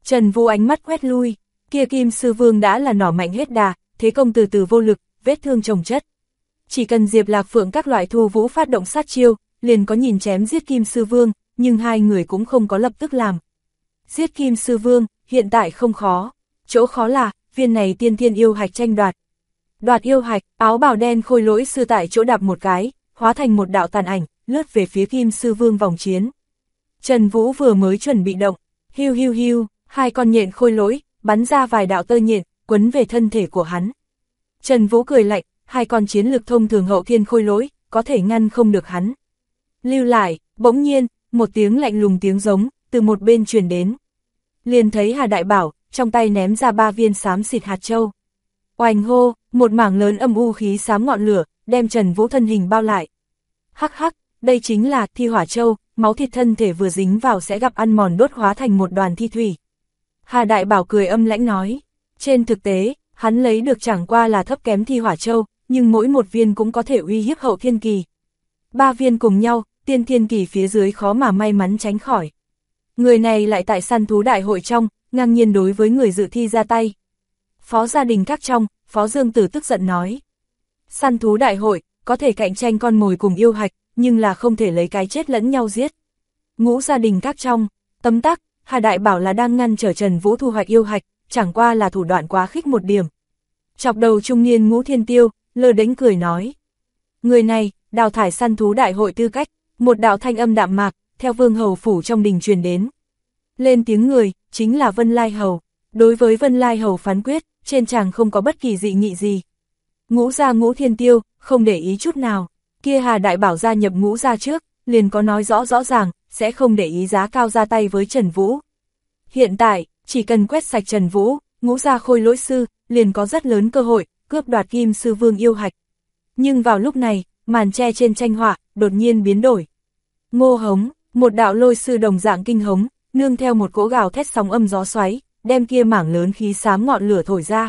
Trần Vũ ánh mắt quét lui, kia Kim Sư Vương đã là nỏ mạnh hết đà, thế công từ từ vô lực, vết thương chồng chất. Chỉ cần Diệp Lạc Phượng các loại thu vũ phát động sát chiêu, liền có nhìn chém giết Kim Sư Vương, nhưng hai người cũng không có lập tức làm. Giết Kim Sư Vương, hiện tại không khó, chỗ khó là, viên này tiên thiên yêu hạch tranh đoạt. Đoạt yêu hạch, áo bào đen khôi lỗi sư tại chỗ đạp một cái, hóa thành một đạo tàn ảnh, lướt về phía Kim Sư Vương vòng chiến. Trần Vũ vừa mới chuẩn bị động, hiu hiu hiu, hai con nhện khôi lỗi, bắn ra vài đạo tơ nhện, quấn về thân thể của hắn. Trần Vũ cười lạnh, hai con chiến lực thông thường hậu thiên khôi lỗi, có thể ngăn không được hắn. Lưu lại, bỗng nhiên, một tiếng lạnh lùng tiếng giống, từ một bên truyền đến. Liền thấy Hà Đại Bảo, trong tay ném ra 3 viên xám xịt hạt châu. Oành hô, một mảng lớn âm u khí xám ngọn lửa, đem Trần Vũ thân hình bao lại. Hắc hắc, đây chính là thi hỏa châu, máu thịt thân thể vừa dính vào sẽ gặp ăn mòn đốt hóa thành một đoàn thi thủy. Hà Đại Bảo cười âm lãnh nói, trên thực tế, hắn lấy được chẳng qua là thấp kém thi hỏa châu, nhưng mỗi một viên cũng có thể uy hiếp hậu thiên kỳ. 3 viên cùng nhau, tiên thiên kỳ phía dưới khó mà may mắn tránh khỏi. Người này lại tại săn thú đại hội trong, ngang nhiên đối với người dự thi ra tay. Phó gia đình các trong, Phó Dương Tử tức giận nói. Săn thú đại hội, có thể cạnh tranh con mồi cùng yêu hạch, nhưng là không thể lấy cái chết lẫn nhau giết. Ngũ gia đình các trong, tấm tắc, Hà Đại Bảo là đang ngăn trở Trần Vũ thu hoạch yêu hạch, chẳng qua là thủ đoạn quá khích một điểm. Chọc đầu trung niên Ngũ Thiên Tiêu, lơ đánh cười nói. Người này, đào thải săn thú đại hội tư cách, một đạo thanh âm đạm mạc, theo Vương Hầu phủ trong đình truyền đến. Lên tiếng người, chính là Vân Lai Hầu. Đối với Vân Lai Hầu phán quyết, trên tràng không có bất kỳ dị nghị gì. Ngũ gia Ngũ Thiên Tiêu, không để ý chút nào. Kia Hà Đại Bảo gia nhập ngũ gia trước, liền có nói rõ ràng, sẽ không để ý giá cao ra tay với Trần Vũ. Hiện tại, chỉ cần quét sạch Trần Vũ, ngũ gia khôi lỗi sư, liền có rất lớn cơ hội, cướp đoạt Kim Sư Vương yêu hạch. Nhưng vào lúc này, màn che trên tranh họa, đột nhiên biến đổi. Ngô hống, một đạo lôi sư đồng dạng kinh hống, nương theo một cỗ gào thét sóng âm gió xoáy, đem kia mảng lớn khí xám ngọn lửa thổi ra.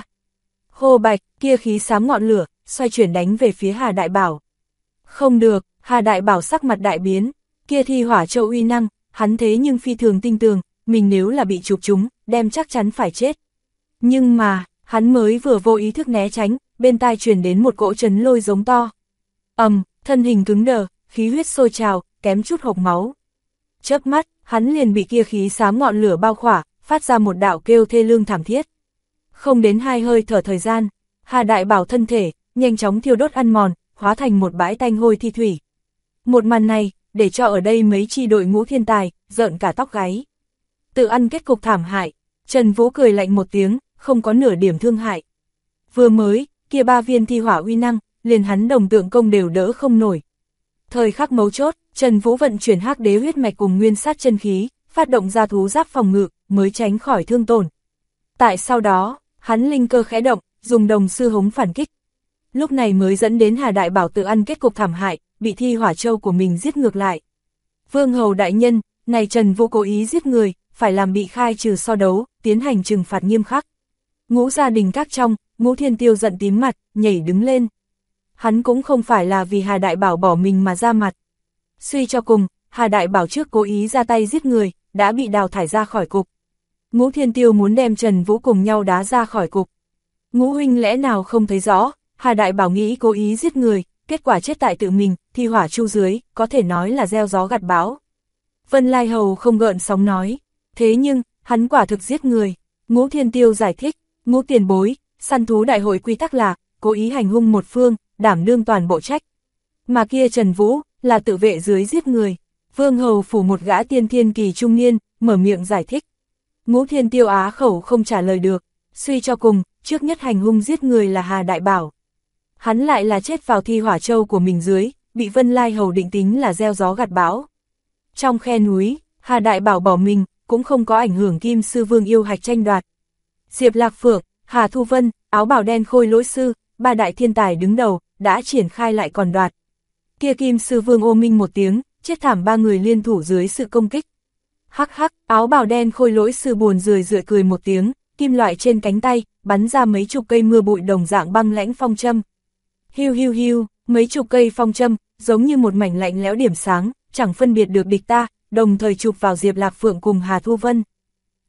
Hô bạch, kia khí xám ngọn lửa, xoay chuyển đánh về phía Hà Đại Bảo. Không được, Hà Đại Bảo sắc mặt đại biến, kia thi hỏa châu uy năng, hắn thế nhưng phi thường tinh tường, mình nếu là bị chụp chúng, đem chắc chắn phải chết. Nhưng mà, hắn mới vừa vô ý thức né tránh, bên tai truyền đến một cỗ chấn lôi giống to. Thân hình cứng đờ, khí huyết sôi trào, kém chút hộc máu. Chớp mắt, hắn liền bị kia khí xám ngọn lửa bao khỏa, phát ra một đạo kêu thê lương thảm thiết. Không đến 2 hơi thở thời gian, Hà Đại Bảo thân thể, nhanh chóng thiêu đốt ăn mòn, hóa thành một bãi tanh hôi thi thủy. Một màn này, để cho ở đây mấy chi đội ngũ thiên tài, rợn cả tóc gáy. Tự ăn kết cục thảm hại, Trần Vũ cười lạnh một tiếng, không có nửa điểm thương hại. Vừa mới, kia 3 viên thi hỏa uy năng, liền hắn đồng tượng công đều đỡ không nổi. Thời khắc mấu chốt, Trần Vũ vận chuyển hắc đế huyết mạch cùng nguyên sát chân khí, phát động ra thú giáp phòng ngự, mới tránh khỏi thương tổn. Tại sau đó, hắn linh cơ khẽ động, dùng đồng sư hống phản kích. Lúc này mới dẫn đến Hà Đại Bảo tự ăn kết cục thảm hại, bị thi hỏa châu của mình giết ngược lại. Vương Hầu đại nhân, này Trần Vũ cố ý giết người, phải làm bị khai trừ so đấu, tiến hành trừng phạt nghiêm khắc. Ngũ gia đình các trong, Ngũ Thiên Tiêu giận tím mặt, nhảy đứng lên. Hắn cũng không phải là vì Hà Đại Bảo bỏ mình mà ra mặt. Suy cho cùng, Hà Đại Bảo trước cố ý ra tay giết người, đã bị đào thải ra khỏi cục. Ngũ Thiên Tiêu muốn đem Trần Vũ cùng nhau đá ra khỏi cục. Ngũ huynh lẽ nào không thấy rõ, Hà Đại Bảo nghĩ cố ý giết người, kết quả chết tại tự mình, thi hỏa chu dưới, có thể nói là gieo gió gặt bão. Vân Lai Hầu không gợn sóng nói, thế nhưng, hắn quả thực giết người. Ngũ Thiên Tiêu giải thích, Ngũ tiền bối, săn thú đại hội quy tắc là, cố ý hành hung một phương, đảm đương toàn bộ trách. Mà kia Trần Vũ, là tự vệ dưới giết người. Vương Hầu phủ một gã tiên thiên kỳ trung niên, mở miệng giải thích. Ngũ Thiên Tiêu á khẩu không trả lời được, suy cho cùng, trước nhất hành hung giết người là Hà Đại Bảo. Hắn lại là chết vào thi hỏa châu của mình dưới, bị Vân Lai Hầu định tính là gieo gió gặt bão. Trong khe núi, Hà Đại Bảo bỏ mình, cũng không có ảnh hưởng Kim Sư Vương yêu hạch tranh đoạt. Diệp Lạc Phượng, Hà Thu Vân, áo bào đen khôi lỗi sư, 3 đại thiên tài đứng đầu, đã triển khai lại còn đoạt. Kia Kim Sư Vương ô minh một tiếng, chết thảm 3 người liên thủ dưới sự công kích. Hắc hắc, áo bào đen khôi lỗi sư buồn rười rượi cười một tiếng, kim loại trên cánh tay, bắn ra mấy chục cây mưa bụi đồng dạng băng lãnh phong châm. Hiu hiu hiu, mấy chục cây phong châm, giống như một mảnh lạnh lẽo điểm sáng, chẳng phân biệt được địch ta, đồng thời chụp vào Diệp Lạc Phượng cùng Hà Thu Vân.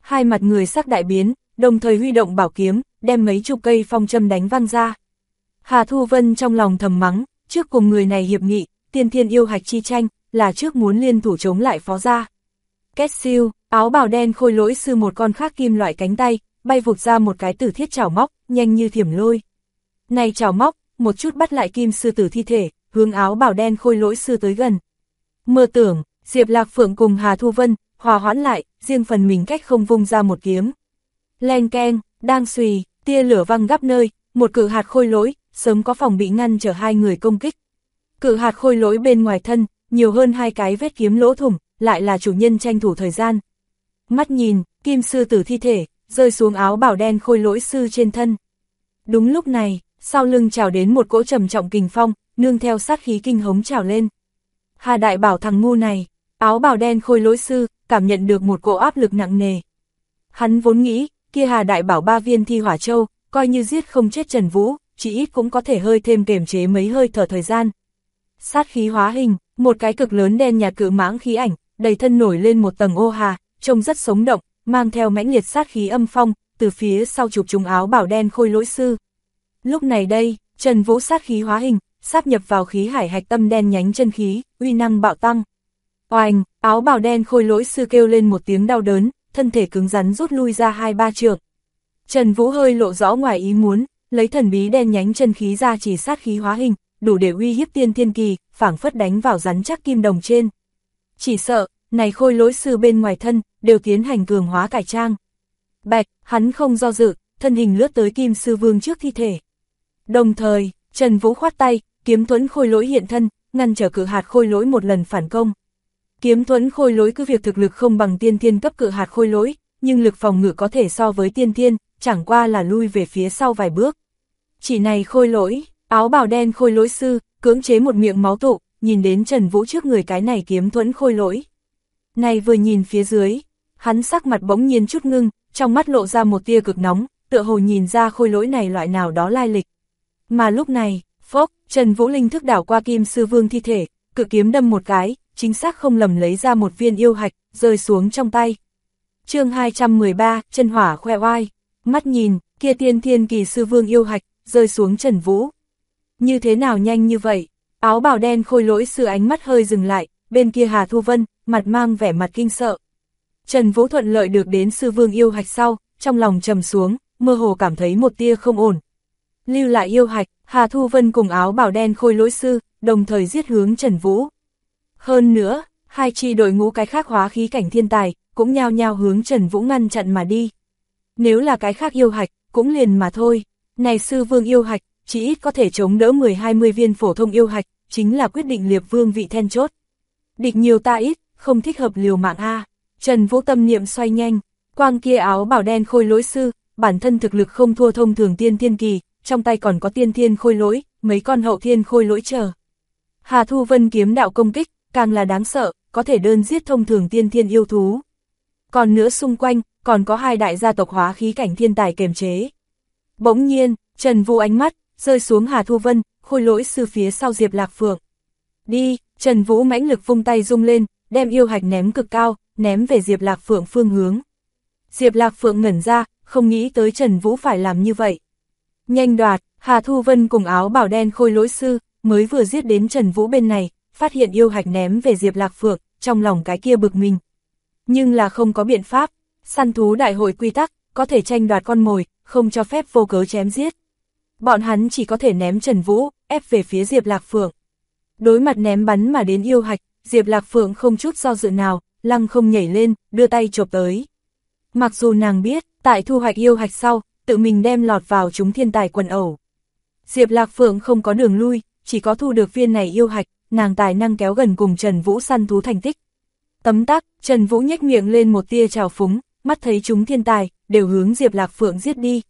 Hai mặt người sắc đại biến, đồng thời huy động bảo kiếm, đem mấy chục cây phong châm đánh văng ra. Hà Thu Vân trong lòng thầm mắng, trước cùng người này hiệp nghị, tiên thiên yêu hạch chi tranh, là trước muốn liên thủ chống lại Phó gia. Két siêu, áo bào đen khôi lỗi sư một con khác kim loại cánh tay, bay vụt ra một cái tử thiết chảo móc, nhanh như thiểm lôi. Này chảo móc, một chút bắt lại kim sư tử thi thể, hướng áo bào đen khôi lỗi sư tới gần. Mơ tưởng, Diệp Lạc Phượng cùng Hà Thu Vân, hòa hoãn lại, riêng phần mình cách không vung ra một kiếm. Len keng, đang xùy, tia lửa văng gấp nơi, một cự hạt khôi lỗi, sớm có phòng bị ngăn trở hai người công kích. Cự hạt khôi lỗi bên ngoài thân, nhiều hơn hai cái vết kiếm lỗ thủng, lại là chủ nhân tranh thủ thời gian. Mắt nhìn, kim sư tử thi thể, rơi xuống áo bào đen khôi lỗi sư trên thân. Đúng lúc này, sau lưng trào đến một cỗ trầm trọng kình phong, nương theo sát khí kinh hống trào lên. Hà Đại Bảo thằng ngu này, áo bào đen khôi lỗi sư, cảm nhận được một cỗ áp lực nặng nề. Hắn vốn nghĩ, kia Hà Đại Bảo 3 viên thi hỏa châu, coi như giết không chết Trần Vũ, chỉ ít cũng có thể hơi thêm kiềm chế mấy hơi thở thời gian. Sát khí hóa hình, một cái cực lớn đen nhạt cự mãng khí ảnh, đầy thân nổi lên một tầng ô hà, trông rất sống động, mang theo mãnh liệt sát khí âm phong, từ phía sau chụp trúng áo bảo đen khôi lỗi sư. Lúc này đây, Trần Vũ sát khí hóa hình, sáp nhập vào khí hải hạch tâm đen nhánh chân khí, uy năng bạo tăng. Oành, áo bào đen khôi lỗi sư kêu lên một tiếng đau đớn, thân thể cứng rắn rút lui ra 2-3 trượng. Trần Vũ hơi lộ rõ ngoài ý muốn, lấy thần bí đen nhánh chân khí ra chỉ sát khí hóa hình, đủ để uy hiếp tiên thiên kỳ, phảng phất đánh vào rắn chắc kim đồng trên. Chỉ sợ, này khôi lỗi sư bên ngoài thân, đều tiến hành cường hóa cải trang. Bạch, hắn không do dự, thân hình lướt tới kim sư vương trước thi thể. Đồng thời, Trần Vũ khoát tay, kiếm thuẫn khôi lỗi hiện thân, ngăn trở cự hạt khôi lỗi một lần phản công. Kiếm thuẫn khôi lỗi cứ việc thực lực không bằng tiên thiên cấp cự hạt khôi lỗi, nhưng lực phòng ngự có thể so với tiên thiên, chẳng qua là lui về phía sau vài bước. Chỉ này khôi lỗi, áo bào đen khôi lỗi sư, cưỡng chế một miệng máu tụ, nhìn đến Trần Vũ trước người cái này kiếm thuẫn khôi lỗi. Này vừa nhìn phía dưới, hắn sắc mặt bỗng nhiên chút ngưng, trong mắt lộ ra một tia cực nóng, tựa hồ nhìn ra khôi lỗi này loại nào đó lai lịch. Mà lúc này, phốc, Trần Vũ linh thức đảo qua kim sư vương thi thể, cự kiếm đâm một cái, chính xác không lầm lấy ra một viên yêu hạch, rơi xuống trong tay. Chương 213, chân hỏa khoe oai, mắt nhìn, kia tiên thiên kỳ sư vương yêu hạch, rơi xuống Trần Vũ. Như thế nào nhanh như vậy? Áo bào đen khôi lỗi sư ánh mắt hơi dừng lại, bên kia Hà Thu Vân, mặt mang vẻ mặt kinh sợ. Trần Vũ thuận lợi được đến sư vương yêu hạch sau, trong lòng trầm xuống, mơ hồ cảm thấy một tia không ổn. Lưu lại yêu hạch, Hà Thu Vân cùng áo bào đen khôi lỗi sư, đồng thời giết hướng Trần Vũ. Hơn nữa, hai chi đội ngũ cái khác hóa khí cảnh thiên tài, cũng nhao nhao hướng Trần Vũ ngăn chặn mà đi. Nếu là cái khác yêu hạch, cũng liền mà thôi. Này sư vương yêu hạch, chỉ ít có thể chống đỡ 10-20 viên phổ thông yêu hạch, chính là quyết định liệp vương vị then chốt. Địch nhiều ta ít, không thích hợp liều mạng a. Trần Vũ tâm niệm xoay nhanh, quang kia áo bảo đen khôi lỗi sư, bản thân thực lực không thua thông thường tiên thiên kỳ, trong tay còn có tiên thiên khôi lỗi, mấy con hậu thiên khôi lỗi chờ. Hà Thu Vân kiếm đạo công kích, càng là đáng sợ, có thể đơn giết thông thường tiên thiên yêu thú. Còn nữa xung quanh, còn có hai đại gia tộc hóa khí cảnh thiên tài kềm chế. Bỗng nhiên, Trần Vũ ánh mắt, rơi xuống Hà Thu Vân, khôi lỗi sư phía sau Diệp Lạc Phượng. Đi, Trần Vũ mãnh lực vung tay rung lên, đem yêu hạch ném cực cao, ném về Diệp Lạc Phượng phương hướng. Diệp Lạc Phượng ngẩn ra, không nghĩ tới Trần Vũ phải làm như vậy. Nhanh đoạt, Hà Thu Vân cùng áo bảo đen khôi lỗi sư, mới vừa giết đến Trần Vũ bên này, phát hiện yêu hạch ném về Diệp Lạc Phượng, trong lòng cái kia bực mình. Nhưng là không có biện pháp, săn thú đại hội quy tắc, có thể tranh đoạt con mồi, không cho phép vô cớ chém giết. Bọn hắn chỉ có thể ném Trần Vũ, ép về phía Diệp Lạc Phượng. Đối mặt ném bắn mà đến yêu hạch, Diệp Lạc Phượng không chút do dự nào, lăng không nhảy lên, đưa tay chộp tới. Mặc dù nàng biết, tại thu hoạch yêu hạch sau, tự mình đem lọt vào chúng thiên tài quần ẩu. Diệp Lạc Phượng không có đường lui, chỉ có thu được viên này yêu hạch, nàng tài năng kéo gần cùng Trần Vũ săn thú thành tích. Tấm tắc, Trần Vũ nhếch miệng lên một tia trào phúng, mắt thấy chúng thiên tài, đều hướng Diệp Lạc Phượng giết đi.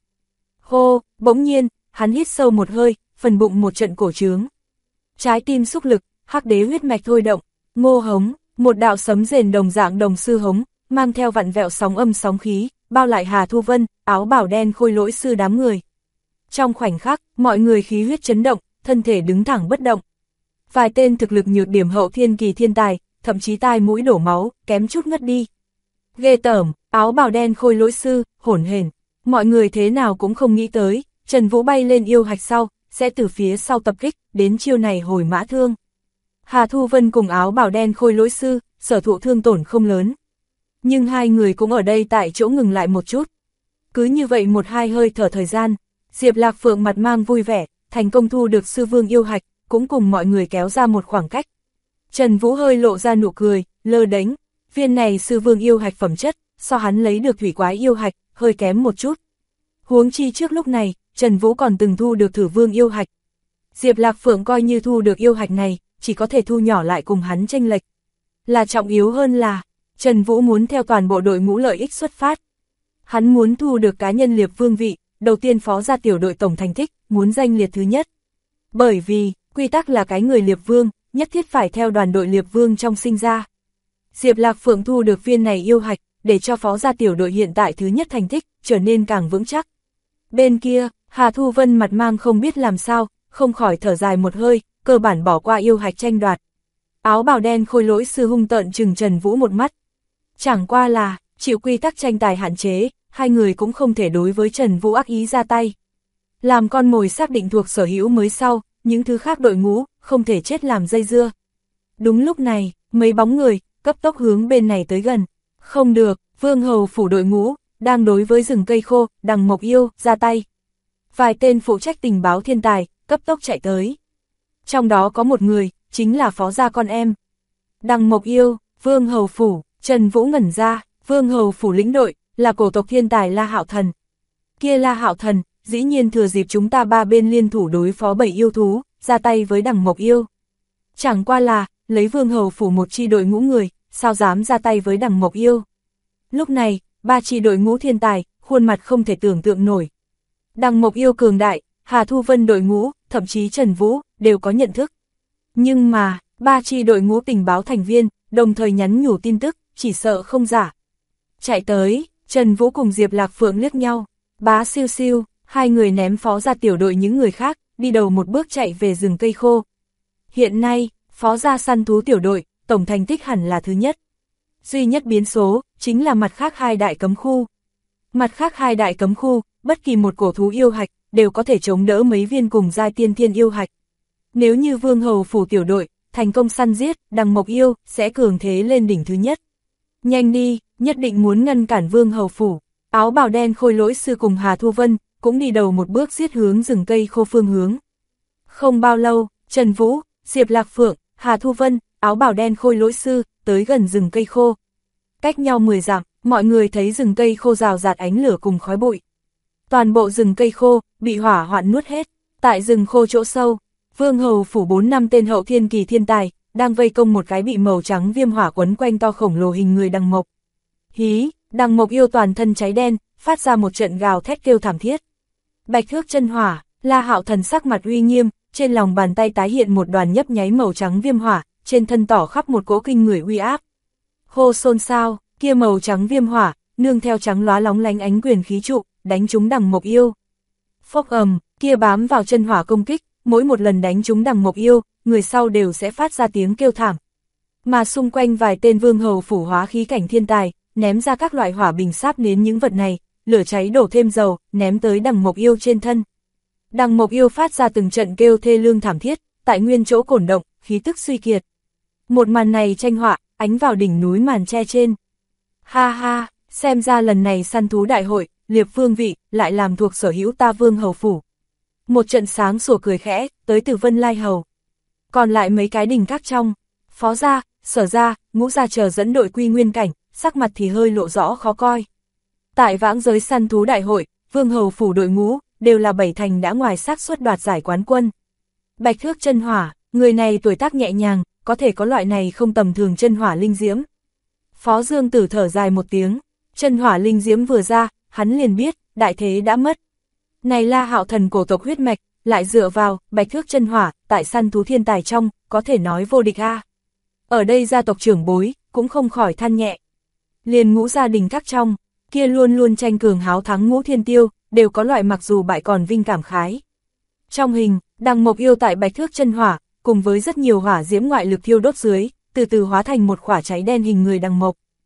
Hô, bỗng nhiên, hắn hít sâu một hơi, phần bụng một trận cổ trướng. Trái tim xúc lực, hắc đế huyết mạch thôi động, ngô hống, một đạo sấm rền đồng dạng đồng sư hống, mang theo vặn vẹo sóng âm sóng khí, bao lại Hà Thu Vân, áo bảo đen khôi lỗi sư đám người. Trong khoảnh khắc, mọi người khí huyết chấn động, thân thể đứng thẳng bất động. Vài tên thực lực nhược điểm hậu thiên kỳ thiên tài, thậm chí tai mũi đổ máu, kém chút ngất đi. Ghê tởm, áo bào đen khôi lỗi sư, hỗn hển. Mọi người thế nào cũng không nghĩ tới, Trần Vũ bay lên yêu hạch sau, sẽ từ phía sau tập kích, đến chiêu này hồi mã thương. Hà Thu Vân cùng áo bào đen khôi lỗi sư, sở thụ thương tổn không lớn. Nhưng hai người cũng ở đây tại chỗ ngừng lại một chút. Cứ như vậy một hai hơi thở thời gian, Diệp Lạc Phượng mặt mang vui vẻ, thành công thu được sư vương yêu hạch, cũng cùng mọi người kéo ra một khoảng cách. Trần Vũ hơi lộ ra nụ cười, lơ đánh, viên này sư vương yêu hạch phẩm chất, so hắn lấy được thủy quái yêu hạch, hơi kém một chút. Huống chi trước lúc này, Trần Vũ còn từng thu được thử vương yêu hạch. Diệp Lạc Phượng coi như thu được yêu hạch này, chỉ có thể thu nhỏ lại cùng hắn chênh lệch. Là trọng yếu hơn là, Trần Vũ muốn theo toàn bộ đội ngũ lợi ích xuất phát. Hắn muốn thu được cá nhân liệp vương vị, đầu tiên phó ra tiểu đội tổng thành tích, muốn danh liệt thứ nhất. Bởi vì, quy tắc là cái người liệp vương, nhất thiết phải theo đoàn đội liệp vương trong sinh ra. Diệp Lạc Phượng thu được viên này yêu hạch, để cho phó gia tiểu đội hiện tại thứ nhất thành tích, trở nên càng vững chắc. Bên kia, Hà Thu Vân mặt mang không biết làm sao, không khỏi thở dài một hơi, cơ bản bỏ qua yêu hạch tranh đoạt. Áo bào đen khôi lỗi sư hung tợn trừng Trần Vũ một mắt. Chẳng qua là, chịu quy tắc tranh tài hạn chế, hai người cũng không thể đối với Trần Vũ ác ý ra tay. Làm con mồi xác định thuộc sở hữu mới sau, những thứ khác đội ngũ, không thể chết làm dây dưa. Đúng lúc này, mấy bóng người, cấp tốc hướng bên này tới gần. Không được, Vương Hầu phủ đội ngũ, đang đối với rừng cây khô, Đằng Mộc Yêu, ra tay. Vài tên phụ trách tình báo thiên tài, cấp tốc chạy tới. Trong đó có một người, chính là phó gia con em. Đằng Mộc Yêu, Vương Hầu phủ, Trần Vũ ngẩn ra, Vương Hầu phủ lĩnh đội, là cổ tộc thiên tài La Hạo Thần. Kia La Hạo Thần, dĩ nhiên thừa dịp chúng ta ba bên liên thủ đối phó 7 yêu thú, ra tay với Đằng Mộc Yêu. Chẳng qua là, lấy Vương Hầu phủ một chi đội ngũ người, sao dám ra tay với Đằng Mộc Yêu. Lúc này, ba chi đội ngũ thiên tài, khuôn mặt không thể tưởng tượng nổi. Đằng Mộc Yêu cường đại, Hà Thu Vân đội ngũ, thậm chí Trần Vũ, đều có nhận thức. Nhưng mà, ba chi đội ngũ tình báo thành viên, đồng thời nhắn nhủ tin tức, chỉ sợ không giả. Chạy tới, Trần Vũ cùng Diệp Lạc Phượng liếc nhau, bá siêu siêu, hai người ném phó ra tiểu đội những người khác, đi đầu một bước chạy về rừng cây khô. Hiện nay, phó gia săn thú tiểu đội, tổng thành tích hẳn là thứ nhất. Duy nhất biến số, chính là mặt khác hai đại cấm khu. Mặt khác hai đại cấm khu, bất kỳ một cổ thú yêu hạch, đều có thể chống đỡ mấy viên cùng giai tiên thiên yêu hạch. Nếu như Vương Hầu phủ tiểu đội, thành công săn giết, Đằng Mộc Yêu, sẽ cường thế lên đỉnh thứ nhất. Nhanh đi, nhất định muốn ngăn cản Vương Hầu phủ. Áo bào đen khôi lỗi sư cùng Hà Thu Vân, cũng đi đầu một bước giết hướng rừng cây khô phương hướng. Không bao lâu, Trần Vũ, Diệp Lạc Phượng, Hà Thu Vân, áo bào đen khôi lỗi sư, tới gần rừng cây khô. Cách nhau 10 dặm, mọi người thấy rừng cây khô rào rạt ánh lửa cùng khói bụi. Toàn bộ rừng cây khô, bị hỏa hoạn nuốt hết. Tại rừng khô chỗ sâu, Vương Hầu phủ 4 năm tên hậu thiên kỳ thiên tài, đang vây công một cái bị màu trắng viêm hỏa quấn quanh to khổng lồ hình người Đằng Mộc. Hí, Đằng Mộc Yêu toàn thân cháy đen, phát ra một trận gào thét kêu thảm thiết. Bạch thước chân hỏa, La Hạo Thần sắc mặt uy nghiêm, trên lòng bàn tay tái hiện một đoàn nhấp nháy màu trắng viêm hỏa, trên thân tỏ khắp một cỗ kinh người uy áp. Hô xôn xao, kia màu trắng viêm hỏa, nương theo trắng lóa lóng lánh ánh quyền khí trụ, đánh trúng Đằng Mộc Yêu. Phốc ầm, kia bám vào chân hỏa công kích, mỗi một lần đánh trúng Đằng Mộc Yêu, người sau đều sẽ phát ra tiếng kêu thảm. Mà xung quanh vài tên Vương Hầu phủ hóa khí cảnh thiên tài, ném ra các loại hỏa bình sáp nến những vật này, lửa cháy đổ thêm dầu, ném tới Đằng Mộc Yêu trên thân. Đằng Mộc Yêu phát ra từng trận kêu thê lương thảm thiết, tại nguyên chỗ cổn động, khí tức suy kiệt. Một màn này tranh họa, ánh vào đỉnh núi màn tre trên. Ha ha, xem ra lần này săn thú đại hội, liệp vương vị, lại làm thuộc sở hữu ta Vương Hầu phủ. Một trận sáng sủa cười khẽ, tới từ Vân Lai Hầu. Còn lại mấy cái đỉnh các trong, phó gia, sở gia, ngũ gia chờ dẫn đội quy nguyên cảnh, sắc mặt thì hơi lộ rõ khó coi. Tại vãng giới săn thú đại hội, Vương Hầu phủ đội ngũ, đều là 7 thành đã ngoài xác suất đoạt giải quán quân. Bạch thước chân hỏa, người này tuổi tác nhẹ nhàng, có thể có loại này không tầm thường chân hỏa linh diễm. Phó Dương Tử thở dài một tiếng, chân hỏa linh diễm vừa ra, hắn liền biết, đại thế đã mất. Này La Hạo Thần cổ tộc huyết mạch, lại dựa vào, bạch thước chân hỏa, tại săn thú thiên tài trong, có thể nói vô địch a. Ở đây gia tộc trưởng bối, cũng không khỏi than nhẹ. Liền ngũ gia đình các trong, kia luôn luôn tranh cường háo thắng Ngũ Thiên Tiêu, đều có loại mặc dù bại còn vinh cảm khái. Trong hình, Đằng Mộc Yêu tại bạch thước chân hỏa, cùng với rất nhiều hỏa diễm ngoại lực thiêu đốt dưới, từ từ hóa thành một quả cháy đen hình người Đằng Mộc.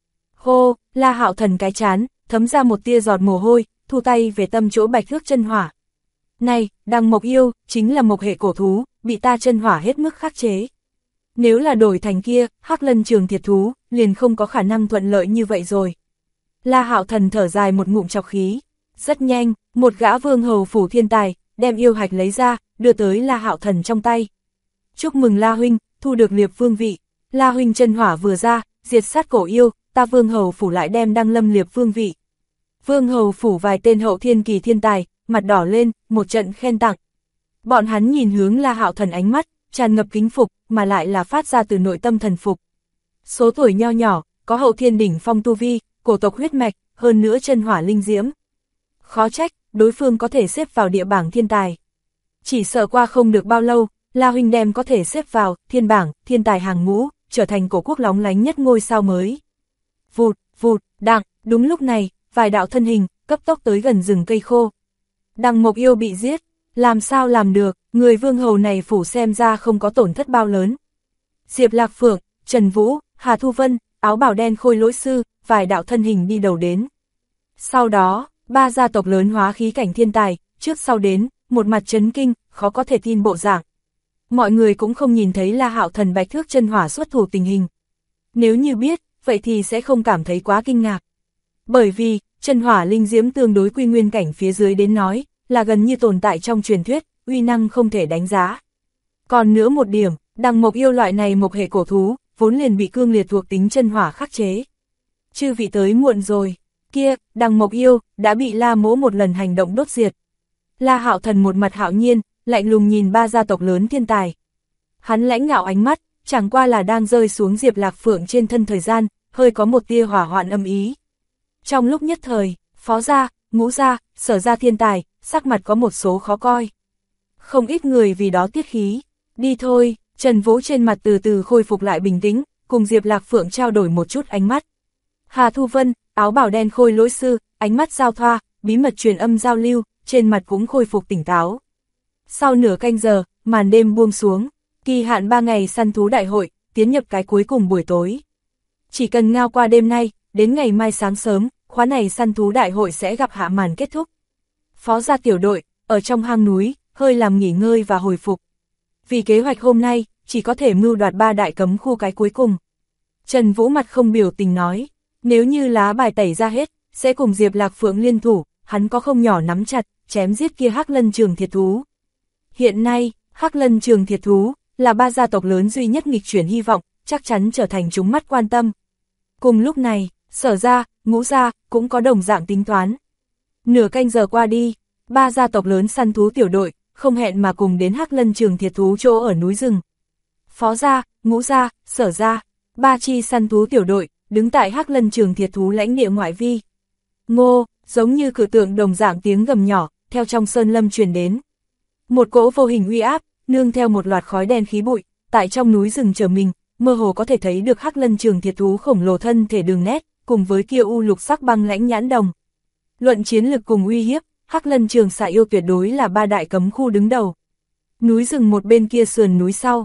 Hô, La Hạo Thần cái chán, thấm ra một tia giọt mồ hôi, thu tay về tâm chỗ bạch thước chân hỏa. Này, Đằng Mộc Yêu, chính là một hệ cổ thú, bị ta chân hỏa hết mức khắc chế. Nếu là đổi thành kia, Hắc Lân Trường Thiệt thú, liền không có khả năng thuận lợi như vậy rồi. La Hạo Thần thở dài một ngụm trọc khí. Rất nhanh, một gã vương hầu phủ thiên tài, đem yêu hạch lấy ra, đưa tới La Hạo Thần trong tay. Chúc mừng La huynh, thu được liệp vương vị. La huynh chân hỏa vừa ra, diệt sát cổ yêu, ta vương hầu phủ lại đem đăng lâm liệp vương vị. Vương hầu phủ vài tên hậu thiên kỳ thiên tài, mặt đỏ lên, một trận khen tặng. Bọn hắn nhìn hướng La Hạo Thần ánh mắt, tràn ngập kính phục, mà lại là phát ra từ nội tâm thần phục. Số tuổi nho nhỏ, có hậu thiên đỉnh phong tu vi, cổ tộc huyết mạch, hơn nữa chân hỏa linh diễm. Khó trách, đối phương có thể xếp vào địa bảng thiên tài. Chỉ sợ qua không được bao lâu, La huynh đem có thể xếp vào thiên bảng, thiên tài hàng ngũ, trở thành cổ quốc lóng lánh nhất ngôi sao mới. Vụt, vụt, đặng, đúng lúc này, vài đạo thân hình, cấp tốc tới gần rừng cây khô. Đằng Mộc Yêu bị giết, làm sao làm được, người vương hầu này phủ xem ra không có tổn thất bao lớn. Diệp Lạc Phượng, Trần Vũ, Hà Thu Vân, áo bào đen Khôi Lỗi Sư, vài đạo thân hình đi đầu đến. Sau đó, ba gia tộc lớn hóa khí cảnh thiên tài, trước sau đến, một mặt chấn kinh, khó có thể tin bộ dạng. Mọi người cũng không nhìn thấy La Hạo Thần bạch thước chân hỏa xuất thủ tình hình. Nếu như biết, vậy thì sẽ không cảm thấy quá kinh ngạc. Bởi vì, chân hỏa linh diễm tương đối quy nguyên cảnh phía dưới đến nói, là gần như tồn tại trong truyền thuyết, uy năng không thể đánh giá. Còn nữa một điểm, Đằng Mộc Yêu loại này một hệ cổ thú, vốn liền bị cương liệt thuộc tính chân hỏa khắc chế. Chư vị tới muộn rồi, kia, Đằng Mộc Yêu, đã bị La Mỗ một lần hành động đốt diệt. La Hạo Thần một mặt hạo nhiên, lạnh lùng nhìn ba gia tộc lớn thiên tài. Hắn lãnh ngạo ánh mắt, chẳng qua là đang rơi xuống Diệp Lạc Phượng trên thân thời gian, hơi có một tia hỏa hoạn âm ý. Trong lúc nhất thời, Phó gia, Ngũ gia, Sở gia thiên tài, sắc mặt có một số khó coi. Không ít người vì đó tiết khí. Đi thôi, Trần Vũ trên mặt từ từ khôi phục lại bình tĩnh, cùng Diệp Lạc Phượng trao đổi một chút ánh mắt. Hà Thu Vân, áo bào đen Khôi Lỗi Sư, ánh mắt giao thoa, bí mật truyền âm giao lưu, trên mặt cũng khôi phục tỉnh táo. Sau nửa canh giờ, màn đêm buông xuống, kỳ hạn 3 ngày săn thú đại hội, tiến nhập cái cuối cùng buổi tối. Chỉ cần ngao qua đêm nay, đến ngày mai sáng sớm, khóa này săn thú đại hội sẽ gặp hạ màn kết thúc. Phó gia tiểu đội, ở trong hang núi, hơi làm nghỉ ngơi và hồi phục. Vì kế hoạch hôm nay, chỉ có thể mưu đoạt 3 đại cấm khu cái cuối cùng. Trần Vũ mặt không biểu tình nói, nếu như lá bài tẩy ra hết, sẽ cùng Diệp Lạc Phượng liên thủ, hắn có không nhỏ nắm chặt, chém giết kia Hắc Lân Trường Thiệt thú. Hiện nay, Hắc Lân Trường Thiệt thú, là ba gia tộc lớn duy nhất nghịch chuyển hy vọng, chắc chắn trở thành chúng mắt quan tâm. Cùng lúc này, Sở gia, Ngũ gia, cũng có đồng dạng tính toán. Nửa canh giờ qua đi, ba gia tộc lớn săn thú tiểu đội, không hẹn mà cùng đến Hắc Lân Trường Thiệt thú chỗ ở núi rừng. Phó gia, Ngũ gia, Sở gia, ba chi săn thú tiểu đội, đứng tại Hắc Lân Trường Thiệt thú lãnh địa ngoại vi. Ngô, giống như cự tượng đồng dạng tiếng gầm nhỏ, theo trong sơn lâm truyền đến. Một cỗ vô hình uy áp, nương theo một loạt khói đen khí bụi, tại trong núi rừng chờ mình, mơ hồ có thể thấy được Hắc Lân Trường Thiệt thú khổng lồ thân thể đường nét, cùng với kia u lục sắc băng lãnh nhãn đồng. Luận chiến lực cùng uy hiếp, Hắc Lân Trường Xà Yêu tuyệt đối là ba đại cấm khu đứng đầu. Núi rừng một bên kia sườn núi sau,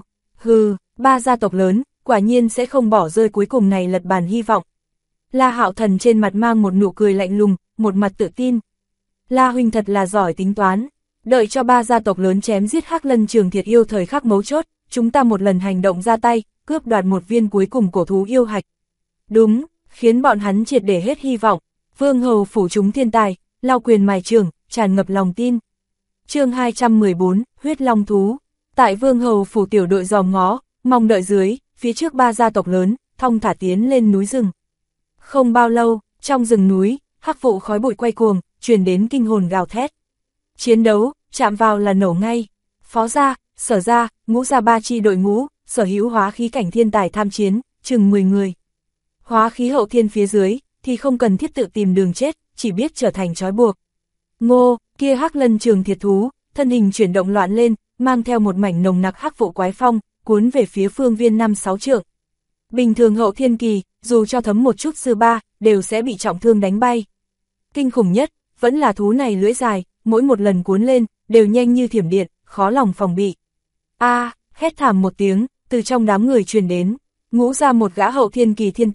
ba gia tộc lớn, quả nhiên sẽ không bỏ rơi cuối cùng này lật bàn hy vọng. La Hạo Thần trên mặt mang một nụ cười lạnh lùng, một mặt tự tin. La huynh thật là giỏi tính toán, đợi cho ba gia tộc lớn chém giết Hắc Lân Trường Thiệt yêu thời khắc mấu chốt, chúng ta một lần hành động ra tay, cướp đoạt một viên cuối cùng cổ thú yêu hạch. Đúng, khiến bọn hắn triệt để hết hy vọng. Vương hầu phủ chúng thiên tài, lao quyền mài trường, tràn ngập lòng tin. Chương 214, huyết long thú. Tại Vương hầu phủ tiểu đội dòm ngó, mong đợi dưới, phía trước ba gia tộc lớn, thong thả tiến lên núi rừng. Không bao lâu, trong rừng núi, hắc vụ khói bụi quay cuồng, truyền đến kinh hồn gào thét. Chiến đấu, chạm vào là nổ ngay. Phó gia, Sở gia, Ngũ gia ba chi đội ngũ, sở hữu hóa khí cảnh thiên tài tham chiến, chừng 10 người. Hóa khí hậu thiên phía dưới, thì không cần thiết tự tìm đường chết, chỉ biết trở thành trói buộc. Ngô, kia Hắc Lân Trường Thiệt thú, thân hình chuyển động loạn lên, mang theo một mảnh nồng nặc hắc vụ quái phong, cuốn về phía phương viên 5-6 trượng. Bình thường hậu thiên kỳ, dù cho thấm một chút sư ba, đều sẽ bị trọng thương đánh bay. Kinh khủng nhất, vẫn là thú này lưỡi dài, mỗi một lần cuốn lên, đều nhanh như thiểm điện, khó lòng phòng bị. Hét thảm một tiếng, từ trong đám người truyền đến. Ngũ ra một gã hậu thiên kỳ thiên tài,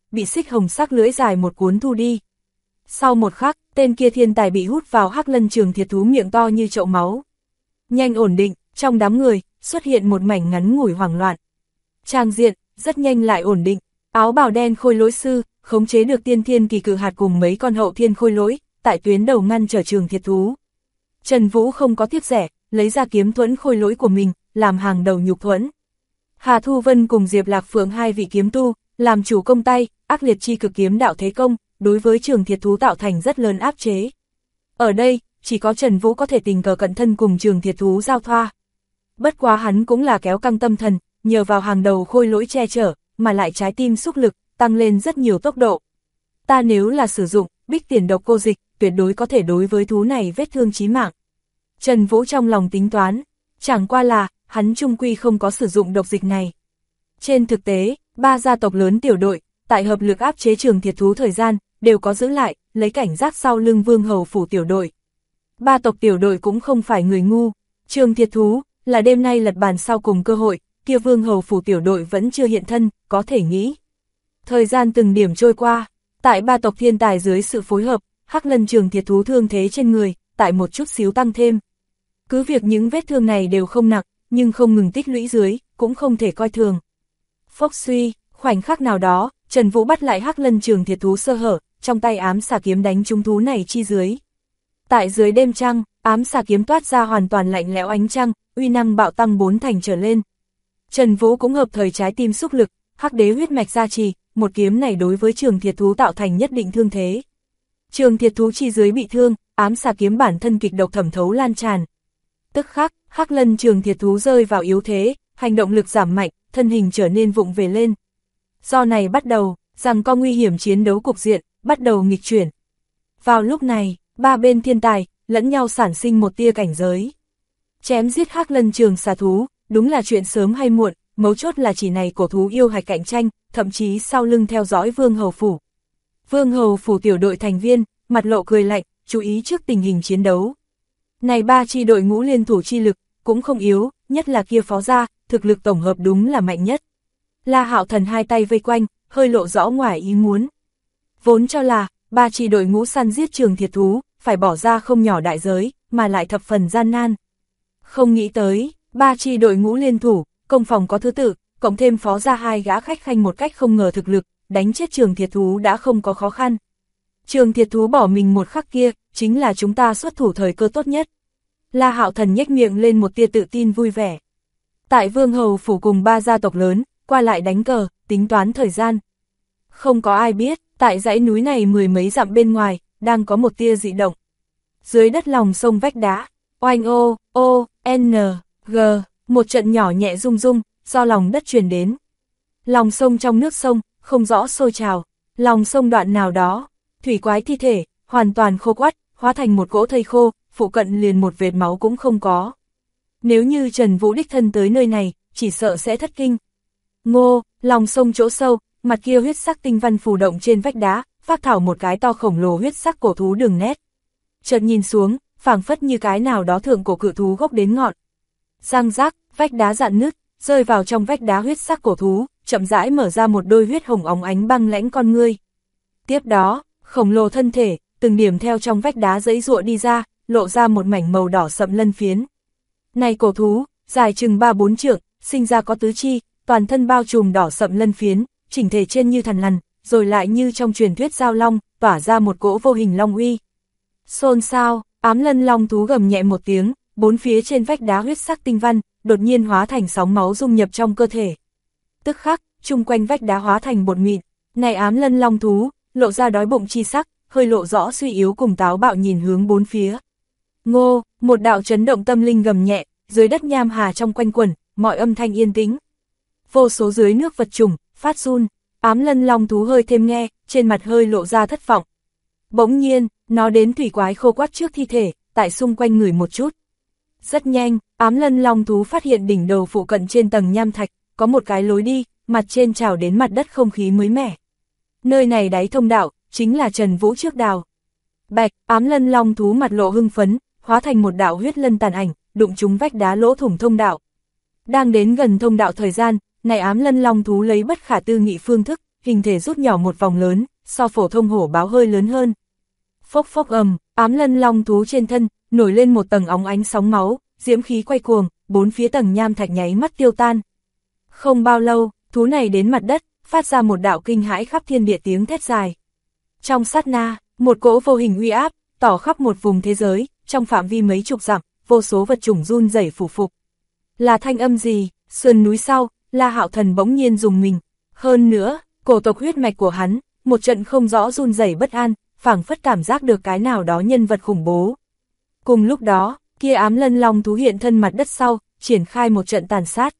bị xích hồng sắc lưỡi dài một cuốn thu đi. Sau một khắc, tên kia thiên tài bị hút vào Hắc Lân Trường Thiệt Thú miệng to như chậu máu. Nhanh ổn định, trong đám người, xuất hiện một mảnh ngắn ngủi hoảng loạn. Trang diện, rất nhanh lại ổn định, áo bào đen khôi lỗi sư, khống chế được tiên thiên kỳ cự hạt cùng mấy con hậu thiên khôi lỗi, tại tuyến đầu ngăn trở Trường Thiệt Thú. Trần Vũ không có tiếc rẻ, lấy ra kiếm thuẫn khôi lỗi của mình, làm hàng đầu nhục thuẫn. Hà Thu Vân cùng Diệp Lạc Phượng hai vị kiếm tu, làm chủ công tay, ác liệt chi cực kiếm đạo thế công, đối với Trường Thiệt Thú tạo thành rất lớn áp chế. Ở đây, chỉ có Trần Vũ có thể tình cờ cận thân cùng Trường Thiệt Thú giao thoa. Bất quá hắn cũng là kéo căng tâm thần, nhờ vào hàng đầu khôi lỗi che chở, mà lại trái tim xúc lực, tăng lên rất nhiều tốc độ. Ta nếu là sử dụng Bích Tiền độc cô dịch, tuyệt đối có thể đối với thú này vết thương chí mạng. Trần Vũ trong lòng tính toán, chẳng qua là, hắn chung quy không có sử dụng độc dịch này. Trên thực tế, ba gia tộc lớn tiểu đội, tại hợp lực áp chế Trường Thiệt Thú thời gian, đều có giữ lại, lấy cảnh giác sau lưng Vương Hầu Phủ tiểu đội. Ba tộc tiểu đội cũng không phải người ngu, Trường Thiệt Thú, là đêm nay lật bàn sau cùng cơ hội, kia Vương Hầu Phủ tiểu đội vẫn chưa hiện thân, có thể nghĩ. Thời gian từng điểm trôi qua, tại ba tộc thiên tài dưới sự phối hợp, Hắc Lân Trường Thiệt Thú thương thế trên người, tại một chút xíu tăng thêm. Cứ việc những vết thương này đều không nặng, nhưng không ngừng tích lũy dưới, cũng không thể coi thường. Phốc suy, khoảnh khắc nào đó, Trần Vũ bắt lại Hắc Lân Trường Thiệt Thú sơ hở, trong tay ám xà kiếm đánh trúng thú này chi dưới. Tại dưới đêm trăng, ám xà kiếm toát ra hoàn toàn lạnh lẽo ánh trăng, uy năng bạo tăng 4 thành trở lên. Trần Vũ cũng hợp thời trái tim xúc lực, Hắc Đế huyết mạch gia trì, một kiếm này đối với Trường Thiệt Thú tạo thành nhất định thương thế. Trường Thiệt Thú chi dưới bị thương, ám xà kiếm bản thân kịch độc thẩm thấu lan tràn. Tức khắc, Hắc Lân Trường Thiệt Thú rơi vào yếu thế, hành động lực giảm mạnh, thân hình trở nên vụng về lên. Do này bắt đầu, rằng có nguy hiểm chiến đấu cục diện, bắt đầu nghịch chuyển. Vào lúc này, ba bên thiên tài, lẫn nhau sản sinh một tia cảnh giới. Chém giết Hắc Lân Trường xà thú, đúng là chuyện sớm hay muộn, mấu chốt là chỉ này cổ thú yêu hạch cạnh tranh, thậm chí sau lưng theo dõi Vương Hầu Phủ. Vương Hầu Phủ tiểu đội thành viên, mặt lộ cười lạnh, chú ý trước tình hình chiến đấu. Này ba chi đội ngũ liên thủ chi lực, cũng không yếu, nhất là kia phó gia, thực lực tổng hợp đúng là mạnh nhất. La Hạo Thần hai tay vây quanh, hơi lộ rõ ngoài ý muốn. Vốn cho là, ba chi đội ngũ săn giết Trường Thiệt Thú, phải bỏ ra không nhỏ đại giới, mà lại thập phần gian nan. Không nghĩ tới, ba chi đội ngũ liên thủ, công phòng có thứ tự, cộng thêm phó gia hai gã khách khanh một cách không ngờ thực lực, đánh chết Trường Thiệt Thú đã không có khó khăn. Trường Thiệt Thú bỏ mình một khắc kia, chính là chúng ta xuất thủ thời cơ tốt nhất. La Hạo Thần nhếch miệng lên một tia tự tin vui vẻ. Tại Vương Hầu Phủ cùng ba gia tộc lớn, qua lại đánh cờ, tính toán thời gian. Không có ai biết, tại dãy núi này mười mấy dặm bên ngoài, đang có một tia dị động. Dưới đất lòng sông vách đá, oanh o, n, g, một trận nhỏ nhẹ rung rung, do lòng đất truyền đến. Lòng sông trong nước sông, không rõ sôi trào, lòng sông đoạn nào đó, thủy quái thi thể, hoàn toàn khô quắt, hóa thành một cỗ thây khô, phụ cận liền một vệt máu cũng không có. Nếu như Trần Vũ đích thân tới nơi này, chỉ sợ sẽ thất kinh. Ngô, lòng sông chỗ sâu, mặt kia huyết sắc tinh văn phù động trên vách đá, phác thảo một cái to khổng lồ huyết sắc cổ thú đường nét. Chợt nhìn xuống, phảng phất như cái nào đó thượng cổ cự thú gốc đến ngọn. Răng rác, vách đá dạn nứt, rơi vào trong vách đá huyết sắc cổ thú, chậm rãi mở ra một đôi huyết hồng óng ánh băng lãnh con ngươi. Tiếp đó, khổng lồ thân thể, từng điểm theo trong vách đá giãy giụa đi ra, lộ ra một mảnh màu đỏ sậm lân phiến. Này cổ thú, dài chừng 3-4 trượng, sinh ra có tứ chi, toàn thân bao trùm đỏ sậm lân phiến, chỉnh thể trên như thằn lằn, rồi lại như trong truyền thuyết giao long, tỏa ra một cỗ vô hình long uy. Xôn xao, ám lân long thú gầm nhẹ một tiếng, bốn phía trên vách đá huyết sắc tinh văn, đột nhiên hóa thành sóng máu dung nhập trong cơ thể. Tức khắc, chung quanh vách đá hóa thành bột mịn, này ám lân long thú, lộ ra đói bụng chi sắc, hơi lộ rõ suy yếu cùng táo bạo nhìn hướng bốn phía. Ngô, một đạo chấn động tâm linh gầm nhẹ, dưới đất nham hà trong quanh quẩn, mọi âm thanh yên tĩnh. Vô số dưới nước vật trùng, phát run, ám lân long thú hơi thêm nghe, trên mặt hơi lộ ra thất vọng. Bỗng nhiên, nó đến thủy quái khô quắt trước thi thể, tại xung quanh người một chút. Rất nhanh, ám lân long thú phát hiện đỉnh đầu phụ cận trên tầng nham thạch, có một cái lối đi, mặt trên trào đến mặt đất không khí mới mẻ. Nơi này đáy thông đạo, chính là Trần Vũ trước đào. Bạch, ám lân long thú mặt lộ hưng phấn, hóa thành một đạo huyết lân tàn ảnh, đụng trúng vách đá lỗ thủng thông đạo. Đang đến gần thông đạo thời gian, này ám lân long thú lấy bất khả tư nghị phương thức, hình thể rút nhỏ một vòng lớn, so phổ thông hổ báo hơi lớn hơn. Phốc phốc ầm, ám lân long thú trên thân, nổi lên một tầng óng ánh sóng máu, diễm khí quay cuồng, bốn phía tầng nham thạch nháy mắt tiêu tan. Không bao lâu, thú này đến mặt đất, phát ra một đạo kinh hãi khắp thiên địa tiếng thét dài. Trong sát na, một cỗ vô hình uy áp, tỏ khắp một vùng thế giới, trong phạm vi mấy chục dặm, vô số vật chủng run rẩy phủ phục. Là thanh âm gì? Sườn núi sau, La Hạo Thần bỗng nhiên rùng mình. Hơn nữa, cổ tộc huyết mạch của hắn, một trận không rõ run rẩy bất an, phảng phất cảm giác được cái nào đó nhân vật khủng bố. Cùng lúc đó, kia ám lân long thú hiện thân mặt đất sau, triển khai một trận tàn sát.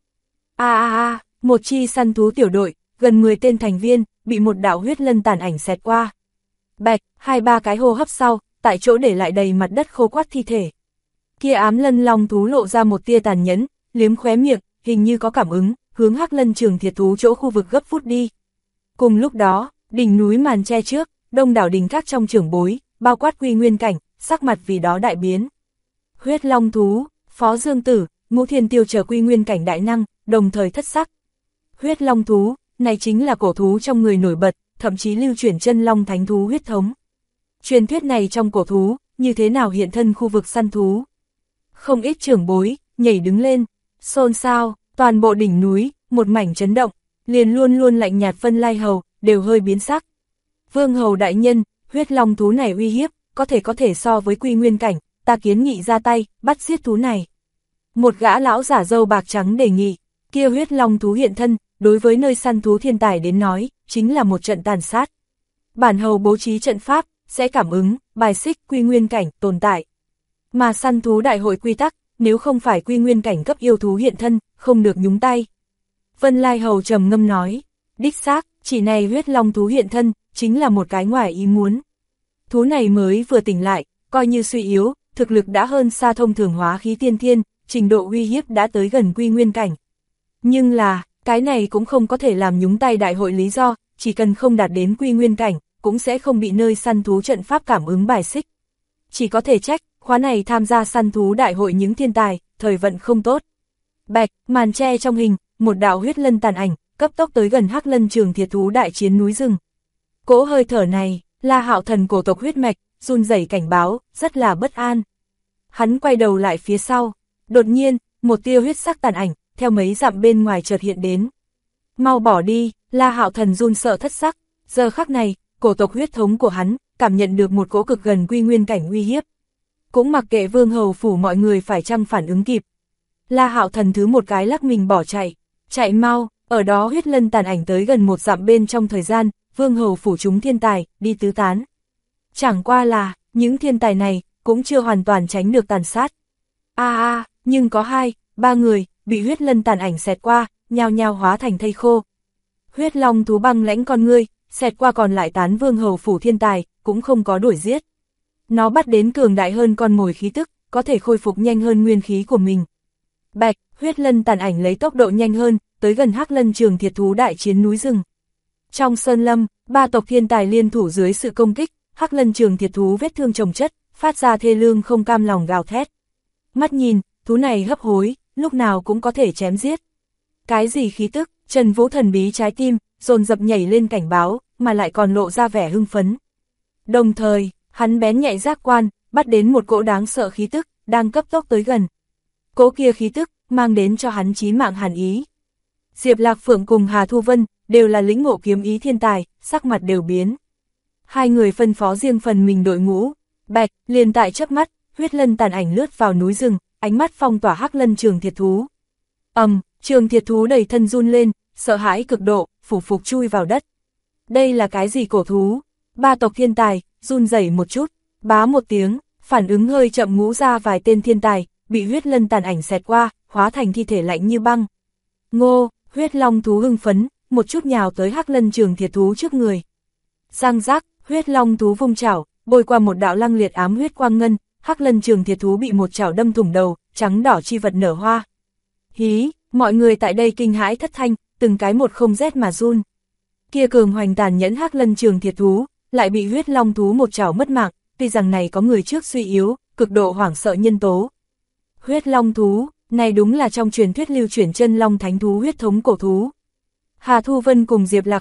Một chi săn thú tiểu đội, gần 10 tên thành viên, bị một đạo huyết lân tàn ảnh xẹt qua. Bạch, 2-3 cái hô hấp sau, tại chỗ để lại đầy mặt đất khô quắt thi thể. Kia ám lân long thú lộ ra một tia tàn nhẫn, liếm khóe miệng, hình như có cảm ứng, hướng Hắc Lân Trường Thiệt thú chỗ khu vực gấp phút đi. Cùng lúc đó, đỉnh núi màn che trước, đông đảo đình các trong trưởng bối, bao quát Quy Nguyên cảnh, sắc mặt vì đó đại biến. Huyết long thú, Phó Dương Tử, Ngũ Thiên Tiêu chờ Quy Nguyên cảnh đại năng, đồng thời thất sắc. Huyết long thú, này chính là cổ thú trong người nổi bật, thậm chí lưu chuyển chân long thánh thú huyết thống. Truyền thuyết này trong cổ thú, như thế nào hiện thân khu vực săn thú? Không ít trưởng bối, nhảy đứng lên, xôn xao, toàn bộ đỉnh núi, một mảnh chấn động, liền luôn luôn lạnh nhạt Vân Lai Hầu, đều hơi biến sắc. Vương Hầu đại nhân, huyết long thú này uy hiếp, có thể so với Quy Nguyên cảnh, ta kiến nghị ra tay, bắt giết thú này. Một gã lão giả râu bạc trắng đề nghị, kia huyết long thú hiện thân, đối với nơi săn thú thiên tài đến nói, chính là một trận tàn sát. Bản hầu bố trí trận pháp, sẽ cảm ứng, bài xích Quy Nguyên cảnh tồn tại. Mà săn thú đại hội quy tắc, nếu không phải Quy Nguyên cảnh cấp yêu thú hiện thân, không được nhúng tay. Vân Lai Hầu trầm ngâm nói, đích xác, chỉ này huyết long thú hiện thân, chính là một cái ngoài ý muốn. Thú này mới vừa tỉnh lại, coi như suy yếu, thực lực đã hơn xa thông thường hóa khí tiên thiên, trình độ uy hiếp đã tới gần Quy Nguyên cảnh. Nhưng là, cái này cũng không có thể làm nhúng tay đại hội lý do, chỉ cần không đạt đến Quy Nguyên cảnh, cũng sẽ không bị nơi săn thú trận pháp cảm ứng bài xích. Chỉ có thể trách, khóa này tham gia săn thú đại hội những thiên tài, thời vận không tốt. Bạch, màn che trong hình, một đạo huyết lân tàn ảnh, cấp tốc tới gần Hắc Lân Trường Thiệt thú đại chiến núi rừng. Cỗ hơi thở này, La Hạo Thần cổ tộc huyết mạch, run rẩy cảnh báo, rất là bất an. Hắn quay đầu lại phía sau, đột nhiên, một tia huyết sắc tàn ảnh, theo mấy dặm bên ngoài chợt hiện đến. Mau bỏ đi, La Hạo Thần run sợ thất sắc, giờ khắc này, cổ tộc huyết thống của hắn, cảm nhận được một cỗ cực gần Quy Nguyên cảnh uy hiếp. Cũng mặc kệ Vương Hầu phủ mọi người phải chăng phản ứng kịp. La Hạo Thần thứ một cái lắc mình bỏ chạy mau, ở đó huyết lân tàn ảnh tới gần 1 dặm bên trong thời gian, Vương Hầu phủ chúng thiên tài, đi tứ tán. Chẳng qua là, những thiên tài này, cũng chưa hoàn toàn tránh được tàn sát. Nhưng có 2-3 người, bị huyết lân tàn ảnh xẹt qua, nhao nhao hóa thành thây khô. Huyết long thú băng lãnh con ngươi, xẹt qua còn lại tán Vương Hầu phủ thiên tài, cũng không có đuổi giết. Nó bắt đến cường đại hơn con mồi khí tức, có thể khôi phục nhanh hơn nguyên khí của mình. Bạch, huyết lân tàn ảnh lấy tốc độ nhanh hơn, tới gần Hắc Lân Trường Thiệt thú đại chiến núi rừng. Trong sơn lâm, 3 tộc thiên tài liên thủ dưới sự công kích, Hắc Lân Trường Thiệt thú vết thương chồng chất, phát ra thê lương không cam lòng gào thét. Mắt nhìn, thú này hấp hối, lúc nào cũng có thể chém giết. Cái gì khí tức, Trần Vũ thần bí trái tim, dồn dập nhảy lên cảnh báo, mà lại còn lộ ra vẻ hưng phấn. Đồng thời, hắn bén nhạy giác quan, bắt đến một cỗ đáng sợ khí tức, đang cấp tốc tới gần. Cỗ kia khí tức, mang đến cho hắn chí mạng hàn ý. Diệp Lạc Phượng cùng Hà Thu Vân, đều là lĩnh ngộ kiếm ý thiên tài, sắc mặt đều biến. Hai người phân phó riêng phần mình đội ngũ. Bạch, liền tại chớp mắt, huyết lân tàn ảnh lướt vào núi rừng, ánh mắt phong tỏa Hắc Lân Trường Thiệt thú. Trường Thiệt thú đầy thân run lên, sợ hãi cực độ, phủ phục chui vào đất. Đây là cái gì cổ thú? 3 tộc thiên tài, run rẩy một chút, bá một tiếng, phản ứng hơi chậm ngũ ra vài tên thiên tài, bị huyết lân tàn ảnh xẹt qua, hóa thành thi thể lạnh như băng. Ngô, huyết long thú hưng phấn, một chút nhào tới Hắc Lân Trường Thiệt thú trước người. Răng rác, huyết long thú vung chảo, bôi qua một đạo lăng liệt ám huyết quang ngân, Hắc Lân Trường Thiệt thú bị một chảo đâm thủng đầu, trắng đỏ chi vật nở hoa. Hí, mọi người tại đây kinh hãi thất thanh, từng cái một không rét mà run. Kia cường hoành tàn nhẫn Hắc Lân Trường Thiệt thú, lại bị huyết long thú một chảo mất mạng, tuy rằng này có người trước suy yếu, cực độ hoảng sợ nhân tố. Huyết long thú, này đúng là trong truyền thuyết lưu chuyển chân long thánh thú huyết thống cổ thú. Hà Thu Vân cùng Diệp Lạc Phượng,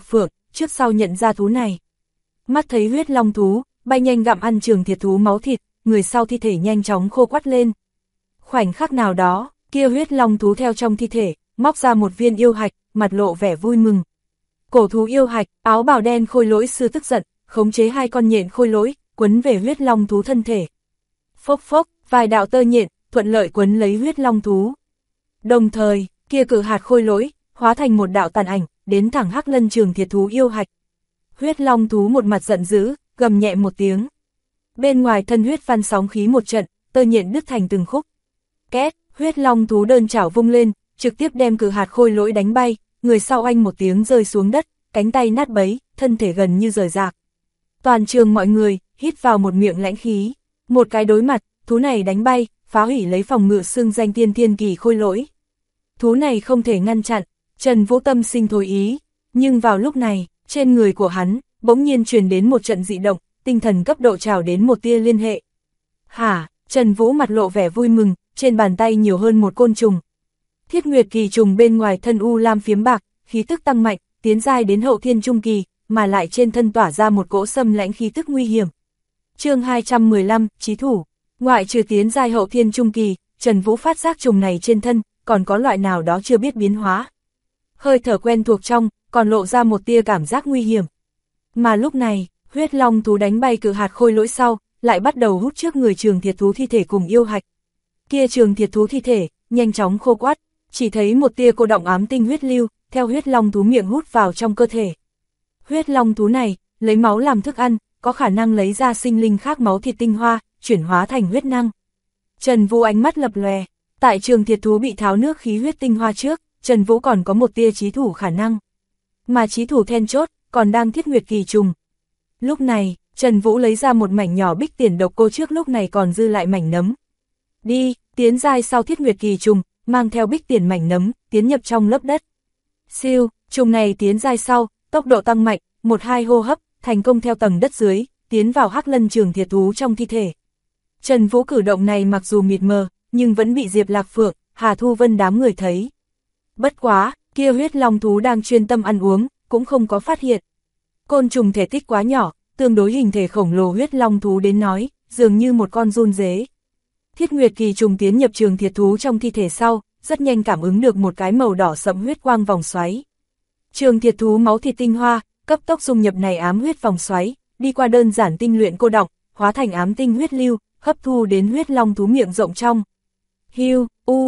trước sau nhận ra thú này. Mắt thấy huyết long thú, bay nhanh gặm ăn trường thiệt thú máu thịt, người sau thi thể nhanh chóng khô quắt lên. Khoảnh khắc nào đó, kia huyết long thú theo trong thi thể, móc ra một viên yêu hạch, mặt lộ vẻ vui mừng. Cổ thú yêu hạch, áo bào đen khôi lỗi sư tức giận, khống chế hai con nhện khôi lỗi, quấn về huyết long thú thân thể. Phốc phốc, vài đạo tơ nhện, thuận lợi quấn lấy huyết long thú. Đồng thời, kia cự hạt khôi lỗi, hóa thành một đạo tàn ảnh, đến thẳng Hắc Lân trường thiệt thú yêu hạch. Huyết long thú một mặt giận dữ, gầm nhẹ một tiếng. Bên ngoài thân huyết văn sóng khí một trận, tơ nhện đứt thành từng khúc. Két, huyết long thú đơn chảo vung lên, trực tiếp đem cự hạt khôi lỗi đánh bay, người sau oanh một tiếng rơi xuống đất, cánh tay nát bấy, thân thể gần như rời rạc. Toàn trường mọi người, hít vào một miệng lãnh khí. Một cái đối mặt, thú này đánh bay, phá hủy lấy phòng ngự xương danh tiên thiên kỳ khôi lỗi. Thú này không thể ngăn chặn, Trần Vũ tâm sinh thối ý. Nhưng vào lúc này, trên người của hắn, bỗng nhiên truyền đến một trận dị động, tinh thần cấp độ trào đến một tia liên hệ. Hả, Trần Vũ mặt lộ vẻ vui mừng, trên bàn tay nhiều hơn một côn trùng. Thiết Nguyệt kỳ trùng bên ngoài thân u lam phiếm bạc, khí tức tăng mạnh, tiến giai đến hậu thiên trung kỳ, mà lại trên thân tỏa ra một cỗ xâm lãnh khí tức nguy hiểm. Chương 215, chí thủ. Ngoại trừ tiến giai hậu thiên trung kỳ, Trần Vũ phát giác trùng này trên thân, còn có loại nào đó chưa biết biến hóa. Hơi thở quen thuộc trong, còn lộ ra một tia cảm giác nguy hiểm. Mà lúc này, huyết long thú đánh bay cự hạt khôi lỗi sau, lại bắt đầu hút trước người trường thiệt thú thi thể cùng yêu hạch. Kia trường thiệt thú thi thể, nhanh chóng khô quắt, chỉ thấy một tia cô động ám tinh huyết lưu, theo huyết long thú miệng hút vào trong cơ thể. Huyết long thú này, lấy máu làm thức ăn, có khả năng lấy ra sinh linh khác máu thịt tinh hoa, chuyển hóa thành huyết năng. Trần Vũ ánh mắt lập lòe, tại trường thiệt thú bị tháo nước khí huyết tinh hoa trước, Trần Vũ còn có một tia chí thủ khả năng. Mà chí thủ then chốt, còn đang Thiết Nguyệt kỳ trùng. Lúc này, Trần Vũ lấy ra một mảnh nhỏ bích tiền độc cô trước lúc này còn dư lại mảnh nấm. Đi, tiến giai sau Thiết Nguyệt kỳ trùng, mang theo bích tiền mảnh nấm, tiến nhập trong lớp đất. Siêu, trùng này tiến giai sau, tốc độ tăng mạnh, 1-2 hô hấp, thành công theo tầng đất dưới, tiến vào Hắc Lân trường thiệt thú trong thi thể. Trần Vũ cử động này mặc dù mịt mờ, nhưng vẫn bị Diệp Lạc Phượng, Hà Thu Vân đám người thấy. Bất quá, kia huyết long thú đang chuyên tâm ăn uống, cũng không có phát hiện. Côn trùng thể tích quá nhỏ, tương đối hình thể khổng lồ huyết long thú đến nói, dường như một con giun dế. Thiết Nguyệt kỳ trùng tiến nhập trường thiệt thú trong thi thể sau, rất nhanh cảm ứng được một cái màu đỏ sẫm huyết quang vòng xoáy. Trường thiệt thú máu thịt tinh hoa, cấp tốc dung nhập này ám huyết vòng xoáy, đi qua đơn giản tinh luyện cô đọng, hóa thành ám tinh huyết lưu, hấp thu đến huyết long thú miệng rộng trong. Hiu,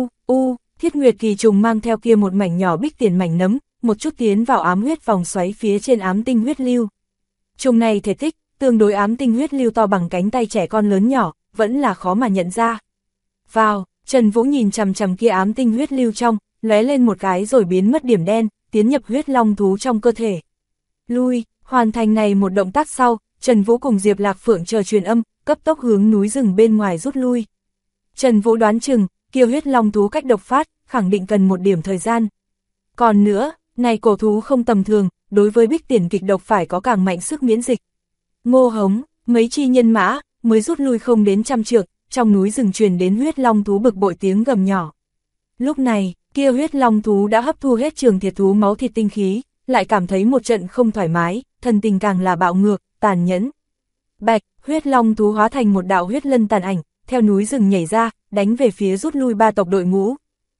Thiết Nguyệt kỳ trùng mang theo kia một mảnh nhỏ bích tiền mảnh nấm, một chút tiến vào ám huyết vòng xoáy phía trên ám tinh huyết lưu. Trùng này thể tích, tương đối ám tinh huyết lưu to bằng cánh tay trẻ con lớn nhỏ, vẫn là khó mà nhận ra. Vào, Trần Vũ nhìn chằm chằm kia ám tinh huyết lưu trong, lóe lên một cái rồi biến mất điểm đen, tiến nhập huyết long thú trong cơ thể. Lui, hoàn thành này một động tác sau, Trần Vũ cùng Diệp Lạc Phượng chờ truyền âm, cấp tốc hướng núi rừng bên ngoài rút lui. Trần Vũ đoán chừng, kia huyết long thú cách độc phát, khẳng định cần một điểm thời gian. Còn nữa, này cổ thú không tầm thường, đối với bích tiền kịch độc phải có càng mạnh sức miễn dịch. Ngô hống, mấy chi nhân mã, mới rút lui không đến 100 trượng, trong núi rừng truyền đến huyết long thú bực bội tiếng gầm nhỏ. Lúc này, kia huyết long thú đã hấp thu hết trường thiệt thú máu thịt tinh khí, lại cảm thấy một trận không thoải mái, thần tình càng là bạo ngược, tàn nhẫn. Bạch, huyết long thú hóa thành một đạo huyết lân tàn ảnh, theo núi rừng nhảy ra, đánh về phía rút lui 3 tộc đội ngũ.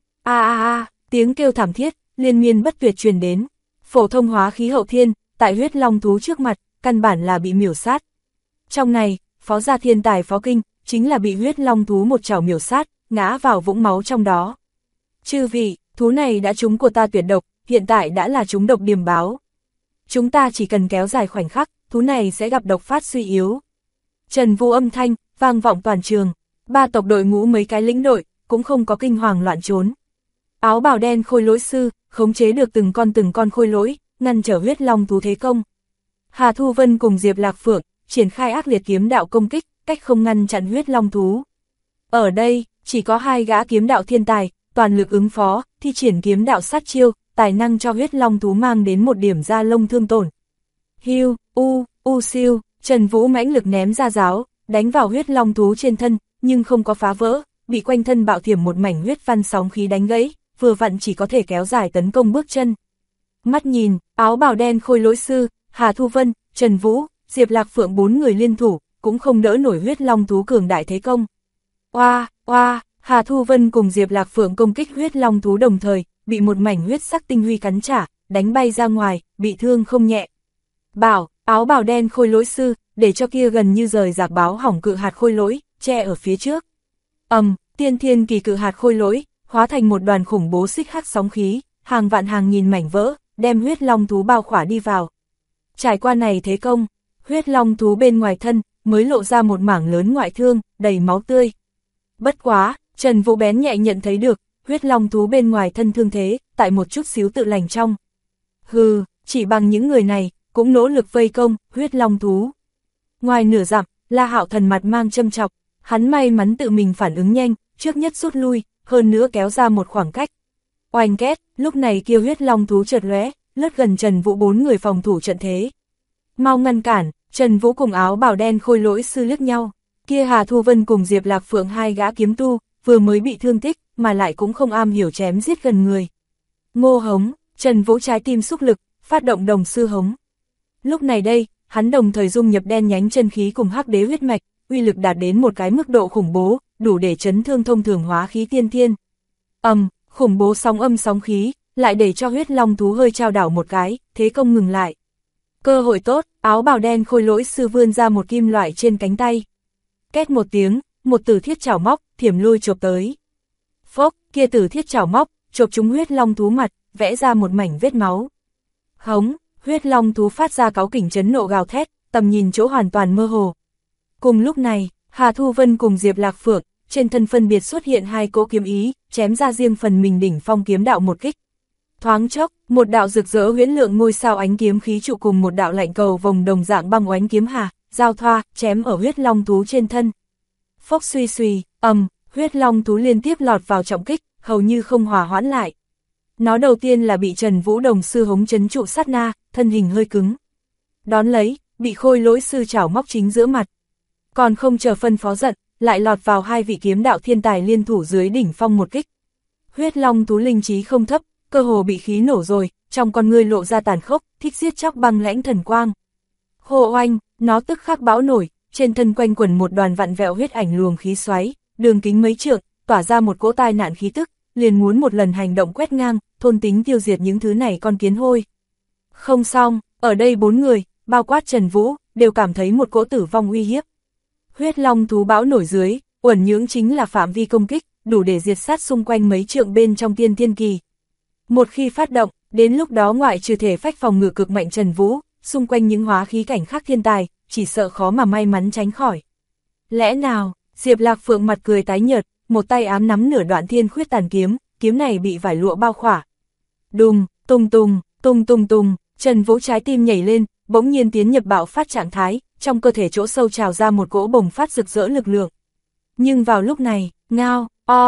Tiếng kêu thảm thiết, liên miên bất tuyệt truyền đến. Phổ thông hóa khí hậu thiên, tại huyết long thú trước mặt, căn bản là bị miểu sát. Trong này, phó gia thiên tài phó kinh, chính là bị huyết long thú một chảo miểu sát, ngã vào vũng máu trong đó. Chư vị, thú này đã trúng của ta tuyệt độc, hiện tại đã là trúng độc điềm báo. Chúng ta chỉ cần kéo dài khoảnh khắc, thú này sẽ gặp độc phát suy yếu. Trần Vũ âm thanh, vang vọng toàn trường, 3 tộc đội ngũ mấy cái lĩnh đội, cũng không có kinh hoàng loạn trốn. Áo bào đen khôi lỗi sư, khống chế được từng con khôi lỗi, ngăn trở huyết long thú thế công. Hà Thu Vân cùng Diệp Lạc Phượng, triển khai ác liệt kiếm đạo công kích, cách không ngăn chặn huyết long thú. Ở đây, chỉ có 2 gã kiếm đạo thiên tài, toàn lực ứng phó, thi triển kiếm đạo sát chiêu, tài năng cho huyết long thú mang đến một điểm da lông thương tổn. Hiu, siêu, Trần Vũ mãnh lực ném ra giáo, đánh vào huyết long thú trên thân, nhưng không có phá vỡ, bị quanh thân bạo thiểm một mảnh huyết văn sóng khí đánh gãy, vừa vặn chỉ có thể kéo dài tấn công bước chân. Mắt nhìn, áo bào đen khôi lỗi sư, Hà Thu Vân, Trần Vũ, Diệp Lạc Phượng 4 người liên thủ, cũng không đỡ nổi huyết long thú cường đại thế công. Oa, oa, Hà Thu Vân cùng Diệp Lạc Phượng công kích huyết long thú đồng thời, bị một mảnh huyết sắc tinh huy cắn trả, đánh bay ra ngoài, bị thương không nhẹ. Áo bào đen khôi lỗi sư, để cho kia gần như rời rạc báo hỏng cự hạt khôi lỗi, che ở phía trước. Tiên thiên kỳ cự hạt khôi lỗi, hóa thành một đoàn khủng bố xích hắc sóng khí, hàng vạn hàng nghìn mảnh vỡ, đem huyết long thú bao khỏa đi vào. Trải qua này thế công, huyết long thú bên ngoài thân, mới lộ ra một mảng lớn ngoại thương, đầy máu tươi. Bất quá, Trần Vũ bén nhạy nhận thấy được, huyết long thú bên ngoài thân thương thế, tại một chút xíu tự lành trong. Hừ, chỉ bằng những người này, cũng nỗ lực vây công, huyết long thú. Ngoài nửa dặm, La Hạo Thần mặt mang châm chọc, hắn may mắn tự mình phản ứng nhanh, trước nhất rút lui, hơn nữa kéo ra một khoảng cách. Oanh két, lúc này kia huyết long thú chợt lóe, lướt gần Trần Vũ 4 người phòng thủ trận thế. Mau ngăn cản, Trần Vũ cùng áo bào đen khôi lỗi sư liếc nhau, kia Hà Thu Vân cùng Diệp Lạc Phượng hai gã kiếm tu, vừa mới bị thương tích, mà lại cũng không am hiểu chém giết gần người. Ngô hống, Trần Vũ trái tim xúc lực, phát động đồng sư hống. Lúc này đây, hắn đồng thời dung nhập đen nhánh chân khí cùng hắc đế huyết mạch, uy lực đạt đến một cái mức độ khủng bố, đủ để chấn thương thông thường hóa khí tiên thiên. Khủng bố sóng âm sóng khí, lại để cho huyết long thú hơi trao đảo một cái, thế công ngừng lại. Cơ hội tốt, áo bào đen khôi lỗi sư vươn ra một kim loại trên cánh tay. Két một tiếng, một tử thiết chảo móc, thiểm lôi chộp tới. Phốc, kia tử thiết chảo móc, chộp trúng huyết long thú mặt, vẽ ra một mảnh vết máu. Hống, huyết long thú phát ra cáu kỉnh chấn nộ gào thét, tầm nhìn chỗ hoàn toàn mơ hồ. Cùng lúc này, Hà Thu Vân cùng Diệp Lạc Phượng, trên thân phân biệt xuất hiện hai cỗ kiếm ý, chém ra riêng phần mình đỉnh phong kiếm đạo một kích. Thoáng chốc, một đạo rực rỡ huyễn lượng ngôi sao ánh kiếm khí trụ cùng một đạo lạnh cầu vòng đồng dạng băng oánh kiếm hà, giao thoa, chém ở huyết long thú trên thân. Phốc suy suy, huyết long thú liên tiếp lọt vào trọng kích, hầu như không hòa hoãn lại. Nó đầu tiên là bị Trần Vũ đồng sư hống chấn trụ sát na, thân hình hơi cứng. Đón lấy, bị khôi lỗi sư chảo móc chính giữa mặt. Còn không chờ phân phó giận, lại lọt vào hai vị kiếm đạo thiên tài liên thủ dưới đỉnh phong một kích. Huyết long thú linh trí không thấp, cơ hồ bị khí nổ rồi, trong con ngươi lộ ra tàn khốc, thích giết chóc băng lãnh thần quang. Hồ oanh, nó tức khắc bão nổi, trên thân quanh quẩn một đoàn vặn vẹo huyết ảnh luồng khí xoáy, đường kính mấy trượng, tỏa ra một cỗ tai nạn khí tức, liền muốn một lần hành động quét ngang, thôn tính tiêu diệt những thứ này con kiến hôi. Không xong, ở đây 4 người, bao quát Trần Vũ, đều cảm thấy một cỗ tử vong uy hiếp. Huyết long thú bão nổi dưới, uẩn nhưỡng chính là phạm vi công kích, đủ để diệt sát xung quanh mấy trượng bên trong tiên thiên kỳ. Một khi phát động, đến lúc đó ngoại trừ thể phách phòng ngự cực mạnh Trần Vũ, xung quanh những hóa khí cảnh khác thiên tài, chỉ sợ khó mà may mắn tránh khỏi. Lẽ nào, Diệp Lạc Phượng mặt cười tái nhợt, một tay ám nắm nửa đoạn thiên khuyết tàn kiếm, kiếm này bị vải lụa bao khỏa. Đùng, tung tung, tung tung tung, Trần Vũ trái tim nhảy lên, bỗng nhiên tiến nhập bạo phát trạng thái, trong cơ thể chỗ sâu trào ra một cỗ bùng phát rực rỡ lực lượng. Nhưng vào lúc này, ngao,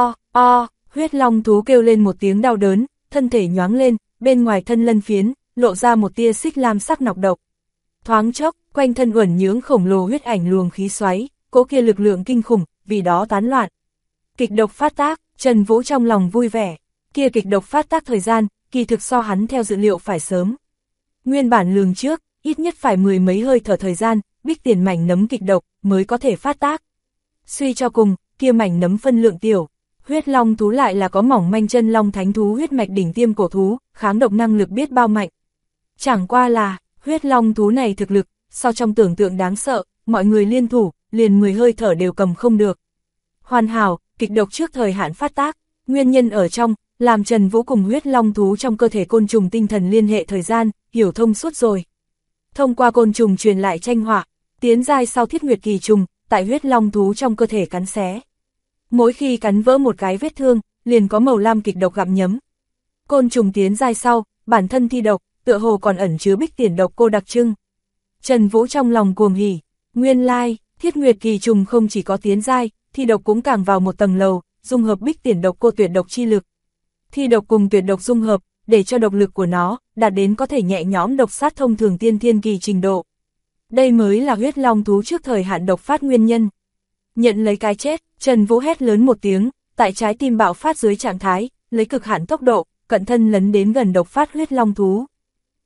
huyết long thú kêu lên một tiếng đau đớn, thân thể nhoáng lên, bên ngoài thân lân phiến, lộ ra một tia xích lam sắc nọc độc. Thoáng chốc, quanh thân uẩn nhưỡng khổng lồ huyết ảnh luồng khí xoáy, cỗ kia lực lượng kinh khủng, vì đó tán loạn. Kịch độc phát tác, Trần Vũ trong lòng vui vẻ, kia kịch độc phát tác thời gian, kỳ thực so hắn theo dự liệu phải sớm. Nguyên bản lường trước, ít nhất phải 10 mấy hơi thở thời gian, bích tiền mảnh nấm kịch độc mới có thể phát tác. Suy cho cùng, kia mảnh nấm phân lượng tiểu, huyết long thú lại là có mỏng manh chân long thánh thú huyết mạch đỉnh tiêm cổ thú, kháng độc năng lực biết bao mạnh. Chẳng qua là, huyết long thú này thực lực, so trong tưởng tượng đáng sợ, mọi người liên thủ, liền 10 hơi thở đều cầm không được. Hoàn hảo, kịch độc trước thời hạn phát tác, nguyên nhân ở trong, làm Trần Vũ cùng huyết long thú trong cơ thể côn trùng tinh thần liên hệ thời gian, hiểu thông suốt rồi. Thông qua côn trùng truyền lại tranh họa, tiến giai sau thiết nguyệt kỳ trùng, tại huyết long thú trong cơ thể cắn xé. Mỗi khi cắn vỡ một cái vết thương, liền có màu lam kịch độc gặm nhấm. Côn trùng tiến giai sau, bản thân thi độc, tựa hồ còn ẩn chứa bích tiền độc cô đặc trưng. Trần Vũ trong lòng cuồng hỉ, nguyên lai, thiết nguyệt kỳ trùng không chỉ có tiến giai, thi độc cũng càng vào một tầng lầu, dung hợp bích tiền độc cô tuyệt độc chi lực. Thi độc cùng tuyệt độc dung hợp, để cho độc lực của nó đạt đến có thể nhẹ nhõm độc sát thông thường tiên thiên kỳ trình độ. Đây mới là huyết long thú trước thời hạn độc phát nguyên nhân. Nhận lấy cái chết, Trần Vũ hét lớn một tiếng, tại trái tim bạo phát dưới trạng thái, lấy cực hạn tốc độ, cận thân lấn đến gần độc phát huyết long thú.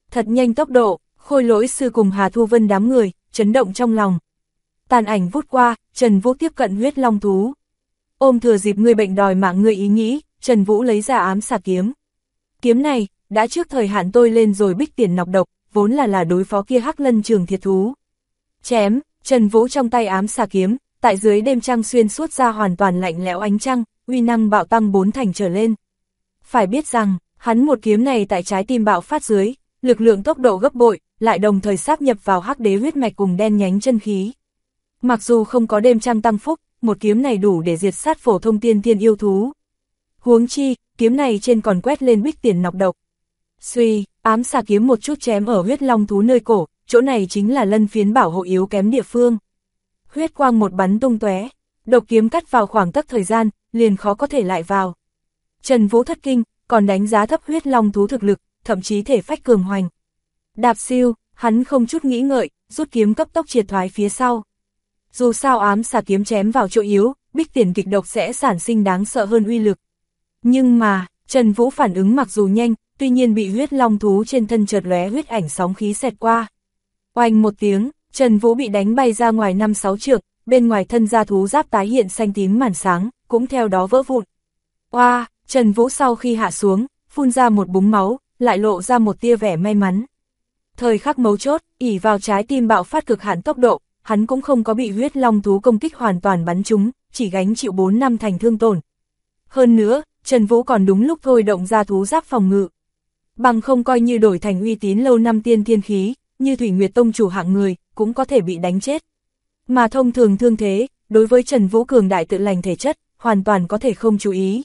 Thật nhanh tốc độ, Khôi Lỗi Sư cùng Hà Thu Vân đám người, chấn động trong lòng. Tàn ảnh vút qua, Trần Vũ tiếp cận huyết long thú. Ôm thừa dịp người bệnh đòi mạng người ý nghĩ, Trần Vũ lấy ra ám xà kiếm. Kiếm này, đã trước thời hạn tôi lên rồi bích tiền nọc độc, vốn là đối phó kia hắc lân trường thiệt thú. Chém, Trần Vũ trong tay ám xà kiếm, tại dưới đêm trăng xuyên suốt ra hoàn toàn lạnh lẽo ánh trăng, uy năng bạo tăng 4 thành trở lên. Phải biết rằng, hắn một kiếm này tại trái tim bạo phát dưới, lực lượng tốc độ gấp bội, lại đồng thời sáp nhập vào hắc đế huyết mạch cùng đen nhánh chân khí. Mặc dù không có đêm trăng tăng phúc, một kiếm này đủ để diệt sát phổ thông tiên thiên yêu thú. Huống chi, kiếm này trên còn quét lên bích tiền nọc độc. Suy, ám xà kiếm một chút chém ở huyết long thú nơi cổ, chỗ này chính là lân phiến bảo hộ yếu kém địa phương. Huyết quang một bắn tung tóe, độc kiếm cắt vào khoảng tắc thời gian, liền khó có thể lại vào. Trần Vũ thất kinh, còn đánh giá thấp huyết long thú thực lực, thậm chí thể phách cường hoành. Đạp siêu, hắn không chút nghĩ ngợi, rút kiếm cấp tốc triệt thoái phía sau. Dù sao ám xà kiếm chém vào chỗ yếu, bích tiền kịch độc sẽ sản sinh đáng sợ hơn uy lực. Nhưng mà, Trần Vũ phản ứng mặc dù nhanh, tuy nhiên bị huyết long thú trên thân chợt lóe huyết ảnh sóng khí xẹt qua. Oanh một tiếng, Trần Vũ bị đánh bay ra ngoài 5-6 trượng, bên ngoài thân da thú giáp tái hiện xanh tím màn sáng, cũng theo đó vỡ vụn. Oa, Trần Vũ sau khi hạ xuống, phun ra một búng máu, lại lộ ra một tia vẻ may mắn. Thời khắc mấu chốt, ỷ vào trái tim bạo phát cực hạn tốc độ, hắn cũng không có bị huyết long thú công kích hoàn toàn bắn trúng, chỉ gánh chịu 4-5 thành thương tổn. Hơn nữa, Trần Vũ còn đúng lúc thôi động ra thú giáp phòng ngự. Bằng không coi như đổi thành uy tín lâu năm tiên thiên khí, như Thủy Nguyệt Tông chủ hạng người, cũng có thể bị đánh chết. Mà thông thường thương thế, đối với Trần Vũ cường đại tự lành thể chất, hoàn toàn có thể không chú ý.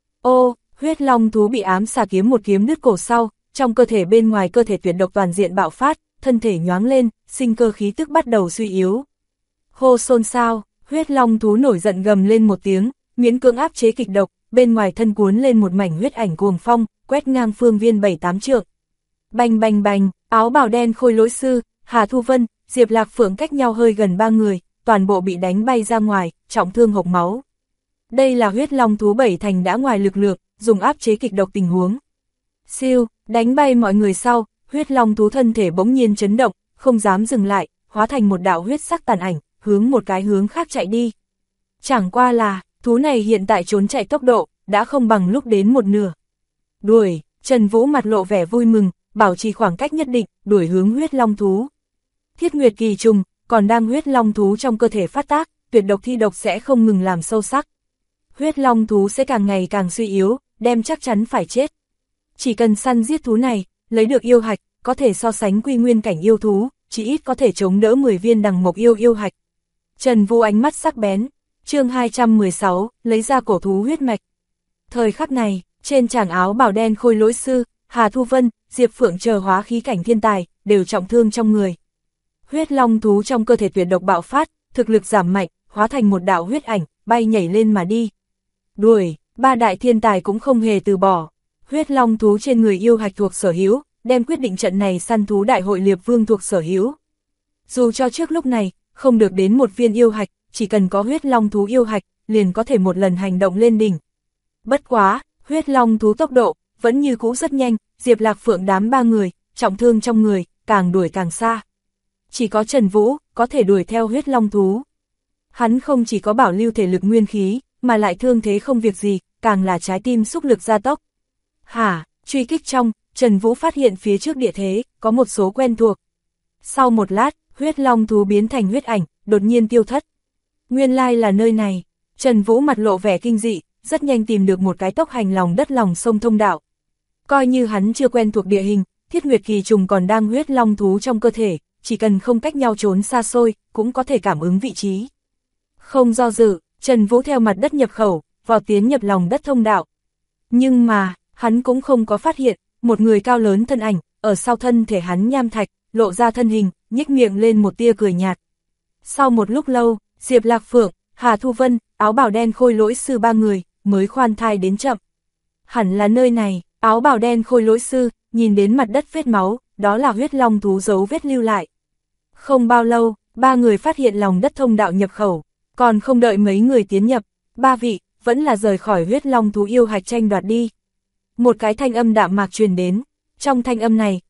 Ô, huyết long thú bị ám xà kiếm một kiếm đứt cổ sau, trong cơ thể bên ngoài cơ thể tuyệt độc toàn diện bạo phát, thân thể nhoáng lên, sinh cơ khí tức bắt đầu suy yếu. Hô xôn xao, huyết long thú nổi giận gầm lên một tiếng, miễn cưỡng áp chế kịch độc, bên ngoài thân cuốn lên một mảnh huyết ảnh cuồng phong, quét ngang phương viên 7-8 trượng. Bành bành bành, áo bào đen Khôi Lỗi Sư, Hà Thu Vân, Diệp Lạc Phượng cách nhau hơi gần 3 người, toàn bộ bị đánh bay ra ngoài, trọng thương hộc máu. Đây là huyết long thú 7 thành đã ngoài lực lượng, dùng áp chế kịch độc tình huống. Siêu, đánh bay mọi người sau, huyết long thú thân thể bỗng nhiên chấn động, không dám dừng lại, hóa thành một đạo huyết sắc tàn ảnh, hướng một cái hướng khác chạy đi. Chẳng qua là, thú này hiện tại trốn chạy tốc độ, đã không bằng lúc đến một nửa. Đuổi, Trần Vũ mặt lộ vẻ vui mừng, bảo trì khoảng cách nhất định, đuổi hướng huyết long thú. Thiết Nguyệt Kỳ trùng, còn đang huyết long thú trong cơ thể phát tác, tuyệt độc thi độc sẽ không ngừng làm sâu sắc. Huyết long thú sẽ càng ngày càng suy yếu, đem chắc chắn phải chết. Chỉ cần săn giết thú này, lấy được yêu hạch, có thể so sánh quy nguyên cảnh yêu thú, chỉ ít có thể chống đỡ 10 viên đằng mộc yêu hạch. Trần Vũ ánh mắt sắc bén, chương 216, lấy ra cổ thú huyết mạch. Thời khắc này, trên tràng áo bào đen Khôi Lỗi Sư, Hà Thu Vân, Diệp Phượng chờ hóa khí cảnh thiên tài, đều trọng thương trong người. Huyết long thú trong cơ thể tuyệt độc bạo phát, thực lực giảm mạnh, hóa thành một đạo huyết ảnh, bay nhảy lên mà đi. Đuổi, ba đại thiên tài cũng không hề từ bỏ. Huyết long thú trên người yêu hạch thuộc sở hữu, đem quyết định trận này săn thú đại hội liệp vương thuộc sở hữu. Dù cho trước lúc này, không được đến một viên yêu hạch, chỉ cần có huyết long thú yêu hạch, liền có thể một lần hành động lên đỉnh. Bất quá, huyết long thú tốc độ, vẫn như cũ rất nhanh, Diệp Lạc Phượng đám 3 người, trọng thương trong người, càng đuổi càng xa. Chỉ có Trần Vũ, có thể đuổi theo huyết long thú. Hắn không chỉ có bảo lưu thể lực nguyên khí, mà lại thương thế không việc gì, càng là trái tim xúc lực gia tốc. Truy kích trong, Trần Vũ phát hiện phía trước địa thế, có một số quen thuộc. Sau một lát, huyết long thú biến thành huyết ảnh, đột nhiên tiêu thất. Nguyên lai là nơi này, Trần Vũ mặt lộ vẻ kinh dị, rất nhanh tìm được một cái tốc hành lòng đất lòng sông thông đạo. Coi như hắn chưa quen thuộc địa hình, Thiết Nguyệt Kỳ trùng còn đang huyết long thú trong cơ thể, chỉ cần không cách nhau trốn xa xôi, cũng có thể cảm ứng vị trí. Không do dự, Trần Vũ theo mặt đất nhập khẩu, vào tiến nhập lòng đất thông đạo. Nhưng mà, hắn cũng không có phát hiện, một người cao lớn thân ảnh, ở sau thân thể hắn nham thạch, lộ ra thân hình, nhếch miệng lên một tia cười nhạt. Sau một lúc lâu, Diệp Lạc Phượng, Hà Thu Vân, áo bào đen Khôi Lỗi Sư 3 người, mới khoan thai đến chậm. Hẳn là nơi này, áo bào đen Khôi Lỗi Sư, nhìn đến mặt đất vết máu, đó là huyết long thú dấu vết lưu lại. Không bao lâu, 3 người phát hiện lòng đất thông đạo nhập khẩu, còn không đợi mấy người tiến nhập, 3 vị, vẫn là rời khỏi huyết long thú yêu hạch tranh đoạt đi. Một cái thanh âm đạm mạc truyền đến, trong thanh âm này,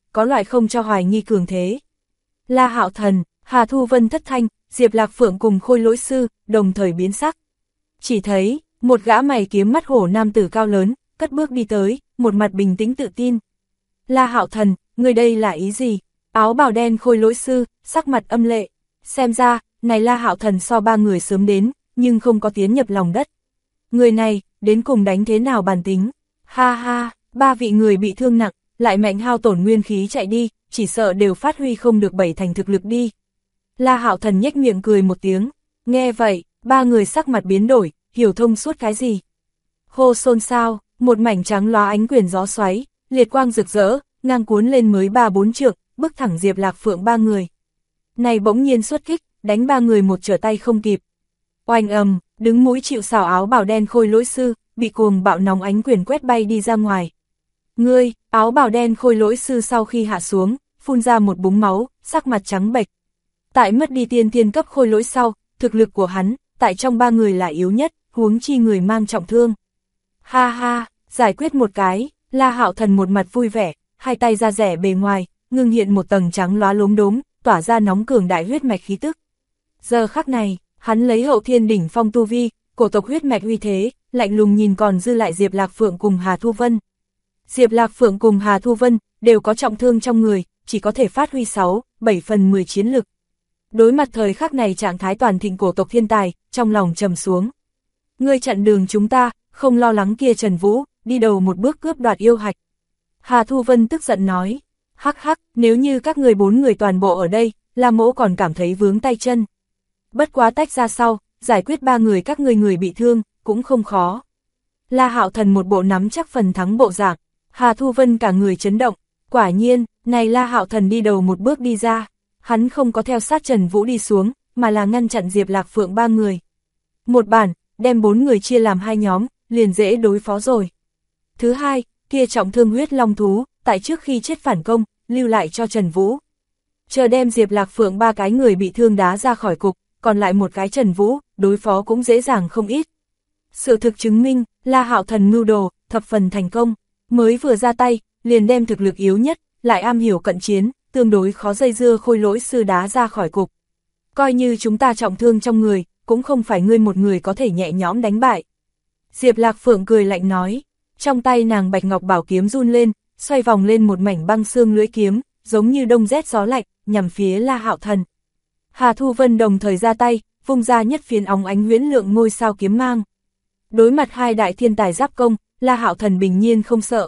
có loại không cho hoài nghi cường thế. La Hạo Thần, Hà Thu Vân thất thanh, Diệp Lạc Phượng cùng Khôi Lỗi Sư, đồng thời biến sắc. Chỉ thấy, một gã mày kiếm mắt hổ nam tử cao lớn, cất bước đi tới, một mặt bình tĩnh tự tin. La Hạo Thần, người đây là ý gì? Áo bào đen Khôi Lỗi Sư, sắc mặt âm lệ. Xem ra, này La Hạo Thần so ba người sớm đến, nhưng không có tiến nhập lòng đất. Người này, đến cùng đánh thế nào bàn tính? Ha ha, ba vị người bị thương nặng, lại mạnh hao tổn nguyên khí chạy đi, chỉ sợ đều phát huy không được bảy thành thực lực đi. La Hạo Thần nhếch miệng cười một tiếng. Nghe vậy, ba người sắc mặt biến đổi, hiểu thông suốt cái gì. Hô xôn xao, một mảnh trắng lóa ánh quyền gió xoáy, liệt quang rực rỡ, ngang cuốn lên mới 3-4 trượng, bức thẳng Diệp Lạc Phượng ba người. Này bỗng nhiên xuất kích, đánh ba người một trở tay không kịp. Oanh ầm, đứng mũi chịu sào áo bào đen Khôi Lỗi Sư, bị cuồng bạo nóng ánh quyền quét bay đi ra ngoài. Ngươi, áo bào đen Khôi Lỗi Sư sau khi hạ xuống, phun ra một búng máu, sắc mặt trắng bệch. Tại mất đi tiên thiên cấp khôi lỗi sau, thực lực của hắn, tại trong ba người là yếu nhất, huống chi người mang trọng thương. Ha ha, giải quyết một cái, La Hạo Thần một mặt vui vẻ, hai tay ra rẻ bề ngoài, ngưng hiện một tầng trắng lóa lốm đốm, tỏa ra nóng cường đại huyết mạch khí tức. Giờ khắc này, hắn lấy hậu thiên đỉnh phong tu vi, cổ tộc huyết mạch uy thế, lạnh lùng nhìn còn dư lại Diệp Lạc Phượng cùng Hà Thu Vân. Diệp Lạc Phượng cùng Hà Thu Vân đều có trọng thương trong người, chỉ có thể phát huy 6-7 phần 10 chiến lực. Đối mặt thời khắc này trạng thái toàn thịnh cổ tộc thiên tài, trong lòng trầm xuống. Ngươi chặn đường chúng ta, không lo lắng kia Trần Vũ, đi đầu một bước cướp đoạt yêu hạch. Hà Thu Vân tức giận nói, hắc hắc, nếu như các người 4 người toàn bộ ở đây, La Mỗ còn cảm thấy vướng tay chân. Bất quá tách ra sau, giải quyết 3 người các người bị thương, cũng không khó. La Hạo Thần một bộ nắm chắc phần thắng bộ dạng, Hà Thu Vân cả người chấn động, quả nhiên, này La Hạo Thần đi đầu một bước đi ra. Hắn không có theo sát Trần Vũ đi xuống, mà là ngăn chặn Diệp Lạc Phượng 3 người. Một bản, đem 4 người chia làm 2 nhóm, liền dễ đối phó rồi. Thứ hai, kia trọng thương huyết long thú, tại trước khi chết phản công, lưu lại cho Trần Vũ. Chờ đem Diệp Lạc Phượng 3 cái người bị thương đá ra khỏi cục, còn lại một cái Trần Vũ, đối phó cũng dễ dàng không ít. Sự thực chứng minh, La Hạo Thần mưu đồ, thập phần thành công, mới vừa ra tay, liền đem thực lực yếu nhất, lại am hiểu cận chiến, tương đối khó dây dưa Khôi Lỗi Sư đá ra khỏi cục. Coi như chúng ta trọng thương trong người, cũng không phải ngươi một người có thể nhẹ nhõm đánh bại. Diệp Lạc Phượng cười lạnh nói, trong tay nàng bạch ngọc bảo kiếm run lên, xoay vòng lên một mảnh băng xương lưỡi kiếm, giống như đông rét gió lạnh, nhằm phía La Hạo Thần. Hà Thu Vân đồng thời ra tay, vung ra nhất phiến óng ánh huyễn lượng ngôi sao kiếm mang. Đối mặt hai đại thiên tài giáp công, La Hạo Thần bình nhiên không sợ.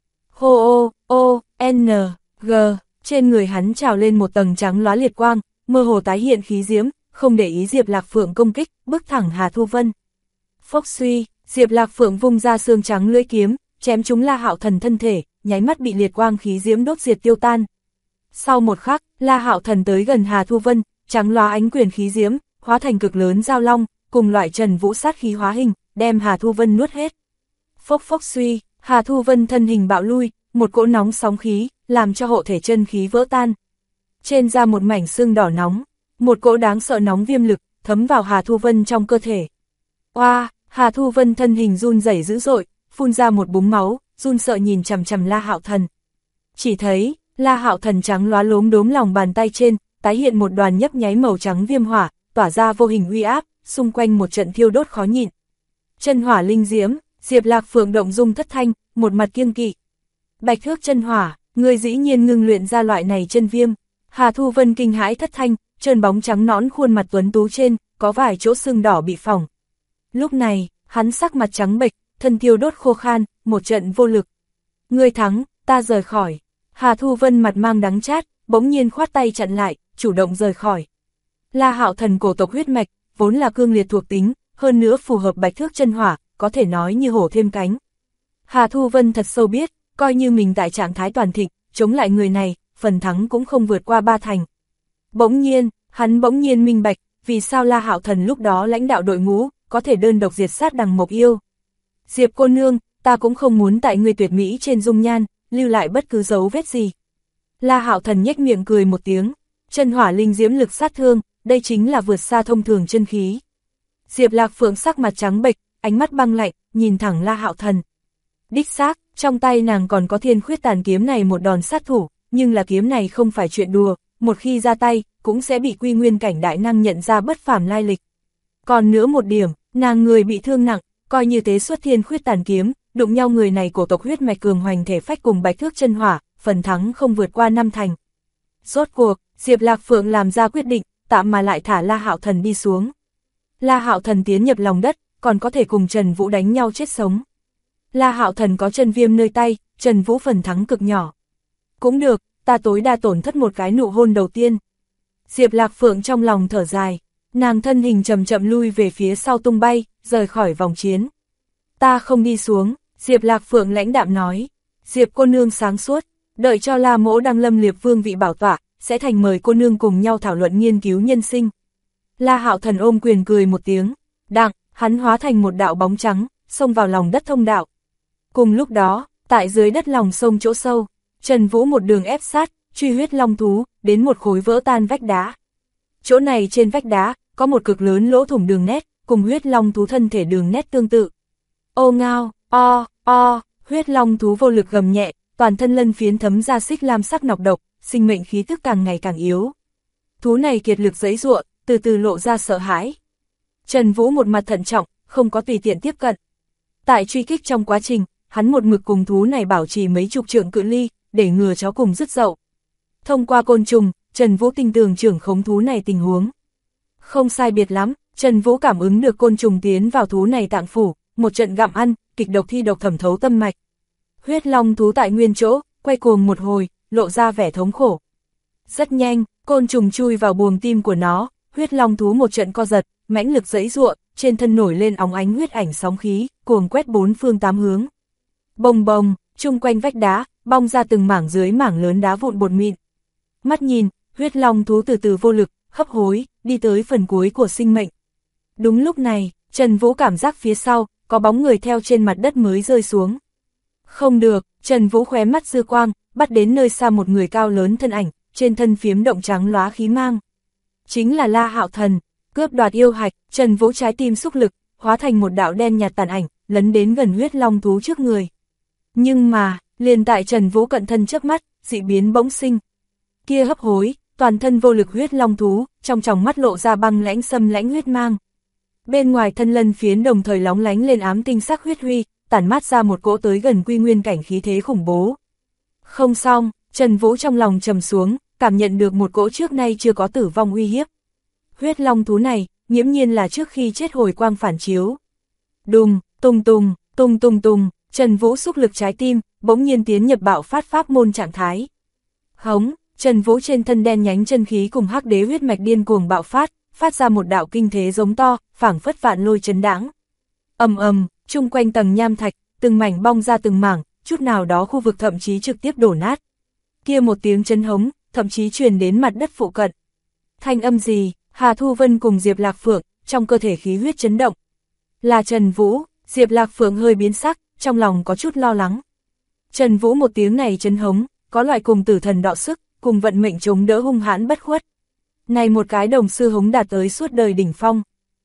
Hô ô, n, g. Trên người hắn trào lên một tầng trắng lóa liệt quang, mơ hồ tái hiện khí diễm, không để ý Diệp Lạc Phượng công kích, bước thẳng Hà Thu Vân. Phốc suy, Diệp Lạc Phượng vung ra xương trắng lưỡi kiếm, chém trúng La Hạo Thần thân thể, nháy mắt bị liệt quang khí diễm đốt diệt tiêu tan. Sau một khắc, La Hạo Thần tới gần Hà Thu Vân, trắng lóa ánh quyền khí diễm, hóa thành cực lớn giao long, cùng loại Trần Vũ sát khí hóa hình, đem Hà Thu Vân nuốt hết. Phốc suy, Hà Thu Vân thân hình bạo lui, một cỗ nóng sóng khí, làm cho hộ thể chân khí vỡ tan. Trên da một mảnh xương đỏ nóng, một cỗ đáng sợ nóng viêm lực, thấm vào Hà Thu Vân trong cơ thể. Oa, Hà Thu Vân thân hình run rẩy dữ dội, phun ra một búng máu, run sợ nhìn chằm chằm La Hạo Thần. Chỉ thấy, La Hạo Thần trắng lóa lốm đốm lòng bàn tay trên, tái hiện một đoàn nhấp nháy màu trắng viêm hỏa, tỏa ra vô hình uy áp, xung quanh một trận thiêu đốt khó nhịn. Chân hỏa linh diễm, Diệp Lạc Phượng động dung thất thanh, một mặt kiêng kỵ. Bạch Thước chân hỏa, người dĩ nhiên ngưng luyện ra loại này chân viêm. Hà Thu Vân kinh hãi thất thanh, trơn bóng trắng nõn khuôn mặt tuấn tú trên, có vài chỗ sưng đỏ bị phỏng. Lúc này, hắn sắc mặt trắng bệch, thân thiêu đốt khô khan, một trận vô lực. Ngươi thắng, ta rời khỏi. Hà Thu Vân mặt mang đắng chát, bỗng nhiên khoát tay chặn lại, chủ động rời khỏi. La Hạo Thần cổ tộc huyết mạch, vốn là cương liệt thuộc tính, hơn nữa phù hợp Bạch Thước chân hỏa, có thể nói như hổ thêm cánh. Hà Thu Vân thật sâu biết, coi như mình tại trạng thái toàn thịnh, chống lại người này, phần thắng cũng không vượt qua 3 thành. Hắn bỗng nhiên minh bạch, vì sao La Hạo Thần lúc đó lãnh đạo đội ngũ, có thể đơn độc diệt sát Đằng Mộc Yêu. Diệp cô nương, ta cũng không muốn tại ngươi tuyệt mỹ trên dung nhan, lưu lại bất cứ dấu vết gì. La Hạo Thần nhếch miệng cười một tiếng, chân hỏa linh diễm lực sát thương, đây chính là vượt xa thông thường chân khí. Diệp Lạc Phượng sắc mặt trắng bệch, ánh mắt băng lạnh, nhìn thẳng La Hạo Thần. Đích xác, trong tay nàng còn có Thiên Khuyết Tàn kiếm này một đòn sát thủ, nhưng là kiếm này không phải chuyện đùa, một khi ra tay, cũng sẽ bị quy nguyên cảnh đại năng nhận ra bất phàm lai lịch. Còn nữa một điểm, nàng người bị thương nặng, coi như tế xuất thiên khuyết tàn kiếm, đụng nhau người này cổ tộc huyết mạch cường hoành thể phách cùng bạch thước chân hỏa, phần thắng không vượt qua 5 thành. Rốt cuộc, Diệp Lạc Phượng làm ra quyết định, tạm mà lại thả La Hạo Thần đi xuống. La Hạo Thần tiến nhập lòng đất, còn có thể cùng Trần Vũ đánh nhau chết sống. La Hạo Thần có chân viêm nơi tay, Trần Vũ phần thắng cực nhỏ. Cũng được, ta tối đa tổn thất một cái nụ hôn đầu tiên. Diệp Lạc Phượng trong lòng thở dài, nàng thân hình chậm chậm lui về phía sau tung bay, rời khỏi vòng chiến. Ta không đi xuống, Diệp Lạc Phượng lãnh đạm nói. Diệp cô nương sáng suốt, đợi cho La Mỗ đăng lâm liệp vương vị bảo tọa, sẽ thành mời cô nương cùng nhau thảo luận nghiên cứu nhân sinh. La Hạo Thần ôm quyền cười một tiếng, đặng, hắn hóa thành một đạo bóng trắng, xông vào lòng đất thông đạo. Cùng lúc đó, tại dưới đất lòng sông chỗ sâu, Trần Vũ một đường ép sát, truy huyết long thú, đến một khối vỡ tan vách đá. Chỗ này trên vách đá, có một cực lớn lỗ thủng đường nét, cùng huyết long thú thân thể đường nét tương tự. Ô ngao, huyết long thú vô lực gầm nhẹ, toàn thân lân phiến thấm ra xích lam sắc nọc độc, sinh mệnh khí tức càng ngày càng yếu. Thú này kiệt lực giãy giụa, từ từ lộ ra sợ hãi. Trần Vũ một mặt thận trọng, không có tùy tiện tiếp cận. Tại truy kích trong quá trình, hắn một mực cùng thú này bảo trì mấy chục trượng cự ly, để ngừa chó cùng dứt dậu. Thông qua côn trùng, Trần Vũ tinh tường trưởng khống thú này tình huống. Không sai biệt lắm, Trần Vũ cảm ứng được côn trùng tiến vào thú này tạng phủ, một trận gặm ăn, kịch độc thi độc thẩm thấu tâm mạch. Huyết long thú tại nguyên chỗ, quay cuồng một hồi, lộ ra vẻ thống khổ. Rất nhanh, côn trùng chui vào buồng tim của nó, huyết long thú một trận co giật, mãnh lực giãy giụa, trên thân nổi lên óng ánh huyết ảnh sóng khí, cuồng quét bốn phương tám hướng. Bồng bồng, chung quanh vách đá, bong ra từng mảng dưới mảng lớn đá vụn bột mịn. Mắt nhìn, huyết long thú từ từ vô lực, hấp hối, đi tới phần cuối của sinh mệnh. Đúng lúc này, Trần Vũ cảm giác phía sau, có bóng người theo trên mặt đất mới rơi xuống. Không được, Trần Vũ khóe mắt dư quang, bắt đến nơi xa một người cao lớn thân ảnh, trên thân phiếm động trắng lóa khí mang. Chính là La Hạo Thần, cướp đoạt yêu hạch, Trần Vũ trái tim xúc lực, hóa thành một đạo đen nhạt tàn ảnh, lấn đến gần huyết long thú trước người. Nhưng mà, liền tại Trần Vũ cận thân trước mắt, dị biến bỗng sinh. Kia hấp hối, toàn thân vô lực huyết long thú, trong tròng mắt lộ ra băng lãnh xâm lãnh huyết mang. Bên ngoài thân lân phiến đồng thời lóng lánh lên ám tinh sắc huyết huy, tản mát ra một cỗ tới gần quy nguyên cảnh khí thế khủng bố. Không xong, Trần Vũ trong lòng trầm xuống, cảm nhận được một cỗ trước nay chưa có tử vong uy hiếp. Huyết long thú này, nghiễm nhiên là trước khi chết hồi quang phản chiếu. Đùng, tung tung, tung tung tung, Trần Vũ xúc lực trái tim, bỗng nhiên tiến nhập bạo phát pháp môn trạng thái. Hống, Trần Vũ trên thân đen nhánh chân khí cùng hắc đế huyết mạch điên cuồng bạo phát ra một đạo kinh thế giống to, phảng phất vạn lôi chấn đãng. Ầm ầm, chung quanh tầng nham thạch, từng mảnh bong ra từng mảng, chút nào đó khu vực thậm chí trực tiếp đổ nát. Kia một tiếng chấn hống, thậm chí truyền đến mặt đất phụ cận. Thanh âm gì? Hà Thu Vân cùng Diệp Lạc Phượng, trong cơ thể khí huyết chấn động. Là Trần Vũ, Diệp Lạc Phượng hơi biến sắc, trong lòng có chút lo lắng. Trần Vũ một tiếng này chấn hống, có loại cùng tử thần đọ sức, cùng vận mệnh chống đỡ hung hãn bất khuất. Này một cái đồng sư hống đạt tới suốt đời đỉnh phong.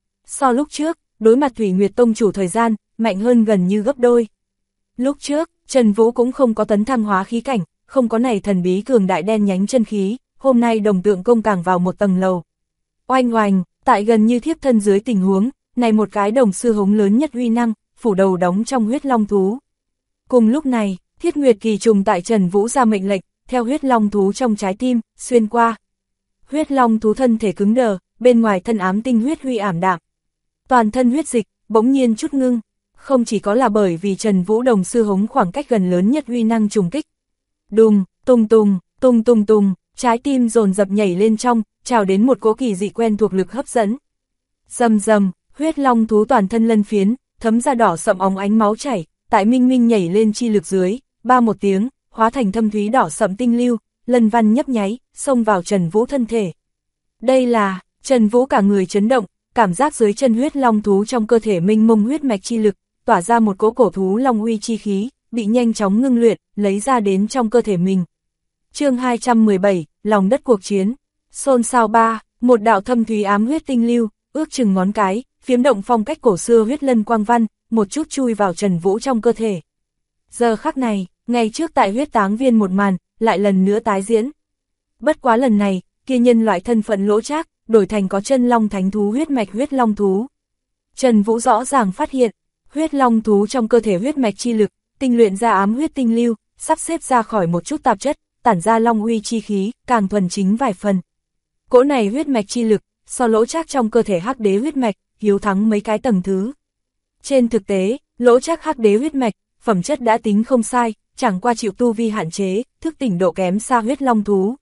So lúc trước, đối mặt Thủy Nguyệt Tông chủ thời gian, mạnh hơn gần như gấp đôi. Lúc trước, Trần Vũ cũng không có tấn thăng hóa khí cảnh, không có này thần bí cường đại đen nhánh chân khí, hôm nay đồng tượng công càng vào một tầng lầu. Oanh oanh, tại gần như thiếp thân dưới tình huống, này một cái đồng sư hống lớn nhất uy năng, phủ đầu đóng trong huyết long thú. Cùng lúc này, Thiết Nguyệt Kỳ trùng tại Trần Vũ ra mệnh lệnh, theo huyết long thú trong trái tim, xuyên qua. Huyết long thú thân thể cứng đờ, bên ngoài thân ám tinh huyết huy ảm đạm. Toàn thân huyết dịch, bỗng nhiên chút ngưng, không chỉ có là bởi vì Trần Vũ đồng sư hống khoảng cách gần lớn nhất uy năng trùng kích. Đùng, tung tung, tung tung tung, trái tim dồn dập nhảy lên trong, trào đến một cỗ kỳ dị quen thuộc lực hấp dẫn. Rầm rầm, huyết long thú toàn thân lân phiến, thấm ra đỏ sậm óng ánh máu chảy, tại minh minh nhảy lên chi lực dưới, ba một tiếng, hóa thành thâm thúy đỏ sậm tinh lưu, lân văn nhấp nháy, xông vào Trần Vũ thân thể. Đây là, Trần Vũ cả người chấn động, cảm giác dưới chân huyết long thú trong cơ thể minh mông huyết mạch chi lực, tỏa ra một cỗ cổ thú long uy chi khí, bị nhanh chóng ngưng luyện, lấy ra đến trong cơ thể mình. Chương 217, lòng đất cuộc chiến. Xôn xao ba, một đạo thâm thúy ám huyết tinh lưu, ước chừng ngón cái, phiếm động phong cách cổ xưa huyết lân quang văn, một chút chui vào Trần Vũ trong cơ thể. Giờ khắc này, ngày trước tại huyết táng viên một màn, lại lần nữa tái diễn. Bất quá lần này, kia nhân loại thân phận Lỗ Trác, đổi thành có chân long thánh thú huyết mạch huyết long thú. Trần Vũ rõ ràng phát hiện, huyết long thú trong cơ thể huyết mạch chi lực, tinh luyện ra ám huyết tinh lưu, sắp xếp ra khỏi một chút tạp chất, tản ra long uy chi khí, càng thuần chính vài phần. Cỗ này huyết mạch chi lực, so Lỗ Trác trong cơ thể hắc đế huyết mạch, hiếu thắng mấy cái tầng thứ. Trên thực tế, Lỗ Trác hắc đế huyết mạch, phẩm chất đã tính không sai, chẳng qua chịu tu vi hạn chế, thức tỉnh độ kém xa huyết long thú.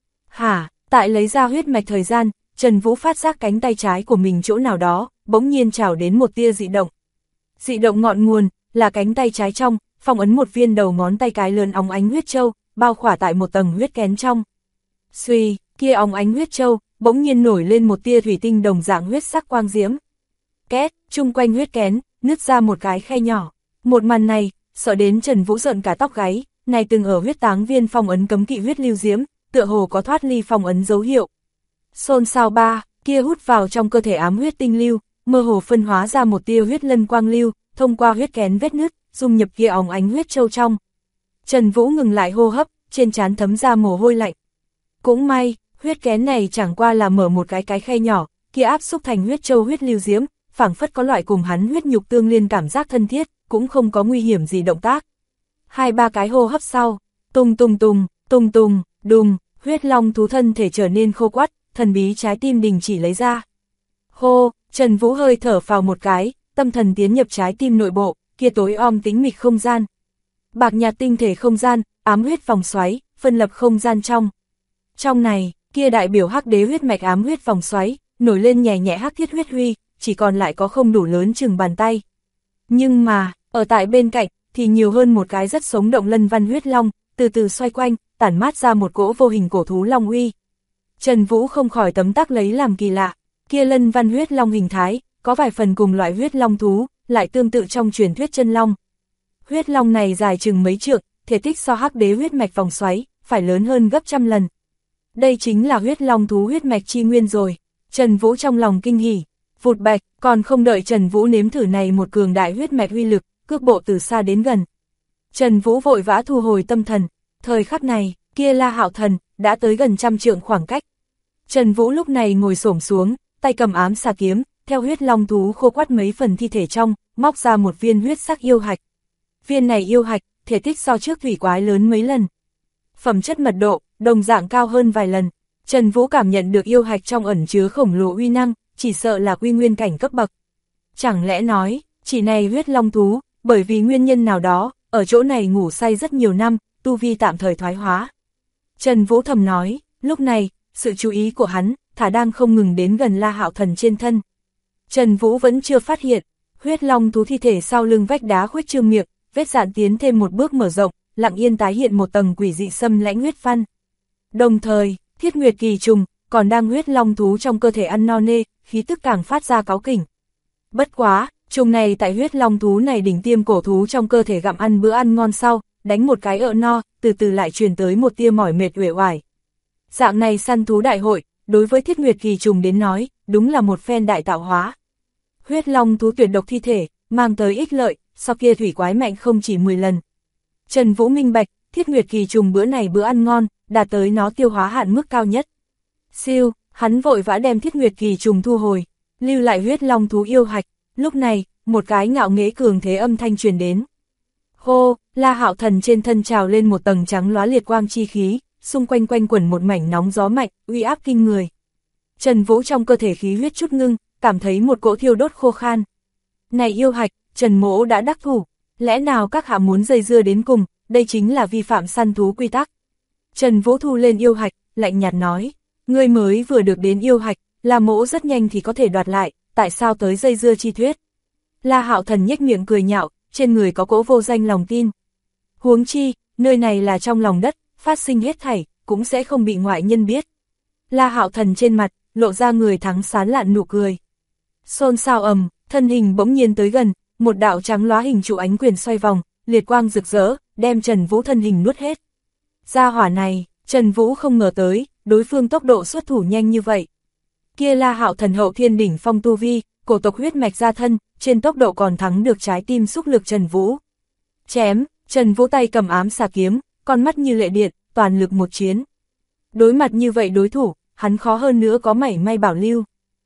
Tại lấy ra huyết mạch thời gian, Trần Vũ phát giác cánh tay trái của mình chỗ nào đó, bỗng nhiên trào đến một tia dị động. Dị động ngọn nguồn, là cánh tay trái trong, phong ấn một viên đầu ngón tay cái lớn óng ánh huyết châu, bao khỏa tại một tầng huyết kén trong. Suy, kia óng ánh huyết châu, bỗng nhiên nổi lên một tia thủy tinh đồng dạng huyết sắc quang diễm. Két, chung quanh huyết kén, nứt ra một cái khe nhỏ. Một màn này, sợ đến Trần Vũ giận cả tóc gáy, này từng ở huyết táng viên phong ấn cấm kỵ huyết lưu diễm, tựa hồ có thoát ly phong ấn dấu hiệu. Xôn xao ba, kia hút vào trong cơ thể ám huyết tinh lưu, mơ hồ phân hóa ra một tia huyết lân quang lưu, thông qua huyết kén vết nứt, dung nhập kia óng ánh huyết châu trong. Trần Vũ ngừng lại hô hấp, trên trán thấm ra mồ hôi lạnh. Cũng may, huyết kén này chẳng qua là mở một cái khe nhỏ, kia áp xúc thành huyết châu huyết lưu diễm, phảng phất có loại cùng hắn huyết nhục tương liên cảm giác thân thiết, cũng không có nguy hiểm gì động tác. 2-3 cái hô hấp sau, tung tung tung, tung tung, đùng, huyết long thú thân thể trở nên khô quắt, thần bí trái tim đình chỉ lấy ra. Hô, Trần Vũ hơi thở phào một cái, tâm thần tiến nhập trái tim nội bộ, kia tối om tĩnh mịch không gian. Bạc nhạt tinh thể không gian, ám huyết vòng xoáy, phân lập không gian trong. Trong này, kia đại biểu hắc đế huyết mạch ám huyết vòng xoáy, nổi lên nhẹ nhẹ hắc thiết huyết huy, chỉ còn lại có không đủ lớn chừng bàn tay. Nhưng mà, ở tại bên cạnh, thì nhiều hơn một cái rất sống động lân văn huyết long, từ từ xoay quanh, tản mát ra một cỗ vô hình cổ thú long uy. Trần Vũ không khỏi tấm tắc lấy làm kỳ lạ, kia lân văn huyết long hình thái, có vài phần cùng loại huyết long thú, lại tương tự trong truyền thuyết chân long. Huyết long này dài chừng mấy trượng, thể tích so hắc đế huyết mạch vòng xoáy, phải lớn hơn gấp trăm lần. Đây chính là huyết long thú huyết mạch chi nguyên rồi. Trần Vũ trong lòng kinh hỉ, vụt bạch, còn không đợi Trần Vũ nếm thử này một cường đại huyết mạch uy lực, cước bộ từ xa đến gần. Trần Vũ vội vã thu hồi tâm thần, thời khắc này, kia La Hạo Thần, đã tới gần 100 trượng khoảng cách. Trần Vũ lúc này ngồi xổm xuống, tay cầm ám xà kiếm, theo huyết long thú khô quắt mấy phần thi thể trong, móc ra một viên huyết sắc yêu hạch. Viên này yêu hạch, thể tích so trước thủy quái lớn mấy lần. Phẩm chất mật độ, đồng dạng cao hơn vài lần. Trần Vũ cảm nhận được yêu hạch trong ẩn chứa khổng lồ uy năng, chỉ sợ là quy nguyên cảnh cấp bậc. Chẳng lẽ nói, chỉ này huyết long thú, bởi vì nguyên nhân nào đó, ở chỗ này ngủ say rất nhiều năm, tu vi tạm thời thoái hóa. Trần Vũ thầm nói, lúc này, sự chú ý của hắn, thả đang không ngừng đến gần La Hạo Thần trên thân. Trần Vũ vẫn chưa phát hiện, huyết long thú thi thể sau lưng vách đá khuếch trương miệng, vết dạn tiến thêm một bước mở rộng, lặng yên tái hiện một tầng quỷ dị xâm lãnh huyết văn. Đồng thời, Thiết Nguyệt kỳ trùng, còn đang huyết long thú trong cơ thể ăn no nê, khí tức càng phát ra cáu kỉnh. Bất quá, trùng này tại huyết long thú này đỉnh tiêm cổ thú trong cơ thể gặm ăn bữa ăn ngon sau, đánh một cái no, từ từ lại truyền tới một tia mỏi mệt uể oải. Dạng này săn thú đại hội, đối với Thiết Nguyệt kỳ trùng đến nói, đúng là một phen đại tạo hóa. Huyết long thú tuyệt độc thi thể, mang tới ích lợi, so kia thủy quái mạnh không chỉ 10 lần. Trần Vũ minh bạch, Thiết Nguyệt kỳ trùng bữa này bữa ăn ngon, đạt tới nó tiêu hóa hạn mức cao nhất. Siêu, hắn vội vã đem Thiết Nguyệt kỳ trùng thu hồi, lưu lại huyết long thú yêu hạch. Lúc này, một cái ngạo nghễ cường thế âm thanh truyền đến. Hô, La Hạo Thần trên thân trào lên một tầng trắng lóa liệt quang chi khí, xung quanh quanh quẩn một mảnh nóng gió mạnh, uy áp kinh người. Trần Vũ trong cơ thể khí huyết chút ngưng, cảm thấy một cỗ thiêu đốt khô khan. Này yêu hạch, Trần Mỗ đã đắc thủ, lẽ nào các hạ muốn dây dưa đến cùng, đây chính là vi phạm săn thú quy tắc. Trần Vũ thu lên yêu hạch, lạnh nhạt nói, ngươi mới vừa được đến yêu hạch, là mỗ rất nhanh thì có thể đoạt lại, tại sao tới dây dưa chi thuyết. La Hạo Thần nhếch miệng cười nhạo, trên người có cỗ vô danh lòng tin. Huống chi, nơi này là trong lòng đất, phát sinh hết thảy, cũng sẽ không bị ngoại nhân biết. La Hạo Thần trên mặt, lộ ra người thắng sán lạn nụ cười. Xôn xao ầm, thân hình bỗng nhiên tới gần, một đạo trắng lóa hình trụ ánh quyền xoay vòng, liệt quang rực rỡ, đem Trần Vũ thân hình nuốt hết. Gia hỏa này, Trần Vũ không ngờ tới, đối phương tốc độ xuất thủ nhanh như vậy. Kia La Hạo Thần hậu thiên đỉnh phong tu vi, cổ tộc huyết mạch gia thân, trên tốc độ còn thắng được trái tim xúc lực Trần Vũ. Chém, Trần Vũ tay cầm ám xà kiếm, con mắt như lệ điện, toàn lực một chiến. Đối mặt như vậy đối thủ, hắn khó hơn nữa có mảy may bảo lưu.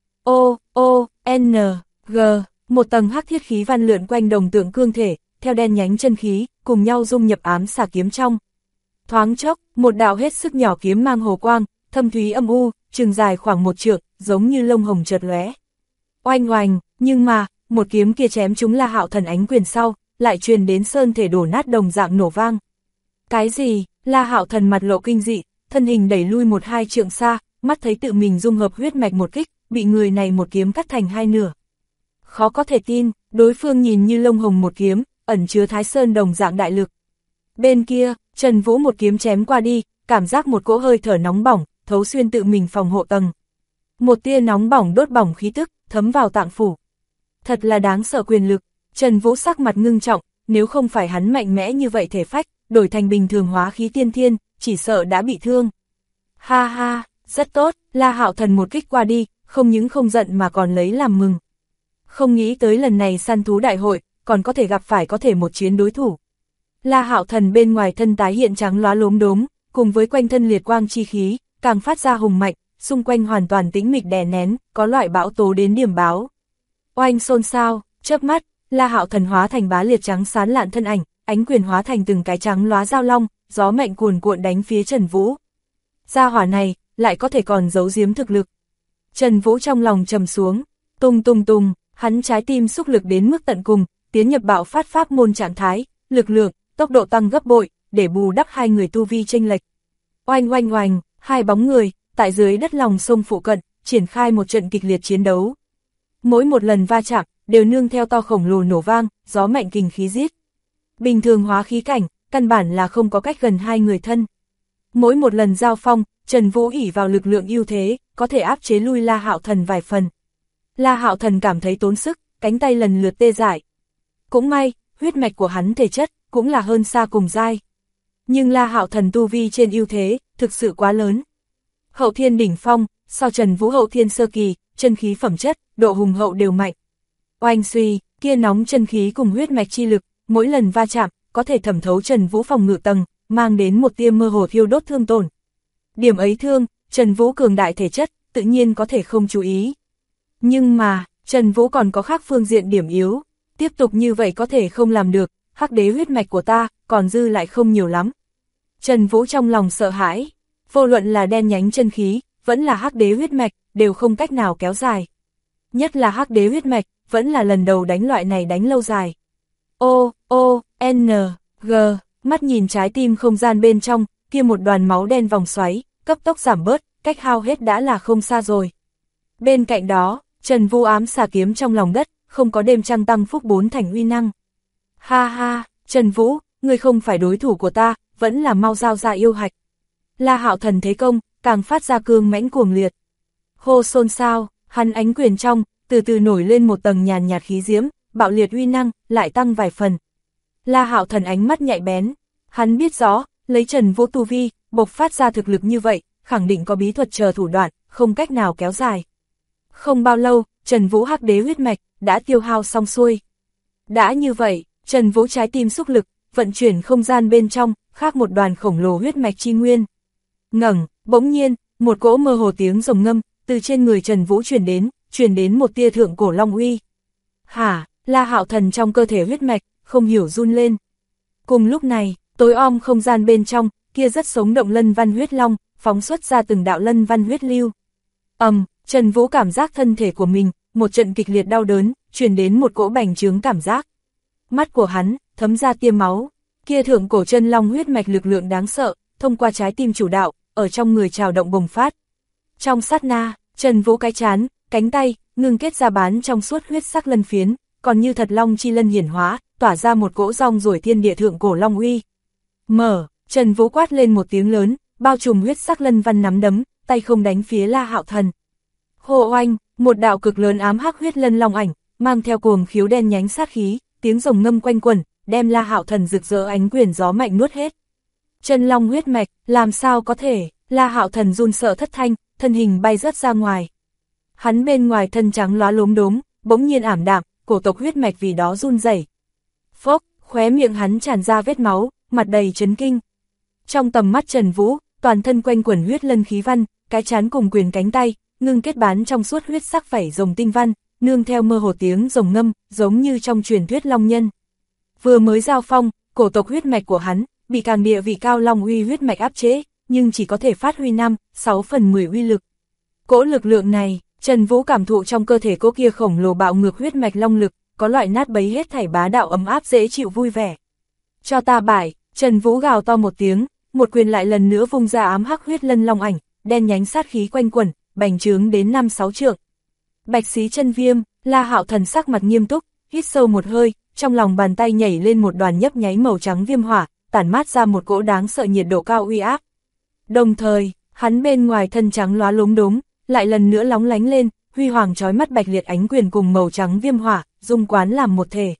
N, G, một tầng hắc thiết khí văn lượn quanh đồng tượng cương thể, theo đen nhánh chân khí, cùng nhau dung nhập ám xà kiếm trong. Thoáng chốc, một đạo hết sức nhỏ kiếm mang hồ quang, thâm thúy âm u, chừng dài khoảng 1 trượng, giống như lông hồng chợt lóe. Oanh oanh, nhưng mà, một kiếm kia chém trúng La Hạo Thần ánh quyền sau, lại truyền đến sơn thể đổ nát đồng dạng nổ vang. Cái gì? La Hạo Thần mặt lộ kinh dị, thân hình đẩy lui 1-2 trượng xa, mắt thấy tự mình dung hợp huyết mạch một kích, bị người này một kiếm cắt thành 2 nửa. Khó có thể tin, đối phương nhìn như lông hồng một kiếm, ẩn chứa Thái Sơn đồng dạng đại lực. Bên kia, Trần Vũ một kiếm chém qua đi, cảm giác một cỗ hơi thở nóng bỏng, thấu xuyên tự mình phòng hộ tầng. Một tia nóng bỏng đốt bỏng khí tức, thấm vào tạng phủ. Thật là đáng sợ quyền lực, Trần Vũ sắc mặt ngưng trọng, nếu không phải hắn mạnh mẽ như vậy thể phách, đổi thành bình thường hóa khí tiên thiên, chỉ sợ đã bị thương. Ha ha, rất tốt, La Hạo Thần một kích qua đi, không những không giận mà còn lấy làm mừng. Không nghĩ tới lần này săn thú đại hội, còn có thể gặp phải có thể một chiến đối thủ. La Hạo Thần bên ngoài thân tái hiện trắng lóa lốm đốm, cùng với quanh thân liệt quang chi khí, càng phát ra hùng mạnh, xung quanh hoàn toàn tĩnh mịch đè nén, có loại bão tố đến điểm báo. Oanh xôn xao, chớp mắt, La Hạo Thần hóa thành bá liệt trắng xán lạn thân ảnh, ánh quyền hóa thành từng cái trắng lóa dao long, gió mạnh cuồn cuộn đánh phía Trần Vũ. Gia hỏa này, lại có thể còn giấu giếm thực lực. Trần Vũ trong lòng trầm xuống, tung tung tung, hắn trái tim xúc lực đến mức tận cùng, tiến nhập bạo phát pháp môn trạng thái, lực lượng, tốc độ tăng gấp bội, để bù đắp hai người tu vi chênh lệch. Oanh oanh oanh, hai bóng người, tại dưới đất lòng sông phụ cận, triển khai một trận kịch liệt chiến đấu. Mỗi một lần va chạm, đều nương theo to khổng lồ nổ vang, gió mạnh kình khí giết. Bình thường hóa khí cảnh, căn bản là không có cách gần hai người thân. Mỗi một lần giao phong, Trần Vũ ỷ vào lực lượng ưu thế, có thể áp chế lui La Hạo Thần vài phần. La Hạo Thần cảm thấy tốn sức, cánh tay lần lượt tê dại. Cũng may, huyết mạch của hắn thể chất, cũng là hơn xa cùng giai. Nhưng La Hạo Thần tu vi trên ưu thế, thực sự quá lớn. Hậu thiên đỉnh phong, so Trần Vũ hậu thiên sơ kỳ, chân khí phẩm chất, độ hùng hậu đều mạnh. Oanh suy, kia nóng chân khí cùng huyết mạch chi lực, mỗi lần va chạm, có thể thẩm thấu Trần Vũ phòng ngự tầng, mang đến một tia mơ hồ thiêu đốt thương tổn. Điểm ấy thương, Trần Vũ cường đại thể chất, tự nhiên có thể không chú ý. Nhưng mà, Trần Vũ còn có khác phương diện điểm yếu, tiếp tục như vậy có thể không làm được, hắc đế huyết mạch của ta, còn dư lại không nhiều lắm. Trần Vũ trong lòng sợ hãi, vô luận là đen nhánh chân khí, vẫn là hắc đế huyết mạch, đều không cách nào kéo dài. Nhất là hắc đế huyết mạch, vẫn là lần đầu đánh loại này đánh lâu dài. N, G, mắt nhìn trái tim không gian bên trong, kia một đoàn máu đen vòng xoáy, cấp tốc giảm bớt, cách hao hết đã là không xa rồi. Bên cạnh đó, Trần Vũ ám xà kiếm trong lòng đất, không có đêm trăng tăng phúc 4 thành uy năng. Ha ha, Trần Vũ, ngươi không phải đối thủ của ta, vẫn là mau giao ra yêu hạch. La Hạo Thần thế công, càng phát ra cương mãnh cuồng liệt. Hô xôn xao, hắn ánh quyền trong, từ từ nổi lên một tầng nhàn nhạt khí diễm, bạo liệt uy năng, lại tăng vài phần. La Hạo Thần ánh mắt nhạy bén, hắn biết rõ, lấy Trần Vũ tu vi, bộc phát ra thực lực như vậy, khẳng định có bí thuật chờ thủ đoạn, không cách nào kéo dài. Không bao lâu, Trần Vũ hắc đế huyết mạch, đã tiêu hao xong xuôi. Đã như vậy, Trần Vũ trái tim xúc lực, vận chuyển không gian bên trong, khác một đoàn khổng lồ huyết mạch chi nguyên. Ngẩng, bỗng nhiên, một cỗ mơ hồ tiếng rồng ngâm, từ trên người Trần Vũ truyền đến một tia thượng cổ long uy. Hả, La Hạo Thần trong cơ thể huyết mạch, không hiểu run lên. Cùng lúc này, tối om không gian bên trong, kia rất sống động lân văn huyết long, phóng xuất ra từng đạo lân văn huyết lưu. Trần Vũ cảm giác thân thể của mình, một trận kịch liệt đau đớn, truyền đến một cỗ bành trướng cảm giác. Mắt của hắn, thấm ra tia máu, kia thượng cổ chân long huyết mạch lực lượng đáng sợ, thông qua trái tim chủ đạo, ở trong người trào động bùng phát. Trong sát na, Trần Vũ cái chán, cánh tay, ngưng kết ra bán trong suốt huyết sắc lân phiến, còn như thật long chi lân hiển hóa, tỏa ra một cỗ rong ruổi thiên địa thượng cổ long uy. Trần Vũ quát lên một tiếng lớn, bao trùm huyết sắc lân văn nắm đấm, tay không đánh phía La Hạo Thần. Hô oanh, một đạo cực lớn ám hắc huyết lân long ảnh, mang theo cuồng khiếu đen nhánh sát khí, tiếng rồng ngâm quanh quẩn, đem La Hạo Thần rực rỡ ánh quyền gió mạnh nuốt hết. Chân long huyết mạch, làm sao có thể? La Hạo Thần run sợ thất thanh, thân hình bay rớt ra ngoài. Hắn bên ngoài thân trắng lóa lốm đốm, bỗng nhiên ảm đạm, cổ tộc huyết mạch vì đó run rẩy. Phốc, khóe miệng hắn tràn ra vết máu, mặt đầy chấn kinh. Trong tầm mắt Trần Vũ, toàn thân quanh quẩn huyết lân khí văn, cái trán cùng quyền cánh tay, ngưng kết bán trong suốt huyết sắc vảy rồng tinh văn, nương theo mơ hồ tiếng rồng ngâm, giống như trong truyền thuyết long nhân. Vừa mới giao phong, cổ tộc huyết mạch của hắn, bị càng địa vị cao long uy huyết mạch áp chế, nhưng chỉ có thể phát huy 5/6 uy lực. Cỗ lực lượng này, Trần Vũ cảm thụ trong cơ thể cỗ kia khổng lồ bạo ngược huyết mạch long lực, có loại nát bấy hết thảy bá đạo ấm áp dễ chịu vui vẻ. Cho ta bại, Trần Vũ gào to một tiếng, một quyền lại lần nữa vung ra ám hắc huyết lân long ảnh, đen nhánh sát khí quanh quẩn, bành trướng đến 5-6 trượng. Bạch xí chân viêm, La Hạo Thần sắc mặt nghiêm túc, hít sâu một hơi, trong lòng bàn tay nhảy lên một đoàn nhấp nháy màu trắng viêm hỏa, tản mát ra một cỗ đáng sợ nhiệt độ cao uy áp. Đồng thời, hắn bên ngoài thân trắng lóa lốm đốm, lại lần nữa lóng lánh lên, huy hoàng chói mắt bạch liệt ánh quyền cùng màu trắng viêm hỏa, dung quán làm một thể.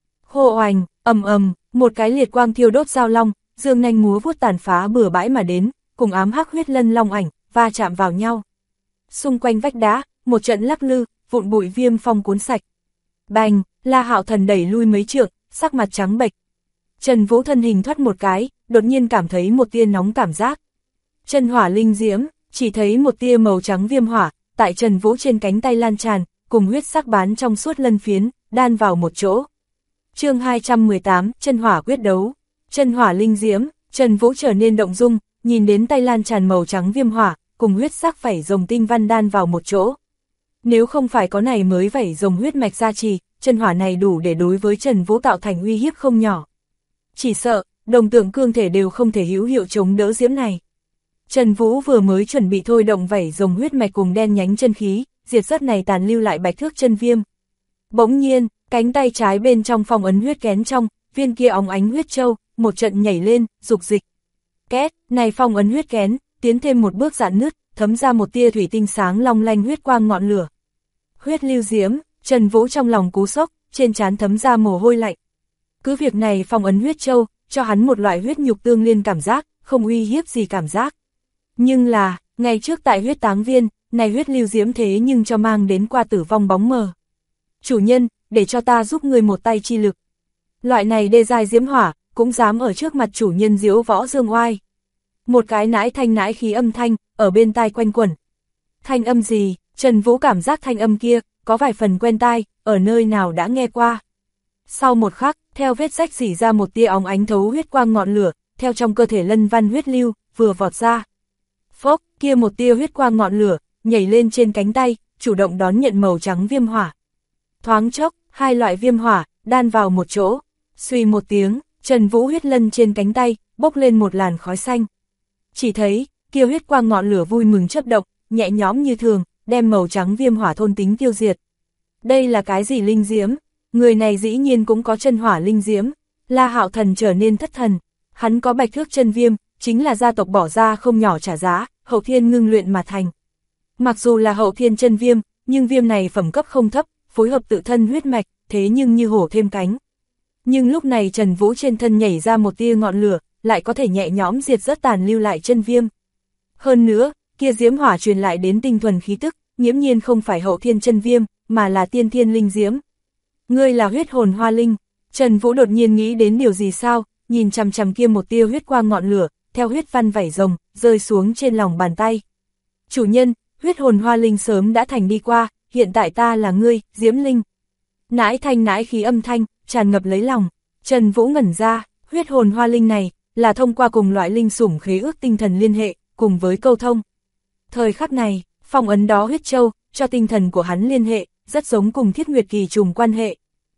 Hô oành, ầm ầm, một cái liệt quang thiêu đốt giao long, dương nanh múa vuốt tàn phá bừa bãi mà đến, cùng ám hắc huyết lân long ảnh, va chạm vào nhau. Xung quanh vách đá, một trận lắc lư, vụn bụi viêm phong cuốn sạch. Bành, La Hạo Thần đẩy lui mấy trượng, sắc mặt trắng bệch. Trần Vũ thân hình thoát một cái, đột nhiên cảm thấy một tia nóng cảm giác. Chân hỏa linh diễm, chỉ thấy một tia màu trắng viêm hỏa, tại Trần Vũ trên cánh tay lan tràn, cùng huyết sắc bán trong suốt lân phiến, đan vào một chỗ. Chương 218, chân hỏa quyết đấu. Chân hỏa linh diễm, Trần Vũ trở nên động dung, nhìn đến tay lan tràn màu trắng viêm hỏa, cùng huyết sắc vảy rồng tinh văn đan vào một chỗ. Nếu không phải có này mới vảy rồng huyết mạch gia trì, chân hỏa này đủ để đối với Trần Vũ tạo thành uy hiếp không nhỏ. Chỉ sợ, đồng tượng cương thể đều không thể hữu hiệu chống đỡ diễm này. Trần Vũ vừa mới chuẩn bị thôi động vảy rồng huyết mạch cùng đen nhánh chân khí, diệt rất này tàn lưu lại bạch thước chân viêm. Bỗng nhiên, cánh tay trái bên trong phong ấn huyết kén trong, viên kia óng ánh huyết châu, một trận nhảy lên, dục dịch. Két, này phong ấn huyết kén, tiến thêm một bước rạn nứt, thấm ra một tia thủy tinh sáng long lanh huyết quang ngọn lửa. Huyết lưu diễm, Trần Vũ trong lòng cú sốc, trên trán thấm ra mồ hôi lạnh. Cứ việc này phong ấn huyết châu, cho hắn một loại huyết nhục tương liên cảm giác, không uy hiếp gì cảm giác. Nhưng là, ngày trước tại huyết táng viên, này huyết lưu diễm thế nhưng cho mang đến qua tử vong bóng mờ. Chủ nhân, để cho ta giúp người một tay chi lực. Loại này đê giai diễm hỏa, cũng dám ở trước mặt chủ nhân diễu võ dương oai. Một cái nãi thanh nãi khí âm thanh, ở bên tai quanh quẩn. Thanh âm gì? Trần Vũ cảm giác thanh âm kia, có vài phần quen tai, ở nơi nào đã nghe qua. Sau một khắc, theo vết rách rỉ ra một tia óng ánh thấu huyết quang ngọn lửa, theo trong cơ thể lân văn huyết lưu, vừa vọt ra. Phốc, kia một tia huyết quang ngọn lửa, nhảy lên trên cánh tay, chủ động đón nhận màu trắng viêm hỏa. Thoáng chốc, hai loại viêm hỏa, đan vào một chỗ. Suy một tiếng, Trần Vũ huyết lân trên cánh tay, bốc lên một làn khói xanh. Chỉ thấy, kia huyết quang ngọn lửa vui mừng chớp động, nhẹ nhõm như thường, đem màu trắng viêm hỏa thôn tính tiêu diệt. Đây là cái gì linh diễm? Người này dĩ nhiên cũng có chân hỏa linh diễm. La Hạo Thần trở nên thất thần. Hắn có bạch thước chân viêm, chính là gia tộc bỏ ra không nhỏ trả giá, hậu thiên ngưng luyện mà thành. Mặc dù là hậu thiên chân viêm, nhưng viêm này phẩm cấp không thấp, phối hợp tự thân huyết mạch, thế nhưng như hổ thêm cánh. Nhưng lúc này Trần Vũ trên thân nhảy ra một tia ngọn lửa, lại có thể nhẹ nhõm diệt rất tàn lưu lại chân viêm. Hơn nữa, kia diễm hỏa truyền lại đến tinh thuần khí tức, nghiễm nhiên không phải hậu thiên chân viêm, mà là tiên thiên linh diễm. Ngươi là huyết hồn hoa linh. Trần Vũ đột nhiên nghĩ đến điều gì sao, nhìn chằm chằm kia một tia huyết quang ngọn lửa, theo huyết văn vảy rồng, rơi xuống trên lòng bàn tay. Chủ nhân, huyết hồn hoa linh sớm đã thành đi qua, hiện tại ta là ngươi, diễm linh. Nãi thanh nãi khí âm thanh, tràn ngập lấy lòng. Trần Vũ ngẩn ra, huyết hồn hoa linh này, là thông qua cùng loại linh sủng khế ước tinh thần liên hệ, cùng với câu thông. Thời khắc này, phong ấn đó huyết châu, cho tinh thần của hắn liên hệ, rất giống cùng Thiết Nguyệt Kỳ trùng quan hệ.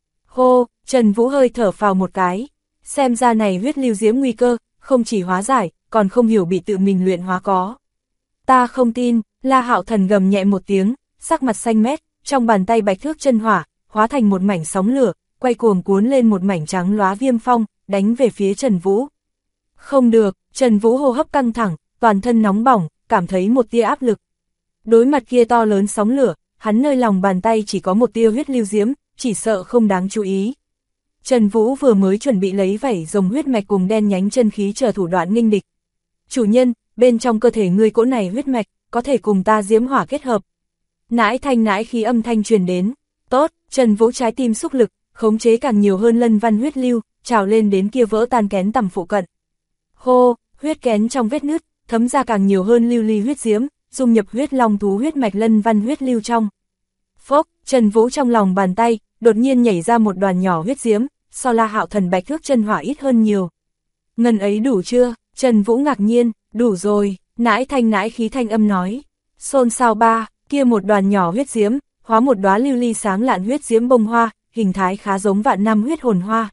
Hô, Trần Vũ hơi thở phào một cái, xem ra này huyết lưu diễm nguy cơ, không chỉ hóa giải, còn không hiểu bị tự mình luyện hóa có. Ta không tin, La Hạo Thần gầm nhẹ một tiếng, sắc mặt xanh mét, trong bàn tay bạch thước chân hỏa, hóa thành một mảnh sóng lửa, quay cuồng cuốn lên một mảnh trắng lóa viêm phong, đánh về phía Trần Vũ. Không được, Trần Vũ hô hấp căng thẳng, toàn thân nóng bỏng, cảm thấy một tia áp lực. Đối mặt kia to lớn sóng lửa, hắn nơi lòng bàn tay chỉ có một tia huyết lưu diễm, chỉ sợ không đáng chú ý. Trần Vũ vừa mới chuẩn bị lấy vảy rồng huyết mạch cùng đen nhánh chân khí chờ thủ đoạn nghênh địch. Chủ nhân, bên trong cơ thể ngươi cỗ này huyết mạch, có thể cùng ta diễm hỏa kết hợp. Nãi thanh nãi khí âm thanh truyền đến. Tốt, Trần Vũ trái tim xúc lực, khống chế càng nhiều hơn lân văn huyết lưu, trào lên đến kia vỡ tan kén tầm phụ cận. Hô, huyết kén trong vết nứt, thấm ra càng nhiều hơn lưu ly huyết diễm, dung nhập huyết long thú huyết mạch lân văn huyết lưu trong. Phốc, Trần Vũ trong lòng bàn tay, đột nhiên nhảy ra một đoàn nhỏ huyết diễm, so La Hạo Thần bạch thước chân hỏa ít hơn nhiều. Ngân ấy đủ chưa? Trần Vũ ngạc nhiên, đủ rồi, nãi thanh nãi khí thanh âm nói. Xôn xao ba, kia một đoàn nhỏ huyết diễm, hóa một đóa lưu ly sáng lạn huyết diễm bông hoa, hình thái khá giống vạn năm huyết hồn hoa.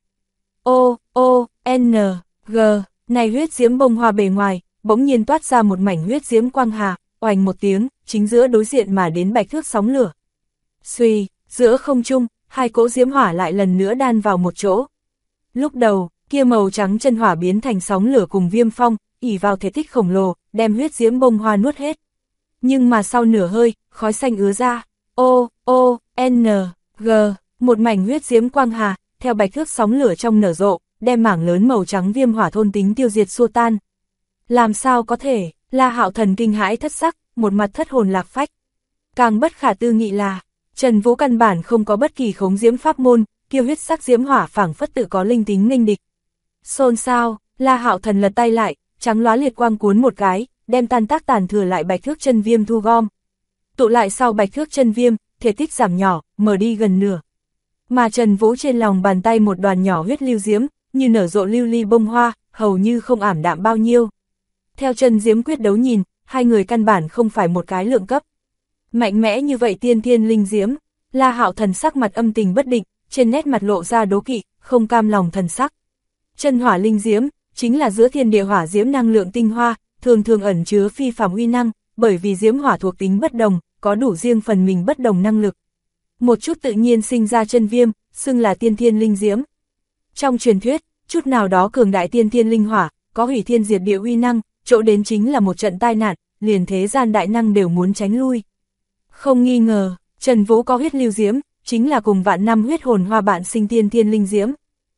N, G, này huyết diễm bông hoa bề ngoài, bỗng nhiên toát ra một mảnh huyết diễm quang hà, oành một tiếng, chính giữa đối diện mà đến bạch thước sóng lửa. Xuy, giữa không trung, hai cỗ diễm hỏa lại lần nữa đan vào một chỗ. Lúc đầu, kia màu trắng chân hỏa biến thành sóng lửa cùng viêm phong, ỉ vào thể tích khổng lồ, đem huyết diễm bông hoa nuốt hết. Nhưng mà sau nửa hơi, khói xanh ứa ra. N, G, một mảnh huyết diễm quang hà, theo bạch thước sóng lửa trong nở rộ, đem mảng lớn màu trắng viêm hỏa thôn tính tiêu diệt xua tan. Làm sao có thể? La Hạo Thần kinh hãi thất sắc, một mặt thất hồn lạc phách. Càng bất khả tư nghị là, Trần Vũ căn bản không có bất kỳ khống diễm pháp môn, kiêu huyết sắc diễm hỏa phảng phất tự có linh tính nghênh địch. Xôn xao, La Hạo Thần lật tay lại, trắng lóa liệt quang cuốn một cái, đem tan tác tàn thừa lại bạch thước chân viêm thu gom. Tụ lại sau bạch thước chân viêm, thể tích giảm nhỏ, mở đi gần nửa. Mà Trần Vũ trên lòng bàn tay một đoàn nhỏ huyết lưu diễm, như nở rộ lưu ly bông hoa, hầu như không ảm đạm bao nhiêu. Theo chân diễm quyết đấu nhìn, hai người căn bản không phải một cái lượng cấp. Mạnh mẽ như vậy tiên thiên linh diễm, La Hạo Thần sắc mặt âm tình bất định, trên nét mặt lộ ra đố kỵ, không cam lòng thần sắc. Chân hỏa linh diễm, chính là giữa thiên địa hỏa diễm năng lượng tinh hoa, thường thường ẩn chứa phi phàm uy năng, bởi vì diễm hỏa thuộc tính bất đồng, có đủ riêng phần mình bất đồng năng lực. Một chút tự nhiên sinh ra chân viêm, xưng là tiên thiên linh diễm. Trong truyền thuyết, chút nào đó cường đại tiên thiên linh hỏa, có hủy thiên diệt địa uy năng, chỗ đến chính là một trận tai nạn, liền thế gian đại năng đều muốn tránh lui. Không nghi ngờ, Trần Vũ có huyết lưu diễm, chính là cùng vạn năm huyết hồn hoa bạn sinh tiên thiên linh diễm.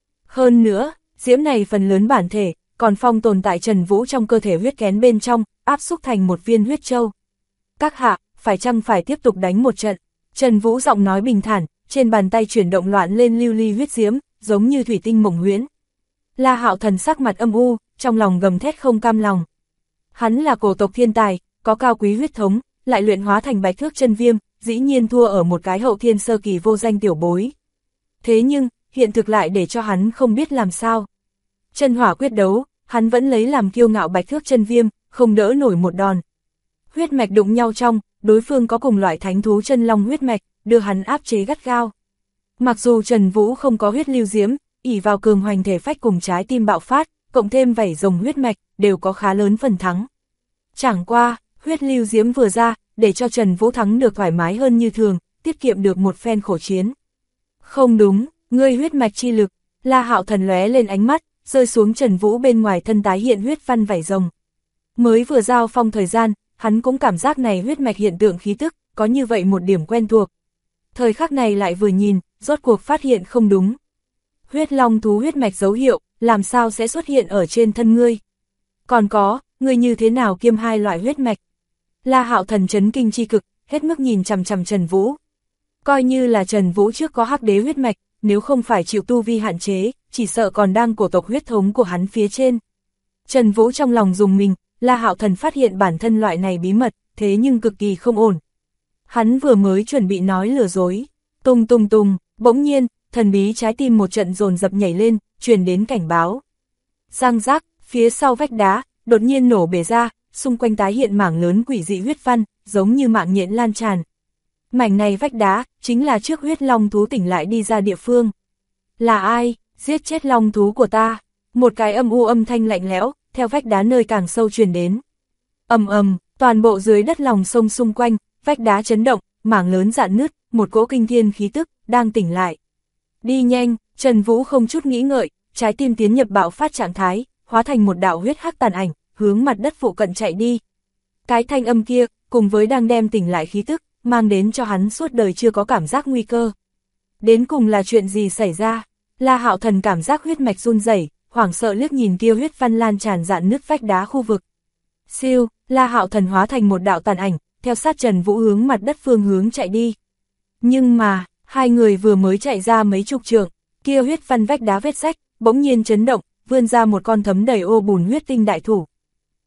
Hơn nữa, diễm này phần lớn bản thể, còn phong tồn tại Trần Vũ trong cơ thể huyết kén bên trong, áp xúc thành một viên huyết châu. Các hạ, phải chăng phải tiếp tục đánh một trận? Trần Vũ giọng nói bình thản, trên bàn tay chuyển động loạn lên lưu ly huyết diễm, giống như thủy tinh mộng huyễn. La Hạo Thần sắc mặt âm u, trong lòng gầm thét không cam lòng. Hắn là cổ tộc thiên tài, có cao quý huyết thống, lại luyện hóa thành bạch thước chân viêm, dĩ nhiên thua ở một cái hậu thiên sơ kỳ vô danh tiểu bối. Thế nhưng, hiện thực lại để cho hắn không biết làm sao. Chân hỏa quyết đấu, hắn vẫn lấy làm kiêu ngạo bạch thước chân viêm, không đỡ nổi một đòn. Huyết mạch đụng nhau trong, đối phương có cùng loại thánh thú chân long huyết mạch, đưa hắn áp chế gắt gao. Mặc dù Trần Vũ không có huyết lưu diễm, ỷ vào cường hoành thể phách cùng trái tim bạo phát, cộng thêm vảy rồng huyết mạch, đều có khá lớn phần thắng. Chẳng qua, huyết lưu diễm vừa ra, để cho Trần Vũ thắng được thoải mái hơn như thường, tiết kiệm được một phen khổ chiến. Không đúng, ngươi huyết mạch chi lực, La Hạo Thần lóe lên ánh mắt, rơi xuống Trần Vũ bên ngoài thân tái hiện huyết văn vảy rồng. Mới vừa giao phong thời gian, hắn cũng cảm giác này huyết mạch hiện tượng khí tức, có như vậy một điểm quen thuộc. Thời khắc này lại vừa nhìn, rốt cuộc phát hiện không đúng. Huyết long thú huyết mạch dấu hiệu, làm sao sẽ xuất hiện ở trên thân ngươi? Còn có, ngươi như thế nào kiêm hai loại huyết mạch? La Hạo Thần chấn kinh chi cực, hết mức nhìn chằm chằm Trần Vũ. Coi như là Trần Vũ trước có hắc đế huyết mạch, nếu không phải chịu tu vi hạn chế, chỉ sợ còn đang cổ tộc huyết thống của hắn phía trên. Trần Vũ trong lòng rùng mình, La Hạo Thần phát hiện bản thân loại này bí mật, thế nhưng cực kỳ không ổn. Hắn vừa mới chuẩn bị nói lừa dối, tung tung tung, bỗng nhiên, thần bí trái tim một trận dồn dập nhảy lên, truyền đến cảnh báo. Răng rác, phía sau vách đá, đột nhiên nổ bể ra, xung quanh tái hiện mảng lớn quỷ dị huyết văn, giống như mạng nhện lan tràn. Mảnh này vách đá, chính là trước huyết long thú tỉnh lại đi ra địa phương. Là ai, giết chết long thú của ta? Một cái âm u âm thanh lạnh lẽo, theo vách đá nơi càng sâu truyền đến. Ầm ầm, toàn bộ dưới đất lòng sông xung quanh, vách đá chấn động, mảng lớn rạn nứt, một cỗ kinh thiên khí tức, đang tỉnh lại. Đi nhanh, Trần Vũ không chút nghĩ ngợi, trái tim tiến nhập bạo phát trạng thái, hóa thành một đạo huyết hắc tàn ảnh, hướng mặt đất phụ cận chạy đi. Cái thanh âm kia, cùng với đang đem tỉnh lại khí tức, mang đến cho hắn suốt đời chưa có cảm giác nguy cơ. Đến cùng là chuyện gì xảy ra? La Hạo Thần cảm giác huyết mạch run rẩy, hoảng sợ liếc nhìn kia huyết văn lan tràn rạn nứt vách đá khu vực. Siêu, La Hạo Thần hóa thành một đạo tàn ảnh, theo sát Trần Vũ hướng mặt đất phương hướng chạy đi. Nhưng mà, hai người vừa mới chạy ra mấy chục trượng, kia huyết văn vách đá vết rách, bỗng nhiên chấn động, vươn ra một con thấm đầy ô bùn huyết tinh đại thủ.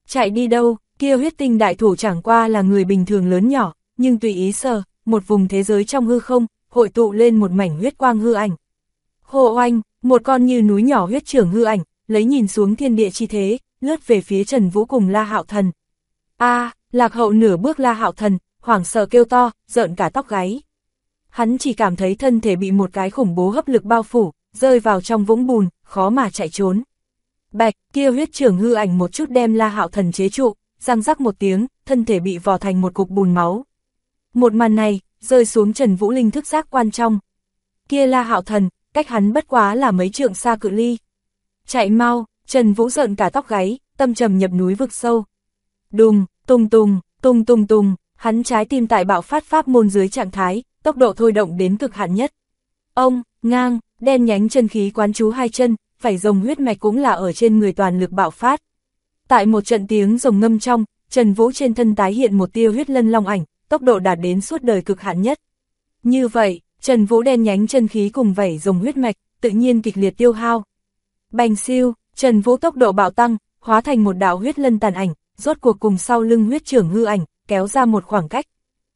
Chạy đi đâu, kia huyết tinh đại thủ chẳng qua là người bình thường lớn nhỏ, nhưng tùy ý sờ, một vùng thế giới trong hư không, hội tụ lên một mảnh huyết quang hư ảnh. Hồ oanh, một con như núi nhỏ huyết trưởng hư ảnh, lấy nhìn xuống thiên địa chi thế, lướt về phía Trần Vũ cùng La Hạo Thần. Lạc Hậu nửa bước La Hạo Thần, hoảng sợ kêu to, rợn cả tóc gáy. Hắn chỉ cảm thấy thân thể bị một cái khủng bố hấp lực bao phủ, rơi vào trong vũng bùn, khó mà chạy trốn. Bạch, kia huyết trưởng hư ảnh một chút đem La Hạo Thần chế trụ, răng rắc một tiếng, thân thể bị vò thành một cục bùn máu. Một màn này, rơi xuống Trần Vũ linh thức giác quan trong. Kia La Hạo Thần, cách hắn bất quá là mấy trượng xa cự ly. Chạy mau, Trần Vũ rợn cả tóc gáy, tâm trầm nhập núi vực sâu. Đùng, tung tung, tung tung tung, hắn trái tim tại bạo phát pháp môn dưới trạng thái, tốc độ thôi động đến cực hạn nhất. Ông, ngang, đen nhánh chân khí quán chú hai chân, vảy rồng huyết mạch cũng là ở trên người toàn lực bạo phát. Tại một trận tiếng rồng ngâm trong, Trần Vũ trên thân tái hiện một tia huyết lân long ảnh, tốc độ đạt đến suốt đời cực hạn nhất. Như vậy, Trần Vũ đen nhánh chân khí cùng vảy rồng huyết mạch, tự nhiên kịch liệt tiêu hao. Bành siêu, Trần Vũ tốc độ bạo tăng, hóa thành một đạo huyết lân tàn ảnh, rốt cuộc cùng sau lưng huyết trưởng hư ảnh, kéo ra một khoảng cách.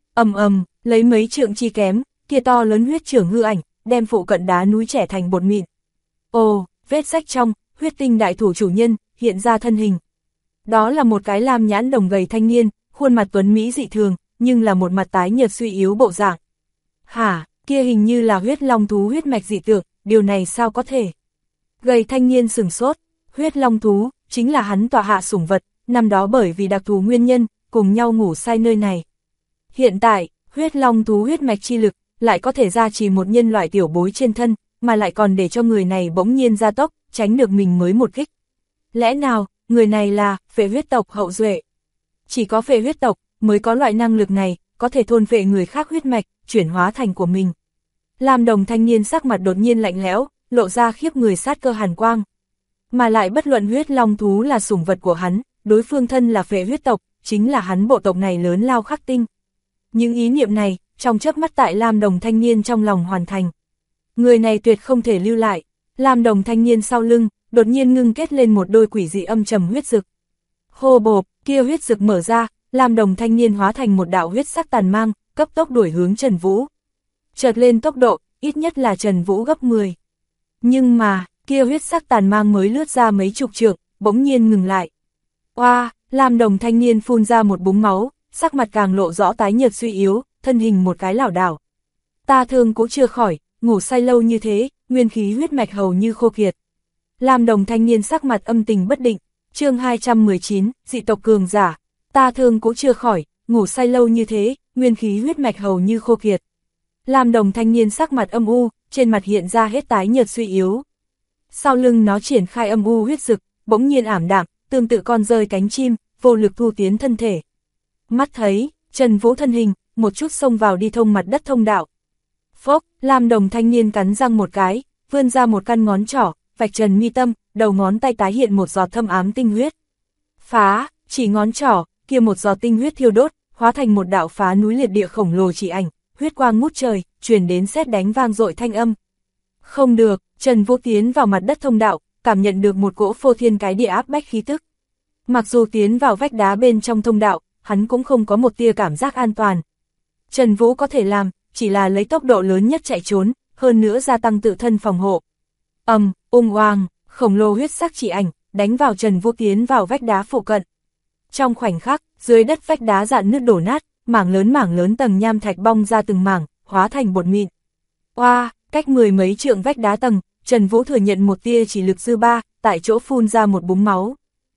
Lấy mấy trượng chi kém, kia to lớn huyết trưởng hư ảnh, đem phụ cận đá núi trẻ thành bột mịn. Ồ, vết rách trong, huyết tinh đại thủ chủ nhân, hiện ra thân hình. Đó là một cái lam nhãn đồng gầy thanh niên, khuôn mặt tuấn mỹ dị thường, nhưng là một mặt tái nhợt suy yếu bộ dạng. Hả, kia hình như là huyết long thú huyết mạch dị tượng, điều này sao có thể? Gầy thanh niên sửng sốt, huyết long thú, chính là hắn tọa hạ sủng vật, năm đó bởi vì đặc thù nguyên nhân, cùng nhau ngủ say nơi này. Hiện tại, huyết long thú huyết mạch chi lực, lại có thể gia trì một nhân loại tiểu bối trên thân, mà lại còn để cho người này bỗng nhiên gia tốc, tránh được mình mới một kích. Lẽ nào, người này là phệ huyết tộc hậu duệ? Chỉ có phệ huyết tộc mới có loại năng lực này, có thể thôn phệ người khác huyết mạch, chuyển hóa thành của mình. Lam đồng thanh niên sắc mặt đột nhiên lạnh lẽo, lộ ra khiếp người sát cơ hàn quang. Mà lại bất luận huyết long thú là sủng vật của hắn, đối phương thân là phệ huyết tộc, chính là hắn bộ tộc này lớn lao khắc tinh. Những ý niệm này, trong chớp mắt tại Lam đồng thanh niên trong lòng hoàn thành. Người này tuyệt không thể lưu lại. Lam đồng thanh niên sau lưng, đột nhiên ngưng kết lên một đôi quỷ dị âm trầm huyết dực. Hô bộp, kia huyết dực mở ra, Lam đồng thanh niên hóa thành một đạo huyết sắc tàn mang, cấp tốc đuổi hướng Trần Vũ. Chợt lên tốc độ, ít nhất là Trần Vũ gấp 10. Nhưng mà, kia huyết sắc tàn mang mới lướt ra mấy chục trượng, bỗng nhiên ngừng lại. Oa, Lam đồng thanh niên phun ra một búng máu, sắc mặt càng lộ rõ tái nhợt suy yếu, thân hình một cái lảo đảo. Ta thương cũng chưa khỏi, ngủ say lâu như thế, nguyên khí huyết mạch hầu như khô kiệt. Lam đồng thanh niên sắc mặt âm tình bất định, chương 219, dị tộc cường giả. Ta thương cũng chưa khỏi, ngủ say lâu như thế, nguyên khí huyết mạch hầu như khô kiệt. Lam đồng thanh niên sắc mặt âm u, trên mặt hiện ra hết tái nhợt suy yếu. Sau lưng nó triển khai âm u huyết dực, bỗng nhiên ảm đạm, tương tự con rơi cánh chim, vô lực thu tiến thân thể. Mắt thấy, Trần Vũ thân hình, một chút xông vào đi thông mặt đất thông đạo. Phốc, Lam đồng thanh niên cắn răng một cái, vươn ra một căn ngón trỏ, vạch trần mi tâm, đầu ngón tay tái hiện một giọt thâm ám tinh huyết. Phá, chỉ ngón trỏ, kia một giọt tinh huyết thiêu đốt, hóa thành một đạo phá núi liệt địa khổng lồ chỉ ảnh, huyết quang ngút trời, truyền đến sét đánh vang dội thanh âm. Không được, Trần Vũ tiến vào mặt đất thông đạo, cảm nhận được một cỗ phô thiên cái địa áp bách khí tức. Mặc dù tiến vào vách đá bên trong thông đạo, hắn cũng không có một tia cảm giác an toàn. Trần Vũ có thể làm, chỉ là lấy tốc độ lớn nhất chạy trốn, hơn nữa gia tăng tự thân phòng hộ. Oang, khổng lồ huyết sắc chỉ ảnh, đánh vào Trần Vũ tiến vào vách đá phụ cận. Trong khoảnh khắc, dưới đất vách đá rạn nứt đổ nát, mảng lớn tầng nham thạch bong ra từng mảng, hóa thành bột mịn. Oa, cách 10 mấy trượng vách đá tầng, Trần Vũ thừa nhận một tia chỉ lực dư ba, tại chỗ phun ra một búng máu.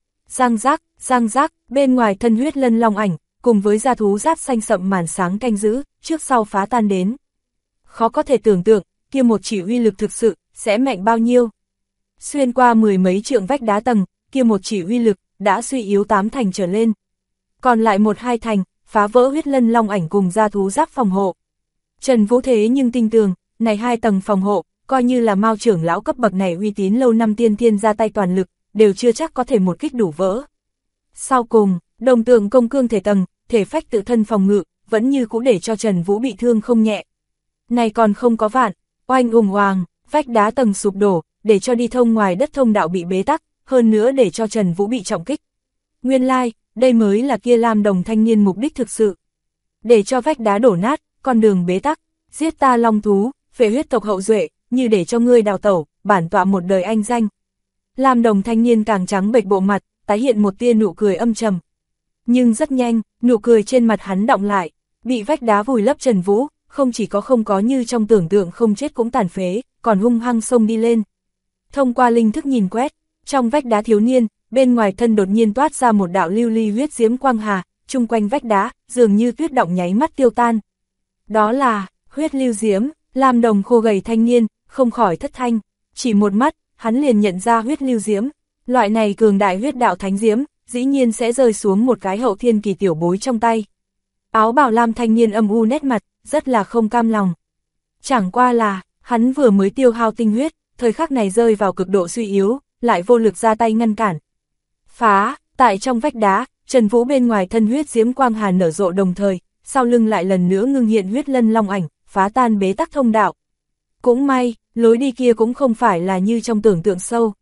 Răng rác, bên ngoài thân huyết lân long ảnh, cùng với da thú giáp xanh sậm màn sáng canh giữ, trước sau phá tan đến. Khó có thể tưởng tượng, kia một chỉ uy lực thực sự, sẽ mạnh bao nhiêu. Xuyên qua 10 mấy trượng vách đá tầng, kia một chỉ uy lực, đã suy yếu 8 thành trở lên. Còn lại 1-2 thành, phá vỡ huyết lân long ảnh cùng da thú giáp phòng hộ. Trần Vũ thế nhưng tin tưởng, này 2 tầng phòng hộ, coi như là Mao trưởng lão cấp bậc này uy tín lâu năm tiên thiên ra tay toàn lực, đều chưa chắc có thể một kích đủ vỡ. Sau cùng, đồng tượng công cương thể tầng, thể phách tự thân phòng ngự, vẫn như cũ để cho Trần Vũ bị thương không nhẹ. Này còn không có vạn, oanh oàng, vách đá tầng sụp đổ, để cho đi thông ngoài đất thông đạo bị bế tắc, hơn nữa để cho Trần Vũ bị trọng kích. Nguyên lai, đây mới là kia Lam Đồng thanh niên mục đích thực sự. Để cho vách đá đổ nát, con đường bế tắc, giết ta long thú, phệ huyết tộc hậu duệ, như để cho ngươi đào tẩu, bản tọa một đời anh danh. Lam Đồng thanh niên càng trắng bệch bộ mặt, tái hiện một tia nụ cười âm trầm. Nhưng rất nhanh, nụ cười trên mặt hắn đọng lại, bị vách đá vùi lấp Trần Vũ, không chỉ có không có như trong tưởng tượng không chết cũng tàn phế, còn hung hăng xông đi lên. Thông qua linh thức nhìn quét, trong vách đá thiếu niên, bên ngoài thân đột nhiên toát ra một đạo lưu ly huyết diễm quang hà, chung quanh vách đá, dường như tuyết động nháy mắt tiêu tan. Đó là huyết lưu diễm. Lam Đồng khô gầy thanh niên, không khỏi thất thanh, chỉ một mắt, hắn liền nhận ra huyết lưu diễm. Loại này cường đại huyết đạo thánh diễm, dĩ nhiên sẽ rơi xuống một cái hậu thiên kỳ tiểu bối trong tay. Áo bào lam thanh niên âm u nét mặt, rất là không cam lòng. Chẳng qua là, hắn vừa mới tiêu hao tinh huyết, thời khắc này rơi vào cực độ suy yếu, lại vô lực ra tay ngăn cản. Phá, tại trong vách đá, Trần Vũ bên ngoài thân huyết diễm quang hà nở rộ đồng thời, sau lưng lại lần nữa ngưng hiện huyết lân long ảnh, phá tan bế tắc thông đạo. Cũng may, lối đi kia cũng không phải là như trong tưởng tượng sâu.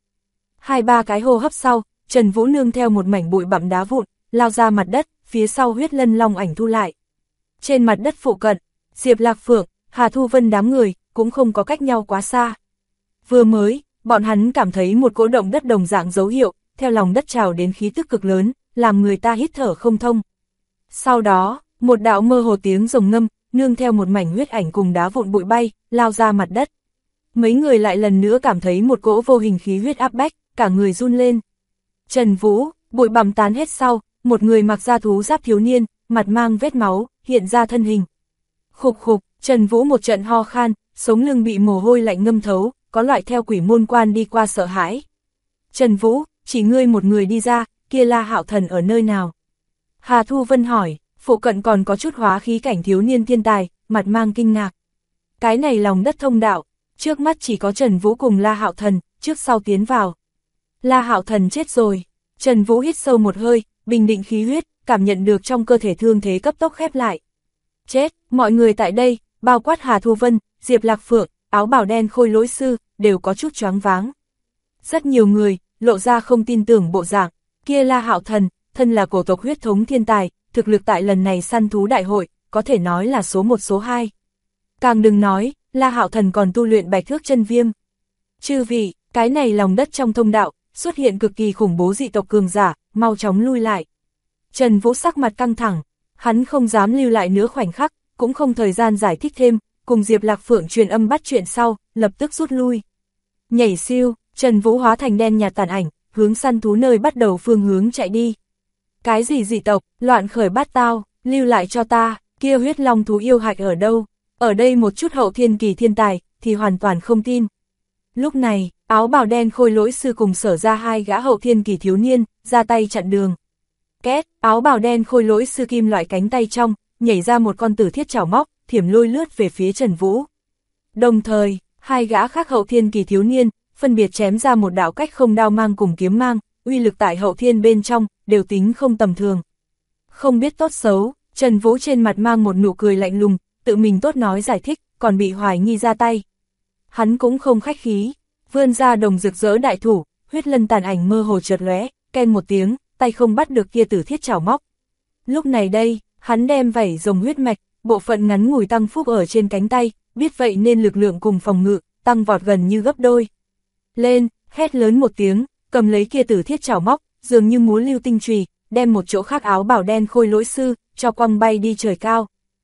2-3 cái hô hấp sau, Trần Vũ nương theo một mảnh bụi bặm đá vụn, lao ra mặt đất, phía sau huyết lân long ảnh thu lại. Trên mặt đất phụ cận, Diệp Lạc Phượng, Hà Thu Vân đám người, cũng không có cách nhau quá xa. Vừa mới, bọn hắn cảm thấy một cỗ động đất đồng dạng dấu hiệu, theo lòng đất trào đến khí tức cực lớn, làm người ta hít thở không thông. Sau đó, một đạo mơ hồ tiếng rồng ngâm, nương theo một mảnh huyết ảnh cùng đá vụn bụi bay, lao ra mặt đất. Mấy người lại lần nữa cảm thấy một cỗ vô hình khí huyết áp bách, cả người run lên. Trần Vũ, bụi bặm tán hết sau, một người mặc da thú giáp thiếu niên, mặt mang vết máu, hiện ra thân hình. Khục khục, Trần Vũ một trận ho khan, sống lưng bị mồ hôi lạnh ngâm thấu, có loại theo quỷ môn quan đi qua sợ hãi. Trần Vũ, chỉ ngươi một người đi ra, kia La Hạo Thần ở nơi nào? Hà Thu Vân hỏi, phụ cận còn có chút hóa khí cảnh thiếu niên thiên tài, mặt mang kinh ngạc. Cái này lòng đất thông đạo, trước mắt chỉ có Trần Vũ cùng La Hạo Thần, trước sau tiến vào. La Hạo Thần chết rồi. Trần Vũ hít sâu một hơi, bình định khí huyết, cảm nhận được trong cơ thể thương thế cấp tốc khép lại. Chết, mọi người tại đây, bao quát Hà Thu Vân, Diệp Lạc Phượng, áo bào đen Khôi Lỗi Sư, đều có chút choáng váng. Rất nhiều người, lộ ra không tin tưởng bộ dạng, kia La Hạo Thần, thân là cổ tộc huyết thống thiên tài, thực lực tại lần này săn thú đại hội, có thể nói là số 1 số 2. Càng đừng nói, La Hạo Thần còn tu luyện Bạch Thước Chân Viêm. Chư vị, cái này lòng đất trong thông đạo, xuất hiện cực kỳ khủng bố dị tộc cường giả, mau chóng lui lại. Trần Vũ sắc mặt căng thẳng, hắn không dám lưu lại nữa khoảnh khắc, cũng không thời gian giải thích thêm, cùng Diệp Lạc Phượng truyền âm bắt chuyện sau, lập tức rút lui. Nhảy siêu, Trần Vũ hóa thành đen nhạt tàn ảnh, hướng săn thú nơi bắt đầu phương hướng chạy đi. Cái gì dị tộc, loạn khởi bát tao, lưu lại cho ta, kia huyết long thú yêu hạch ở đâu? Ở đây một chút hậu thiên kỳ thiên tài, thì hoàn toàn không tin. Lúc này, áo bào đen Khôi Lỗi Sư cùng Sở ra 2 gã hậu thiên kỳ thiếu niên, ra tay chặn đường. Két, áo bào đen Khôi Lỗi Sư kim loại cánh tay trong, nhảy ra một con tử thiết chảo móc, thiểm lôi lướt về phía Trần Vũ. Đồng thời, 2 gã khác hậu thiên kỳ thiếu niên, phân biệt chém ra một đạo cách không đao mang cùng kiếm mang, uy lực tại hậu thiên bên trong, đều tính không tầm thường. Không biết tốt xấu, Trần Vũ trên mặt mang một nụ cười lạnh lùng, tự mình tốt nói giải thích, còn bị hoài nghi ra tay. Hắn cũng không khách khí, vươn ra đồng rực rỡ đại thủ, huyết lân tàn ảnh mơ hồ chợt lóe, ken một tiếng, tay không bắt được kia tử thiết chảo móc. Lúc này đây, hắn đem vảy rồng huyết mạch, bộ phận ngắn ngủi tăng phúc ở trên cánh tay, biết vậy nên lực lượng cùng phòng ngự, tăng vọt gần như gấp đôi. Lên, hét lớn một tiếng, cầm lấy kia tử thiết chảo móc, dường như múa lưu tinh chùy, đem một chỗ khác áo bào đen Khôi Lỗi Sư, cho quăng bay đi trời cao.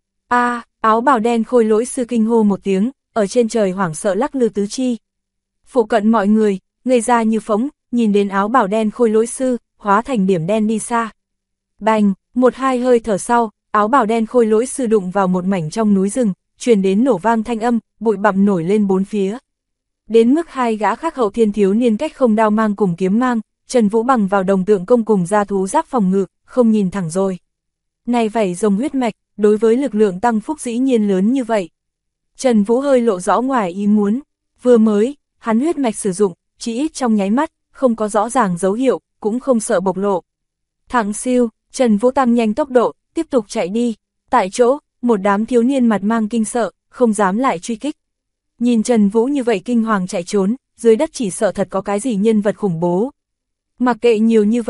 Áo bào đen Khôi Lỗi Sư kinh hô một tiếng, ở trên trời hoảng sợ lắc lư tứ chi. Phụ cận mọi người, ngây ra như phỗng, nhìn đến áo bào đen Khôi Lỗi Sư, hóa thành điểm đen đi xa. Bành, 1-2 hơi thở sau, áo bào đen Khôi Lỗi Sư đụng vào một mảnh trong núi rừng, truyền đến nổ vang thanh âm, bụi bặm nổi lên bốn phía. Đến mức 2 gã khác hậu thiên thiếu niên cách không đao mang cùng kiếm mang, Trần Vũ bằng vào đồng tượng công cùng gia thú giáp phòng ngự, không nhìn thẳng rồi. Này vảy rồng huyết mạch, đối với lực lượng tăng phúc dĩ nhiên lớn như vậy. Trần Vũ hơi lộ rõ ngoài ý muốn, vừa mới, hắn huyết mạch sử dụng, chỉ ít trong nháy mắt, không có rõ ràng dấu hiệu, cũng không sợ bộc lộ. Thẳng siêu, Trần Vũ tăng nhanh tốc độ, tiếp tục chạy đi. Tại chỗ, một đám thiếu niên mặt mang kinh sợ, không dám lại truy kích. Nhìn Trần Vũ như vậy kinh hoàng chạy trốn, dưới đất chỉ sợ thật có cái gì nhân vật khủng bố. Mặc kệ nhiều như vậy,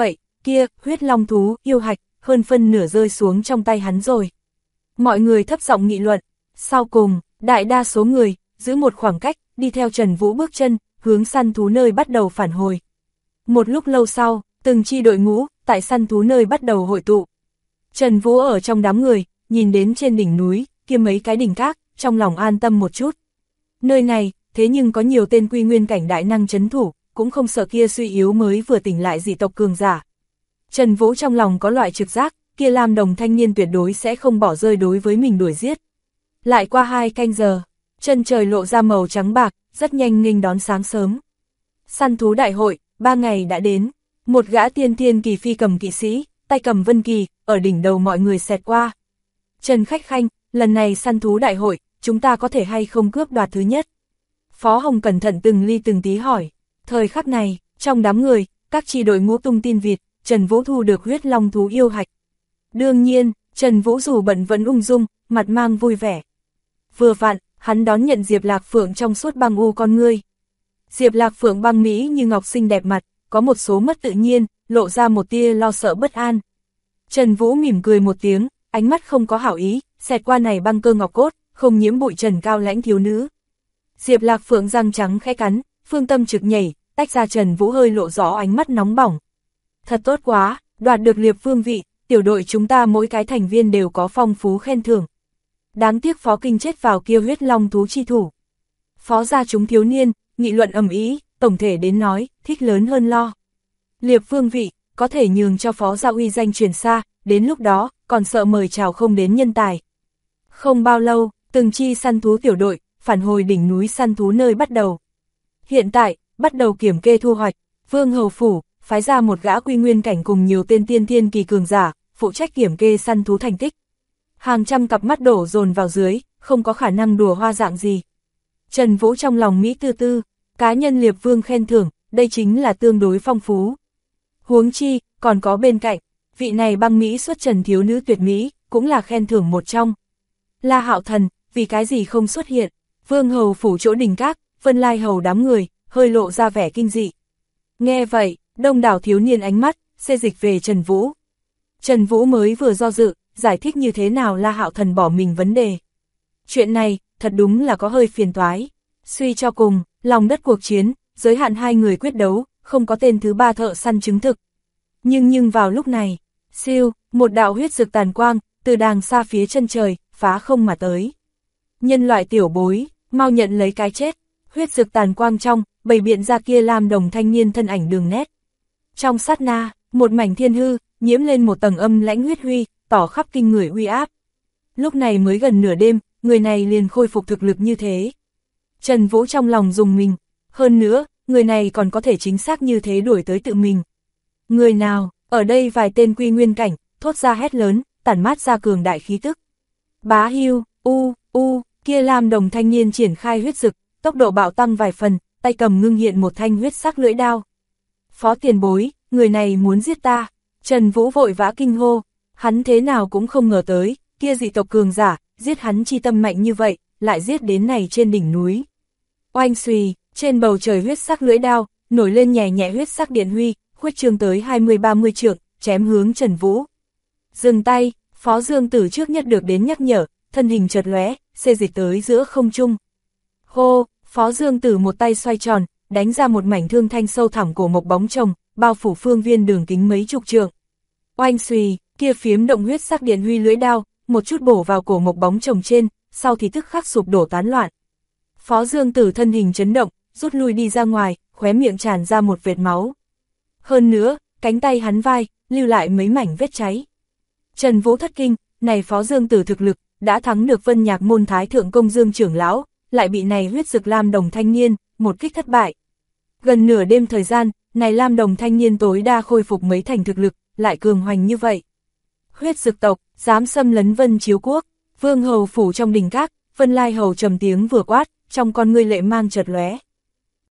kia, huyết long thú, yêu hạch, hơn phân nửa rơi xuống trong tay hắn rồi. Mọi người thấp giọng nghị luận, sau cùng, đại đa số người, giữ một khoảng cách, đi theo Trần Vũ bước chân, hướng săn thú nơi bắt đầu phản hồi. Một lúc lâu sau, từng chi đội ngũ, tại săn thú nơi bắt đầu hội tụ. Trần Vũ ở trong đám người, nhìn đến trên đỉnh núi, kia mấy cái đỉnh các, trong lòng an tâm một chút. Nơi này, thế nhưng có nhiều tên quy nguyên cảnh đại năng trấn thủ, cũng không sợ kia suy yếu mới vừa tỉnh lại dị tộc cường giả. Trần Vũ trong lòng có loại trực giác, kia Lam Đồng thanh niên tuyệt đối sẽ không bỏ rơi đối với mình đuổi giết. Lại qua 2 canh giờ, chân trời lộ ra màu trắng bạc, rất nhanh nghênh đón sáng sớm. Săn thú đại hội, 3 ngày đã đến, một gã tiên thiên kỳ phi cầm kỵ sĩ, tay cầm vân kỳ, ở đỉnh đầu mọi người xẹt qua. Trần Khách Khanh, lần này săn thú đại hội, chúng ta có thể hay không cướp đoạt thứ nhất? Phó Hồng cẩn thận từng ly từng tí hỏi. Thời khắc này, trong đám người, các chi đội ngũ tung tin vịt, Trần Vũ thu được huyết long thú yêu hạch. Đương nhiên, Trần Vũ dù bận vẫn ung dung, mặt mang vui vẻ. Vừa vặn, hắn đón nhận Diệp Lạc Phượng trong suốt băng u con ngươi. Diệp Lạc Phượng băng mỹ như ngọc xinh đẹp mặt, có một số mất tự nhiên, lộ ra một tia lo sợ bất an. Trần Vũ mỉm cười một tiếng, ánh mắt không có hảo ý, xẹt qua này băng cơ ngọc cốt, không nhiễm bụi trần cao lãnh thiếu nữ. Diệp Lạc Phượng răng trắng khẽ cắn, phương tâm trực nhảy, tách ra Trần Vũ hơi lộ rõ ánh mắt nóng bỏng. Thật tốt quá, đoạt được liệp vương vị, tiểu đội chúng ta mỗi cái thành viên đều có phong phú khen thưởng. Đáng tiếc Phó Kinh chết vào kia huyết long thú chi thủ. Phó gia chúng thiếu niên, nghị luận ầm ĩ, tổng thể đến nói, thích lớn hơn lo. Liệp vương vị, có thể nhường cho Phó gia uy danh truyền xa, đến lúc đó, còn sợ mời chào không đến nhân tài. Không bao lâu, từng chi săn thú tiểu đội, phản hồi đỉnh núi săn thú nơi bắt đầu. Hiện tại, bắt đầu kiểm kê thu hoạch, Vương Hầu Phủ, phái ra một gã quy nguyên cảnh cùng nhiều tên tiên thiên kỳ cường giả, phụ trách kiểm kê săn thú thành tích. Hàng trăm cặp mắt đổ dồn vào dưới, không có khả năng đùa hoa dạng gì. Trần Vũ trong lòng Mỹ tư tư, cá nhân Liệp Vương khen thưởng, đây chính là tương đối phong phú. Huống chi, còn có bên cạnh, vị này băng Mỹ xuất trần thiếu nữ tuyệt Mỹ, cũng là khen thưởng một trong. La Hạo Thần, vì cái gì không xuất hiện, Vương Hầu Phủ chỗ đỉnh các, Vân Lai Hầu đám người, hơi lộ ra vẻ kinh dị. Nghe vậy, đông đảo thiếu niên ánh mắt, xê dịch về Trần Vũ. Trần Vũ mới vừa do dự, giải thích như thế nào La Hạo Thần bỏ mình vấn đề. Chuyện này, thật đúng là có hơi phiền toái. Suy cho cùng, lòng đất cuộc chiến, giới hạn 2 người quyết đấu, không có tên thứ 3 thợ săn chứng thực. Nhưng vào lúc này, siêu, một đạo huyết dực tàn quang, từ đàng xa phía chân trời, phá không mà tới. Nhân loại tiểu bối, mau nhận lấy cái chết. Huyết dực tàn quang trong, bày biện ra kia Lam Đồng thanh niên thân ảnh đường nét. Trong sát na, một mảnh thiên hư, nhiễm lên một tầng âm lãnh huyết huy, tỏ khắp kinh người uy áp. Lúc này mới gần nửa đêm, người này liền khôi phục thực lực như thế. Trần Vũ trong lòng rùng mình, hơn nữa, người này còn có thể chính xác như thế đuổi tới tự mình. Người nào, ở đây vài tên quy nguyên cảnh, thốt ra hét lớn, tản mát ra cường đại khí tức. Bá Hưu, kia Lam Đồng thanh niên triển khai huyết dực, tốc độ bạo tăng vài phần, tay cầm ngưng hiện một thanh huyết sắc lưỡi đao. Phó tiền bối, người này muốn giết ta. Trần Vũ vội vã kinh hô, hắn thế nào cũng không ngờ tới, kia dị tộc cường giả, giết hắn chi tâm mạnh như vậy, lại giết đến này trên đỉnh núi. Oanh xùy, trên bầu trời huyết sắc lưỡi đao, nổi lên nhẹ nhẹ huyết sắc điện huy, khuếch trương tới 20-30 trượng, chém hướng Trần Vũ. Dừng tay, Phó Dương Tử trước nhất được đến nhắc nhở, thân hình chợt lóe, xê dịch tới giữa không trung. Hô, Phó Dương Tử một tay xoay tròn, đánh ra một mảnh thương thanh sâu thẳm cổ mộc bóng chồng, bao phủ phương viên đường kính mấy chục trượng. Oanh xùy, kia phiếm động huyết sắc điện huy lưỡi đao, một chút bổ vào cổ mộc bóng chồng trên, sau thì tức khắc sụp đổ tán loạn. Phó Dương Tử thân hình chấn động, rút lui đi ra ngoài, khóe miệng tràn ra một vệt máu. Hơn nữa, cánh tay hắn vai, lưu lại mấy mảnh vết cháy. Trần Vũ thất kinh, này Phó Dương Tử thực lực, đã thắng được Vân Nhạc môn Thái Thượng Công Dương trưởng lão, lại bị này huyết dực Lam Đồng thanh niên, một kích thất bại. Gần nửa đêm thời gian, này Lam Đồng thanh niên tối đa khôi phục mấy thành thực lực, lại cường hoành như vậy. Huyết dực tộc, dám xâm lấn Vân Chiếu Quốc, Vương Hầu Phủ trong đình các, Vân Lai Hầu trầm tiếng vừa quát, trong con ngươi lệ mang chợt lóe.